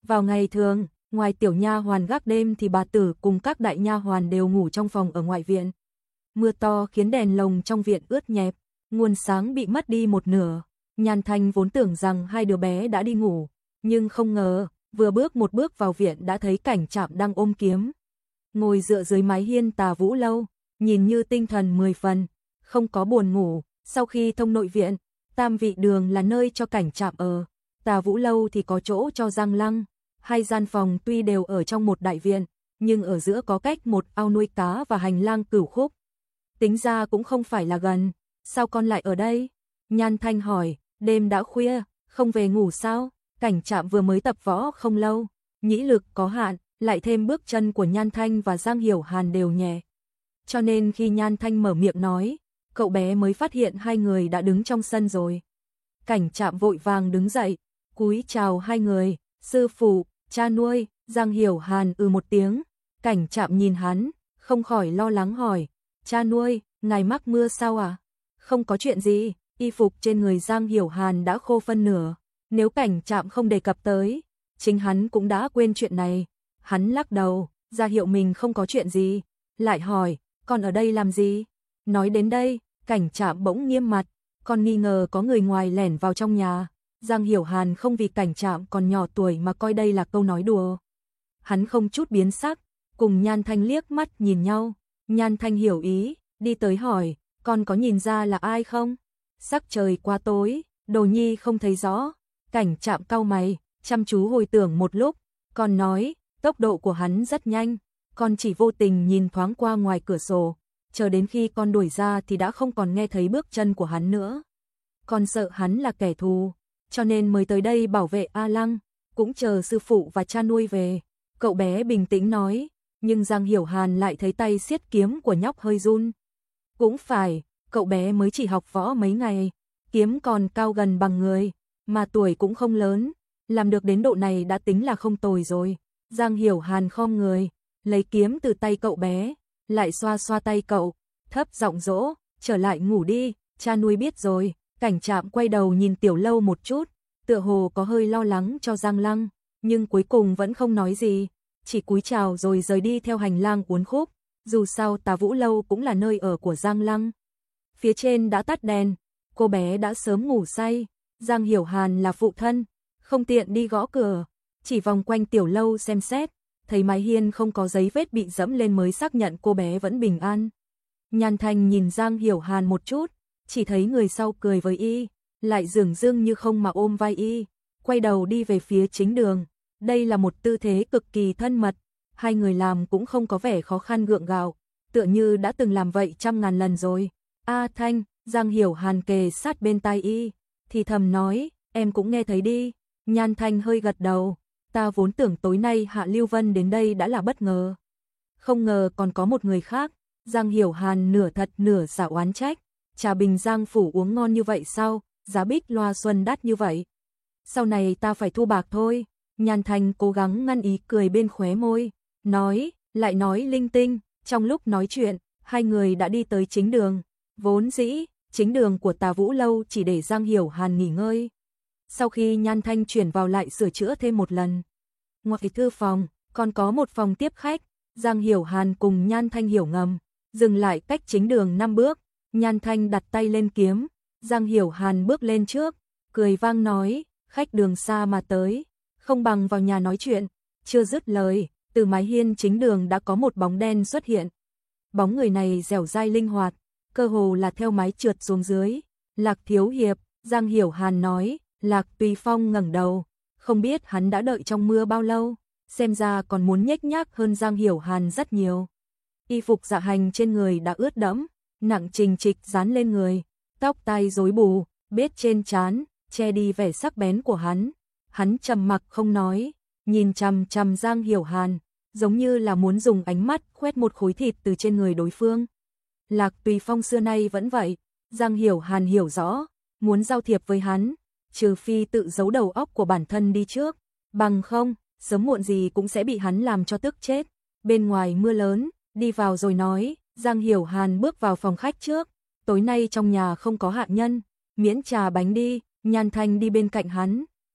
S1: Vào ngày thường, ngoài tiểu nha hoàn gác đêm thì bà tử cùng các đại nha hoàn đều ngủ trong phòng ở ngoại viện. Mưa to khiến đèn lồng trong viện ướt nhẹp, nguồn sáng bị mất đi một nửa. Nhan Thanh vốn tưởng rằng hai đứa bé đã đi ngủ, nhưng không ngờ, vừa bước một bước vào viện đã thấy Cảnh Trạm đang ôm kiếm, ngồi dựa dưới mái hiên Tà Vũ Lâu, nhìn như tinh thần 10 phần, không có buồn ngủ. Sau khi thông nội viện, Tam Vị Đường là nơi cho Cảnh Trạm ở, Tà Vũ Lâu thì có chỗ cho Giang Lăng. Hai gian phòng tuy đều ở trong một đại viện, nhưng ở giữa có cách một ao nuôi cá và hành lang cửu khúc. Tính ra cũng không phải là gần. Sao con lại ở đây? Nhan Thanh hỏi, đêm đã khuya, không về ngủ sao? Cảnh Trạm vừa mới tập võ không lâu, nhĩ lực có hạn, lại thêm bước chân của Nhan Thanh và Giang Hiểu Hàn đều nhẹ. Cho nên khi Nhan Thanh mở miệng nói, cậu bé mới phát hiện hai người đã đứng trong sân rồi. Cảnh Trạm vội vàng đứng dậy, cúi chào hai người, sư phụ, cha nuôi. Giang Hiểu Hàn một tiếng, Cảnh Trạm nhìn hắn, không khỏi lo lắng hỏi, cha nuôi, ngài mắc mưa sao à? Không có chuyện gì, y phục trên người Giang Hiểu Hàn đã khô phân nửa, nếu Cảnh Trạm không đề cập tới, chính hắn cũng đã quên chuyện này. Hắn lắc đầu, ra hiệu mình không có chuyện gì, lại hỏi, con ở đây làm gì? Nói đến đây, Cảnh Trạm bỗng nghiêm mặt, con nghi ngờ có người ngoài lẻn vào trong nhà. Giang Hiểu Hàn không vì Cảnh Trạm còn nhỏ tuổi mà coi đây là câu nói đùa. Hắn không chút biến sắc, cùng Nhan Thanh liếc mắt nhìn nhau. Nhan Thanh hiểu ý, đi tới hỏi, con có nhìn ra là ai không? Sắc trời quá tối, Đồ Nhi không thấy rõ. Cảnh Trạm cau mày, chăm chú hồi tưởng một lúc, con nói, tốc độ của hắn rất nhanh, con chỉ vô tình nhìn thoáng qua ngoài cửa sổ, chờ đến khi con đuổi ra thì đã không còn nghe thấy bước chân của hắn nữa. Con sợ hắn là kẻ thù, cho nên mới tới đây bảo vệ A Lăng, cũng chờ sư phụ và cha nuôi về. Cậu bé bình tĩnh nói, nhưng Giang Hiểu Hàn lại thấy tay siết kiếm của nhóc hơi run. Cũng phải, cậu bé mới chỉ học võ mấy ngày, kiếm còn cao gần bằng người, mà tuổi cũng không lớn, làm được đến độ này đã tính là không tồi rồi. Giang Hiểu Hàn khom người, lấy kiếm từ tay cậu bé, lại xoa xoa tay cậu, thấp giọng dỗ, trở lại ngủ đi, cha nuôi biết rồi. Cảnh Trạm quay đầu nhìn Tiểu Lâu một chút, tựa hồ có hơi lo lắng cho Giang Lăng, nhưng cuối cùng vẫn không nói gì, chỉ cúi chào rồi rời đi theo hành lang uốn khúc. Dù sao Tà Vũ Lâu cũng là nơi ở của Giang Lăng. Phía trên đã tắt đèn, cô bé đã sớm ngủ say. Giang Hiểu Hàn là phụ thân, không tiện đi gõ cửa, chỉ vòng quanh Tiểu Lâu xem xét, thấy mái hiên không có giấy vết bị dẫm lên mới xác nhận cô bé vẫn bình an. Nhan Thanh nhìn Giang Hiểu Hàn một chút, chỉ thấy người sau cười với y, lại dửng dưng như không mà ôm vai y, quay đầu đi về phía chính đường. Đây là một tư thế cực kỳ thân mật, hai người làm cũng không có vẻ khó khăn gượng gạo, tựa như đã từng làm vậy trăm ngàn lần rồi. A Thanh, Giang Hiểu Hàn kề sát bên tai y, thì thầm nói, em cũng nghe thấy đi. Nhan Thanh hơi gật đầu, ta vốn tưởng tối nay Hạ Lưu Vân đến đây đã là bất ngờ. Không ngờ còn có một người khác. Giang Hiểu Hàn nửa thật nửa giả oán trách, trà bình Giang phủ uống ngon như vậy sao, giá bích loa xuân đắt như vậy. Sau này ta phải thu bạc thôi. Nhan Thanh cố gắng ngăn ý cười bên khóe môi, nói, lại nói linh tinh. Trong lúc nói chuyện, hai người đã đi tới chính đường. Vốn dĩ, chính đường của Tà Vũ Lâu chỉ để Giang Hiểu Hàn nghỉ ngơi. Sau khi Nhan Thanh chuyển vào lại sửa chữa thêm một lần. Ngoài thư phòng, còn có một phòng tiếp khách. Giang Hiểu Hàn cùng Nhan Thanh hiểu ngầm, dừng lại cách chính đường 5 bước. Nhan Thanh đặt tay lên kiếm, Giang Hiểu Hàn bước lên trước, cười vang nói, khách đường xa mà tới, không bằng vào nhà nói chuyện. Chưa dứt lời, từ mái hiên chính đường đã có một bóng đen xuất hiện. Bóng người này dẻo dai linh hoạt, cơ hồ là theo mái trượt xuống dưới. Lạc thiếu hiệp, Giang Hiểu Hàn nói. Lạc Tùy Phong ngẩng đầu, không biết hắn đã đợi trong mưa bao lâu, xem ra còn muốn nhếch nhác hơn Giang Hiểu Hàn rất nhiều. Y phục dạ hành trên người đã ướt đẫm, nặng trình trịch dán lên người, tóc tai rối bù, bết trên trán, che đi vẻ sắc bén của hắn. Hắn trầm mặc không nói, nhìn chằm chằm Giang Hiểu Hàn, giống như là muốn dùng ánh mắt khoét một khối thịt từ trên người đối phương. Lạc Tùy Phong xưa nay vẫn vậy, Giang Hiểu Hàn hiểu rõ, muốn giao thiệp với hắn, trừ phi tự giấu đầu óc của bản thân đi trước, bằng không, sớm muộn gì cũng sẽ bị hắn làm cho tức chết. Bên ngoài mưa lớn, đi vào rồi nói. Giang Hiểu Hàn bước vào phòng khách trước, tối nay trong nhà không có hạ nhân, miễn trà bánh đi. Nhan Thanh đi bên cạnh hắn,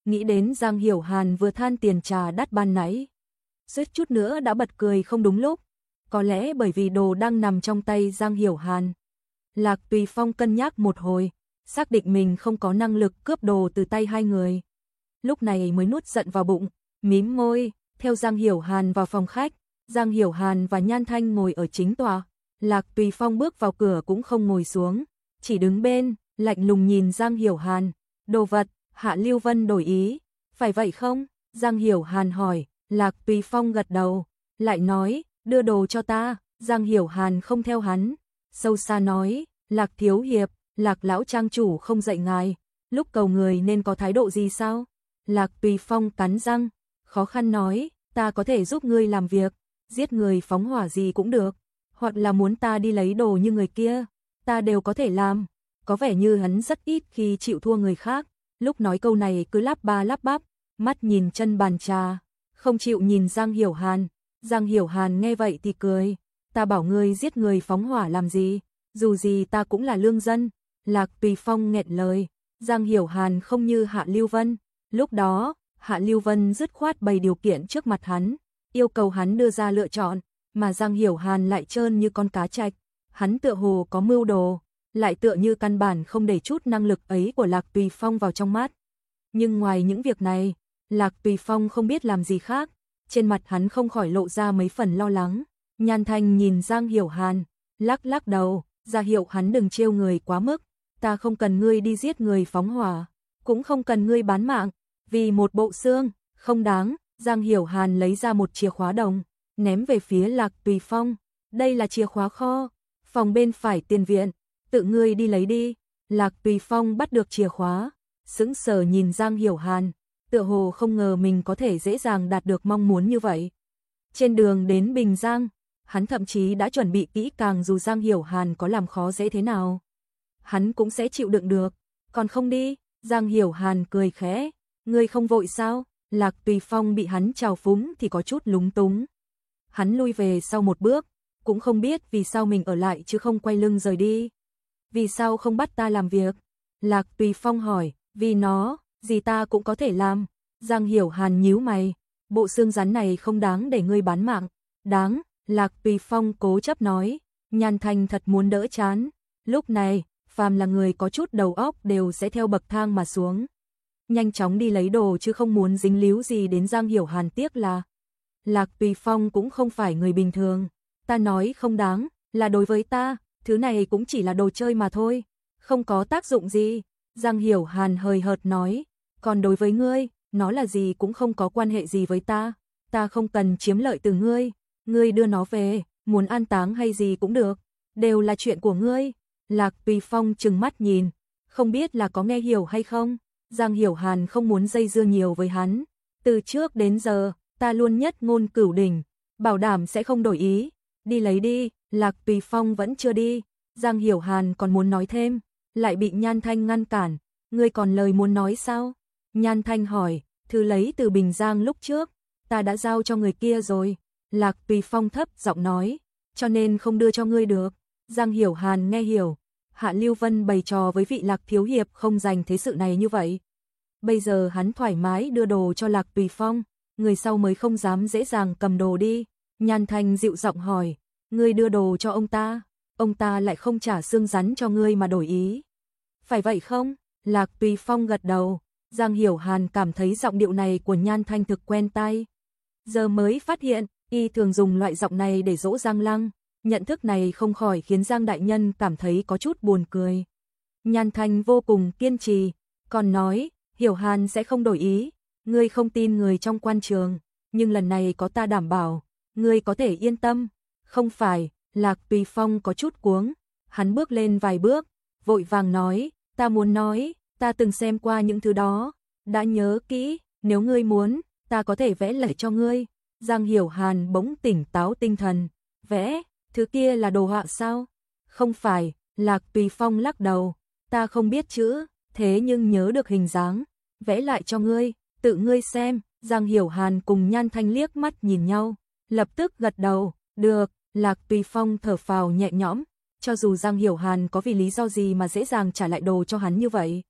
S1: nghĩ đến Giang Hiểu Hàn vừa than tiền trà đắt ban nãy. Suýt chút nữa đã bật cười không đúng lúc, có lẽ bởi vì đồ đang nằm trong tay Giang Hiểu Hàn. Lạc Tùy Phong cân nhắc một hồi, xác định mình không có năng lực cướp đồ từ tay hai người. Lúc này mới nuốt giận vào bụng, mím môi, theo Giang Hiểu Hàn vào phòng khách. Giang Hiểu Hàn và Nhan Thanh ngồi ở chính tòa. Lạc Tùy Phong bước vào cửa cũng không ngồi xuống, chỉ đứng bên, lạnh lùng nhìn Giang Hiểu Hàn. Đồ vật, Hạ Lưu Vân đổi ý, phải vậy không? Giang Hiểu Hàn hỏi. Lạc Tùy Phong gật đầu, lại nói, đưa đồ cho ta. Giang Hiểu Hàn không theo hắn, sâu xa nói, Lạc thiếu hiệp, Lạc lão trang chủ không dạy ngài, lúc cầu người nên có thái độ gì sao? Lạc Tùy Phong cắn răng, khó khăn nói, ta có thể giúp ngươi làm việc, giết người phóng hỏa gì cũng được, hoặc là muốn ta đi lấy đồ như người kia, ta đều có thể làm. Có vẻ như hắn rất ít khi chịu thua người khác, lúc nói câu này cứ lắp ba lắp bắp, mắt nhìn chân bàn trà, không chịu nhìn Giang Hiểu Hàn. Giang Hiểu Hàn nghe vậy thì cười, ta bảo ngươi giết người phóng hỏa làm gì, dù gì ta cũng là lương dân. Lạc Tùy Phong nghẹn lời, Giang Hiểu Hàn không như Hạ Lưu Vân. Lúc đó, Hạ Lưu Vân dứt khoát bày điều kiện trước mặt hắn, yêu cầu hắn đưa ra lựa chọn, mà Giang Hiểu Hàn lại trơn như con cá trạch. Hắn tựa hồ có mưu đồ, lại tựa như căn bản không để chút năng lực ấy của Lạc Tùy Phong vào trong mắt. Nhưng ngoài những việc này, Lạc Tùy Phong không biết làm gì khác, trên mặt hắn không khỏi lộ ra mấy phần lo lắng. Nhan Thanh nhìn Giang Hiểu Hàn, lắc lắc đầu, ra hiệu hắn đừng trêu người quá mức. Ta không cần ngươi đi giết người phóng hỏa, cũng không cần ngươi bán mạng, vì một bộ xương, không đáng. Giang Hiểu Hàn lấy ra một chìa khóa đồng, ném về phía Lạc Tùy Phong. Đây là chìa khóa kho, phòng bên phải tiền viện, tự ngươi đi lấy đi. Lạc Tùy Phong bắt được chìa khóa, sững sờ nhìn Giang Hiểu Hàn, tựa hồ không ngờ mình có thể dễ dàng đạt được mong muốn như vậy. Trên đường đến Bình Giang, hắn thậm chí đã chuẩn bị kỹ càng dù Giang Hiểu Hàn có làm khó dễ thế nào, hắn cũng sẽ chịu đựng được. Còn không đi? Giang Hiểu Hàn cười khẽ, ngươi không vội sao? Lạc Tùy Phong bị hắn trào phúng thì có chút lúng túng. Hắn lui về sau một bước, cũng không biết vì sao mình ở lại chứ không quay lưng rời đi. Vì sao không bắt ta làm việc? Lạc Tùy Phong hỏi, vì nó, gì ta cũng có thể làm. Giang Hiểu Hàn nhíu mày, bộ xương rắn này không đáng để ngươi bán mạng. Đáng, Lạc Tùy Phong cố chấp nói. Nhan Thanh thật muốn đỡ chán. Lúc này, phàm là người có chút đầu óc đều sẽ theo bậc thang mà xuống, nhanh chóng đi lấy đồ chứ không muốn dính líu gì đến Giang Hiểu Hàn. Tiếc là Lạc Tùy Phong cũng không phải người bình thường. Ta nói không đáng, là đối với ta, thứ này cũng chỉ là đồ chơi mà thôi, không có tác dụng gì. Giang Hiểu Hàn hời hợt nói, còn đối với ngươi, nó là gì cũng không có quan hệ gì với ta, ta không cần chiếm lợi từ ngươi, ngươi đưa nó về, muốn an táng hay gì cũng được, đều là chuyện của ngươi. Lạc Tùy Phong trừng mắt nhìn, không biết là có nghe hiểu hay không. Giang Hiểu Hàn không muốn dây dưa nhiều với hắn, từ trước đến giờ, ta luôn nhất ngôn cửu đỉnh, bảo đảm sẽ không đổi ý, đi lấy đi. Lạc Tùy Phong vẫn chưa đi, Giang Hiểu Hàn còn muốn nói thêm, lại bị Nhan Thanh ngăn cản. Ngươi còn lời muốn nói sao? Nhan Thanh hỏi, thứ lấy từ Bình Giang lúc trước, ta đã giao cho người kia rồi. Lạc Tùy Phong thấp giọng nói, cho nên không đưa cho ngươi được. Giang Hiểu Hàn nghe hiểu, Hạ Lưu Vân bày trò với vị Lạc thiếu hiệp không dành thế sự này như vậy. Bây giờ hắn thoải mái đưa đồ cho Lạc Tùy Phong, người sau mới không dám dễ dàng cầm đồ đi. Nhan Thanh dịu giọng hỏi, ngươi đưa đồ cho ông ta lại không trả xương rắn cho ngươi mà đổi ý. Phải vậy không? Lạc Tùy Phong gật đầu. Giang Hiểu Hàn cảm thấy giọng điệu này của Nhan Thanh thực quen tai. Giờ mới phát hiện, y thường dùng loại giọng này để dỗ Giang Lăng. Nhận thức này không khỏi khiến Giang đại nhân cảm thấy có chút buồn cười. Nhan Thanh vô cùng kiên trì, còn nói, Hiểu Hàn sẽ không đổi ý, ngươi không tin người trong quan trường, nhưng lần này có ta đảm bảo, ngươi có thể yên tâm. Không phải, Lạc Tùy Phong có chút cuống, hắn bước lên vài bước, vội vàng nói, ta muốn nói, ta từng xem qua những thứ đó, đã nhớ kỹ, nếu ngươi muốn, ta có thể vẽ lại cho ngươi. Giang Hiểu Hàn bỗng tỉnh táo tinh thần, vẽ, thứ kia là đồ họa sao? Không phải, Lạc Tùy Phong lắc đầu, ta không biết chữ, thế nhưng nhớ được hình dáng, vẽ lại cho ngươi, tự ngươi xem. Giang Hiểu Hàn cùng Nhan Thanh liếc mắt nhìn nhau, lập tức gật đầu, được. Lạc Tùy Phong thở phào nhẹ nhõm, cho dù Giang Hiểu Hàn có vì lý do gì mà dễ dàng trả lại đồ cho hắn như vậy,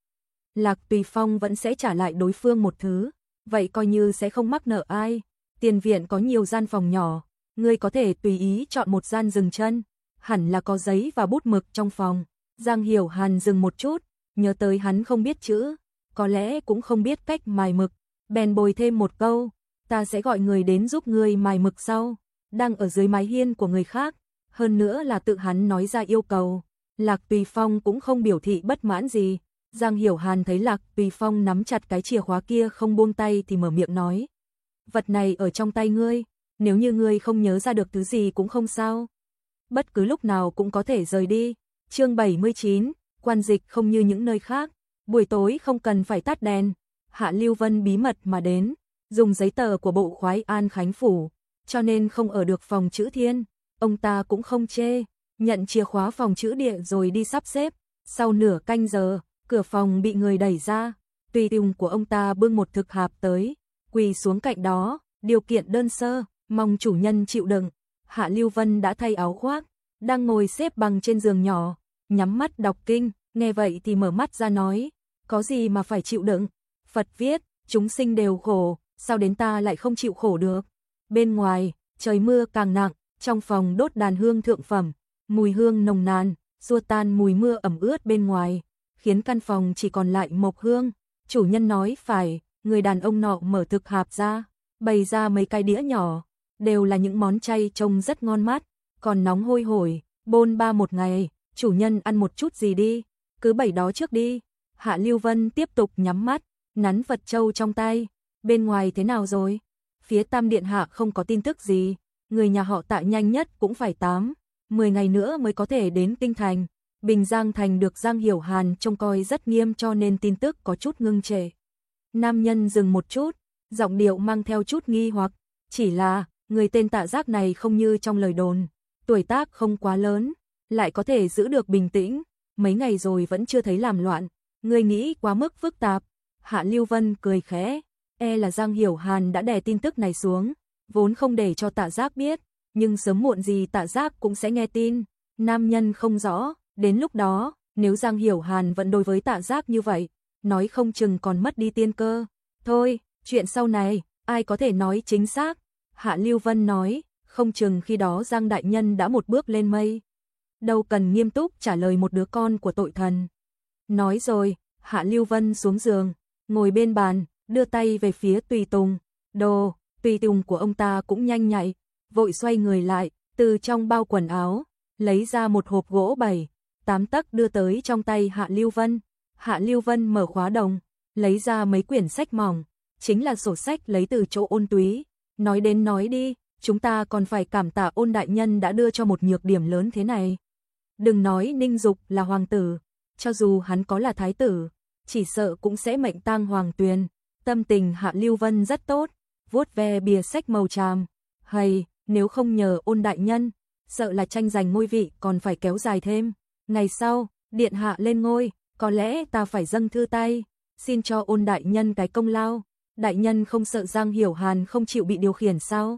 S1: Lạc Tùy Phong vẫn sẽ trả lại đối phương một thứ, vậy coi như sẽ không mắc nợ ai. Tiền viện có nhiều gian phòng nhỏ, ngươi có thể tùy ý chọn một gian dừng chân, hẳn là có giấy và bút mực trong phòng. Giang Hiểu Hàn dừng một chút, nhớ tới hắn không biết chữ, có lẽ cũng không biết cách mài mực, bèn bồi thêm một câu, ta sẽ gọi người đến giúp ngươi mài mực sau. Đang ở dưới mái hiên của người khác, hơn nữa là tự hắn nói ra yêu cầu. Lạc Tùy Phong cũng không biểu thị bất mãn gì. Giang Hiểu Hàn thấy Lạc Tùy Phong nắm chặt cái chìa khóa kia không buông tay thì mở miệng nói. Vật này ở trong tay ngươi, nếu như ngươi không nhớ ra được thứ gì cũng không sao. Bất cứ lúc nào cũng có thể rời đi. Chương 79, quan dịch không như những nơi khác. Buổi tối không cần phải tắt đèn. Hạ Lưu Vân bí mật mà đến, dùng giấy tờ của bộ khoái An Khánh Phủ, cho nên không ở được phòng chữ Thiên. Ông ta cũng không chê, nhận chìa khóa phòng chữ Địa rồi đi sắp xếp. Sau nửa canh giờ, cửa phòng bị người đẩy ra, tùy tùng của ông ta bưng một thực hạp tới, quỳ xuống cạnh đó, điều kiện đơn sơ, mong chủ nhân chịu đựng. Hạ Lưu Vân đã thay áo khoác, đang ngồi xếp bằng trên giường nhỏ, nhắm mắt đọc kinh, nghe vậy thì mở mắt ra nói, có gì mà phải chịu đựng, Phật viết, chúng sinh đều khổ, sao đến ta lại không chịu khổ được. Bên ngoài, trời mưa càng nặng, trong phòng đốt đàn hương thượng phẩm, mùi hương nồng nàn, xua tan mùi mưa ẩm ướt bên ngoài, khiến căn phòng chỉ còn lại mộc hương. Chủ nhân nói phải, người đàn ông nọ mở thực hạp ra, bày ra mấy cái đĩa nhỏ, đều là những món chay trông rất ngon mắt, còn nóng hôi hổi, bôn ba một ngày, chủ nhân ăn một chút gì đi, cứ bày đó trước đi. Hạ Lưu Vân tiếp tục nhắm mắt, nắn vật châu trong tay. Bên ngoài thế nào rồi? Phía Tam Điện Hạ không có tin tức gì, người nhà họ Tạ nhanh nhất cũng phải 8-10 ngày nữa mới có thể đến Kinh Thành. Bình Giang Thành được Giang Hiểu Hàn trông coi rất nghiêm cho nên tin tức có chút ngưng trệ. Nam nhân dừng một chút, giọng điệu mang theo chút nghi hoặc, chỉ là, người tên Tạ Giác này không như trong lời đồn, tuổi tác không quá lớn, lại có thể giữ được bình tĩnh, mấy ngày rồi vẫn chưa thấy làm loạn, người nghĩ quá mức phức tạp. Hạ Lưu Vân cười khẽ, là Giang Hiểu Hàn đã đè tin tức này xuống, vốn không để cho Tạ Giác biết, nhưng sớm muộn gì Tạ Giác cũng sẽ nghe tin. Nam nhân không rõ, đến lúc đó, nếu Giang Hiểu Hàn vẫn đối với Tạ Giác như vậy, nói không chừng còn mất đi tiên cơ. Thôi, chuyện sau này, ai có thể nói chính xác? Hạ Lưu Vân nói, không chừng khi đó Giang Đại Nhân đã một bước lên mây. Đâu cần nghiêm túc trả lời một đứa con của tội thần. Nói rồi, Hạ Lưu Vân xuống giường, ngồi bên bàn, đưa tay về phía tùy tùng. Tùy tùng của ông ta cũng nhanh nhạy, vội xoay người lại, từ trong bao quần áo, lấy ra một hộp gỗ 7-8 tấc đưa tới trong tay Hạ Lưu Vân. Hạ Lưu Vân mở khóa đồng, lấy ra mấy quyển sách mỏng, chính là sổ sách lấy từ chỗ Ôn Túy. Nói đến nói đi, chúng ta còn phải cảm tạ Ôn đại nhân đã đưa cho một nhược điểm lớn thế này. Đừng nói Ninh Dục là hoàng tử, cho dù hắn có là thái tử, chỉ sợ cũng sẽ mệnh tang hoàng tuyền. Tâm tình Hạ Lưu Vân rất tốt, vuốt ve bìa sách màu tràm. Hay, nếu không nhờ Ôn đại nhân, sợ là tranh giành ngôi vị còn phải kéo dài thêm. Ngày sau, điện hạ lên ngôi, có lẽ ta phải dâng thư tay, xin cho Ôn đại nhân cái công lao. Đại nhân không sợ Giang Hiểu Hàn không chịu bị điều khiển sao?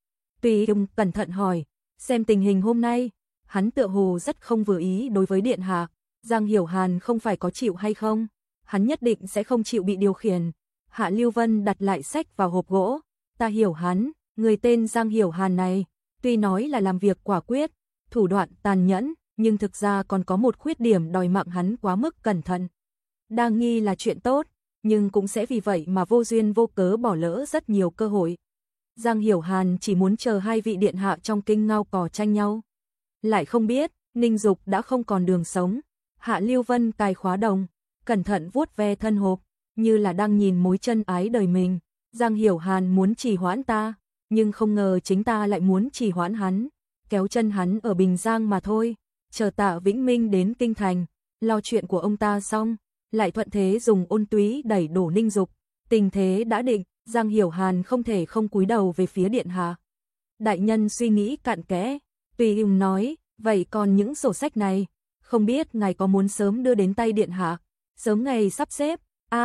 S1: Tùy Tùng cẩn thận hỏi, xem tình hình hôm nay, hắn tựa hồ rất không vừa ý đối với điện hạ. Giang Hiểu Hàn không phải có chịu hay không? Hắn nhất định sẽ không chịu bị điều khiển. Hạ Lưu Vân đặt lại sách vào hộp gỗ. Ta hiểu hắn, người tên Giang Hiểu Hàn này, tuy nói là làm việc quả quyết, thủ đoạn tàn nhẫn, nhưng thực ra còn có một khuyết điểm đòi mạng hắn quá mức cẩn thận. Đa nghi là chuyện tốt, nhưng cũng sẽ vì vậy mà vô duyên vô cớ bỏ lỡ rất nhiều cơ hội. Giang Hiểu Hàn chỉ muốn chờ hai vị điện hạ trong kinh ngao cò tranh nhau. Lại không biết, Ninh Dục đã không còn đường sống. Hạ Lưu Vân cài khóa đồng, cẩn thận vuốt ve thân hộp, như là đang nhìn mối chân ái đời mình. Giang Hiểu Hàn muốn trì hoãn ta, nhưng không ngờ chính ta lại muốn trì hoãn hắn, kéo chân hắn ở Bình Giang mà thôi. Chờ Tạ Vĩnh Minh đến Kinh Thành, lo chuyện của ông ta xong, lại thuận thế dùng Ôn Túy đẩy đổ Ninh Dục. Tình thế đã định, Giang Hiểu Hàn không thể không cúi đầu về phía điện hạ. Đại nhân suy nghĩ cặn kẽ, Tùy Tùng nói, vậy còn những sổ sách này, không biết ngài có muốn sớm đưa đến tay điện hạ, sớm ngày sắp xếp.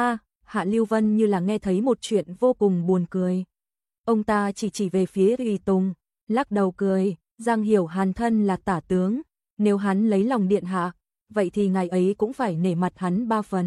S1: Hạ Lưu Vân như là nghe thấy một chuyện vô cùng buồn cười. Ông ta chỉ về phía Tùy Tùng, lắc đầu cười, Giang Hiểu Hàn thân là tả tướng, nếu hắn lấy lòng điện hạ, vậy thì ngài ấy cũng phải nể mặt hắn 3 phần.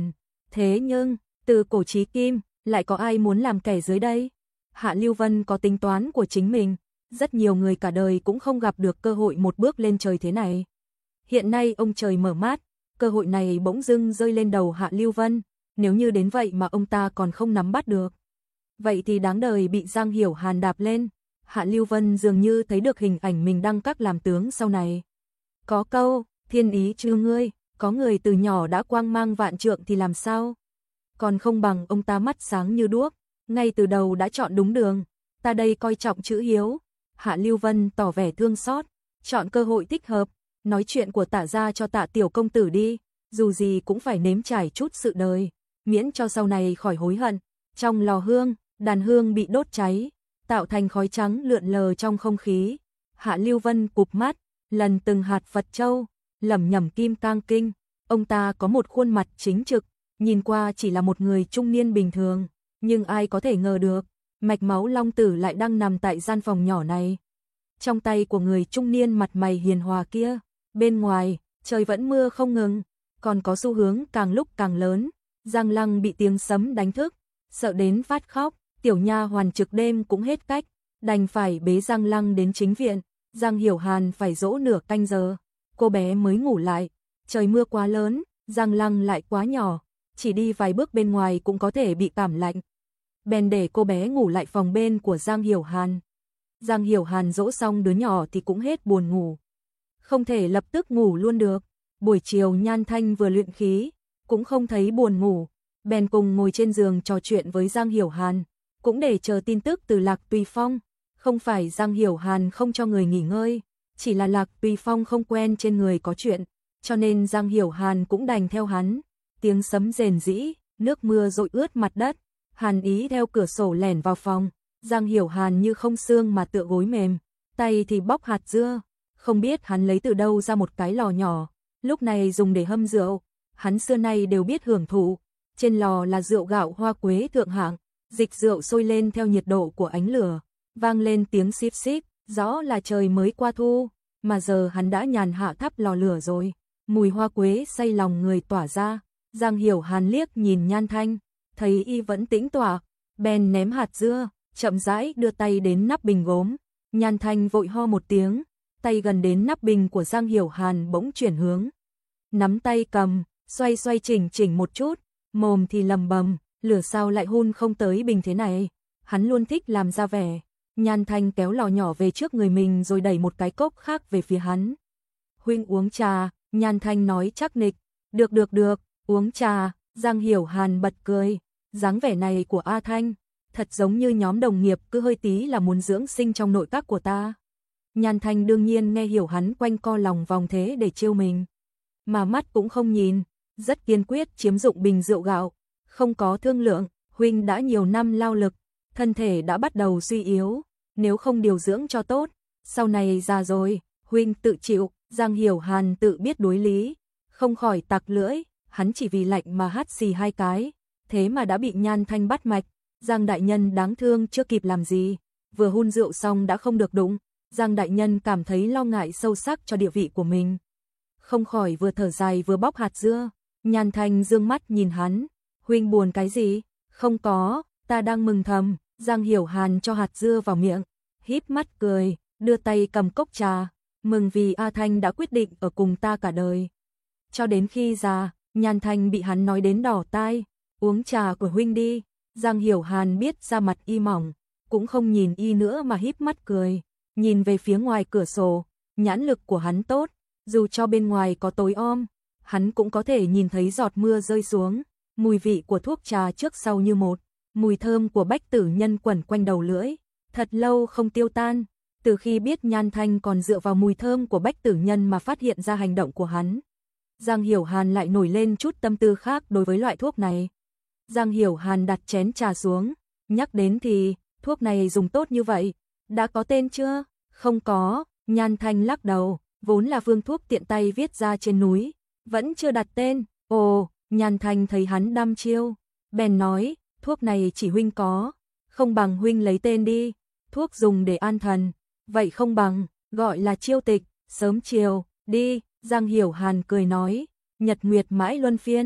S1: Thế nhưng, từ cổ chí kim, lại có ai muốn làm kẻ dưới đây? Hạ Lưu Vân có tính toán của chính mình, rất nhiều người cả đời cũng không gặp được cơ hội một bước lên trời thế này. Hiện nay ông trời mở mát, cơ hội này bỗng dưng rơi lên đầu Hạ Lưu Vân, nếu như đến vậy mà ông ta còn không nắm bắt được. Vậy thì đáng đời bị Giang Hiểu Hàn đạp lên. Hạ Lưu Vân dường như thấy được hình ảnh mình đăng các làm tướng sau này. Có câu, thiên ý trừ ngươi, có người từ nhỏ đã quang mang vạn trượng thì làm sao? Còn không bằng ông ta mắt sáng như đuốc, ngay từ đầu đã chọn đúng đường. Ta đây coi trọng chữ hiếu. Hạ Lưu Vân tỏ vẻ thương xót, chọn cơ hội thích hợp, nói chuyện của Tạ gia cho Tạ tiểu công tử đi, dù gì cũng phải nếm trải chút sự đời, miễn cho sau này khỏi hối hận. Trong lò hương, đàn hương bị đốt cháy, tạo thành khói trắng lượn lờ trong không khí. Hạ Lưu Vân cụp mắt, lần từng hạt Phật châu, lẩm nhẩm kim cang kinh. Ông ta có một khuôn mặt chính trực, nhìn qua chỉ là một người trung niên bình thường, nhưng ai có thể ngờ được, mạch máu long tử lại đang nằm tại gian phòng nhỏ này. Trong tay của người trung niên mặt mày hiền hòa kia, bên ngoài, trời vẫn mưa không ngừng, còn có xu hướng càng lúc càng lớn. Giang Lăng bị tiếng sấm đánh thức, sợ đến phát khóc, tiểu nha hoàn trực đêm cũng hết cách, đành phải bế Giang Lăng đến chính viện. Giang Hiểu Hàn phải dỗ nửa canh giờ, cô bé mới ngủ lại. Trời mưa quá lớn, Giang Lăng lại quá nhỏ, chỉ đi vài bước bên ngoài cũng có thể bị cảm lạnh. Bèn để cô bé ngủ lại phòng bên của Giang Hiểu Hàn. Giang Hiểu Hàn dỗ xong đứa nhỏ thì cũng hết buồn ngủ. Không thể lập tức ngủ luôn được. Buổi chiều Nhan Thanh vừa luyện khí, cũng không thấy buồn ngủ, bèn cùng ngồi trên giường trò chuyện với Giang Hiểu Hàn, cũng để chờ tin tức từ Lạc Tùy Phong. Không phải Giang Hiểu Hàn không cho người nghỉ ngơi, chỉ là Lạc Tùy Phong không quen trên người có chuyện, cho nên Giang Hiểu Hàn cũng đành theo hắn. Tiếng sấm rền rĩ, nước mưa dội ướt mặt đất, Hàn Ý theo cửa sổ lẻn vào phòng. Giang Hiểu Hàn như không xương mà tựa gối mềm, tay thì bóc hạt dưa, không biết hắn lấy từ đâu ra một cái lò nhỏ, lúc này dùng để hâm rượu. Hắn xưa nay đều biết hưởng thụ, trên lò là rượu gạo hoa quế thượng hạng, dịch rượu sôi lên theo nhiệt độ của ánh lửa, vang lên tiếng xíp xíp, rõ là trời mới qua thu, mà giờ hắn đã nhàn hạ thắp lò lửa rồi, mùi hoa quế say lòng người tỏa ra. Giang Hiểu Hàn liếc nhìn Nhan Thanh, thấy y vẫn tĩnh tọa, bèn ném hạt dưa, chậm rãi đưa tay đến nắp bình gốm. Nhan Thanh vội ho một tiếng, tay gần đến nắp bình của Giang Hiểu Hàn bỗng chuyển hướng, nắm tay cầm, xoay xoay chỉnh chỉnh một chút, mồm thì lầm bầm, lửa sao lại hun không tới bình thế này. Hắn luôn thích làm ra vẻ. Nhan Thanh kéo lò nhỏ về trước người mình rồi đẩy một cái cốc khác về phía hắn. Huynh uống trà, Nhan Thanh nói chắc nịch. Được, uống trà. Giang Hiểu Hàn bật cười, dáng vẻ này của A Thanh, thật giống như nhóm đồng nghiệp cứ hơi tí là muốn dưỡng sinh trong nội các của ta. Nhan Thanh đương nhiên nghe hiểu hắn quanh co lòng vòng thế để trêu mình, mà mắt cũng không nhìn, rất kiên quyết chiếm dụng bình rượu gạo, không có thương lượng. Huynh đã nhiều năm lao lực, thân thể đã bắt đầu suy yếu, nếu không điều dưỡng cho tốt, sau này già rồi, huynh tự chịu. Giang Hiểu Hàn tự biết đối lý, không khỏi tặc lưỡi, hắn chỉ vì lạnh mà hắt xì hai cái, thế mà đã bị Nhan Thanh bắt mạch. Giang đại nhân đáng thương chưa kịp làm gì, vừa hun rượu xong đã không được đụng. Giang đại nhân cảm thấy lo ngại sâu sắc cho địa vị của mình, không khỏi vừa thở dài vừa bóc hạt dưa. Nhan Thanh dương mắt nhìn hắn, huynh buồn cái gì? Không có, ta đang mừng thầm. Giang Hiểu Hàn cho hạt dưa vào miệng, híp mắt cười, đưa tay cầm cốc trà, mừng vì A Thanh đã quyết định ở cùng ta cả đời, cho đến khi già. Nhan Thanh bị hắn nói đến đỏ tai, uống trà của huynh đi. Giang Hiểu Hàn biết da mặt y mỏng, cũng không nhìn y nữa mà híp mắt cười, nhìn về phía ngoài cửa sổ. Nhãn lực của hắn tốt, dù cho bên ngoài có tối om, hắn cũng có thể nhìn thấy giọt mưa rơi xuống. Mùi vị của thuốc trà trước sau như một, mùi thơm của bách tử nhân quẩn quanh đầu lưỡi, thật lâu không tiêu tan. Từ khi biết Nhan Thanh còn dựa vào mùi thơm của bách tử nhân mà phát hiện ra hành động của hắn, Giang Hiểu Hàn lại nổi lên chút tâm tư khác đối với loại thuốc này. Giang Hiểu Hàn đặt chén trà xuống, nhắc đến thì, thuốc này dùng tốt như vậy, đã có tên chưa? Không có. Nhan Thanh lắc đầu, vốn là phương thuốc tiện tay viết ra trên núi, vẫn chưa đặt tên. Ồ, Nhan Thanh thấy hắn đăm chiêu, bèn nói, thuốc này chỉ huynh có, không bằng huynh lấy tên đi, thuốc dùng để an thần, vậy không bằng, gọi là chiêu tịch, sớm chiều, đi. Giang Hiểu Hàn cười nói, nhật nguyệt mãi luân phiên,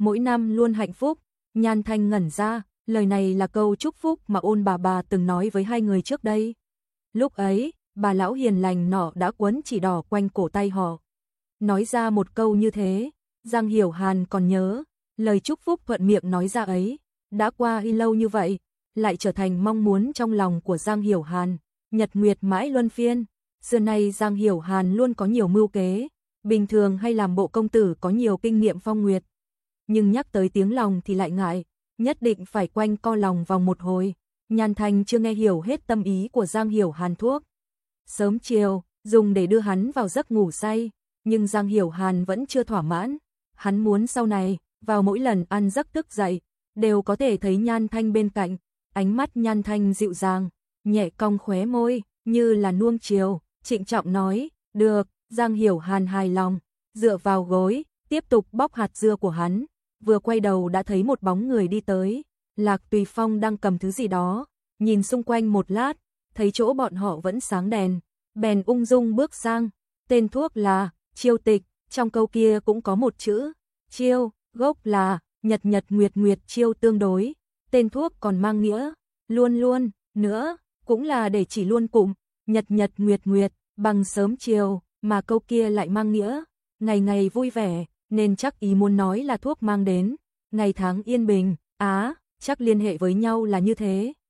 S1: mỗi năm luôn hạnh phúc. Nhan Thanh ngẩn ra, lời này là câu chúc phúc mà Ôn bà từng nói với hai người trước đây. Lúc ấy, bà lão hiền lành nọ đã quấn chỉ đỏ quanh cổ tay họ. Nói ra một câu như thế, Giang Hiểu Hàn còn nhớ, lời chúc phúc thuận miệng nói ra ấy, đã qua lâu như vậy, lại trở thành mong muốn trong lòng của Giang Hiểu Hàn. Nhật nguyệt mãi luân phiên, xưa nay Giang Hiểu Hàn luôn có nhiều mưu kế, bình thường hay làm bộ công tử có nhiều kinh nghiệm phong nguyệt. Nhưng nhắc tới tiếng lòng thì lại ngại, nhất định phải quanh co lòng vòng một hồi. Nhan Thanh chưa nghe hiểu hết tâm ý của Giang Hiểu Hàn thuốc. Sớm chiều, dùng để đưa hắn vào giấc ngủ say, nhưng Giang Hiểu Hàn vẫn chưa thỏa mãn. Hắn muốn sau này, vào mỗi lần ăn giấc thức dậy, đều có thể thấy Nhan Thanh bên cạnh, ánh mắt Nhan Thanh dịu dàng, nhẹ cong khóe môi, như là nuông chiều, trịnh trọng nói, được. Giang Hiểu Hàn hài lòng, dựa vào gối, tiếp tục bóc hạt dưa của hắn, vừa quay đầu đã thấy một bóng người đi tới, Lạc Tùy Phong đang cầm thứ gì đó, nhìn xung quanh một lát, thấy chỗ bọn họ vẫn sáng đèn, bèn ung dung bước sang, tên thuốc là Chiêu Tịch, trong câu kia cũng có một chữ, Chiêu, gốc là Nhật Nhật Nguyệt Nguyệt Chiêu tương đối, tên thuốc còn mang nghĩa, luôn luôn, nữa, cũng là để chỉ luôn cụm, Nhật Nhật Nguyệt Nguyệt, bằng sớm chiều, mà câu kia lại mang nghĩa, ngày ngày vui vẻ, nên chắc ý muốn nói là thuốc mang đến, ngày tháng yên bình, chắc liên hệ với nhau là như thế.